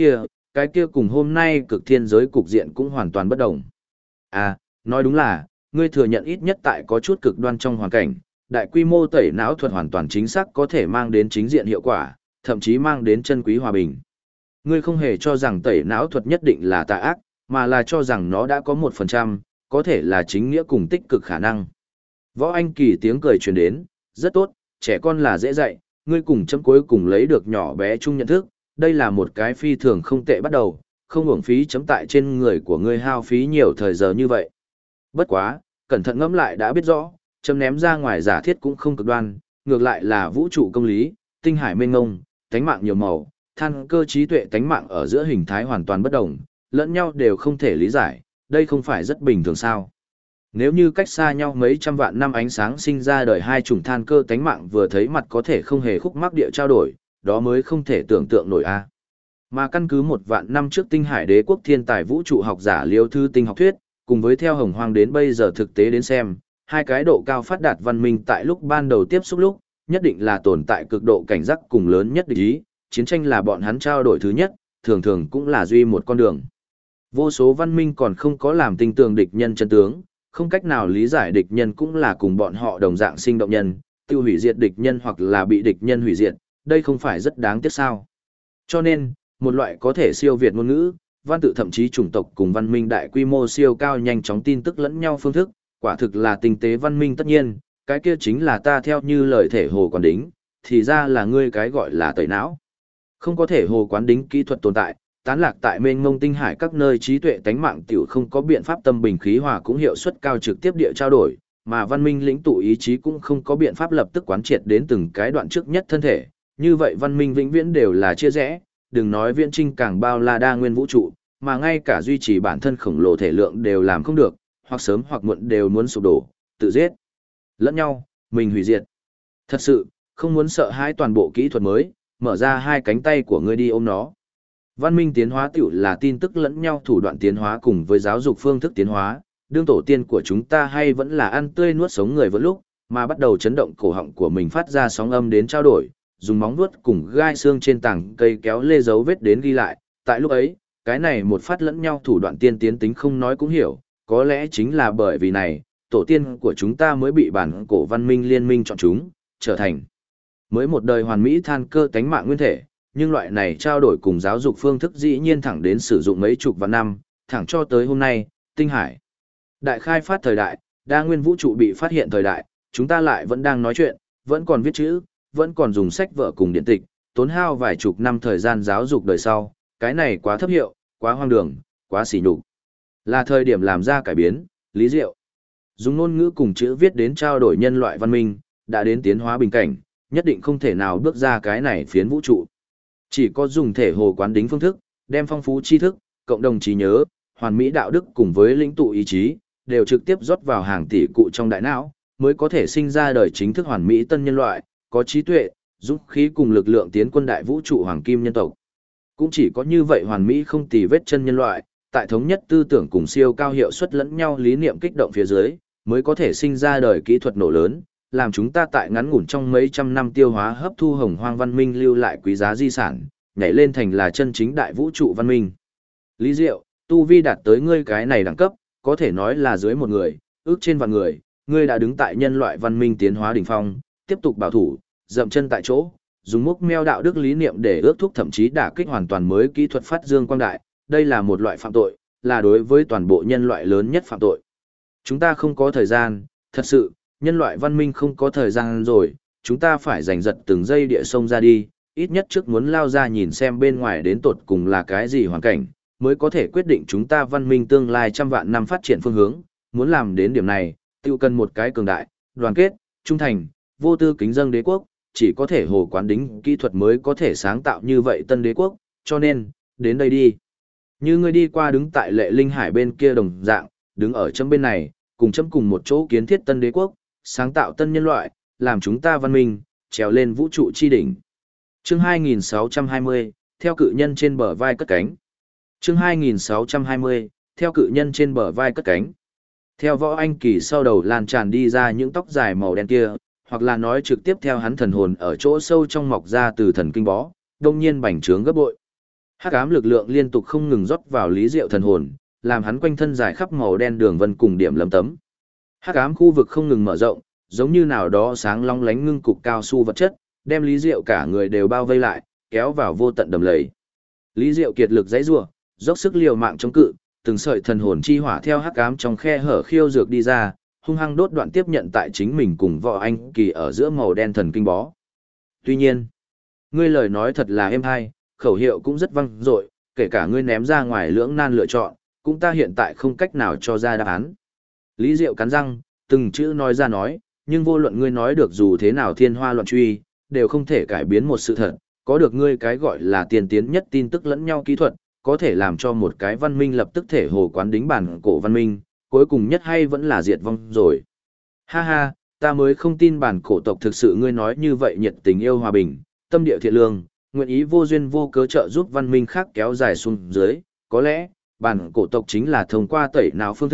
cái kia cùng hôm nay cực thiên giới cục diện cũng hoàn toàn bất đồng. À, nói đúng là, ngươi thừa nhận ít nhất tại có chút cực đoan trong hoàn cảnh, đại quy mô tẩy não thuật hoàn toàn chính xác có thể mang đến chính diện hiệu quả, thậm chí mang đến chân quý hòa bình. Ngươi không hề cho rằng tẩy não thuật nhất định là tà ác, mà là cho rằng nó đã có 1%, có thể là chính nghĩa cùng tích cực khả năng. Võ Anh Kỳ tiếng cười truyền đến, rất tốt, trẻ con là dễ dạy, ngươi cùng chấm cuối cùng lấy được nhỏ bé chung nhận thức, đây là một cái phi thường không tệ bắt đầu, không uổng phí chấm tại trên người của ngươi hao phí nhiều thời giờ như vậy. Bất quá, cẩn thận ngẫm lại đã biết rõ, chấm ném ra ngoài giả thiết cũng không cực đoan, ngược lại là vũ trụ công lý, tinh hải mênh mông, tánh mạng nhiều màu, than cơ trí tuệ tánh mạng ở giữa hình thái hoàn toàn bất đồng, lẫn nhau đều không thể lý giải, đây không phải rất bình thường sao. Nếu như cách xa nhau mấy trăm vạn năm ánh sáng sinh ra đời hai chủng than cơ tánh mạng vừa thấy mặt có thể không hề khúc mắc địa trao đổi, đó mới không thể tưởng tượng nổi a. Mà căn cứ 1 vạn năm trước tinh hải đế quốc thiên tài vũ trụ học giả Liêu Thư Tinh học thuyết, cùng với theo Hồng Hoang đến bây giờ thực tế đến xem, hai cái độ cao phát đạt văn minh tại lúc ban đầu tiếp xúc lúc, nhất định là tồn tại cực độ cảnh giác cùng lớn nhất địch ý, chiến tranh là bọn hắn trao đổi thứ nhất, thường thường cũng là duy một con đường. Vô số văn minh còn không có làm tinh tường địch nhân chân tướng, không cách nào lý giải địch nhân cũng là cùng bọn họ đồng dạng sinh động nhân, tiêu hủy diệt địch nhân hoặc là bị địch nhân hủy diệt, đây không phải rất đáng tiếc sao. Cho nên, một loại có thể siêu việt ngôn ngữ, văn tự thậm chí chủng tộc cùng văn minh đại quy mô siêu cao nhanh chóng tin tức lẫn nhau phương thức, quả thực là tinh tế văn minh tất nhiên, cái kia chính là ta theo như lời thể hồ quán đính, thì ra là ngươi cái gọi là tẩy não. Không có thể hồ quán đính kỹ thuật tồn tại, tán lạc tại mênh mông tinh hải các nơi trí tuệ tánh mạng tiểu không có biện pháp tâm bình khí hòa cũng hiệu suất cao trực tiếp địa trao đổi, mà văn minh lĩnh tụ ý chí cũng không có biện pháp lập tức quán triệt đến từng cái đoạn trước nhất thân thể. Như vậy văn minh vĩnh viễn đều là chia rẽ, đừng nói viễn trinh càng bao la đa nguyên vũ trụ, mà ngay cả duy trì bản thân khổng lồ thể lượng đều làm không được, hoặc sớm hoặc muộn đều muốn sụp đổ, tự giết lẫn nhau, mình hủy diệt. Thật sự, không muốn sợ hãi toàn bộ kỹ thuật mới, mở ra hai cánh tay của ngươi đi ôm nó. Văn minh tiến hóa tiểu là tin tức lẫn nhau thủ đoạn tiến hóa cùng với giáo dục phương thức tiến hóa, đương tổ tiên của chúng ta hay vẫn là ăn tươi nuốt sống người vẫn lúc, mà bắt đầu chấn động cổ họng của mình phát ra sóng âm đến trao đổi, dùng móng vuốt cùng gai xương trên tảng cây kéo lê dấu vết đến ghi lại, tại lúc ấy, cái này một phát lẫn nhau thủ đoạn tiên tiến tính không nói cũng hiểu, có lẽ chính là bởi vì này, tổ tiên của chúng ta mới bị bản cổ văn minh liên minh chọn chúng, trở thành mới một đời hoàn mỹ than cơ tánh mạng nguyên thể, nhưng loại này trao đổi cùng giáo dục phương thức dĩ nhiên thẳng đến sử dụng mấy chục vạn năm, thẳng cho tới hôm nay, tinh hải. Đại khai phát thời đại, đa nguyên vũ trụ bị phát hiện thời đại, chúng ta lại vẫn đang nói chuyện, vẫn còn viết chữ, vẫn còn dùng sách vở cùng điện tịch, tốn hao vài chục năm thời gian giáo dục đời sau, cái này quá thấp hiệu, quá hoang đường, quá xỉ nhục. Là thời điểm làm ra cải biến, lý diệu. Dùng ngôn ngữ cùng chữ viết đến trao đổi nhân loại văn minh, đã đến tiến hóa bình cảnh, nhất định không thể nào bước ra cái này phiến vũ trụ. Chỉ có dùng thể hồ quán đính phương thức, đem phong phú tri thức, cộng đồng trí nhớ, hoàn mỹ đạo đức cùng với lĩnh tụ ý chí, đều trực tiếp rót vào hàng tỷ cụ trong đại não, mới có thể sinh ra đời chính thức hoàn mỹ tân nhân loại, có trí tuệ, dũng khí cùng lực lượng tiến quân đại vũ trụ hoàng kim nhân tộc. Cũng chỉ có như vậy hoàn mỹ không tì vết chân nhân loại, tại thống nhất tư tưởng cùng siêu cao hiệu suất lẫn nhau lý niệm kích động phía dưới, mới có thể sinh ra đời kỹ thuật nổ lớn, làm chúng ta tại ngắn ngủn trong mấy trăm năm tiêu hóa hấp thu hồng hoang văn minh lưu lại quý giá di sản, nhảy lên thành là chân chính đại vũ trụ văn minh. Lý Diệu, tu vi đạt tới ngươi cái này đẳng cấp, có thể nói là dưới một người, ước trên vạn người, ngươi đã đứng tại nhân loại văn minh tiến hóa đỉnh phong, tiếp tục bảo thủ, dậm chân tại chỗ, dùng mốc meo đạo đức lý niệm để ước thúc thậm chí đả kích hoàn toàn mới kỹ thuật phát dương quang đại, đây là một loại phạm tội, là đối với toàn bộ nhân loại lớn nhất phạm tội. Chúng ta không có thời gian, thật sự, nhân loại văn minh không có thời gian rồi, chúng ta phải giành giật từng giây địa sông ra đi, ít nhất trước muốn lao ra nhìn xem bên ngoài đến tột cùng là cái gì hoàn cảnh, mới có thể quyết định chúng ta văn minh tương lai trăm vạn năm phát triển phương hướng, muốn làm đến điểm này, tiêu cần một cái cường đại, đoàn kết, trung thành, vô tư kính dâng đế quốc, chỉ có thể hồ quán đính kỹ thuật mới có thể sáng tạo như vậy tân đế quốc, cho nên, đến đây đi. Như ngươi đi qua đứng tại lệ linh hải bên kia đồng dạng, đứng ở chấm bên này, cùng chấm cùng một chỗ kiến thiết tân đế quốc, sáng tạo tân nhân loại, làm chúng ta văn minh, trèo lên vũ trụ chi đỉnh. Chương 2620, theo cự nhân trên bờ vai cất cánh. Chương 2620, theo cự nhân trên bờ vai cất cánh. Theo Võ Anh Kỳ sau đầu lan tràn đi ra những tóc dài màu đen kia, hoặc là nói trực tiếp theo hắn thần hồn ở chỗ sâu trong mọc ra từ thần kinh bó, đông nhiên bành trướng gấp bội. Hắc ám lực lượng liên tục không ngừng rót vào Lý Diệu thần hồn, làm hắn quanh thân dài khắp màu đen đường vân cùng điểm lấm tấm. Hắc ám khu vực không ngừng mở rộng, giống như nào đó sáng long lánh ngưng cục cao su vật chất, đem Lý Diệu cả người đều bao vây lại, kéo vào vô tận đầm lầy. Lý Diệu kiệt lực giãy giụa, dốc sức liều mạng chống cự, từng sợi thần hồn chi hỏa theo hắc ám trong khe hở khiêu dược đi ra, hung hăng đốt đoạn tiếp nhận tại chính mình cùng Võ Anh Kỳ ở giữa màu đen thần kinh bó. Tuy nhiên, ngươi lời nói thật là êm hay, khẩu hiệu cũng rất vang dội, kể cả ngươi ném ra ngoài lưỡng nan lựa chọn, cũng ta hiện tại không cách nào cho ra đáp án. Lý Diệu cắn răng, từng chữ nói ra nói, nhưng vô luận ngươi nói được dù thế nào thiên hoa loạn truy, đều không thể cải biến một sự thật, có được ngươi cái gọi là tiên tiến nhất tin tức lẫn nhau kỹ thuật, có thể làm cho một cái văn minh lập tức thể hồ quán đính bản cổ văn minh, cuối cùng nhất hay vẫn là diệt vong rồi. Ha ha, ta mới không tin bản cổ tộc thực sự ngươi nói như vậy nhiệt tình yêu hòa bình, tâm địa thiện lương, nguyện ý vô duyên vô cớ trợ giúp văn minh khác kéo dài xuống dưới, có lẽ, bản cổ tộc chính là thông qua tẩy não phương thức,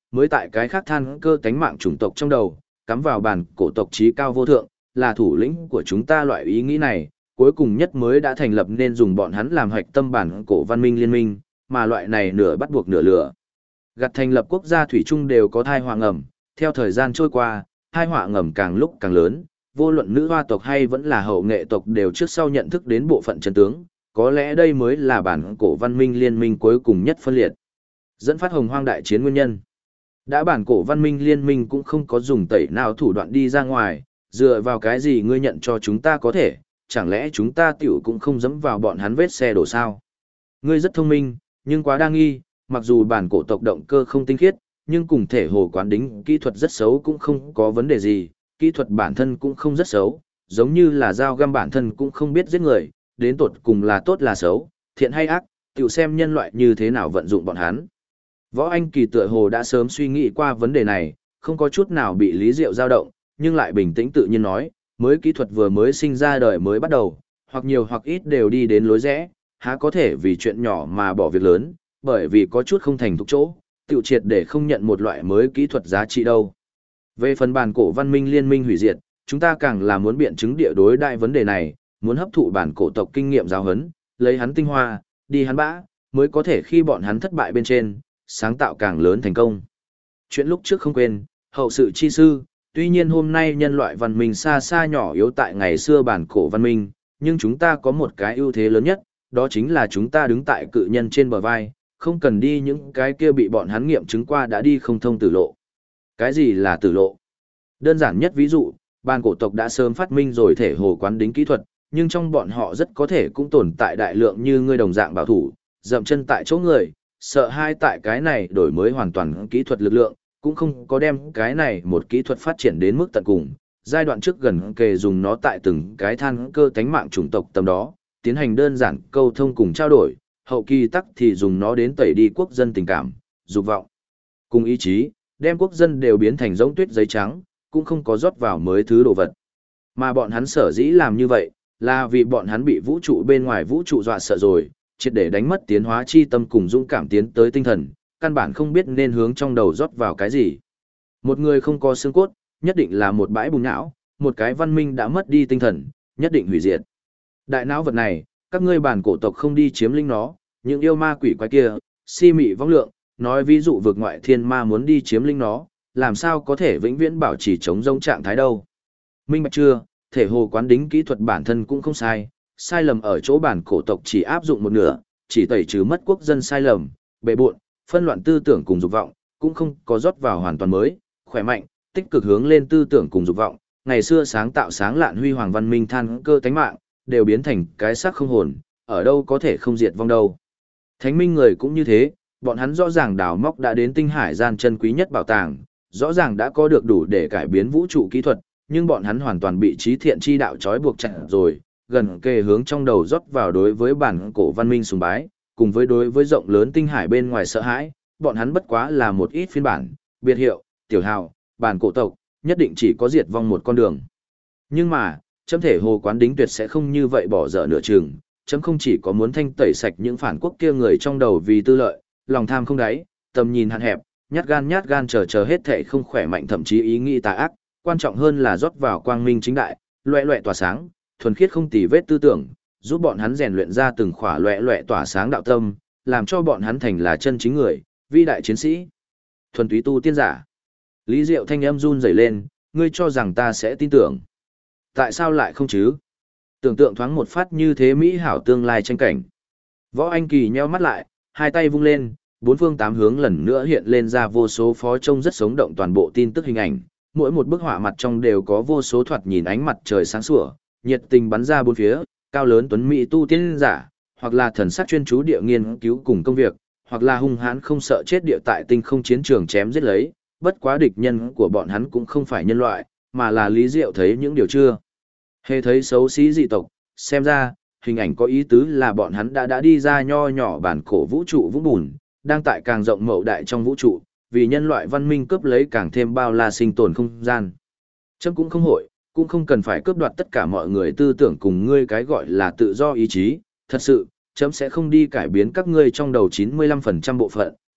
mới tại cái khác than cơ tánh mạng chủng tộc trong đầu, cắm vào bản cổ tộc trí cao vô thượng, là thủ lĩnh của chúng ta loại ý nghĩ này, cuối cùng nhất mới đã thành lập nên dùng bọn hắn làm hoạch tâm bản cổ văn minh liên minh, mà loại này nửa bắt buộc nửa lửa. Gặt thành lập quốc gia thủy chung đều có thai họa ngầm, theo thời gian trôi qua, thai họa ngầm càng lúc càng lớn, vô luận nữ hoa tộc hay vẫn là hậu nghệ tộc đều trước sau nhận thức đến bộ phận chân tướng, có lẽ đây mới là bản cổ văn minh liên minh cuối cùng nhất phân liệt. Dẫn phát hồng hoang đại chiến nguyên nhân. Đã bản cổ văn minh liên minh cũng không có dùng tẩy nào thủ đoạn đi ra ngoài, dựa vào cái gì ngươi nhận cho chúng ta có thể, chẳng lẽ chúng ta tiểu cũng không dẫm vào bọn hắn vết xe đổ sao? Ngươi rất thông minh, nhưng quá đa nghi, mặc dù bản cổ tộc động cơ không tinh khiết, nhưng cùng thể hồ quán đính kỹ thuật rất xấu cũng không có vấn đề gì, kỹ thuật bản thân cũng không rất xấu, giống như là dao găm bản thân cũng không biết giết người, đến tột cùng là tốt là xấu, thiện hay ác, tiểu xem nhân loại như thế nào vận dụng bọn hắn. Võ Anh Kỳ tựa hồ đã sớm suy nghĩ qua vấn đề này, không có chút nào bị Lý Diệu dao động, nhưng lại bình tĩnh tự nhiên nói, mới kỹ thuật vừa mới sinh ra đời mới bắt đầu, hoặc nhiều hoặc ít đều đi đến lối rẽ, há có thể vì chuyện nhỏ mà bỏ việc lớn, bởi vì có chút không thành thục chỗ, tiểu triệt để không nhận một loại mới kỹ thuật giá trị đâu. Về phần bản cổ văn minh liên minh hủy diệt, chúng ta càng là muốn biện chứng địa đối đại vấn đề này, muốn hấp thụ bản cổ tộc kinh nghiệm giáo huấn, lấy hắn tinh hoa, đi hắn bã, mới có thể khi bọn hắn thất bại bên trên, sáng tạo càng lớn thành công. Chuyện lúc trước không quên, hậu sự chi sư, tuy nhiên hôm nay nhân loại văn minh xa xa nhỏ yếu tại ngày xưa bản cổ văn minh, nhưng chúng ta có một cái ưu thế lớn nhất, đó chính là chúng ta đứng tại cự nhân trên bờ vai, không cần đi những cái kia bị bọn hắn nghiệm chứng qua đã đi không thông tử lộ. Cái gì là tử lộ? Đơn giản nhất ví dụ, bản cổ tộc đã sớm phát minh rồi thể hồ quán đính kỹ thuật, nhưng trong bọn họ rất có thể cũng tồn tại đại lượng như ngươi đồng dạng bảo thủ, dậm chân tại chỗ người, sợ hai tại cái này đổi mới hoàn toàn kỹ thuật lực lượng, cũng không có đem cái này một kỹ thuật phát triển đến mức tận cùng. Giai đoạn trước gần kề dùng nó tại từng cái than cơ tánh mạng chủng tộc tầm đó, tiến hành đơn giản câu thông cùng trao đổi, hậu kỳ tắc thì dùng nó đến tẩy đi quốc dân tình cảm, dục vọng, cùng ý chí, đem quốc dân đều biến thành giống tuyết giấy trắng, cũng không có rót vào mới thứ đồ vật. Mà bọn hắn sở dĩ làm như vậy, là vì bọn hắn bị vũ trụ bên ngoài vũ trụ dọa sợ rồi, triệt để đánh mất tiến hóa chi tâm cùng dũng cảm tiến tới tinh thần, căn bản không biết nên hướng trong đầu rót vào cái gì. Một người không có xương cốt, nhất định là một bãi bùn não, một cái văn minh đã mất đi tinh thần, nhất định hủy diệt. Đại não vật này, các ngươi bản cổ tộc không đi chiếm lĩnh nó, những yêu ma quỷ quái kia, si mị vong lượng, nói ví dụ vực ngoại thiên ma muốn đi chiếm lĩnh nó, làm sao có thể vĩnh viễn bảo trì chống rông trạng thái đâu. Minh bạch chưa, thể hồ quán đính kỹ thuật bản thân cũng không sai, sai lầm ở chỗ bản cổ tộc chỉ áp dụng một nửa, chỉ tẩy trừ mất quốc dân sai lầm, bệ bộn, phân loạn tư tưởng cùng dục vọng, cũng không có rót vào hoàn toàn mới, khỏe mạnh, tích cực hướng lên tư tưởng cùng dục vọng, ngày xưa sáng tạo sáng lạn huy hoàng văn minh than cơ tánh mạng, đều biến thành cái xác không hồn, ở đâu có thể không diệt vong đâu. Thánh minh người cũng như thế, bọn hắn rõ ràng đào móc đã đến tinh hải gian chân quý nhất bảo tàng, rõ ràng đã có được đủ để cải biến vũ trụ kỹ thuật, nhưng bọn hắn hoàn toàn bị trí thiện chi đạo trói buộc chặt rồi, gần kề hướng trong đầu rót vào đối với bản cổ văn minh sùng bái, cùng với đối với rộng lớn tinh hải bên ngoài sợ hãi, bọn hắn bất quá là một ít phiên bản, biệt hiệu, tiểu hào, bản cổ tộc, nhất định chỉ có diệt vong một con đường. Nhưng mà, chấm thể hồ quán đính tuyệt sẽ không như vậy bỏ dở nửa chừng, chấm không chỉ có muốn thanh tẩy sạch những phản quốc kia người trong đầu vì tư lợi, lòng tham không đáy, tầm nhìn hạn hẹp, nhát gan chờ hết thệ không khỏe mạnh thậm chí ý nghĩ tà ác, quan trọng hơn là rót vào quang minh chính đại, loẹ loẹ tỏa sáng, thuần khiết không tì vết tư tưởng, giúp bọn hắn rèn luyện ra từng khỏa loẹ loẹ tỏa sáng đạo tâm, làm cho bọn hắn thành là chân chính người, vĩ đại chiến sĩ, thuần túy tu tiên giả. Lý Diệu thanh âm run rẩy lên, ngươi cho rằng ta sẽ tin tưởng? Tại sao lại không chứ? Tưởng tượng thoáng một phát như thế mỹ hảo tương lai tranh cảnh. Võ Anh Kỳ nheo mắt lại, hai tay vung lên, bốn phương tám hướng lần nữa hiện lên ra vô số phó trông rất sống động toàn bộ tin tức hình ảnh, mỗi một bức họa mặt trong đều có vô số thoạt nhìn ánh mặt trời sáng sủa, nhiệt tình bắn ra bốn phía, cao lớn tuấn mỹ tu tiên giả, hoặc là thần sắc chuyên chú địa nghiên cứu cùng công việc, hoặc là hung hãn không sợ chết địa tại tinh không chiến trường chém giết lấy, bất quá địch nhân của bọn hắn cũng không phải nhân loại, mà là Lý Diệu thấy những điều chưa hề thấy xấu xí dị tộc, xem ra, hình ảnh có ý tứ là bọn hắn đã đi ra nho nhỏ bản cổ vũ trụ vũng bùn, đang tại càng rộng mậu đại trong vũ trụ, vì nhân loại văn minh cướp lấy càng thêm bao la sinh tồn không gian. Chấm cũng không hội, cũng không cần phải cướp đoạt tất cả mọi người tư tưởng cùng ngươi cái gọi là tự do ý chí, thật sự, chấm sẽ không đi cải biến các ngươi trong đầu 95% bộ phận,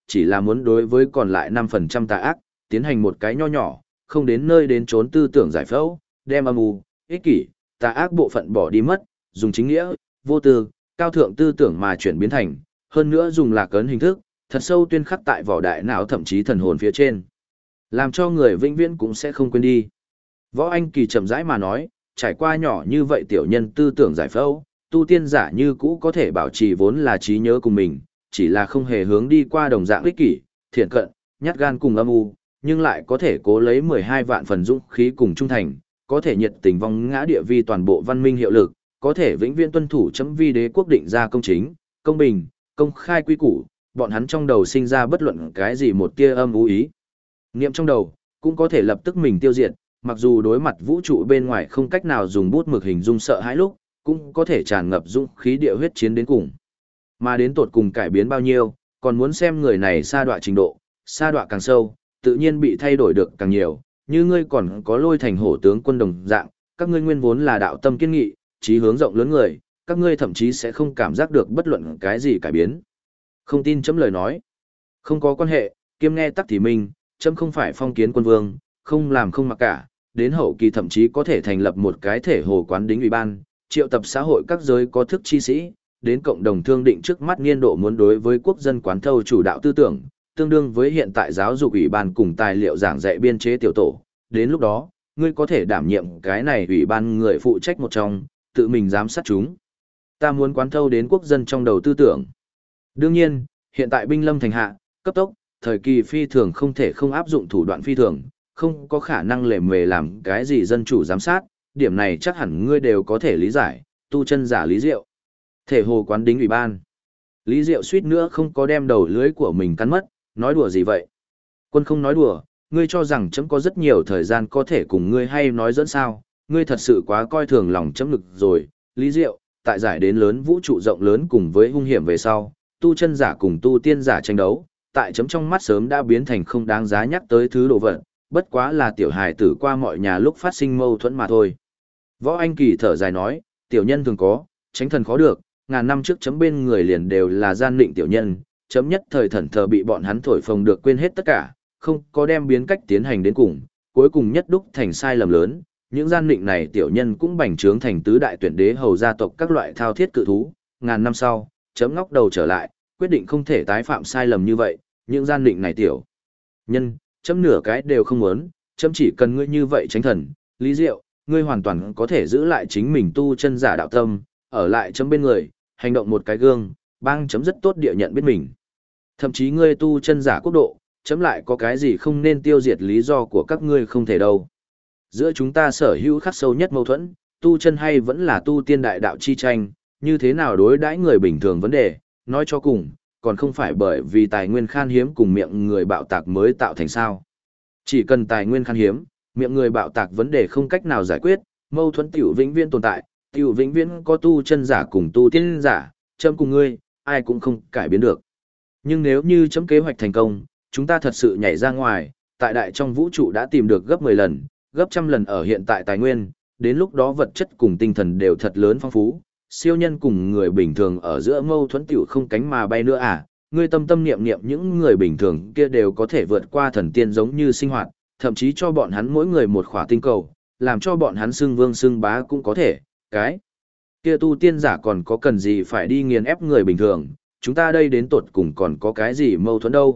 chỉ là muốn đối với còn lại 5% tà ác, tiến hành một cái nho nhỏ, không đến nơi đến trốn tư tưởng giải phẫu, đem âm u, ích kỷ, tà ác bộ phận bỏ đi mất, dùng chính nghĩa, vô tư, cao thượng tư tưởng mà chuyển biến thành, hơn nữa dùng lạc ấn hình thức, thật sâu tuyên khắc tại vỏ đại não thậm chí thần hồn phía trên. Làm cho người vĩnh viễn cũng sẽ không quên đi. Võ Anh Kỳ chậm rãi mà nói, trải qua nhỏ như vậy tiểu nhân tư tưởng giải phẫu, tu tiên giả như cũ có thể bảo trì vốn là trí nhớ cùng mình, chỉ là không hề hướng đi qua đồng dạng ích kỷ, thiện cận, nhát gan cùng âm u, nhưng lại có thể cố lấy 12 vạn phần dũng khí cùng trung thành, có thể nhiệt tình vong ngã địa vi toàn bộ văn minh hiệu lực, có thể vĩnh viễn tuân thủ chấm vi đế quốc định ra công chính, công bình, công khai quy củ, bọn hắn trong đầu sinh ra bất luận cái gì một tia âm u ý. Niệm trong đầu, cũng có thể lập tức mình tiêu diệt, mặc dù đối mặt vũ trụ bên ngoài không cách nào dùng bút mực hình dung sợ hãi lúc, cũng có thể tràn ngập dũng khí địa huyết chiến đến cùng. Mà đến tột cùng cải biến bao nhiêu, còn muốn xem người này sa đọa trình độ, sa đọa càng sâu, tự nhiên bị thay đổi được càng nhiều, như ngươi còn có Lôi Thành hổ tướng quân đồng dạng, các ngươi nguyên vốn là đạo tâm kiên nghị, chí hướng rộng lớn người, các ngươi thậm chí sẽ không cảm giác được bất luận cái gì cải biến. Không tin chấm lời nói. Không có quan hệ, kiêm nghe tắc thì minh, chấm không phải phong kiến quân vương, không làm không mặc cả, đến hậu kỳ thậm chí có thể thành lập một cái thể hồ quán đính ủy ban, triệu tập xã hội các giới có thức chi sĩ, đến cộng đồng thương định trước mắt niên độ muốn đối với quốc dân quán thâu chủ đạo tư tưởng, tương đương với hiện tại giáo dục ủy ban cùng tài liệu giảng dạy biên chế tiểu tổ. Đến lúc đó, ngươi có thể đảm nhiệm cái này ủy ban người phụ trách một trong, tự mình giám sát chúng. Ta muốn quán thâu đến quốc dân trong đầu tư tưởng. Đương nhiên, hiện tại binh lâm thành hạ, cấp tốc, thời kỳ phi thường không thể không áp dụng thủ đoạn phi thường, không có khả năng lề mề làm cái gì dân chủ giám sát, điểm này chắc hẳn ngươi đều có thể lý giải, tu chân giả Lý Diệu. Thể hồ quán đính ủy ban. Lý Diệu suýt nữa không có đem đầu lưới của mình cắn mất, nói đùa gì vậy? Quân không nói đùa, ngươi cho rằng chấm có rất nhiều thời gian có thể cùng ngươi hay nói dẫn sao, ngươi thật sự quá coi thường lòng chấm lực rồi, Lý Diệu, tại giải đến lớn vũ trụ rộng lớn cùng với hung hiểm về sau, tu chân giả cùng tu tiên giả tranh đấu, tại chấm trong mắt sớm đã biến thành không đáng giá nhắc tới thứ đồ vật, bất quá là tiểu hài tử qua mọi nhà lúc phát sinh mâu thuẫn mà thôi. Võ Anh Kỳ thở dài nói, tiểu nhân thường có, tránh thần khó được, ngàn năm trước chấm bên người liền đều là gian định tiểu nhân, chấm nhất thời thần thờ bị bọn hắn thổi phồng được quên hết tất cả, không có đem biến cách tiến hành đến cùng, cuối cùng nhất đúc thành sai lầm lớn, những gian định này tiểu nhân cũng bành trướng thành tứ đại tuyển đế hầu gia tộc các loại thao thiết cự thú, ngàn năm sau, chấm ngóc đầu trở lại, quyết định không thể tái phạm sai lầm như vậy, những gian định này tiểu nhân, chấm nửa cái đều không muốn, chấm chỉ cần ngươi như vậy tránh thần, Lý Diệu, ngươi hoàn toàn có thể giữ lại chính mình tu chân giả đạo tâm, ở lại chấm bên người, hành động một cái gương, bang chấm rất tốt địa nhận biết mình. Thậm chí ngươi tu chân giả quốc độ, chấm lại có cái gì không nên tiêu diệt lý do của các ngươi không thể đâu. Giữa chúng ta sở hữu khắc sâu nhất mâu thuẫn, tu chân hay vẫn là tu tiên đại đạo chi tranh, như thế nào đối đãi người bình thường vấn đề, nói cho cùng, còn không phải bởi vì tài nguyên khan hiếm cùng miệng người bạo tạc mới tạo thành sao. Chỉ cần tài nguyên khan hiếm, miệng người bạo tạc vấn đề không cách nào giải quyết, mâu thuẫn tiểu vĩnh viễn tồn tại, tiểu vĩnh viễn có tu chân giả cùng tu tiên giả, chấm cùng ngươi, ai cũng không cải biến được. Nhưng nếu như chấm kế hoạch thành công, chúng ta thật sự nhảy ra ngoài, tại đại trong vũ trụ đã tìm được gấp 10 lần, gấp trăm lần ở hiện tại tài nguyên, đến lúc đó vật chất cùng tinh thần đều thật lớn phong phú, siêu nhân cùng người bình thường ở giữa mâu thuẫn tiểu không cánh mà bay nữa à, ngươi tâm tâm niệm niệm những người bình thường kia đều có thể vượt qua thần tiên giống như sinh hoạt, thậm chí cho bọn hắn mỗi người một khỏa tinh cầu, làm cho bọn hắn xưng vương xưng bá cũng có thể, cái kia tu tiên giả còn có cần gì phải đi nghiền ép người bình thường, chúng ta đây đến tột cùng còn có cái gì mâu thuẫn đâu.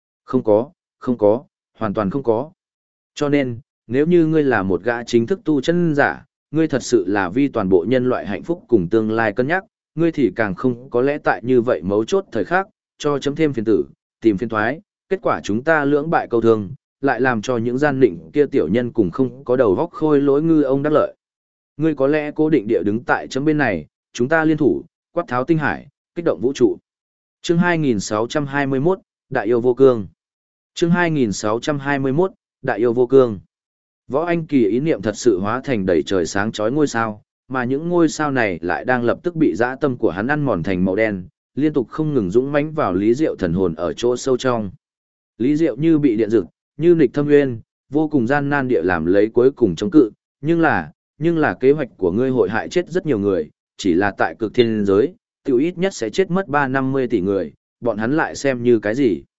Không có, hoàn toàn không có. Cho nên, nếu như ngươi là một gã chính thức tu chân giả, ngươi thật sự là vì toàn bộ nhân loại hạnh phúc cùng tương lai cân nhắc, ngươi thì càng không có lẽ tại như vậy mấu chốt thời khắc, cho chấm thêm phiền tử, tìm phiền thoái, kết quả chúng ta lưỡng bại câu thương, lại làm cho những gian định kia tiểu nhân cùng không có đầu góc khôi lỗi ngư ông đắc lợi. Ngươi có lẽ cố định địa đứng tại chấm bên này, chúng ta liên thủ, quát tháo tinh hải, kích động vũ trụ. Chương 2621, Đại yêu vô cương. Chương 2621, Đại yêu vô cương. Võ Anh Kỳ ý niệm thật sự hóa thành đầy trời sáng chói ngôi sao, mà những ngôi sao này lại đang lập tức bị dã tâm của hắn ăn mòn thành màu đen, liên tục không ngừng dũng mãnh vào Lý Diệu thần hồn ở chỗ sâu trong. Lý Diệu như bị điện giật, như nghịch thâm nguyên, vô cùng gian nan địa làm lấy cuối cùng chống cự, nhưng là kế hoạch của ngươi hội hại chết rất nhiều người, chỉ là tại cực thiên giới, tiểu ít nhất sẽ chết mất 350 tỷ người, bọn hắn lại xem như cái gì?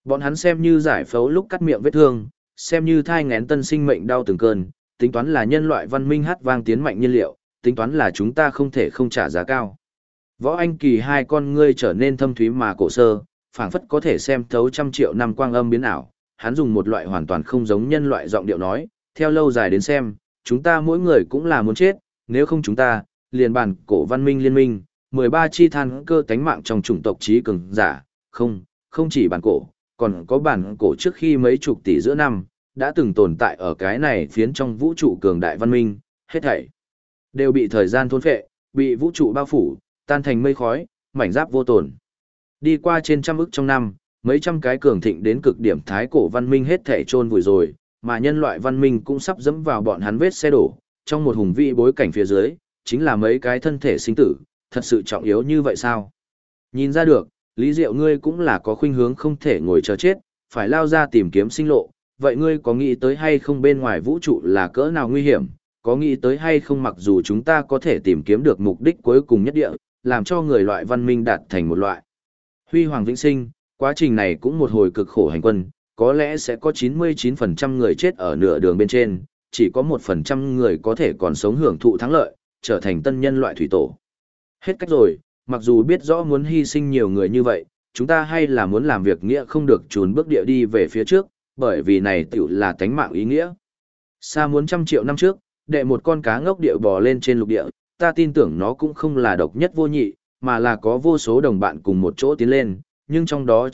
Bọn hắn xem như giải phẫu lúc cắt miệng vết thương, xem như thai nghén tân sinh mệnh đau từng cơn, tính toán là nhân loại văn minh hát vang tiến mạnh nhiên liệu, tính toán là chúng ta không thể không trả giá cao. Võ Anh Kỳ hai con ngươi trở nên thâm thúy mà cổ sơ, phảng phất có thể xem thấu trăm triệu năm quang âm biến ảo. Hắn dùng một loại hoàn toàn không giống nhân loại giọng điệu nói, theo lâu dài đến xem, chúng ta mỗi người cũng là muốn chết, nếu không chúng ta, liền bản cổ văn minh liên minh, 13 chi than cơ tánh mạng trong chủng tộc trí cường giả, không chỉ bản cổ, còn có bản cổ trước khi mấy chục tỷ giữa năm, đã từng tồn tại ở cái này phiến trong vũ trụ cường đại văn minh, hết thảy đều bị thời gian thôn phệ, bị vũ trụ bao phủ, tan thành mây khói, mảnh giáp vô tổn. Đi qua trên trăm ức trong năm, mấy trăm cái cường thịnh đến cực điểm thái cổ văn minh hết thảy chôn vùi rồi, mà nhân loại văn minh cũng sắp dẫm vào bọn hắn vết xe đổ, trong một hùng vĩ bối cảnh phía dưới, chính là mấy cái thân thể sinh tử, thật sự trọng yếu như vậy sao? Nhìn ra được, Lý Diệu ngươi cũng là có khuynh hướng không thể ngồi chờ chết, phải lao ra tìm kiếm sinh lộ, vậy ngươi có nghĩ tới hay không bên ngoài vũ trụ là cỡ nào nguy hiểm, có nghĩ tới hay không mặc dù chúng ta có thể tìm kiếm được mục đích cuối cùng nhất địa, làm cho người loại văn minh đạt thành một loại huy hoàng vĩnh sinh, quá trình này cũng một hồi cực khổ hành quân, có lẽ sẽ có 99% người chết ở nửa đường bên trên, chỉ có 1% người có thể còn sống hưởng thụ thắng lợi, trở thành tân nhân loại thủy tổ. Hết cách rồi, mặc dù biết rõ muốn hy sinh nhiều người như vậy, chúng ta hay là muốn làm việc nghĩa không được trốn bước địa đi về phía trước, bởi vì này tiểu là tánh mạng ý nghĩa. Xa muốn trăm triệu năm trước, đệ một con cá ngốc địa bò lên trên lục địa, ta tin tưởng nó cũng không là độc nhất vô nhị, mà là có vô số đồng bạn cùng một chỗ tiến lên, nhưng trong đó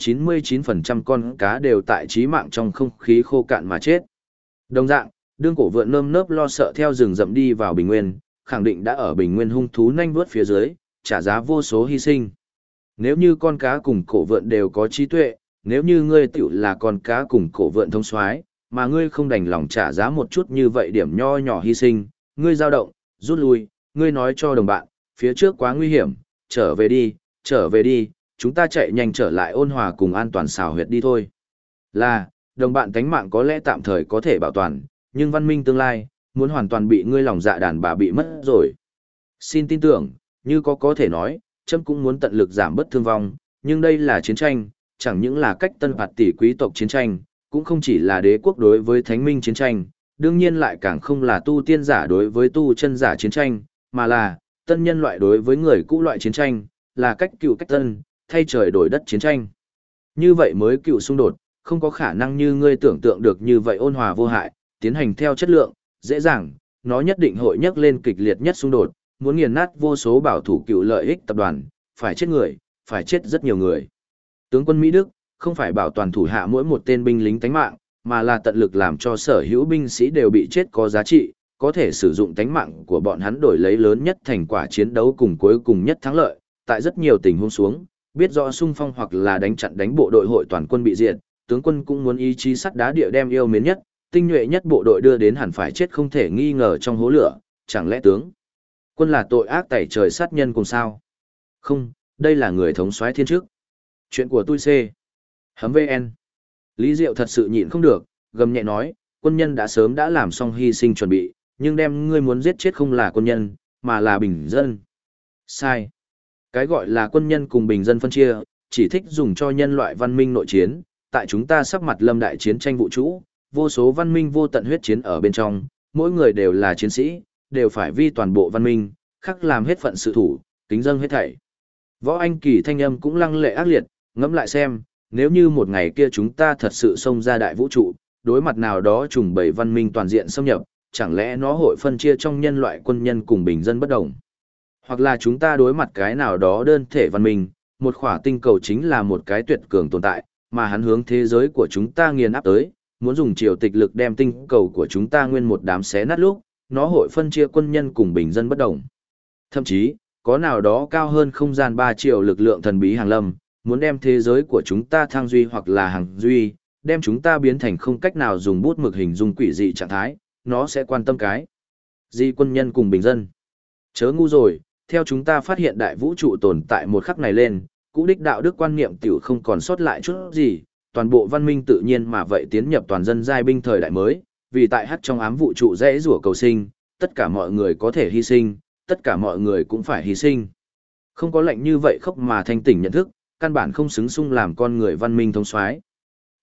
99% con cá đều tại chí mạng trong không khí khô cạn mà chết. Đồng dạng, đương cổ vượn nơm nớp lo sợ theo rừng rậm đi vào bình nguyên, khẳng định đã ở bình nguyên hung thú nhanh vuốt phía dưới, trả giá vô số hy sinh. Nếu như con cá cùng cổ vượn đều có trí tuệ, nếu như ngươi tiểu là con cá cùng cổ vượn thông soái, mà ngươi không đành lòng trả giá một chút như vậy điểm nho nhỏ hy sinh, ngươi dao động, rút lui, ngươi nói cho đồng bạn, phía trước quá nguy hiểm, trở về đi, chúng ta chạy nhanh trở lại ôn hòa cùng an toàn xào huyệt đi thôi. Là, đồng bạn tánh mạng có lẽ tạm thời có thể bảo toàn, nhưng văn minh tương lai, muốn hoàn toàn bị ngươi lòng dạ đàn bà bị mất rồi. Xin tin tưởng, như có thể nói, Trâm cũng muốn tận lực giảm bớt thương vong, nhưng đây là chiến tranh, chẳng những là cách tân phạt tỷ quý tộc chiến tranh, cũng không chỉ là đế quốc đối với thánh minh chiến tranh, đương nhiên lại càng không là tu tiên giả đối với tu chân giả chiến tranh, mà là tân nhân loại đối với người cũ loại chiến tranh, là cách cựu cách tân, thay trời đổi đất chiến tranh. Như vậy mới cựu xung đột, không có khả năng như ngươi tưởng tượng được như vậy ôn hòa vô hại, tiến hành theo chất lượng, dễ dàng, nó nhất định hội nhắc lên kịch liệt nhất xung đột, muốn nghiền nát vô số bảo thủ cựu lợi ích tập đoàn, phải chết người, phải chết rất nhiều người. Tướng quân Mỹ Đức, không phải bảo toàn thủ hạ mỗi một tên binh lính tánh mạng, mà là tận lực làm cho sở hữu binh sĩ đều bị chết có giá trị, có thể sử dụng tánh mạng của bọn hắn đổi lấy lớn nhất thành quả chiến đấu cùng cuối cùng nhất thắng lợi. Tại rất nhiều tình huống xuống, biết rõ xung phong hoặc là đánh chặn đánh bộ đội hội toàn quân bị diệt, tướng quân cũng muốn ý chí sắt đá địa đem yêu mến nhất, tinh nhuệ nhất bộ đội đưa đến hẳn phải chết không thể nghi ngờ trong hố lửa, chẳng lẽ tướng quân là tội ác tẩy trời sát nhân cùng sao? Không, đây là người thống soái thiên chức. Chuyện của tôi C. Hấm VN. Lý Diệu thật sự nhịn không được, gầm nhẹ nói, quân nhân đã sớm đã làm xong hy sinh chuẩn bị, nhưng đem ngươi muốn giết chết không là quân nhân, mà là bình dân. Sai. Cái gọi là quân nhân cùng bình dân phân chia, chỉ thích dùng cho nhân loại văn minh nội chiến, tại chúng ta sắp mặt lâm đại chiến tranh vũ trụ, vô số văn minh vô tận huyết chiến ở bên trong, mỗi người đều là chiến sĩ, đều phải vi toàn bộ văn minh, khắc làm hết phận sự thủ, kính dâng hết thảy. Võ Anh Kỳ thanh âm cũng lăng lệ ác liệt, ngẫm lại xem, nếu như một ngày kia chúng ta thật sự xông ra đại vũ trụ, đối mặt nào đó trùng bầy văn minh toàn diện xâm nhập, chẳng lẽ nó hội phân chia trong nhân loại quân nhân cùng bình dân bất đồng? Hoặc là chúng ta đối mặt cái nào đó đơn thể văn minh, một khỏa tinh cầu chính là một cái tuyệt cường tồn tại, mà hắn hướng thế giới của chúng ta nghiền áp tới, muốn dùng triều tịch lực đem tinh cầu của chúng ta nguyên một đám xé nát lúc, nó hội phân chia quân nhân cùng bình dân bất đồng. Thậm chí, có nào đó cao hơn không gian 3 triệu lực lượng thần bí hàng lâm, muốn đem thế giới của chúng ta thăng duy hoặc là hàng duy, đem chúng ta biến thành không cách nào dùng bút mực hình dung quỷ dị trạng thái, nó sẽ quan tâm cái gì quân nhân cùng bình dân. Chớ ngu rồi, theo chúng ta phát hiện đại vũ trụ tồn tại một khắc này lên, cũ đích đạo đức quan niệm tiểu không còn sót lại chút gì, toàn bộ văn minh tự nhiên mà vậy tiến nhập toàn dân giai binh thời đại mới, vì tại hắt trong ám vũ trụ dễ rủa cầu sinh, tất cả mọi người có thể hy sinh, tất cả mọi người cũng phải hy sinh. Không có lệnh như vậy khóc mà thanh tỉnh nhận thức, căn bản không xứng sung làm con người văn minh thông soái.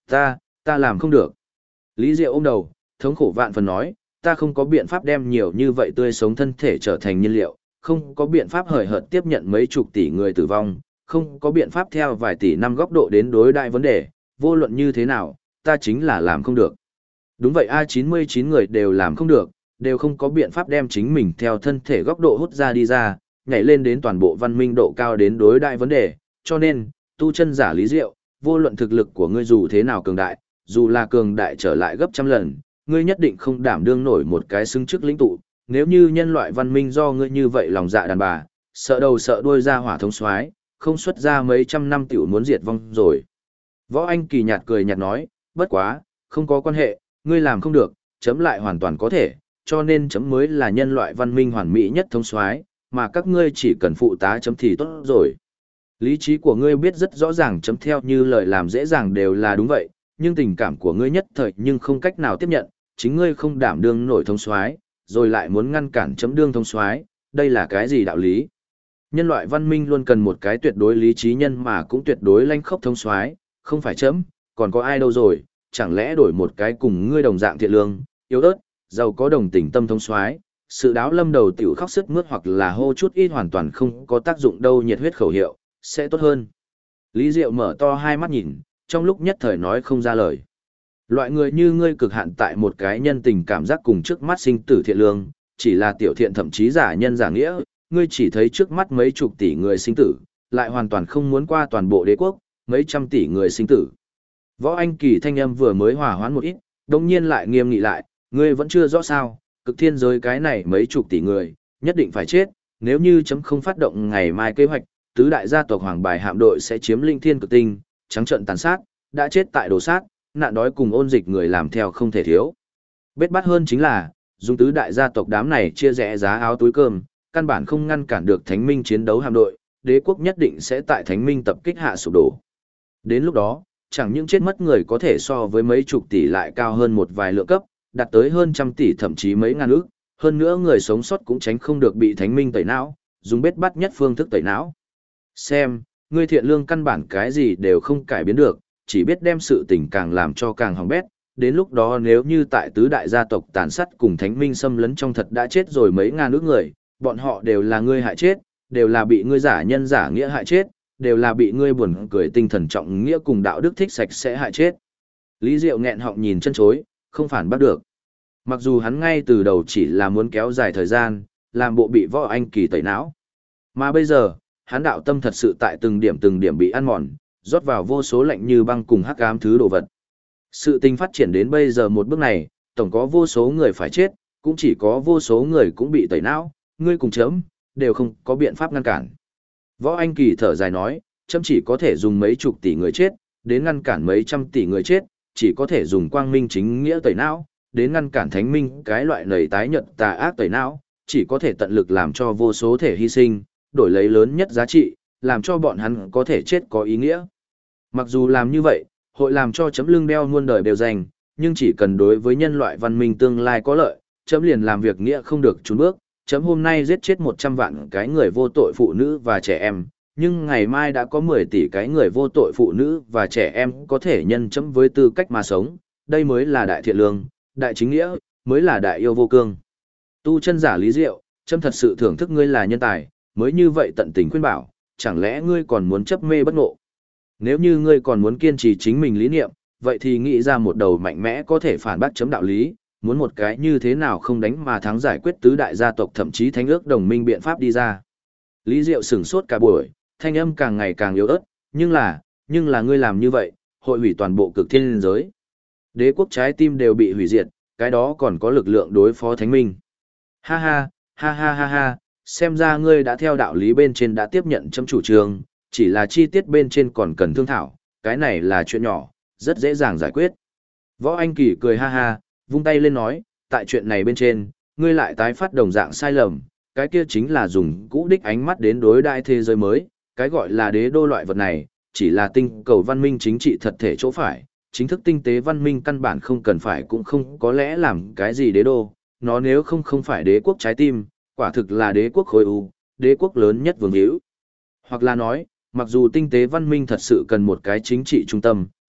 Ta làm không được. Lý Diệu ôm đầu, thống khổ vạn phần nói, ta không có biện pháp đem nhiều như vậy tươi sống thân thể trở thành nhiên liệu, không có biện pháp hời hợt tiếp nhận mấy chục tỷ người tử vong, không có biện pháp theo vài tỷ năm góc độ đến đối đại vấn đề, vô luận như thế nào, ta chính là làm không được. Đúng vậy A99 người đều làm không được, đều không có biện pháp đem chính mình theo thân thể góc độ hút ra đi ra, nhảy lên đến toàn bộ văn minh độ cao đến đối đại vấn đề, cho nên, tu chân giả Lý Diệu, vô luận thực lực của ngươi dù thế nào cường đại, dù là cường đại trở lại gấp trăm lần, ngươi nhất định không đảm đương nổi một cái xứng chức lĩnh tụ, nếu như nhân loại văn minh do ngươi như vậy lòng dạ đàn bà, sợ đầu sợ đuôi ra hỏa thống soái, không xuất ra mấy trăm năm tiểu muốn diệt vong rồi. Võ Anh Kỳ nhạt cười nhạt nói, bất quá, không có quan hệ, ngươi làm không được, chấm lại hoàn toàn có thể, cho nên chấm mới là nhân loại văn minh hoàn mỹ nhất thống soái, mà các ngươi chỉ cần phụ tá chấm thì tốt rồi. Lý trí của ngươi biết rất rõ ràng chấm theo như lời làm dễ dàng đều là đúng vậy, nhưng tình cảm của ngươi nhất thời nhưng không cách nào tiếp nhận, chính ngươi không đảm đương nổi thống soái, rồi lại muốn ngăn cản chấm đương thống soái, đây là cái gì đạo lý? Nhân loại văn minh luôn cần một cái tuyệt đối lý trí nhân mà cũng tuyệt đối lanh khốc thống soái, không phải chấm, còn có ai đâu rồi, chẳng lẽ đổi một cái cùng ngươi đồng dạng thiện lương, yếu ớt, giàu có đồng tình tâm thống soái, sự đáo lâm đầu tiểu khóc sướt mướt hoặc là hô chút ít hoàn toàn không có tác dụng đâu nhiệt huyết khẩu hiệu, sẽ tốt hơn. Lý Diệu mở to hai mắt nhìn, trong lúc nhất thời nói không ra lời. Loại người như ngươi cực hạn tại một cái nhân tình cảm giác cùng trước mắt sinh tử thiện lương, chỉ là tiểu thiện thậm chí giả nhân giả nghĩa, ngươi chỉ thấy trước mắt mấy chục tỷ người sinh tử, lại hoàn toàn không muốn qua toàn bộ đế quốc, mấy trăm tỷ người sinh tử. Võ Anh Kỳ thanh âm vừa mới hòa hoãn một ít, đồng nhiên lại nghiêm nghị lại, ngươi vẫn chưa rõ sao, cực thiên giới cái này mấy chục tỷ người, nhất định phải chết, nếu như chấm không phát động ngày mai kế hoạch, tứ đại gia tộc Hoàng Bài hạm đội sẽ chiếm linh thiên cực tinh, trắng trận tàn sát, đã chết tại đồ sát, nạn đói cùng ôn dịch người làm theo không thể thiếu. Bết bát hơn chính là, dùng tứ đại gia tộc đám này chia rẽ giá áo túi cơm, căn bản không ngăn cản được Thánh Minh chiến đấu hạm đội, đế quốc nhất định sẽ tại Thánh Minh tập kích hạ sụp đổ. Đến lúc đó, chẳng những chết mất người có thể so với mấy chục tỷ lại cao hơn một vài lượng cấp, đạt tới hơn trăm tỷ thậm chí mấy ngàn ức, hơn nữa người sống sót cũng tránh không được bị Thánh Minh tẩy não, dùng bết bát nhất phương thức tẩy não. Xem, ngươi thiện lương căn bản cái gì đều không cải biến được, chỉ biết đem sự tình càng làm cho càng hỏng bét. Đến lúc đó nếu như tại tứ đại gia tộc tàn sát cùng Thánh Minh xâm lấn trong thật đã chết rồi mấy ngàn ước người, bọn họ đều là ngươi hại chết, đều là bị ngươi giả nhân giả nghĩa hại chết, đều là bị ngươi buồn cười tinh thần trọng nghĩa cùng đạo đức thích sạch sẽ hại chết. Lý Diệu nghẹn họng nhìn chân chối, không phản bác được. Mặc dù hắn ngay từ đầu chỉ là muốn kéo dài thời gian, làm bộ bị Võ Anh Kỳ tẩy não. Mà bây giờ, hắn đạo tâm thật sự tại từng điểm bị ăn mòn, rót vào vô số lạnh như băng cùng hắc ám thứ đồ vật. Sự tình phát triển đến bây giờ một bước này, tổng có vô số người phải chết, cũng chỉ có vô số người cũng bị tẩy não, ngươi cùng chấm, đều không có biện pháp ngăn cản. Võ Anh Kỳ thở dài nói, chấm chỉ có thể dùng mấy chục tỷ người chết, đến ngăn cản mấy trăm tỷ người chết, chỉ có thể dùng quang minh chính nghĩa tẩy não, đến ngăn cản thánh minh cái loại nầy tái nhật tà ác tẩy não, chỉ có thể tận lực làm cho vô số thể hy sinh, đổi lấy lớn nhất giá trị, làm cho bọn hắn có thể chết có ý nghĩa. Mặc dù làm như vậy, hội làm cho chấm lưng đeo muôn đời đều dành, nhưng chỉ cần đối với nhân loại văn minh tương lai có lợi, chấm liền làm việc nghĩa không được trốn bước, chấm hôm nay giết chết 100 vạn cái người vô tội phụ nữ và trẻ em, nhưng ngày mai đã có 10 tỷ cái người vô tội phụ nữ và trẻ em có thể nhân chấm với tư cách mà sống, đây mới là đại thiện lương, đại chính nghĩa, mới là đại yêu vô cương. Tu chân giả Lý Diệu, chấm thật sự thưởng thức ngươi là nhân tài, mới như vậy tận tình khuyên bảo, chẳng lẽ ngươi còn muốn chấp mê bất ngộ? Nếu như ngươi còn muốn kiên trì chính mình lý niệm, vậy thì nghĩ ra một đầu mạnh mẽ có thể phản bác chấm đạo lý, muốn một cái như thế nào không đánh mà thắng giải quyết tứ đại gia tộc thậm chí thánh ước đồng minh biện pháp đi ra. Lý Diệu sửng sốt cả buổi, thanh âm càng ngày càng yếu ớt, nhưng là ngươi làm như vậy, hội hủy toàn bộ cực thiên giới. Đế quốc trái tim đều bị hủy diệt, cái đó còn có lực lượng đối phó thánh minh. Ha ha, ha ha ha ha, xem ra ngươi đã theo đạo lý bên trên đã tiếp nhận chấm chủ trương, chỉ là chi tiết bên trên còn cần thương thảo, cái này là chuyện nhỏ, rất dễ dàng giải quyết. Võ Anh Kỳ cười ha ha, vung tay lên nói, tại chuyện này bên trên, ngươi lại tái phát đồng dạng sai lầm, cái kia chính là dùng cũ đích ánh mắt đến đối đại thế giới mới, cái gọi là đế đô loại vật này, chỉ là tinh cầu văn minh chính trị thật thể chỗ phải, chính thức tinh tế văn minh căn bản không cần phải cũng không có lẽ làm cái gì đế đô, nó nếu không phải đế quốc trái tim, quả thực là đế quốc khối u, đế quốc lớn nhất vương hữu. Hoặc là nói, mặc dù tinh tế văn minh thật sự cần một cái chính trị trung tâm,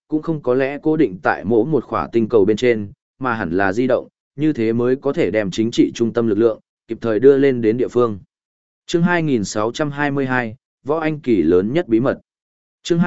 cũng không có lẽ cố định tại mỗi một khỏa tinh cầu bên trên, mà hẳn là di động, như thế mới có thể đem chính trị trung tâm lực lượng, kịp thời đưa lên đến địa phương. Chương 2622, Võ Anh Kỳ lớn nhất bí mật. Chương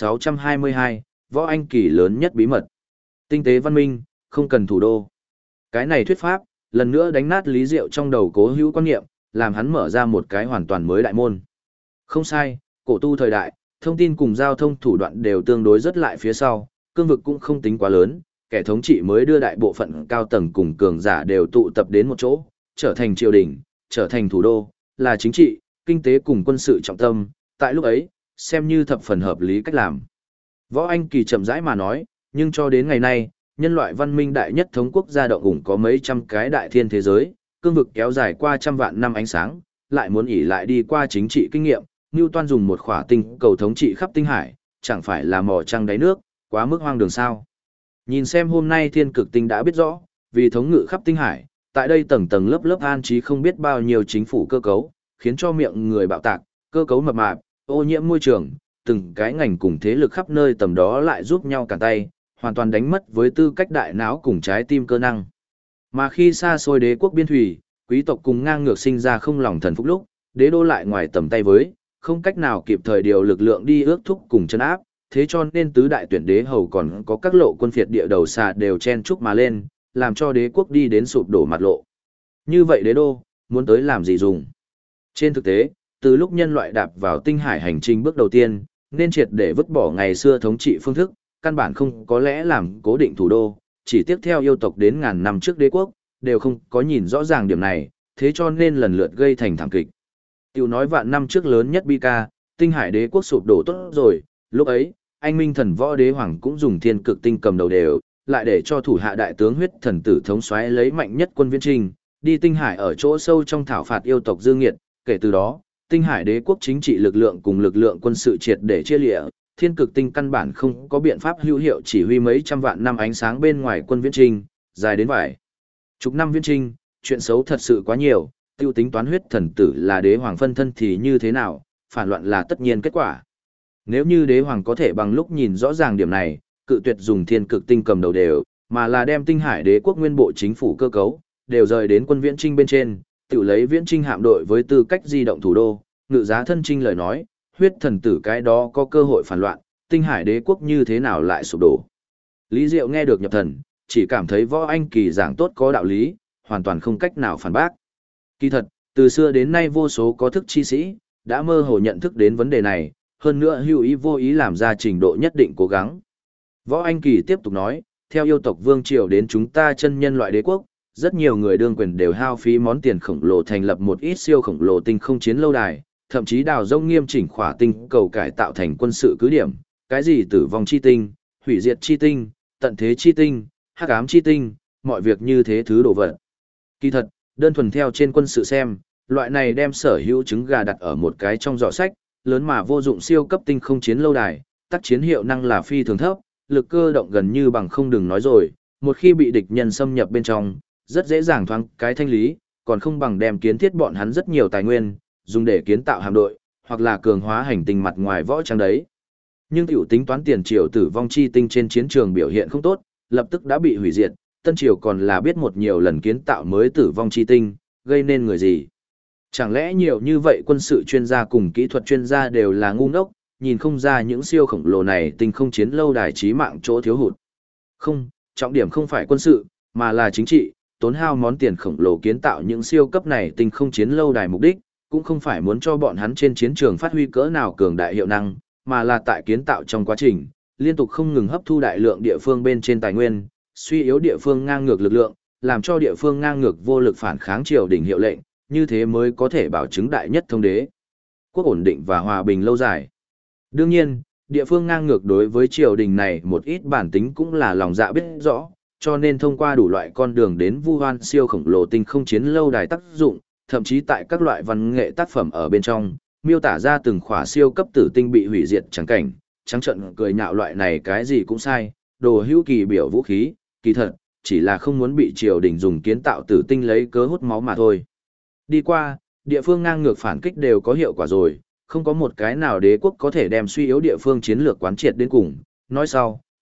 2622, Võ Anh Kỳ lớn nhất bí mật. Tinh tế văn minh, không cần thủ đô. Cái này thuyết pháp, lần nữa đánh nát Lý Diệu trong đầu cố hữu quan niệm, làm hắn mở ra một cái hoàn toàn mới đại môn. Không sai, cổ tu thời đại, thông tin cùng giao thông thủ đoạn đều tương đối rất lại phía sau, cương vực cũng không tính quá lớn, kẻ thống trị mới đưa đại bộ phận cao tầng cùng cường giả đều tụ tập đến một chỗ, trở thành triều đình, trở thành thủ đô, là chính trị, kinh tế cùng quân sự trọng tâm, tại lúc ấy, xem như thập phần hợp lý cách làm. Võ Anh Kỳ chậm rãi mà nói, nhưng cho đến ngày nay, nhân loại văn minh đại nhất thống quốc gia động ủng có mấy trăm cái đại thiên thế giới, cương vực kéo dài qua trăm vạn năm ánh sáng, lại muốn ỉ lại đi qua chính trị kinh nghiệm, Newton dùng một khỏa tinh cầu thống trị khắp tinh hải, chẳng phải là mò trăng đáy nước, quá mức hoang đường sao. Nhìn xem hôm nay thiên cực tinh đã biết rõ, vì thống ngự khắp tinh hải, tại đây tầng tầng lớp lớp an trí không biết bao nhiêu chính phủ cơ cấu, khiến cho miệng người bạo tạc, cơ cấu mập mạp, ô nhiễm môi trường, từng cái ngành cùng thế lực khắp nơi tầm đó lại giúp nhau cản tay, hoàn toàn đánh mất với tư cách đại não cùng trái tim cơ năng. Mà khi xa xôi đế quốc biên thủy, quý tộc cùng ngang ngược sinh ra không lòng thần phục lúc, đế đô lại ngoài tầm tay với, không cách nào kịp thời điều lực lượng đi ước thúc cùng chân áp, thế cho nên tứ đại tuyển đế hầu còn có các lộ quân phiệt địa đầu xà đều chen chúc mà lên, làm cho đế quốc đi đến sụp đổ mặt lộ. Như vậy đế đô, muốn tới làm gì dùng? Trên thực tế, từ lúc nhân loại đạp vào tinh hải hành trình bước đầu tiên, nên triệt để vứt bỏ ngày xưa thống trị phương thức, căn bản không có lẽ làm cố định thủ đô, chỉ tiếp theo yêu tộc đến ngàn năm trước đế quốc, đều không có nhìn rõ ràng điểm này, thế cho nên lần lượt gây thành thảm kịch. Tiểu nói vạn năm trước lớn nhất bi ca, tinh hải đế quốc sụp đổ tốt rồi, lúc ấy, anh minh thần võ đế hoàng cũng dùng thiên cực tinh cầm đầu đều, lại để cho thủ hạ đại tướng huyết thần tử thống soái lấy mạnh nhất quân viễn trình, đi tinh hải ở chỗ sâu trong thảo phạt yêu tộc dương nghiệt, kể từ đó, tinh hải đế quốc chính trị lực lượng cùng lực lượng quân sự triệt để chia lịa, thiên cực tinh căn bản không có biện pháp hữu hiệu chỉ huy mấy trăm vạn năm ánh sáng bên ngoài quân viễn trình, dài đến vài chục năm viễn trình, chuyện xấu thật sự quá nhiều, tiêu tính toán huyết thần tử là đế hoàng phân thân thì như thế nào, phản loạn là tất nhiên kết quả. Nếu như đế hoàng có thể bằng lúc nhìn rõ ràng điểm này, cự tuyệt dùng thiên cực tinh cầm đầu đều, mà là đem tinh hải đế quốc nguyên bộ chính phủ cơ cấu, đều rời đến quân viễn trinh bên trên, tự lấy viễn trinh hạm đội với tư cách di động thủ đô, ngự giá thân trinh lời nói, huyết thần tử cái đó có cơ hội phản loạn, tinh hải đế quốc như thế nào lại sụp đổ. Lý Diệu nghe được nhập thần, chỉ cảm thấy Võ Anh Kỳ giảng tốt có đạo lý, hoàn toàn không cách nào phản bác. Kỳ thật, từ xưa đến nay vô số có thức chi sĩ, đã mơ hồ nhận thức đến vấn đề này, hơn nữa hữu ý vô ý làm ra trình độ nhất định cố gắng. Võ Anh Kỳ tiếp tục nói, theo yêu tộc vương triều đến chúng ta chân nhân loại đế quốc, rất nhiều người đương quyền đều hao phí món tiền khổng lồ thành lập một ít siêu khổng lồ tinh không chiến lâu đài, thậm chí đào rông nghiêm chỉnh khỏa tinh cầu cải tạo thành quân sự cứ điểm, cái gì tử vong chi tinh, hủy diệt chi tinh, tận thế chi tinh, hắc ám chi tinh, mọi việc như thế thứ đồ vật. Kỳ thật, đơn thuần theo trên quân sự xem, loại này đem sở hữu trứng gà đặt ở một cái trong giỏ sách, lớn mà vô dụng siêu cấp tinh không chiến lâu đài, tác chiến hiệu năng là phi thường thấp, lực cơ động gần như bằng không đừng nói rồi, một khi bị địch nhân xâm nhập bên trong, rất dễ dàng thoáng cái thanh lý, còn không bằng đem kiến thiết bọn hắn rất nhiều tài nguyên, dùng để kiến tạo hạm đội, hoặc là cường hóa hành tinh mặt ngoài võ trang đấy. Nhưng tiểu tính toán tiền triều tử vong chi tinh trên chiến trường biểu hiện không tốt, lập tức đã bị hủy diệt, tân triều còn là biết một nhiều lần kiến tạo mới tử vong chi tinh, gây nên người gì. Chẳng lẽ nhiều như vậy quân sự chuyên gia cùng kỹ thuật chuyên gia đều là ngu ngốc, nhìn không ra những siêu khổng lồ này tinh không chiến lâu đài chí mạng chỗ thiếu hụt. Không, trọng điểm không phải quân sự, mà là chính trị, tốn hao món tiền khổng lồ kiến tạo những siêu cấp này tinh không chiến lâu đài mục đích, cũng không phải muốn cho bọn hắn trên chiến trường phát huy cỡ nào cường đại hiệu năng, mà là tại kiến tạo trong quá trình, liên tục không ngừng hấp thu đại lượng địa phương bên trên tài nguyên, suy yếu địa phương ngang ngược lực lượng, làm cho địa phương ngang ngược vô lực phản kháng triều đình hiệu lệnh, như thế mới có thể bảo chứng đại nhất thông đế, quốc ổn định và hòa bình lâu dài. Đương nhiên, địa phương ngang ngược đối với triều đình này một ít bản tính cũng là lòng dạ biết rõ, cho nên thông qua đủ loại con đường đến vu oan siêu khổng lồ tinh không chiến lâu đài tác dụng, thậm chí tại các loại văn nghệ tác phẩm ở bên trong, miêu tả ra từng khỏa siêu cấp tử tinh bị hủy diệt chẳng cảnh, trắng trận cười nhạo loại này cái gì cũng sai, đồ hữu kỳ biểu vũ khí, kỳ thật, chỉ là không muốn bị triều đình dùng kiến tạo tử tinh lấy cớ hút máu mà thôi. Đi qua, địa phương ngang ngược phản kích đều có hiệu quả rồi, không có một cái nào đế quốc có thể đem suy yếu địa phương chiến lược quán triệt đến cùng. Nói sau,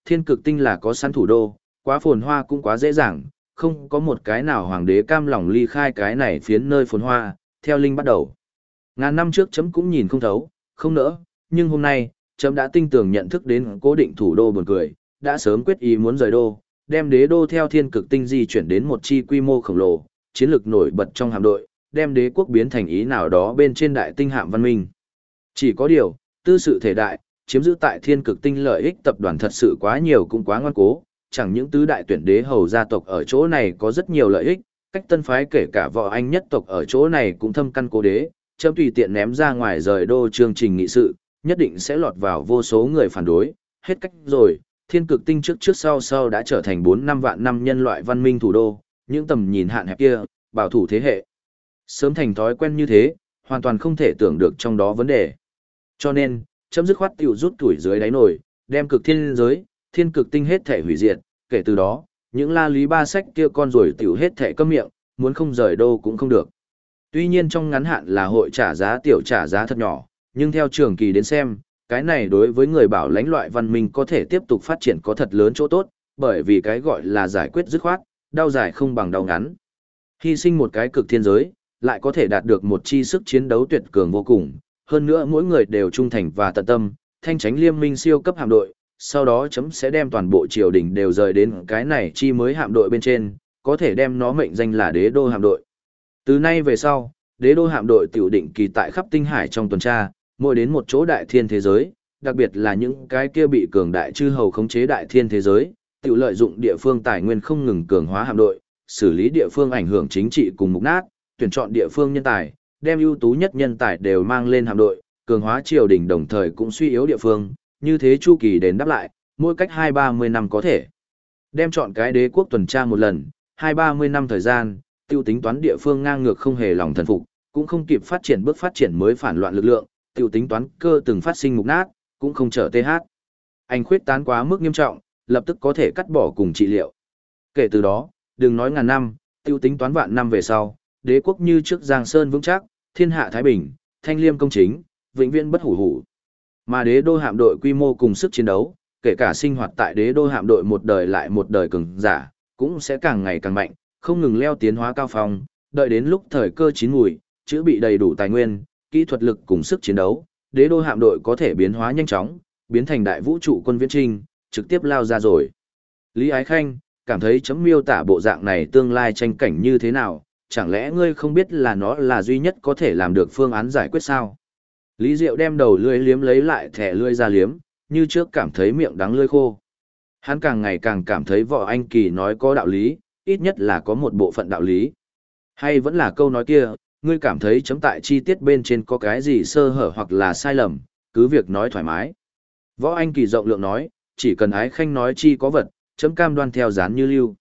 thiên cực tinh là có sẵn thủ đô, quá phồn hoa cũng quá dễ dàng, không có một cái nào hoàng đế cam lòng ly khai cái này phiến nơi phồn hoa, theo Linh bắt đầu. Ngàn năm trước chấm cũng nhìn không thấu, không nỡ, nhưng hôm nay, chấm đã tinh tường nhận thức đến cố định thủ đô buồn cười, đã sớm quyết ý muốn rời đô, đem đế đô theo thiên cực tinh di chuyển đến một chi quy mô khổng lồ, chiến lược nổi bật trong hạm đội, đem đế quốc biến thành ý nào đó bên trên đại tinh hạm văn minh. Chỉ có điều, tư sự thể đại, chiếm giữ tại thiên cực tinh lợi ích tập đoàn thật sự quá nhiều cũng quá ngoan cố, chẳng những tứ đại tuyển đế hầu gia tộc ở chỗ này có rất nhiều lợi ích, cách tân phái kể cả võ anh nhất tộc ở chỗ này cũng thâm căn cố đế, chấm tùy tiện ném ra ngoài rời đô chương trình nghị sự, nhất định sẽ lọt vào vô số người phản đối, hết cách rồi, thiên cực tinh trước trước sau sau đã trở thành 4-5 vạn năm nhân loại văn minh thủ đô, những tầm nhìn hạn hẹp kia, bảo thủ thế hệ. Sớm thành thói quen như thế, hoàn toàn không thể tưởng được trong đó vấn đề. Cho nên, chấm dứt khoát tiểu rút tuổi dưới đáy nổi, đem cực thiên giới, thiên cực tinh hết thể hủy diệt, kể từ đó, những la lý ba sách kia con rồi tiểu hết thể câm miệng, muốn không rời đô cũng không được. Tuy nhiên trong ngắn hạn là hội trả giá tiểu trả giá thật nhỏ, nhưng theo trường kỳ đến xem, cái này đối với người bảo lãnh loại văn minh có thể tiếp tục phát triển có thật lớn chỗ tốt, bởi vì cái gọi là giải quyết dứt khoát, đau dài không bằng đau ngắn. Hy sinh một cái cực thiên giới, lại có thể đạt được một chi sức chiến đấu tuyệt cường vô cùng, hơn nữa mỗi người đều trung thành và tận tâm, thanh tránh liên minh siêu cấp hạm đội, sau đó chấm sẽ đem toàn bộ triều đình đều rời đến cái này chi mới hạm đội bên trên, có thể đem nó mệnh danh là đế đô hạm đội. Từ nay về sau, đế đô hạm đội tiểu định kỳ tại khắp tinh hải trong tuần tra, mỗi đến một chỗ đại thiên thế giới, đặc biệt là những cái kia bị cường đại chư hầu khống chế đại thiên thế giới, tiểu lợi dụng địa phương tài nguyên không ngừng cường hóa hạm đội, xử lý địa phương ảnh hưởng chính trị cùng mục nát, tuyển chọn địa phương nhân tài, đem ưu tú nhất nhân tài đều mang lên hạm đội, cường hóa triều đình đồng thời cũng suy yếu địa phương, như thế chu kỳ đến đáp lại, mỗi cách 2-30 năm có thể. Đem chọn cái đế quốc tuần tra một lần, 2-30 năm thời gian, tiêu tính toán địa phương ngang ngược không hề lòng thần phục, cũng không kịp phát triển bước phát triển mới phản loạn lực lượng, tiêu tính toán cơ từng phát sinh mục nát, cũng không trở TH. Anh khuyết tán quá mức nghiêm trọng, lập tức có thể cắt bỏ cùng trị liệu. Kể từ đó, đừng nói ngàn năm, tiêu tính toán vạn năm về sau, đế quốc như trước Giang Sơn vững chắc, thiên hạ thái bình, thanh liêm công chính, vĩnh viễn bất hủ hủ. Mà đế đô hạm đội quy mô cùng sức chiến đấu, kể cả sinh hoạt tại đế đô hạm đội một đời lại một đời cường giả, cũng sẽ càng ngày càng mạnh, không ngừng leo tiến hóa cao phong, đợi đến lúc thời cơ chín mùi, chữa bị đầy đủ tài nguyên, kỹ thuật lực cùng sức chiến đấu, đế đô hạm đội có thể biến hóa nhanh chóng, biến thành đại vũ trụ quân viễn trinh, trực tiếp lao ra rồi. Lý Ái Khanh, cảm thấy chấm miêu tả bộ dạng này tương lai tranh cảnh như thế nào, chẳng lẽ ngươi không biết là nó là duy nhất có thể làm được phương án giải quyết sao? Lý Diệu đem đầu lưỡi liếm lấy lại thẻ lưỡi ra liếm, như trước cảm thấy miệng đắng lưỡi khô. Hắn càng ngày càng cảm thấy Võ Anh Kỳ nói có đạo lý, ít nhất là có một bộ phận đạo lý. Hay vẫn là câu nói kia, ngươi cảm thấy chấm tại chi tiết bên trên có cái gì sơ hở hoặc là sai lầm, cứ việc nói thoải mái. Võ Anh Kỳ rộng lượng nói, chỉ cần Ái Khanh nói chi có vật, chấm cam đoan theo dán như lưu.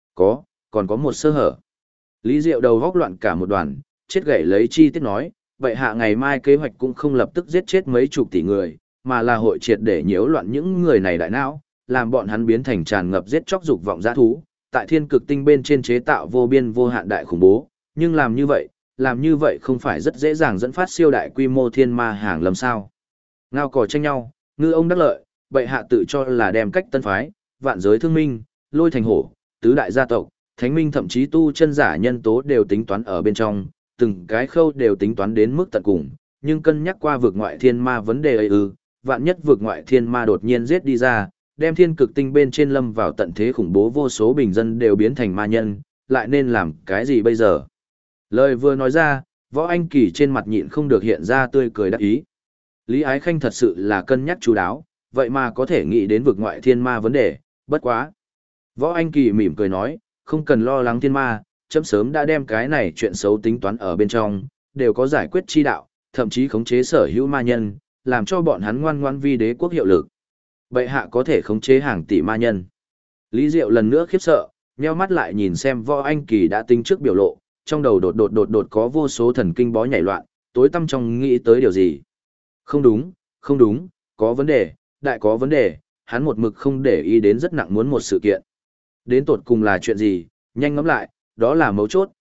Còn có một sơ hở. Lý Diệu đầu góc loạn cả một đoàn, chết gãy lấy chi tiết nói, vậy hạ ngày mai kế hoạch cũng không lập tức giết chết mấy chục tỷ người, mà là hội triệt để nhiễu loạn những người này đại não, làm bọn hắn biến thành tràn ngập giết chóc dục vọng dã thú, tại thiên cực tinh bên trên chế tạo vô biên vô hạn đại khủng bố, nhưng làm như vậy không phải rất dễ dàng dẫn phát siêu đại quy mô thiên ma hàng lâm sao. Ngao cò tranh nhau, ngư ông đắc lợi, bệ hạ tự cho là đem cách tân phái, vạn giới thương minh, lôi thành hổ, tứ đại gia tộc, thánh minh thậm chí tu chân giả nhân tố đều tính toán ở bên trong, từng cái khâu đều tính toán đến mức tận cùng, nhưng cân nhắc qua vực ngoại thiên ma vấn đề ấy vạn nhất vực ngoại thiên ma đột nhiên giết đi ra, đem thiên cực tinh bên trên lâm vào tận thế khủng bố vô số bình dân đều biến thành ma nhân, lại nên làm cái gì bây giờ? Lời vừa nói ra, Võ Anh Kỳ trên mặt nhịn không được hiện ra tươi cười đắc ý. Lý Ái Khanh thật sự là cân nhắc chú đáo, vậy mà có thể nghĩ đến vực ngoại thiên ma vấn đề, bất quá. Võ Anh Kỳ mỉm cười nói, không cần lo lắng thiên ma, chấm sớm đã đem cái này chuyện xấu tính toán ở bên trong, đều có giải quyết chi đạo, thậm chí khống chế sở hữu ma nhân, làm cho bọn hắn ngoan ngoãn vi đế quốc hiệu lực. Bệ hạ có thể khống chế hàng tỷ ma nhân. Lý Diệu lần nữa khiếp sợ, nheo mắt lại nhìn xem Võ Anh Kỳ đã tính trước biểu lộ, trong đầu đột có vô số thần kinh bó nhảy loạn, tối tâm trong nghĩ tới điều gì. Không đúng, có vấn đề, đại có vấn đề, hắn một mực không để ý đến rất nặng muốn một sự kiện. Đến tột cùng là chuyện gì, nhanh ngẫm lại, đó là mấu chốt,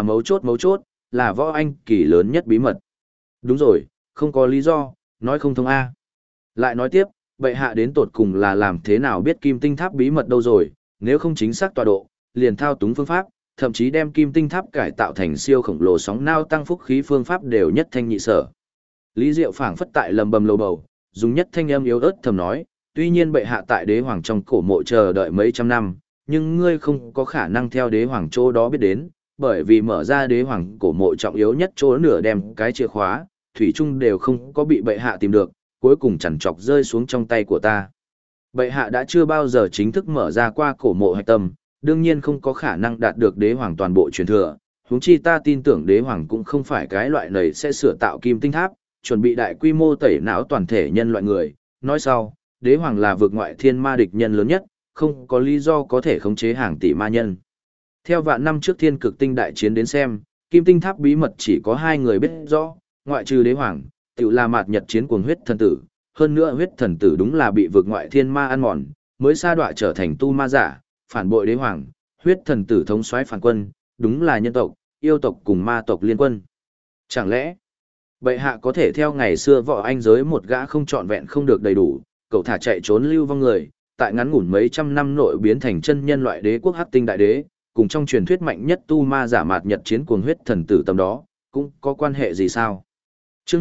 là Võ Anh Kỳ lớn nhất bí mật. Đúng rồi, không có lý do, nói không thông A. Lại nói tiếp, bệ hạ đến tột cùng là làm thế nào biết kim tinh tháp bí mật đâu rồi, nếu không chính xác tọa độ, liền thao túng phương pháp, thậm chí đem kim tinh tháp cải tạo thành siêu khổng lồ sóng nao tăng phúc khí phương pháp đều nhất thanh nhị sở. Lý Diệu phảng phất tại lầm bầm lầu bầu, dùng nhất thanh âm yếu ớt thầm nói, tuy nhiên bệ hạ tại đế hoàng trong cổ mộ chờ đợi mấy trăm năm, nhưng ngươi không có khả năng theo đế hoàng chỗ đó biết đến, bởi vì mở ra đế hoàng cổ mộ trọng yếu nhất chỗ nửa đem cái chìa khóa, thủy chung đều không có bị bệ hạ tìm được, cuối cùng chằn trọc rơi xuống trong tay của ta. Bệ hạ đã chưa bao giờ chính thức mở ra qua cổ mộ hạch tâm, đương nhiên không có khả năng đạt được đế hoàng toàn bộ truyền thừa, huống chi ta tin tưởng đế hoàng cũng không phải cái loại này sẽ sửa tạo kim tinh tháp, chuẩn bị đại quy mô tẩy não toàn thể nhân loại người. Nói sau, đế hoàng là vực ngoại thiên ma địch nhân lớn nhất, không có lý do có thể khống chế hàng tỷ ma nhân. Theo vạn năm trước thiên cực tinh đại chiến đến xem, kim tinh tháp bí mật chỉ có hai người biết rõ, ngoại trừ đế hoàng, tự là mạt nhật chiến cuồng huyết thần tử. Hơn nữa huyết thần tử đúng là bị vực ngoại thiên ma ăn mòn, mới sa đọa trở thành tu ma giả, phản bội đế hoàng, huyết thần tử thống soái phản quân, đúng là nhân tộc, yêu tộc cùng ma tộc liên quân. Chẳng lẽ, bệ hạ có thể theo ngày xưa võ anh giới một gã không trọn vẹn không được đầy đủ, cậu thả chạy trốn lưu vong người, tại ngắn ngủn mấy trăm năm nội biến thành chân nhân loại đế quốc hắc tinh đại đế, cùng trong truyền thuyết mạnh nhất tu ma giả mạt nhật chiến cuồng huyết thần tử tầm đó, cũng có quan hệ gì sao? Chương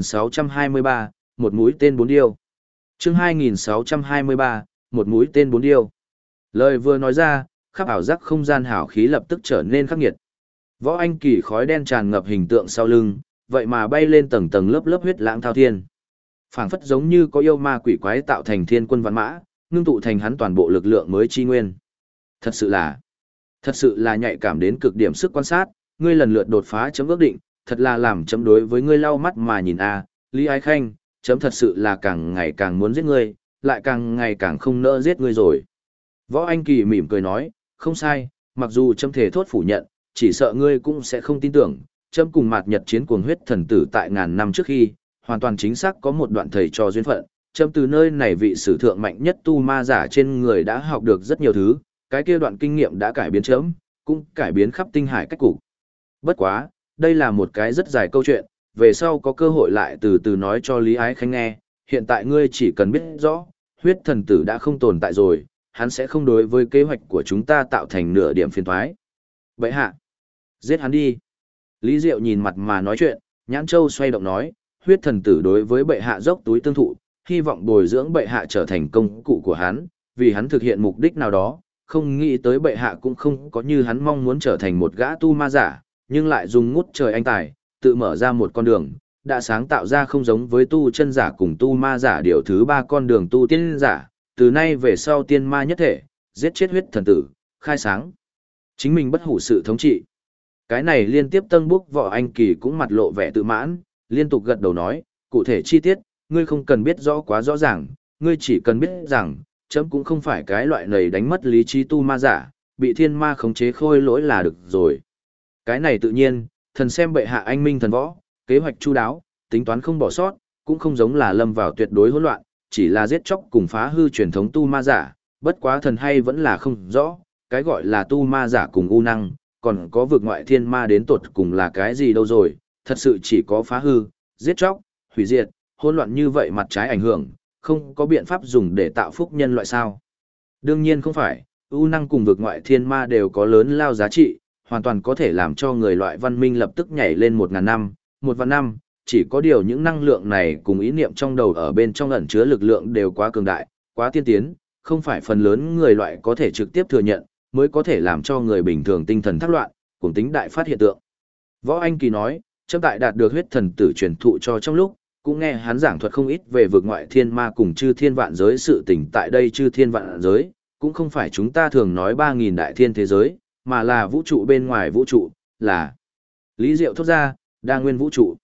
2623, một mũi tên bốn điêu. Chương 2623, một mũi tên bốn điêu. Lời vừa nói ra, khắp ảo giác không gian hảo khí lập tức trở nên khắc nghiệt. Võ Anh Kỳ khói đen tràn ngập hình tượng sau lưng, vậy mà bay lên tầng tầng lớp lớp huyết lãng thao thiên. Phảng phất giống như có yêu ma quỷ quái tạo thành thiên quân vạn mã, ngưng tụ thành hắn toàn bộ lực lượng mới chi nguyên. Thật sự là nhạy cảm đến cực điểm sức quan sát, ngươi lần lượt đột phá chấm ước định, thật là làm chấm đối với ngươi lau mắt mà nhìn a, Lý Ái Khanh, chấm thật sự là càng ngày càng muốn giết ngươi, lại càng ngày càng không nỡ giết ngươi rồi. Võ Anh Kỳ mỉm cười nói, không sai, mặc dù chấm thể thốt phủ nhận, chỉ sợ ngươi cũng sẽ không tin tưởng, chấm cùng mạt nhật chiến cuồng huyết thần tử tại ngàn năm trước khi, hoàn toàn chính xác có một đoạn thầy trò duyên phận, chấm từ nơi này vị sử thượng mạnh nhất tu ma giả trên người đã học được rất nhiều thứ, cái kia đoạn kinh nghiệm đã cải biến chấm, cũng cải biến khắp tinh hải cách cục. Bất quá, đây là một cái rất dài câu chuyện, về sau có cơ hội lại từ từ nói cho Lý Ái Khanh nghe, hiện tại ngươi chỉ cần biết rõ, huyết thần tử đã không tồn tại rồi, hắn sẽ không đối với kế hoạch của chúng ta tạo thành nửa điểm phiền toái. Vậy hạ, giết hắn đi. Lý Diệu nhìn mặt mà nói chuyện, Nhãn Châu xoay động nói, huyết thần tử đối với bệ hạ dốc túi tương thụ, hy vọng bồi dưỡng bệ hạ trở thành công cụ của hắn, vì hắn thực hiện mục đích nào đó, không nghĩ tới bệ hạ cũng không có như hắn mong muốn trở thành một gã tu ma giả, nhưng lại dùng ngút trời anh tài, tự mở ra một con đường, đã sáng tạo ra không giống với tu chân giả cùng tu ma giả điều thứ ba con đường tu tiên giả, từ nay về sau tiên ma nhất thể, giết chết huyết thần tử, khai sáng. Chính mình bất hủ sự thống trị. Cái này liên tiếp tân búc Võ Anh Kỳ cũng mặt lộ vẻ tự mãn, liên tục gật đầu nói, cụ thể chi tiết, ngươi không cần biết rõ quá rõ ràng, ngươi chỉ cần biết rằng, chấm cũng không phải cái loại này đánh mất lý trí tu ma giả, bị thiên ma khống chế khôi lỗi là được rồi. Cái này tự nhiên, thần xem bệ hạ anh minh thần võ, kế hoạch chu đáo, tính toán không bỏ sót, cũng không giống là lâm vào tuyệt đối hỗn loạn, chỉ là giết chóc cùng phá hư truyền thống tu ma giả, bất quá thần hay vẫn là không rõ, cái gọi là tu ma giả cùng u năng, còn có vực ngoại thiên ma đến tột cùng là cái gì đâu rồi, thật sự chỉ có phá hư, giết chóc, hủy diệt, hỗn loạn như vậy mặt trái ảnh hưởng, không có biện pháp dùng để tạo phúc nhân loại sao. Đương nhiên không phải, u năng cùng vực ngoại thiên ma đều có lớn lao giá trị, hoàn toàn có thể làm cho người loại văn minh lập tức nhảy lên 1.000 năm, 1 vạn năm, chỉ có điều những năng lượng này cùng ý niệm trong đầu ở bên trong ẩn chứa lực lượng đều quá cường đại, quá tiên tiến, không phải phần lớn người loại có thể trực tiếp thừa nhận, mới có thể làm cho người bình thường tinh thần thác loạn, cùng tính đại phát hiện tượng. Võ Anh Kỳ nói, chấm tại đạt được huyết thần tử truyền thụ cho trong lúc, cũng nghe hắn giảng thuật không ít về vực ngoại thiên ma cùng chư thiên vạn giới sự tình tại đây chư thiên vạn giới, cũng không phải chúng ta thường nói 3.000 đại thiên thế giới, mà là vũ trụ bên ngoài vũ trụ, là Lý Diệu thốt ra, đa nguyên vũ trụ.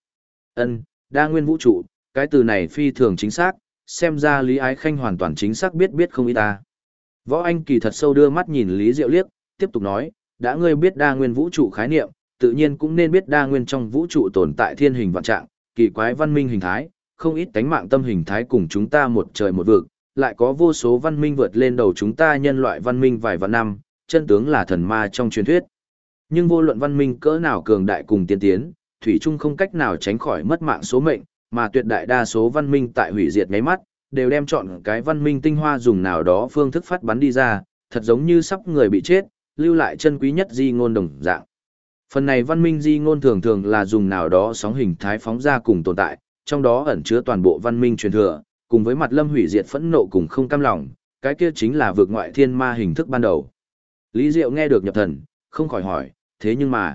Đa nguyên vũ trụ, cái từ này phi thường chính xác, xem ra Lý Ái Khanh hoàn toàn chính xác biết không ít ta. Võ Anh Kỳ thật sâu đưa mắt nhìn Lý Diệu liếc, tiếp tục nói, đã ngươi biết đa nguyên vũ trụ khái niệm, tự nhiên cũng nên biết đa nguyên trong vũ trụ tồn tại thiên hình vạn trạng, kỳ quái văn minh hình thái, không ít tánh mạng tâm hình thái cùng chúng ta một trời một vực, lại có vô số văn minh vượt lên đầu chúng ta nhân loại văn minh vài vạn năm, chân tướng là thần ma trong truyền thuyết. Nhưng vô luận văn minh cỡ nào cường đại cùng tiên tiến, thủy chung không cách nào tránh khỏi mất mạng số mệnh, mà tuyệt đại đa số văn minh tại hủy diệt nháy mắt, đều đem chọn cái văn minh tinh hoa dùng nào đó phương thức phát bắn đi ra, thật giống như sắp người bị chết, lưu lại chân quý nhất di ngôn đồng dạng. Phần này văn minh di ngôn thường thường là dùng nào đó sóng hình thái phóng ra cùng tồn tại, trong đó ẩn chứa toàn bộ văn minh truyền thừa, cùng với mặt lâm hủy diệt phẫn nộ cùng không cam lòng, cái kia chính là vượt ngoại thiên ma hình thức ban đầu. Lý Diệu nghe được nhập thần, không khỏi hỏi, thế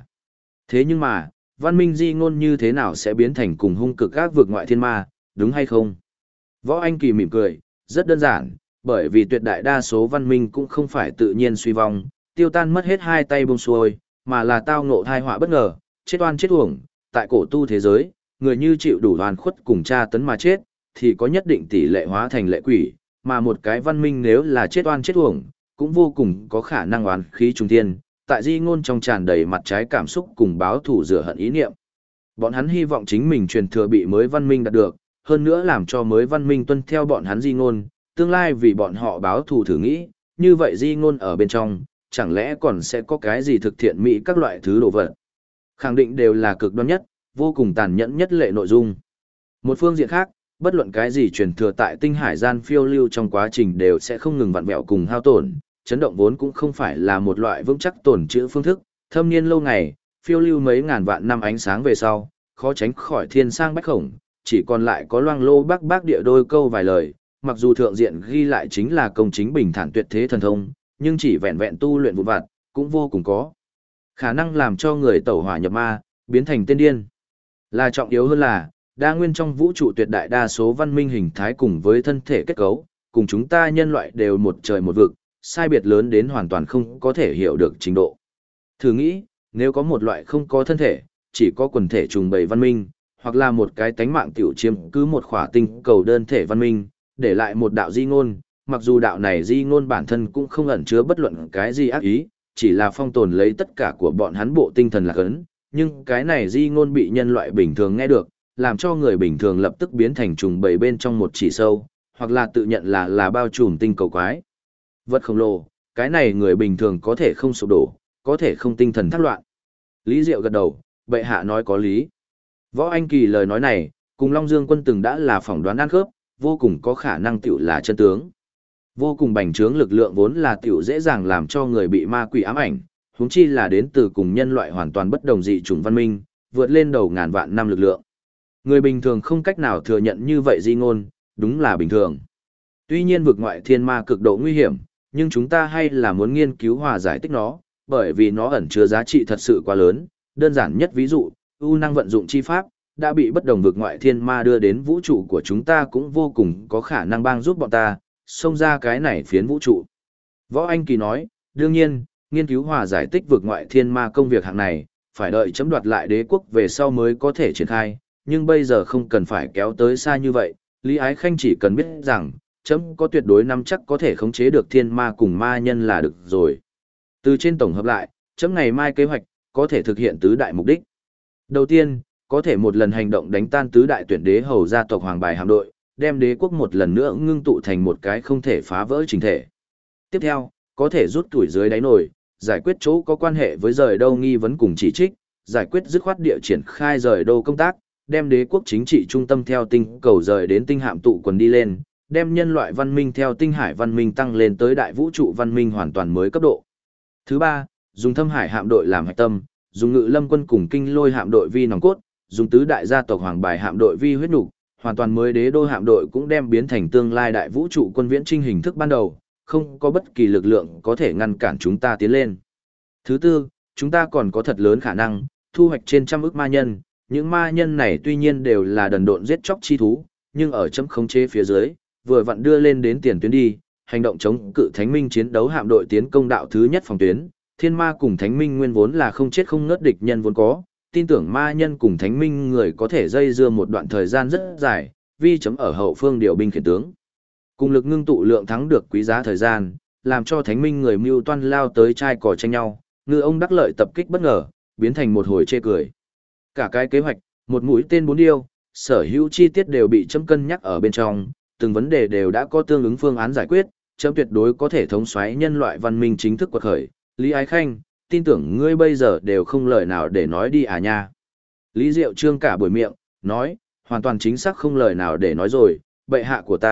nhưng mà, văn minh di ngôn như thế nào sẽ biến thành cùng hung cực các vượt ngoại thiên ma, đúng hay không? Võ Anh Kỳ mỉm cười, rất đơn giản, bởi vì tuyệt đại đa số văn minh cũng không phải tự nhiên suy vong, tiêu tan mất hết hai tay buông xuôi, mà là tao ngộ thai họa bất ngờ, chết oan chết uổng, tại cổ tu thế giới, người như chịu đủ oan khuất cùng tra tấn mà chết, thì có nhất định tỷ lệ hóa thành lệ quỷ, mà một cái văn minh nếu là chết oan chết uổng, cũng vô cùng có khả năng oán khí trùng thiên, tại di ngôn trong tràn đầy mặt trái cảm xúc cùng báo thù rửa hận ý niệm. Bọn hắn hy vọng chính mình truyền thừa bị mới văn minh đạt được, hơn nữa làm cho mới văn minh tuân theo bọn hắn di ngôn, tương lai vì bọn họ báo thù thử nghĩ, như vậy di ngôn ở bên trong, chẳng lẽ còn sẽ có cái gì thực thiện mỹ các loại thứ đồ vật. Khẳng định đều là cực đoan nhất, vô cùng tàn nhẫn nhất lệ nội dung. Một phương diện khác, bất luận cái gì truyền thừa tại tinh hải gian phiêu lưu trong quá trình đều sẽ không ngừng vặn vẹo cùng hao tổn, chấn động vốn cũng không phải là một loại vững chắc tổn trữ phương thức, thâm niên lâu ngày, phiêu lưu mấy ngàn vạn năm ánh sáng về sau, khó tránh khỏi thiên sang bách khổng, chỉ còn lại có loang lô bác địa đôi câu vài lời, mặc dù thượng diện ghi lại chính là công chính bình thản tuyệt thế thần thông, nhưng chỉ vẹn vẹn tu luyện vụn vặt, cũng vô cùng có khả năng làm cho người tẩu hỏa nhập ma, biến thành tên điên. Là trọng yếu hơn là, đa nguyên trong vũ trụ tuyệt đại đa số văn minh hình thái cùng với thân thể kết cấu, cùng chúng ta nhân loại đều một trời một vực, sai biệt lớn đến hoàn toàn không có thể hiểu được trình độ. Thử nghĩ, nếu có một loại không có thân thể, chỉ có quần thể trùng bầy văn minh, hoặc là một cái tánh mạng tiểu chiếm cứ một khỏa tinh cầu đơn thể văn minh, để lại một đạo di ngôn, mặc dù đạo này di ngôn bản thân cũng không ẩn chứa bất luận cái gì ác ý, chỉ là phong tồn lấy tất cả của bọn hắn bộ tinh thần lạc ấn, nhưng cái này di ngôn bị nhân loại bình thường nghe được, làm cho người bình thường lập tức biến thành trùng bầy bên trong một chỉ sâu, hoặc là tự nhận là bao trùm tinh cầu quái. Vật khổng lồ, cái này người bình thường có thể không sụp đổ, có thể không tinh thần thác loạn. Lý Diệu gật đầu, bệ hạ nói có lý. Võ Anh Kỳ lời nói này, cùng Long Dương quân từng đã là phỏng đoán ăn khớp, vô cùng có khả năng tiểu là chân tướng. Vô cùng bành trướng lực lượng vốn là tiểu dễ dàng làm cho người bị ma quỷ ám ảnh, huống chi là đến từ cùng nhân loại hoàn toàn bất đồng dị chủng văn minh, vượt lên đầu ngàn vạn năm lực lượng. Người bình thường không cách nào thừa nhận như vậy di ngôn, đúng là bình thường. Tuy nhiên vực ngoại thiên ma cực độ nguy hiểm, nhưng chúng ta hay là muốn nghiên cứu hòa giải tích nó, bởi vì nó ẩn chứa giá trị thật sự quá lớn. Đơn giản nhất ví dụ, ưu năng vận dụng chi pháp, đã bị bất đồng vực ngoại thiên ma đưa đến vũ trụ của chúng ta cũng vô cùng có khả năng bang giúp bọn ta, xông ra cái này phiến vũ trụ. Võ Anh Kỳ nói, đương nhiên, nghiên cứu hòa giải tích vực ngoại thiên ma công việc hạng này, phải đợi chấm đoạt lại đế quốc về sau mới có thể triển khai, nhưng bây giờ không cần phải kéo tới xa như vậy, Lý Ái Khanh chỉ cần biết rằng, chấm có tuyệt đối nắm chắc có thể khống chế được thiên ma cùng ma nhân là được rồi. Từ trên tổng hợp lại, chấm ngày mai kế hoạch, có thể thực hiện tứ đại mục đích. Đầu tiên, có thể một lần hành động đánh tan tứ đại tuyển đế hầu gia tộc Hoàng Bài hạm đội, đem đế quốc một lần nữa ngưng tụ thành một cái không thể phá vỡ trình thể. Tiếp theo, có thể rút tuổi dưới đáy nổi, giải quyết chỗ có quan hệ với rời đâu nghi vấn cùng chỉ trích, giải quyết dứt khoát địa triển khai rời đâu công tác, đem đế quốc chính trị trung tâm theo tinh cầu rời đến tinh hạm tụ quần đi lên, đem nhân loại văn minh theo tinh hải văn minh tăng lên tới đại vũ trụ văn minh hoàn toàn mới cấp độ. Thứ ba, dùng thâm hải hạm đội làm hạch tâm, dùng ngự lâm quân cùng kinh lôi hạm đội vi nòng cốt, dùng tứ đại gia tộc Hoàng Bài hạm đội vi huyết nục, hoàn toàn mới đế đô hạm đội cũng đem biến thành tương lai đại vũ trụ quân viễn trinh hình thức ban đầu, không có bất kỳ lực lượng có thể ngăn cản chúng ta tiến lên. Thứ tư, chúng ta còn có thật lớn khả năng thu hoạch trên trăm ức ma nhân, những ma nhân này tuy nhiên đều là đần độn giết chóc chi thú, nhưng ở chấm khống chế phía dưới, vừa vặn đưa lên đến tiền tuyến đi, hành động chống cự thánh minh chiến đấu hạm đội tiến công đạo thứ nhất phòng tuyến, thiên ma cùng thánh minh nguyên vốn là không chết không ngớt địch nhân vốn có, tin tưởng ma nhân cùng thánh minh người có thể dây dưa một đoạn thời gian rất dài, vi chấm ở hậu phương điều binh khiển tướng. Cùng lực ngưng tụ lượng thắng được quý giá thời gian, làm cho thánh minh người mưu toan lao tới chai cỏ tranh nhau, ngư ông đắc lợi tập kích bất ngờ, biến thành một hồi chê cười. Cả cái kế hoạch, một mũi tên bốn điêu, sở hữu chi tiết đều bị chấm cân nhắc ở bên trong, từng vấn đề đều đã có tương ứng phương án giải quyết, chấm tuyệt đối có thể thống soái nhân loại văn minh chính thức quật khởi. Lý Ái Khanh, tin tưởng ngươi bây giờ đều không lời nào để nói đi à nha. Lý Diệu trương cả buổi miệng, nói, hoàn toàn chính xác không lời nào để nói rồi, bệ hạ của ta,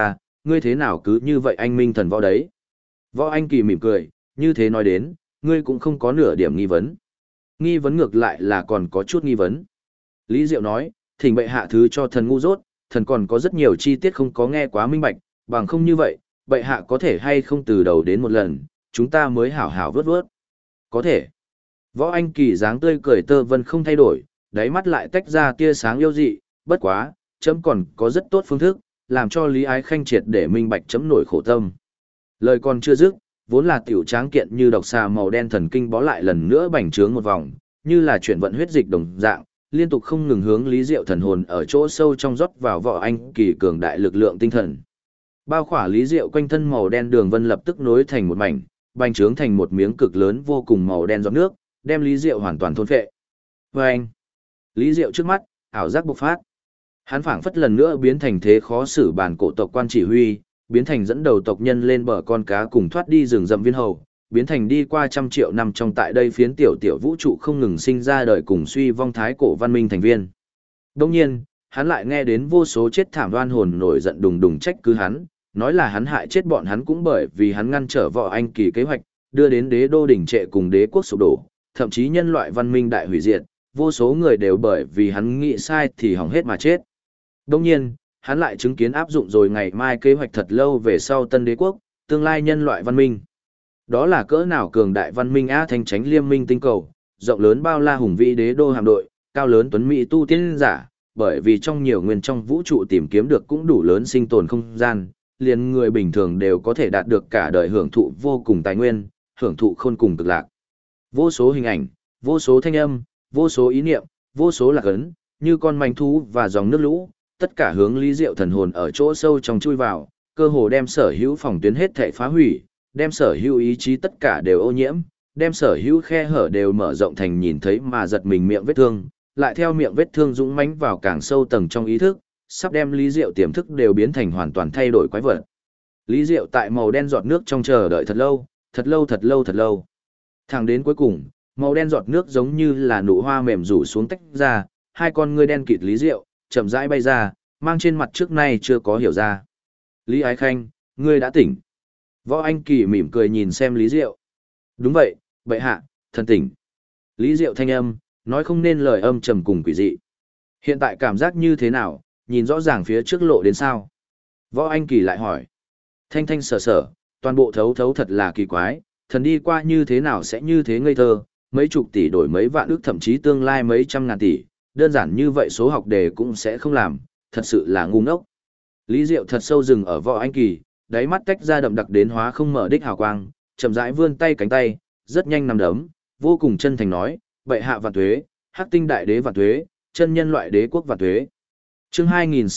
ngươi thế nào cứ như vậy anh minh thần võ đấy. Võ Anh Kỳ mỉm cười, như thế nói đến, ngươi cũng không có nửa điểm nghi vấn. Nghi vấn ngược lại là còn có chút nghi vấn. Lý Diệu nói, thỉnh bệ hạ thứ cho thần ngu dốt, thần còn có rất nhiều chi tiết không có nghe quá minh bạch, bằng không như vậy, bệ hạ có thể hay không từ đầu đến một lần, chúng ta mới hảo hảo vớt vớt. Có thể. Võ Anh Kỳ dáng tươi cười tơ vân không thay đổi, đáy mắt lại tách ra tia sáng yêu dị, bất quá, chấm còn có rất tốt phương thức, làm cho Lý Ái Khanh triệt để minh bạch chấm nổi khổ tâm. Lời còn chưa dứt, vốn là tiểu tráng kiện như độc xà màu đen thần kinh bó lại lần nữa bành trướng một vòng, như là chuyển vận huyết dịch đồng dạng, liên tục không ngừng hướng Lý Diệu thần hồn ở chỗ sâu trong rót vào Võ Anh Kỳ cường đại lực lượng tinh thần. Bao khỏa Lý Diệu quanh thân màu đen đường vân lập tức nối thành một mảnh, bành trướng thành một miếng cực lớn vô cùng màu đen giọt nước, đem Lý Diệu hoàn toàn thôn phệ. Và anh, Lý Diệu trước mắt, ảo giác bộc phát. Hắn phảng phất lần nữa biến thành thế khó xử bản cổ tộc quan chỉ huy, biến thành dẫn đầu tộc nhân lên bờ con cá cùng thoát đi rừng rậm viên hầu, biến thành đi qua trăm triệu năm trong tại đây phiến tiểu tiểu vũ trụ không ngừng sinh ra đời cùng suy vong thái cổ văn minh thành viên. Đồng nhiên, hắn lại nghe đến vô số chết thảm oan hồn nổi giận đùng đùng trách cứ hắn, nói là hắn hại chết bọn hắn cũng bởi vì hắn ngăn trở Võ Anh Kỳ kế hoạch, đưa đến đế đô đỉnh trệ cùng đế quốc sụp đổ, thậm chí nhân loại văn minh đại hủy diệt, vô số người đều bởi vì hắn nghĩ sai thì hỏng hết mà chết. Đồng nhiên, hắn lại chứng kiến áp dụng rồi ngày mai kế hoạch thật lâu về sau tân đế quốc, tương lai nhân loại văn minh. Đó là cỡ nào cường đại văn minh a thanh tránh liêm minh tinh cầu, rộng lớn bao la hùng vĩ đế đô hạm đội, cao lớn tuấn mỹ tu tiên giả, bởi vì trong nhiều nguyên trong vũ trụ tìm kiếm được cũng đủ lớn sinh tồn không gian, liền người bình thường đều có thể đạt được cả đời hưởng thụ vô cùng tài nguyên, hưởng thụ khôn cùng cực lạc. Vô số hình ảnh, vô số thanh âm, vô số ý niệm, vô số lạc ấn, như con manh thú và dòng nước lũ, tất cả hướng Lý Diệu thần hồn ở chỗ sâu trong chui vào, cơ hồ đem sở hữu phòng tuyến hết thảy phá hủy, đem sở hữu ý chí tất cả đều ô nhiễm, đem sở hữu khe hở đều mở rộng thành nhìn thấy mà giật mình miệng vết thương, lại theo miệng vết thương dũng mãnh vào càng sâu tầng trong ý thức, sắp đem Lý Diệu tiềm thức đều biến thành hoàn toàn thay đổi quái vật. Lý Diệu tại màu đen giọt nước trong chờ đợi thật lâu, thật lâu thật lâu thật lâu. Thẳng đến cuối cùng, màu đen giọt nước giống như là nụ hoa mềm rủ xuống tách ra, hai con ngươi đen kịt Lý Diệu chậm rãi bay ra, mang trên mặt trước nay chưa có hiểu ra. Lý Ái Khanh, ngươi đã tỉnh. Võ Anh Kỳ mỉm cười nhìn xem Lý Diệu. Đúng vậy, bệ hạ, thần tỉnh. Lý Diệu thanh âm, nói không nên lời âm trầm cùng quỷ dị. Hiện tại cảm giác như thế nào, nhìn rõ ràng phía trước lộ đến sao? Võ Anh Kỳ lại hỏi. Thanh thanh sở sở, toàn bộ thấu thấu thật là kỳ quái, thần đi qua như thế nào sẽ như thế ngây thơ, mấy chục tỷ đổi mấy vạn ước thậm chí tương lai mấy trăm ngàn tỷ, đơn giản như vậy số học đề cũng sẽ không làm, thật sự là ngu ngốc. Lý Diệu thật sâu dừng ở Võ Anh Kỳ, đáy mắt tách ra đậm đặc đến hóa không mở đích hào quang, chậm rãi vươn tay cánh tay, rất nhanh nằm đấm, vô cùng chân thành nói, bệ hạ vạn tuế, Hắc Tinh đại đế vạn tuế, chân nhân loại đế quốc vạn tuế. Chương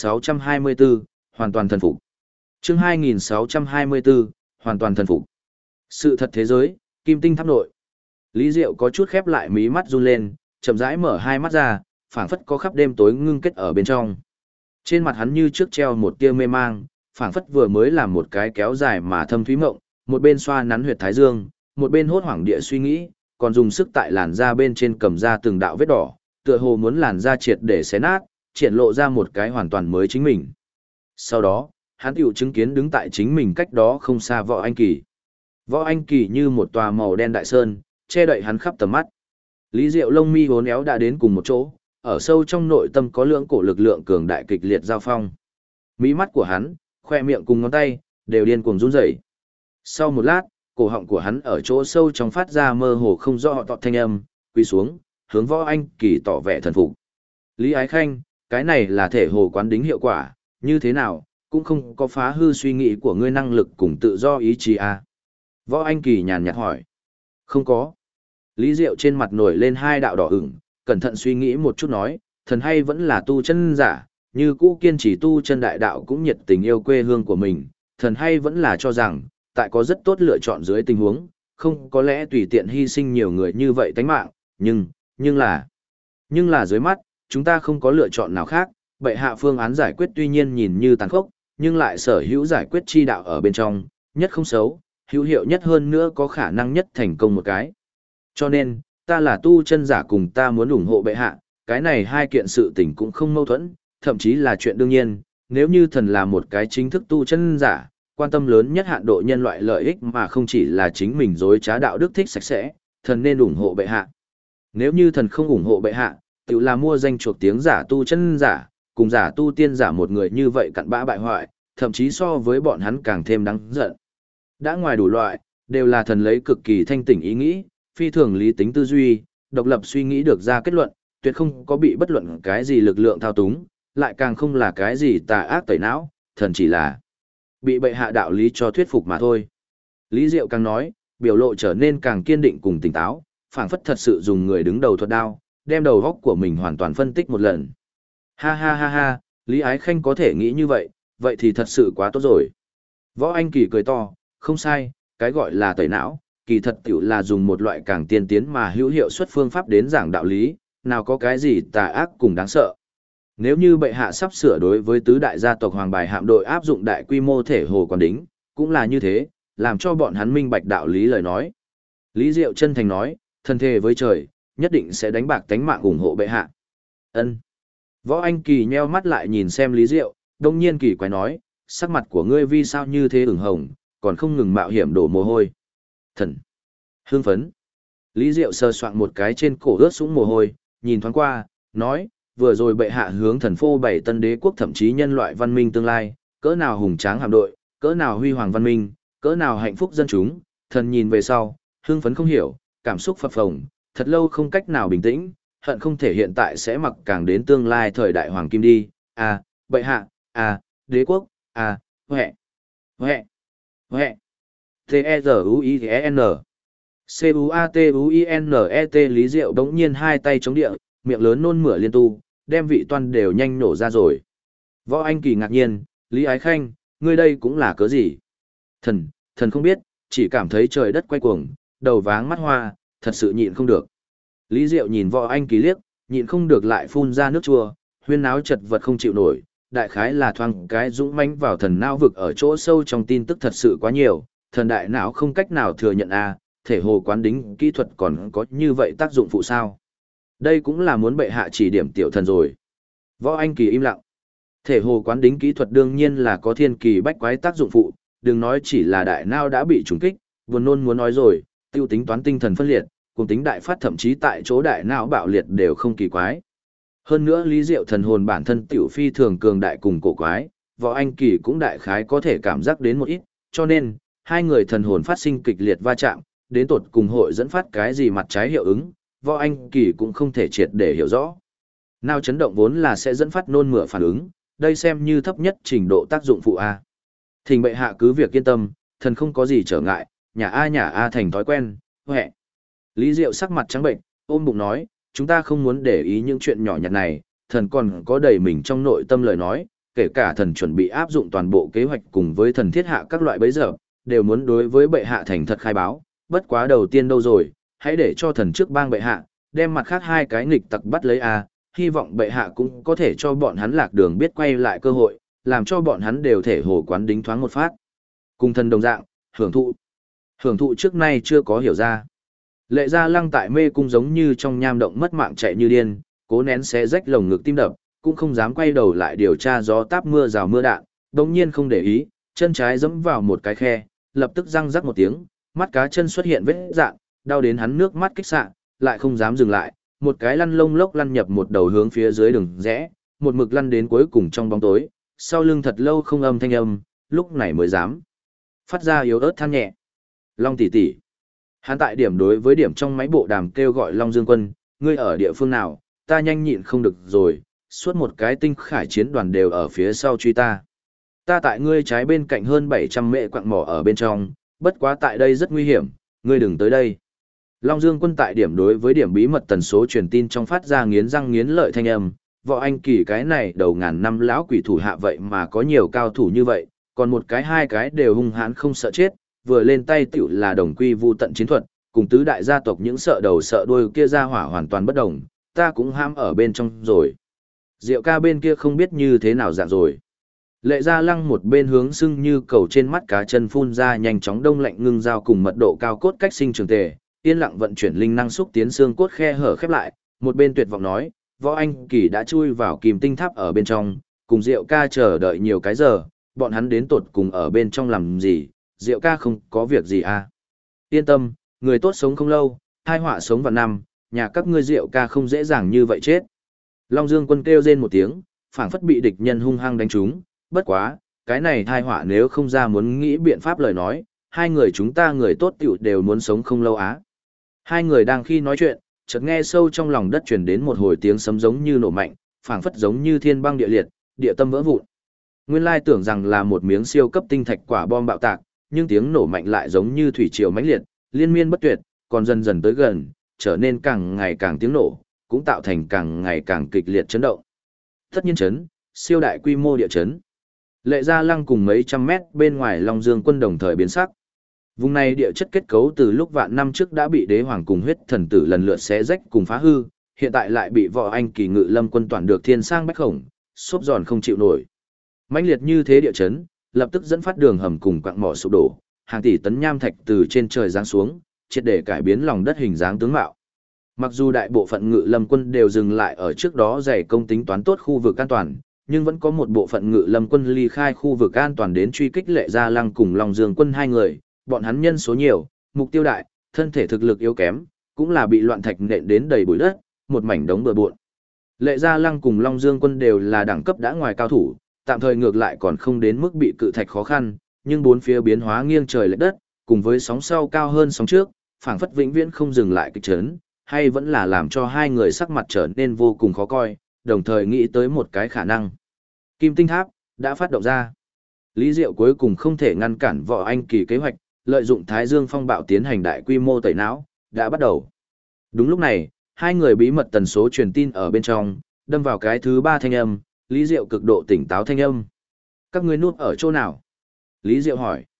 2624, hoàn toàn thần phục. Chương 2624, hoàn toàn thần phục. Sự thật thế giới, Kim Tinh tháp nội. Lý Diệu có chút khép lại mí mắt run lên, chậm rãi mở hai mắt ra, phảng phất có khắp đêm tối ngưng kết ở bên trong. Trên mặt hắn như trước treo một tia mê mang, phảng phất vừa mới làm một cái kéo dài mà thâm thúy mộng, một bên xoa nắn huyệt thái dương, một bên hốt hoảng địa suy nghĩ, còn dùng sức tại làn da bên trên cầm ra từng đạo vết đỏ, tựa hồ muốn làn da triệt để xé nát, triển lộ ra một cái hoàn toàn mới chính mình. Sau đó, hắn tiểu chứng kiến đứng tại chính mình cách đó không xa Võ Anh Kỳ. Võ Anh Kỳ như một tòa màu đen đại sơn, che đậy hắn khắp tầm mắt. Lý Diệu lông mi vốn éo đã đến cùng một chỗ, ở sâu trong nội tâm có lưỡng cổ lực lượng cường đại kịch liệt giao phong. Mí mắt của hắn, khoe miệng cùng ngón tay, đều điên cuồng run rẩy. Sau một lát, cổ họng của hắn ở chỗ sâu trong phát ra mơ hồ không rõ tọt thanh âm, quỳ xuống, hướng Võ Anh Kỳ tỏ vẻ thần phục. Lý Ái Khanh, cái này là thể hồ quán đính hiệu quả, như thế nào, cũng không có phá hư suy nghĩ của ngươi năng lực cùng tự do ý chí à. Võ Anh Kỳ nhàn nhạt hỏi. Không có. Lý Diệu trên mặt nổi lên hai đạo đỏ ửng, cẩn thận suy nghĩ một chút nói, thần hay vẫn là tu chân giả, như cũ kiên trì tu chân đại đạo cũng nhiệt tình yêu quê hương của mình, thần hay vẫn là cho rằng, tại có rất tốt lựa chọn dưới tình huống, không có lẽ tùy tiện hy sinh nhiều người như vậy tánh mạng, nhưng là dưới mắt, chúng ta không có lựa chọn nào khác, bệ hạ phương án giải quyết tuy nhiên nhìn như tàn khốc, nhưng lại sở hữu giải quyết chi đạo ở bên trong, nhất không xấu, hữu hiệu nhất hơn nữa có khả năng nhất thành công một cái. Cho nên, ta là tu chân giả cùng ta muốn ủng hộ bệ hạ, cái này hai kiện sự tình cũng không mâu thuẫn, thậm chí là chuyện đương nhiên, nếu như thần là một cái chính thức tu chân giả, quan tâm lớn nhất hạn độ nhân loại lợi ích mà không chỉ là chính mình dối trá đạo đức thích sạch sẽ, thần nên ủng hộ bệ hạ. Nếu như thần không ủng hộ bệ hạ, tự là mua danh chuộc tiếng giả tu chân giả, cùng giả tu tiên giả một người như vậy cặn bã bại hoại, thậm chí so với bọn hắn càng thêm đáng giận. Đã ngoài đủ loại, đều là thần lấy cực kỳ thanh tỉnh ý nghĩ, phi thường lý tính tư duy, độc lập suy nghĩ được ra kết luận, tuyệt không có bị bất luận cái gì lực lượng thao túng, lại càng không là cái gì tà ác tẩy não, thần chỉ là bị bệ hạ đạo lý cho thuyết phục mà thôi. Lý Diệu càng nói, biểu lộ trở nên càng kiên định cùng tỉnh táo, phảng phất thật sự dùng người đứng đầu thuật đao, đem đầu góc của mình hoàn toàn phân tích một lần. Ha ha ha ha, Lý Ái Khanh có thể nghĩ như vậy, vậy thì thật sự quá tốt rồi. Võ Anh Kỳ cười to, không sai, cái gọi là tẩy não, kỳ thật tiểu là dùng một loại càng tiên tiến mà hữu hiệu suất phương pháp đến giảng đạo lý, nào có cái gì tà ác cùng đáng sợ. Nếu như bệ hạ sắp sửa đối với tứ đại gia tộc Hoàng Bài hạm đội áp dụng đại quy mô thể hồ quán đính, cũng là như thế, làm cho bọn hắn minh bạch đạo lý lời nói. Lý Diệu chân thành nói, thân thề với trời, nhất định sẽ đánh bạc tánh mạng ủng hộ bệ hạ. Ân. Võ Anh Kỳ nheo mắt lại nhìn xem Lý Diệu, đông nhiên kỳ quái nói, sắc mặt của ngươi vì sao như thế ửng hồng, còn không ngừng mạo hiểm đổ mồ hôi. Thần. Hưng phấn. Lý Diệu sờ soạng một cái trên cổ ướt sũng mồ hôi, nhìn thoáng qua, nói, vừa rồi bệ hạ hướng thần phô bày tân đế quốc thậm chí nhân loại văn minh tương lai, cỡ nào hùng tráng hạm đội, cỡ nào huy hoàng văn minh, cỡ nào hạnh phúc dân chúng, thần nhìn về sau, hưng phấn không hiểu, cảm xúc phập phồng, thật lâu không cách nào bình tĩnh, hận không thể hiện tại sẽ mặc càng đến tương lai thời đại hoàng kim đi, à, bệ hạ, à, đế quốc, à, huệ, huệ, huệ, T-E-Z-U-I-N. C-U-A-T-U-I-N-E-T Lý Diệu đống nhiên hai tay chống địa, miệng lớn nôn mửa liên tu, đem vị toan đều nhanh nổ ra rồi. Võ Anh Kỳ ngạc nhiên, Lý Ái Khanh, ngươi đây cũng là cớ gì? Thần không biết, chỉ cảm thấy trời đất quay cuồng, đầu váng mắt hoa, thật sự nhịn không được. Lý Diệu nhìn Võ Anh Kỳ liếc, nhịn không được lại phun ra nước chua, huyên náo chật vật không chịu nổi, đại khái là thoáng cái dũng mãnh vào thần não vực ở chỗ sâu trong tin tức thật sự quá nhiều, thần đại não không cách nào thừa nhận thể hồ quán đính kỹ thuật còn có như vậy tác dụng phụ sao. Đây cũng là muốn bệ hạ chỉ điểm tiểu thần rồi. Võ Anh Kỳ im lặng. Thể hồ quán đính kỹ thuật đương nhiên là có thiên kỳ bách quái tác dụng phụ, đừng nói chỉ là đại não đã bị trùng kích, buồn nôn muốn nói rồi, tiêu tính toán tinh thần phân liệt, cùng tính đại phát thậm chí tại chỗ đại não bạo liệt đều không kỳ quái. Hơn nữa Lý Diệu thần hồn bản thân tiểu phi thường cường đại cùng cổ quái, Võ Anh Kỳ cũng đại khái có thể cảm giác đến một ít, cho nên, hai người thần hồn phát sinh kịch liệt va chạm, đến tột cùng hội dẫn phát cái gì mặt trái hiệu ứng, Võ Anh Kỳ cũng không thể triệt để hiểu rõ. Nào chấn động vốn là sẽ dẫn phát nôn mửa phản ứng, đây xem như thấp nhất trình độ tác dụng phụ A. Thỉnh bệ hạ cứ việc yên tâm, thần không có gì trở ngại, nhà A thành thói quen, huệ. Lý Diệu sắc mặt trắng bệnh, ôm bụng nói, chúng ta không muốn để ý những chuyện nhỏ nhặt này, thần còn có đầy mình trong nội tâm lời nói, kể cả thần chuẩn bị áp dụng toàn bộ kế hoạch cùng với thần thiết hạ các loại bấy giờ, đều muốn đối với bệ hạ thành thật khai báo, bất quá đầu tiên đâu rồi, hãy để cho thần trước bang bệ hạ, đem mặt khác hai cái nghịch tặc bắt lấy hy vọng bệ hạ cũng có thể cho bọn hắn lạc đường biết quay lại cơ hội, làm cho bọn hắn đều thể hồ quán đính thoáng một phát. Cùng thần đồng dạng, hưởng thụ trước nay chưa có hiểu ra. Lệ Gia Lăng tại mê cung giống như trong nham động mất mạng chạy như điên, cố nén xé rách lồng ngực tim đập, cũng không dám quay đầu lại điều tra gió táp mưa rào mưa đạn, đồng nhiên không để ý, chân trái giẫm vào một cái khe, lập tức răng rắc một tiếng, mắt cá chân xuất hiện vết dạn, đau đến hắn nước mắt kích xạ, lại không dám dừng lại, một cái lăn lông lốc lăn nhập một đầu hướng phía dưới đường rẽ, một mực lăn đến cuối cùng trong bóng tối, sau lưng thật lâu không âm thanh âm, lúc này mới dám phát ra yếu ớt than nhẹ. Long tỷ tỷ. Hắn tại điểm đối với điểm trong máy bộ đàm kêu gọi Long Dương Quân, ngươi ở địa phương nào, ta nhanh nhịn không được rồi, suốt một cái tinh khải chiến đoàn đều ở phía sau truy ta. Ta tại ngươi trái bên cạnh hơn 700 mệ quặng mỏ ở bên trong, bất quá tại đây rất nguy hiểm, ngươi đừng tới đây. Long Dương Quân tại điểm đối với điểm bí mật tần số truyền tin trong phát ra nghiến răng nghiến lợi thanh âm, Võ Anh Kỳ cái này đầu ngàn năm lão quỷ thủ hạ vậy mà có nhiều cao thủ như vậy, còn một cái hai cái đều hung hãn không sợ chết, vừa lên tay tiểu là đồng quy vu tận chiến thuật, cùng tứ đại gia tộc những sợ đầu sợ đuôi kia ra hỏa hoàn toàn bất đồng, ta cũng ham ở bên trong rồi. Diệu ca bên kia không biết như thế nào dạng rồi. Lệ Gia Lăng một bên hướng sưng như cầu trên mắt cá chân phun ra nhanh chóng đông lạnh ngưng giao cùng mật độ cao cốt cách sinh trường tề, yên lặng vận chuyển linh năng xúc tiến xương cốt khe hở khép lại, một bên tuyệt vọng nói, Võ Anh Kỳ đã chui vào kim tinh tháp ở bên trong, cùng Diệu ca chờ đợi nhiều cái giờ, bọn hắn đến tột cùng ở bên trong làm gì, Diệu ca không có việc gì à. Yên tâm, người tốt sống không lâu, hai họa sống vạn năm, nhà các ngươi Diệu ca không dễ dàng như vậy chết. Long Dương Quân kêu rên một tiếng, phảng phất bị địch nhân hung hăng đánh trúng, bất quá, cái này thai họa nếu không ra muốn nghĩ biện pháp lời nói, hai người chúng ta người tốt tiểu đều muốn sống không lâu á. Hai người đang khi nói chuyện, chợt nghe sâu trong lòng đất truyền đến một hồi tiếng sấm giống như nổ mạnh, phảng phất giống như thiên băng địa liệt, địa tâm vỡ vụn. Nguyên lai tưởng rằng là một miếng siêu cấp tinh thạch quả bom bạo tạc, nhưng tiếng nổ mạnh lại giống như thủy triều mãnh liệt, liên miên bất tuyệt, còn dần dần tới gần, trở nên càng ngày càng tiếng nổ, cũng tạo thành càng ngày càng kịch liệt chấn động. Tất nhiên chấn, siêu đại quy mô địa chấn. Lệ Gia Lăng cùng mấy trăm mét bên ngoài Long Dương Quân đồng thời biến sắc. Vùng này địa chất kết cấu từ lúc vạn năm trước đã bị đế hoàng cùng huyết thần tử lần lượt xé rách cùng phá hư, hiện tại lại bị Võ Anh Kỳ Ngự Lâm Quân toàn được thiên sang bách khổng, xốp giòn không chịu nổi. Mãnh liệt như thế địa chấn, lập tức dẫn phát đường hầm cùng quặng mỏ sụp đổ, hàng tỷ tấn nham thạch từ trên trời giáng xuống, triệt để cải biến lòng đất hình dáng tướng mạo. Mặc dù đại bộ phận Ngự Lâm Quân đều dừng lại ở trước đó dày công tính toán tốt khu vực an toàn, nhưng vẫn có một bộ phận Ngự Lâm Quân ly khai khu vực an toàn đến truy kích Lệ Gia Lăng cùng Long Dương Quân hai người, bọn hắn nhân số nhiều, mục tiêu đại, thân thể thực lực yếu kém, cũng là bị loạn thạch nện đến đầy bụi đất, một mảnh đống bừa bộn. Lệ Gia Lăng cùng Long Dương Quân đều là đẳng cấp đã ngoài cao thủ, tạm thời ngược lại còn không đến mức bị cự thạch khó khăn, nhưng bốn phía biến hóa nghiêng trời lệch đất, cùng với sóng sau cao hơn sóng trước, phảng phất vĩnh viễn không dừng lại kịch chấn, hay vẫn là làm cho hai người sắc mặt trở nên vô cùng khó coi, đồng thời nghĩ tới một cái khả năng. Kim Tinh Tháp đã phát động ra. Lý Diệu cuối cùng không thể ngăn cản Võ Anh Kỳ kế hoạch, lợi dụng Thái Dương phong bạo tiến hành đại quy mô tẩy não, đã bắt đầu. Đúng lúc này, hai người bí mật tần số truyền tin ở bên trong, đâm vào cái thứ ba thanh âm, Lý Diệu cực độ tỉnh táo thanh âm. Các ngươi núp ở chỗ nào? Lý Diệu hỏi.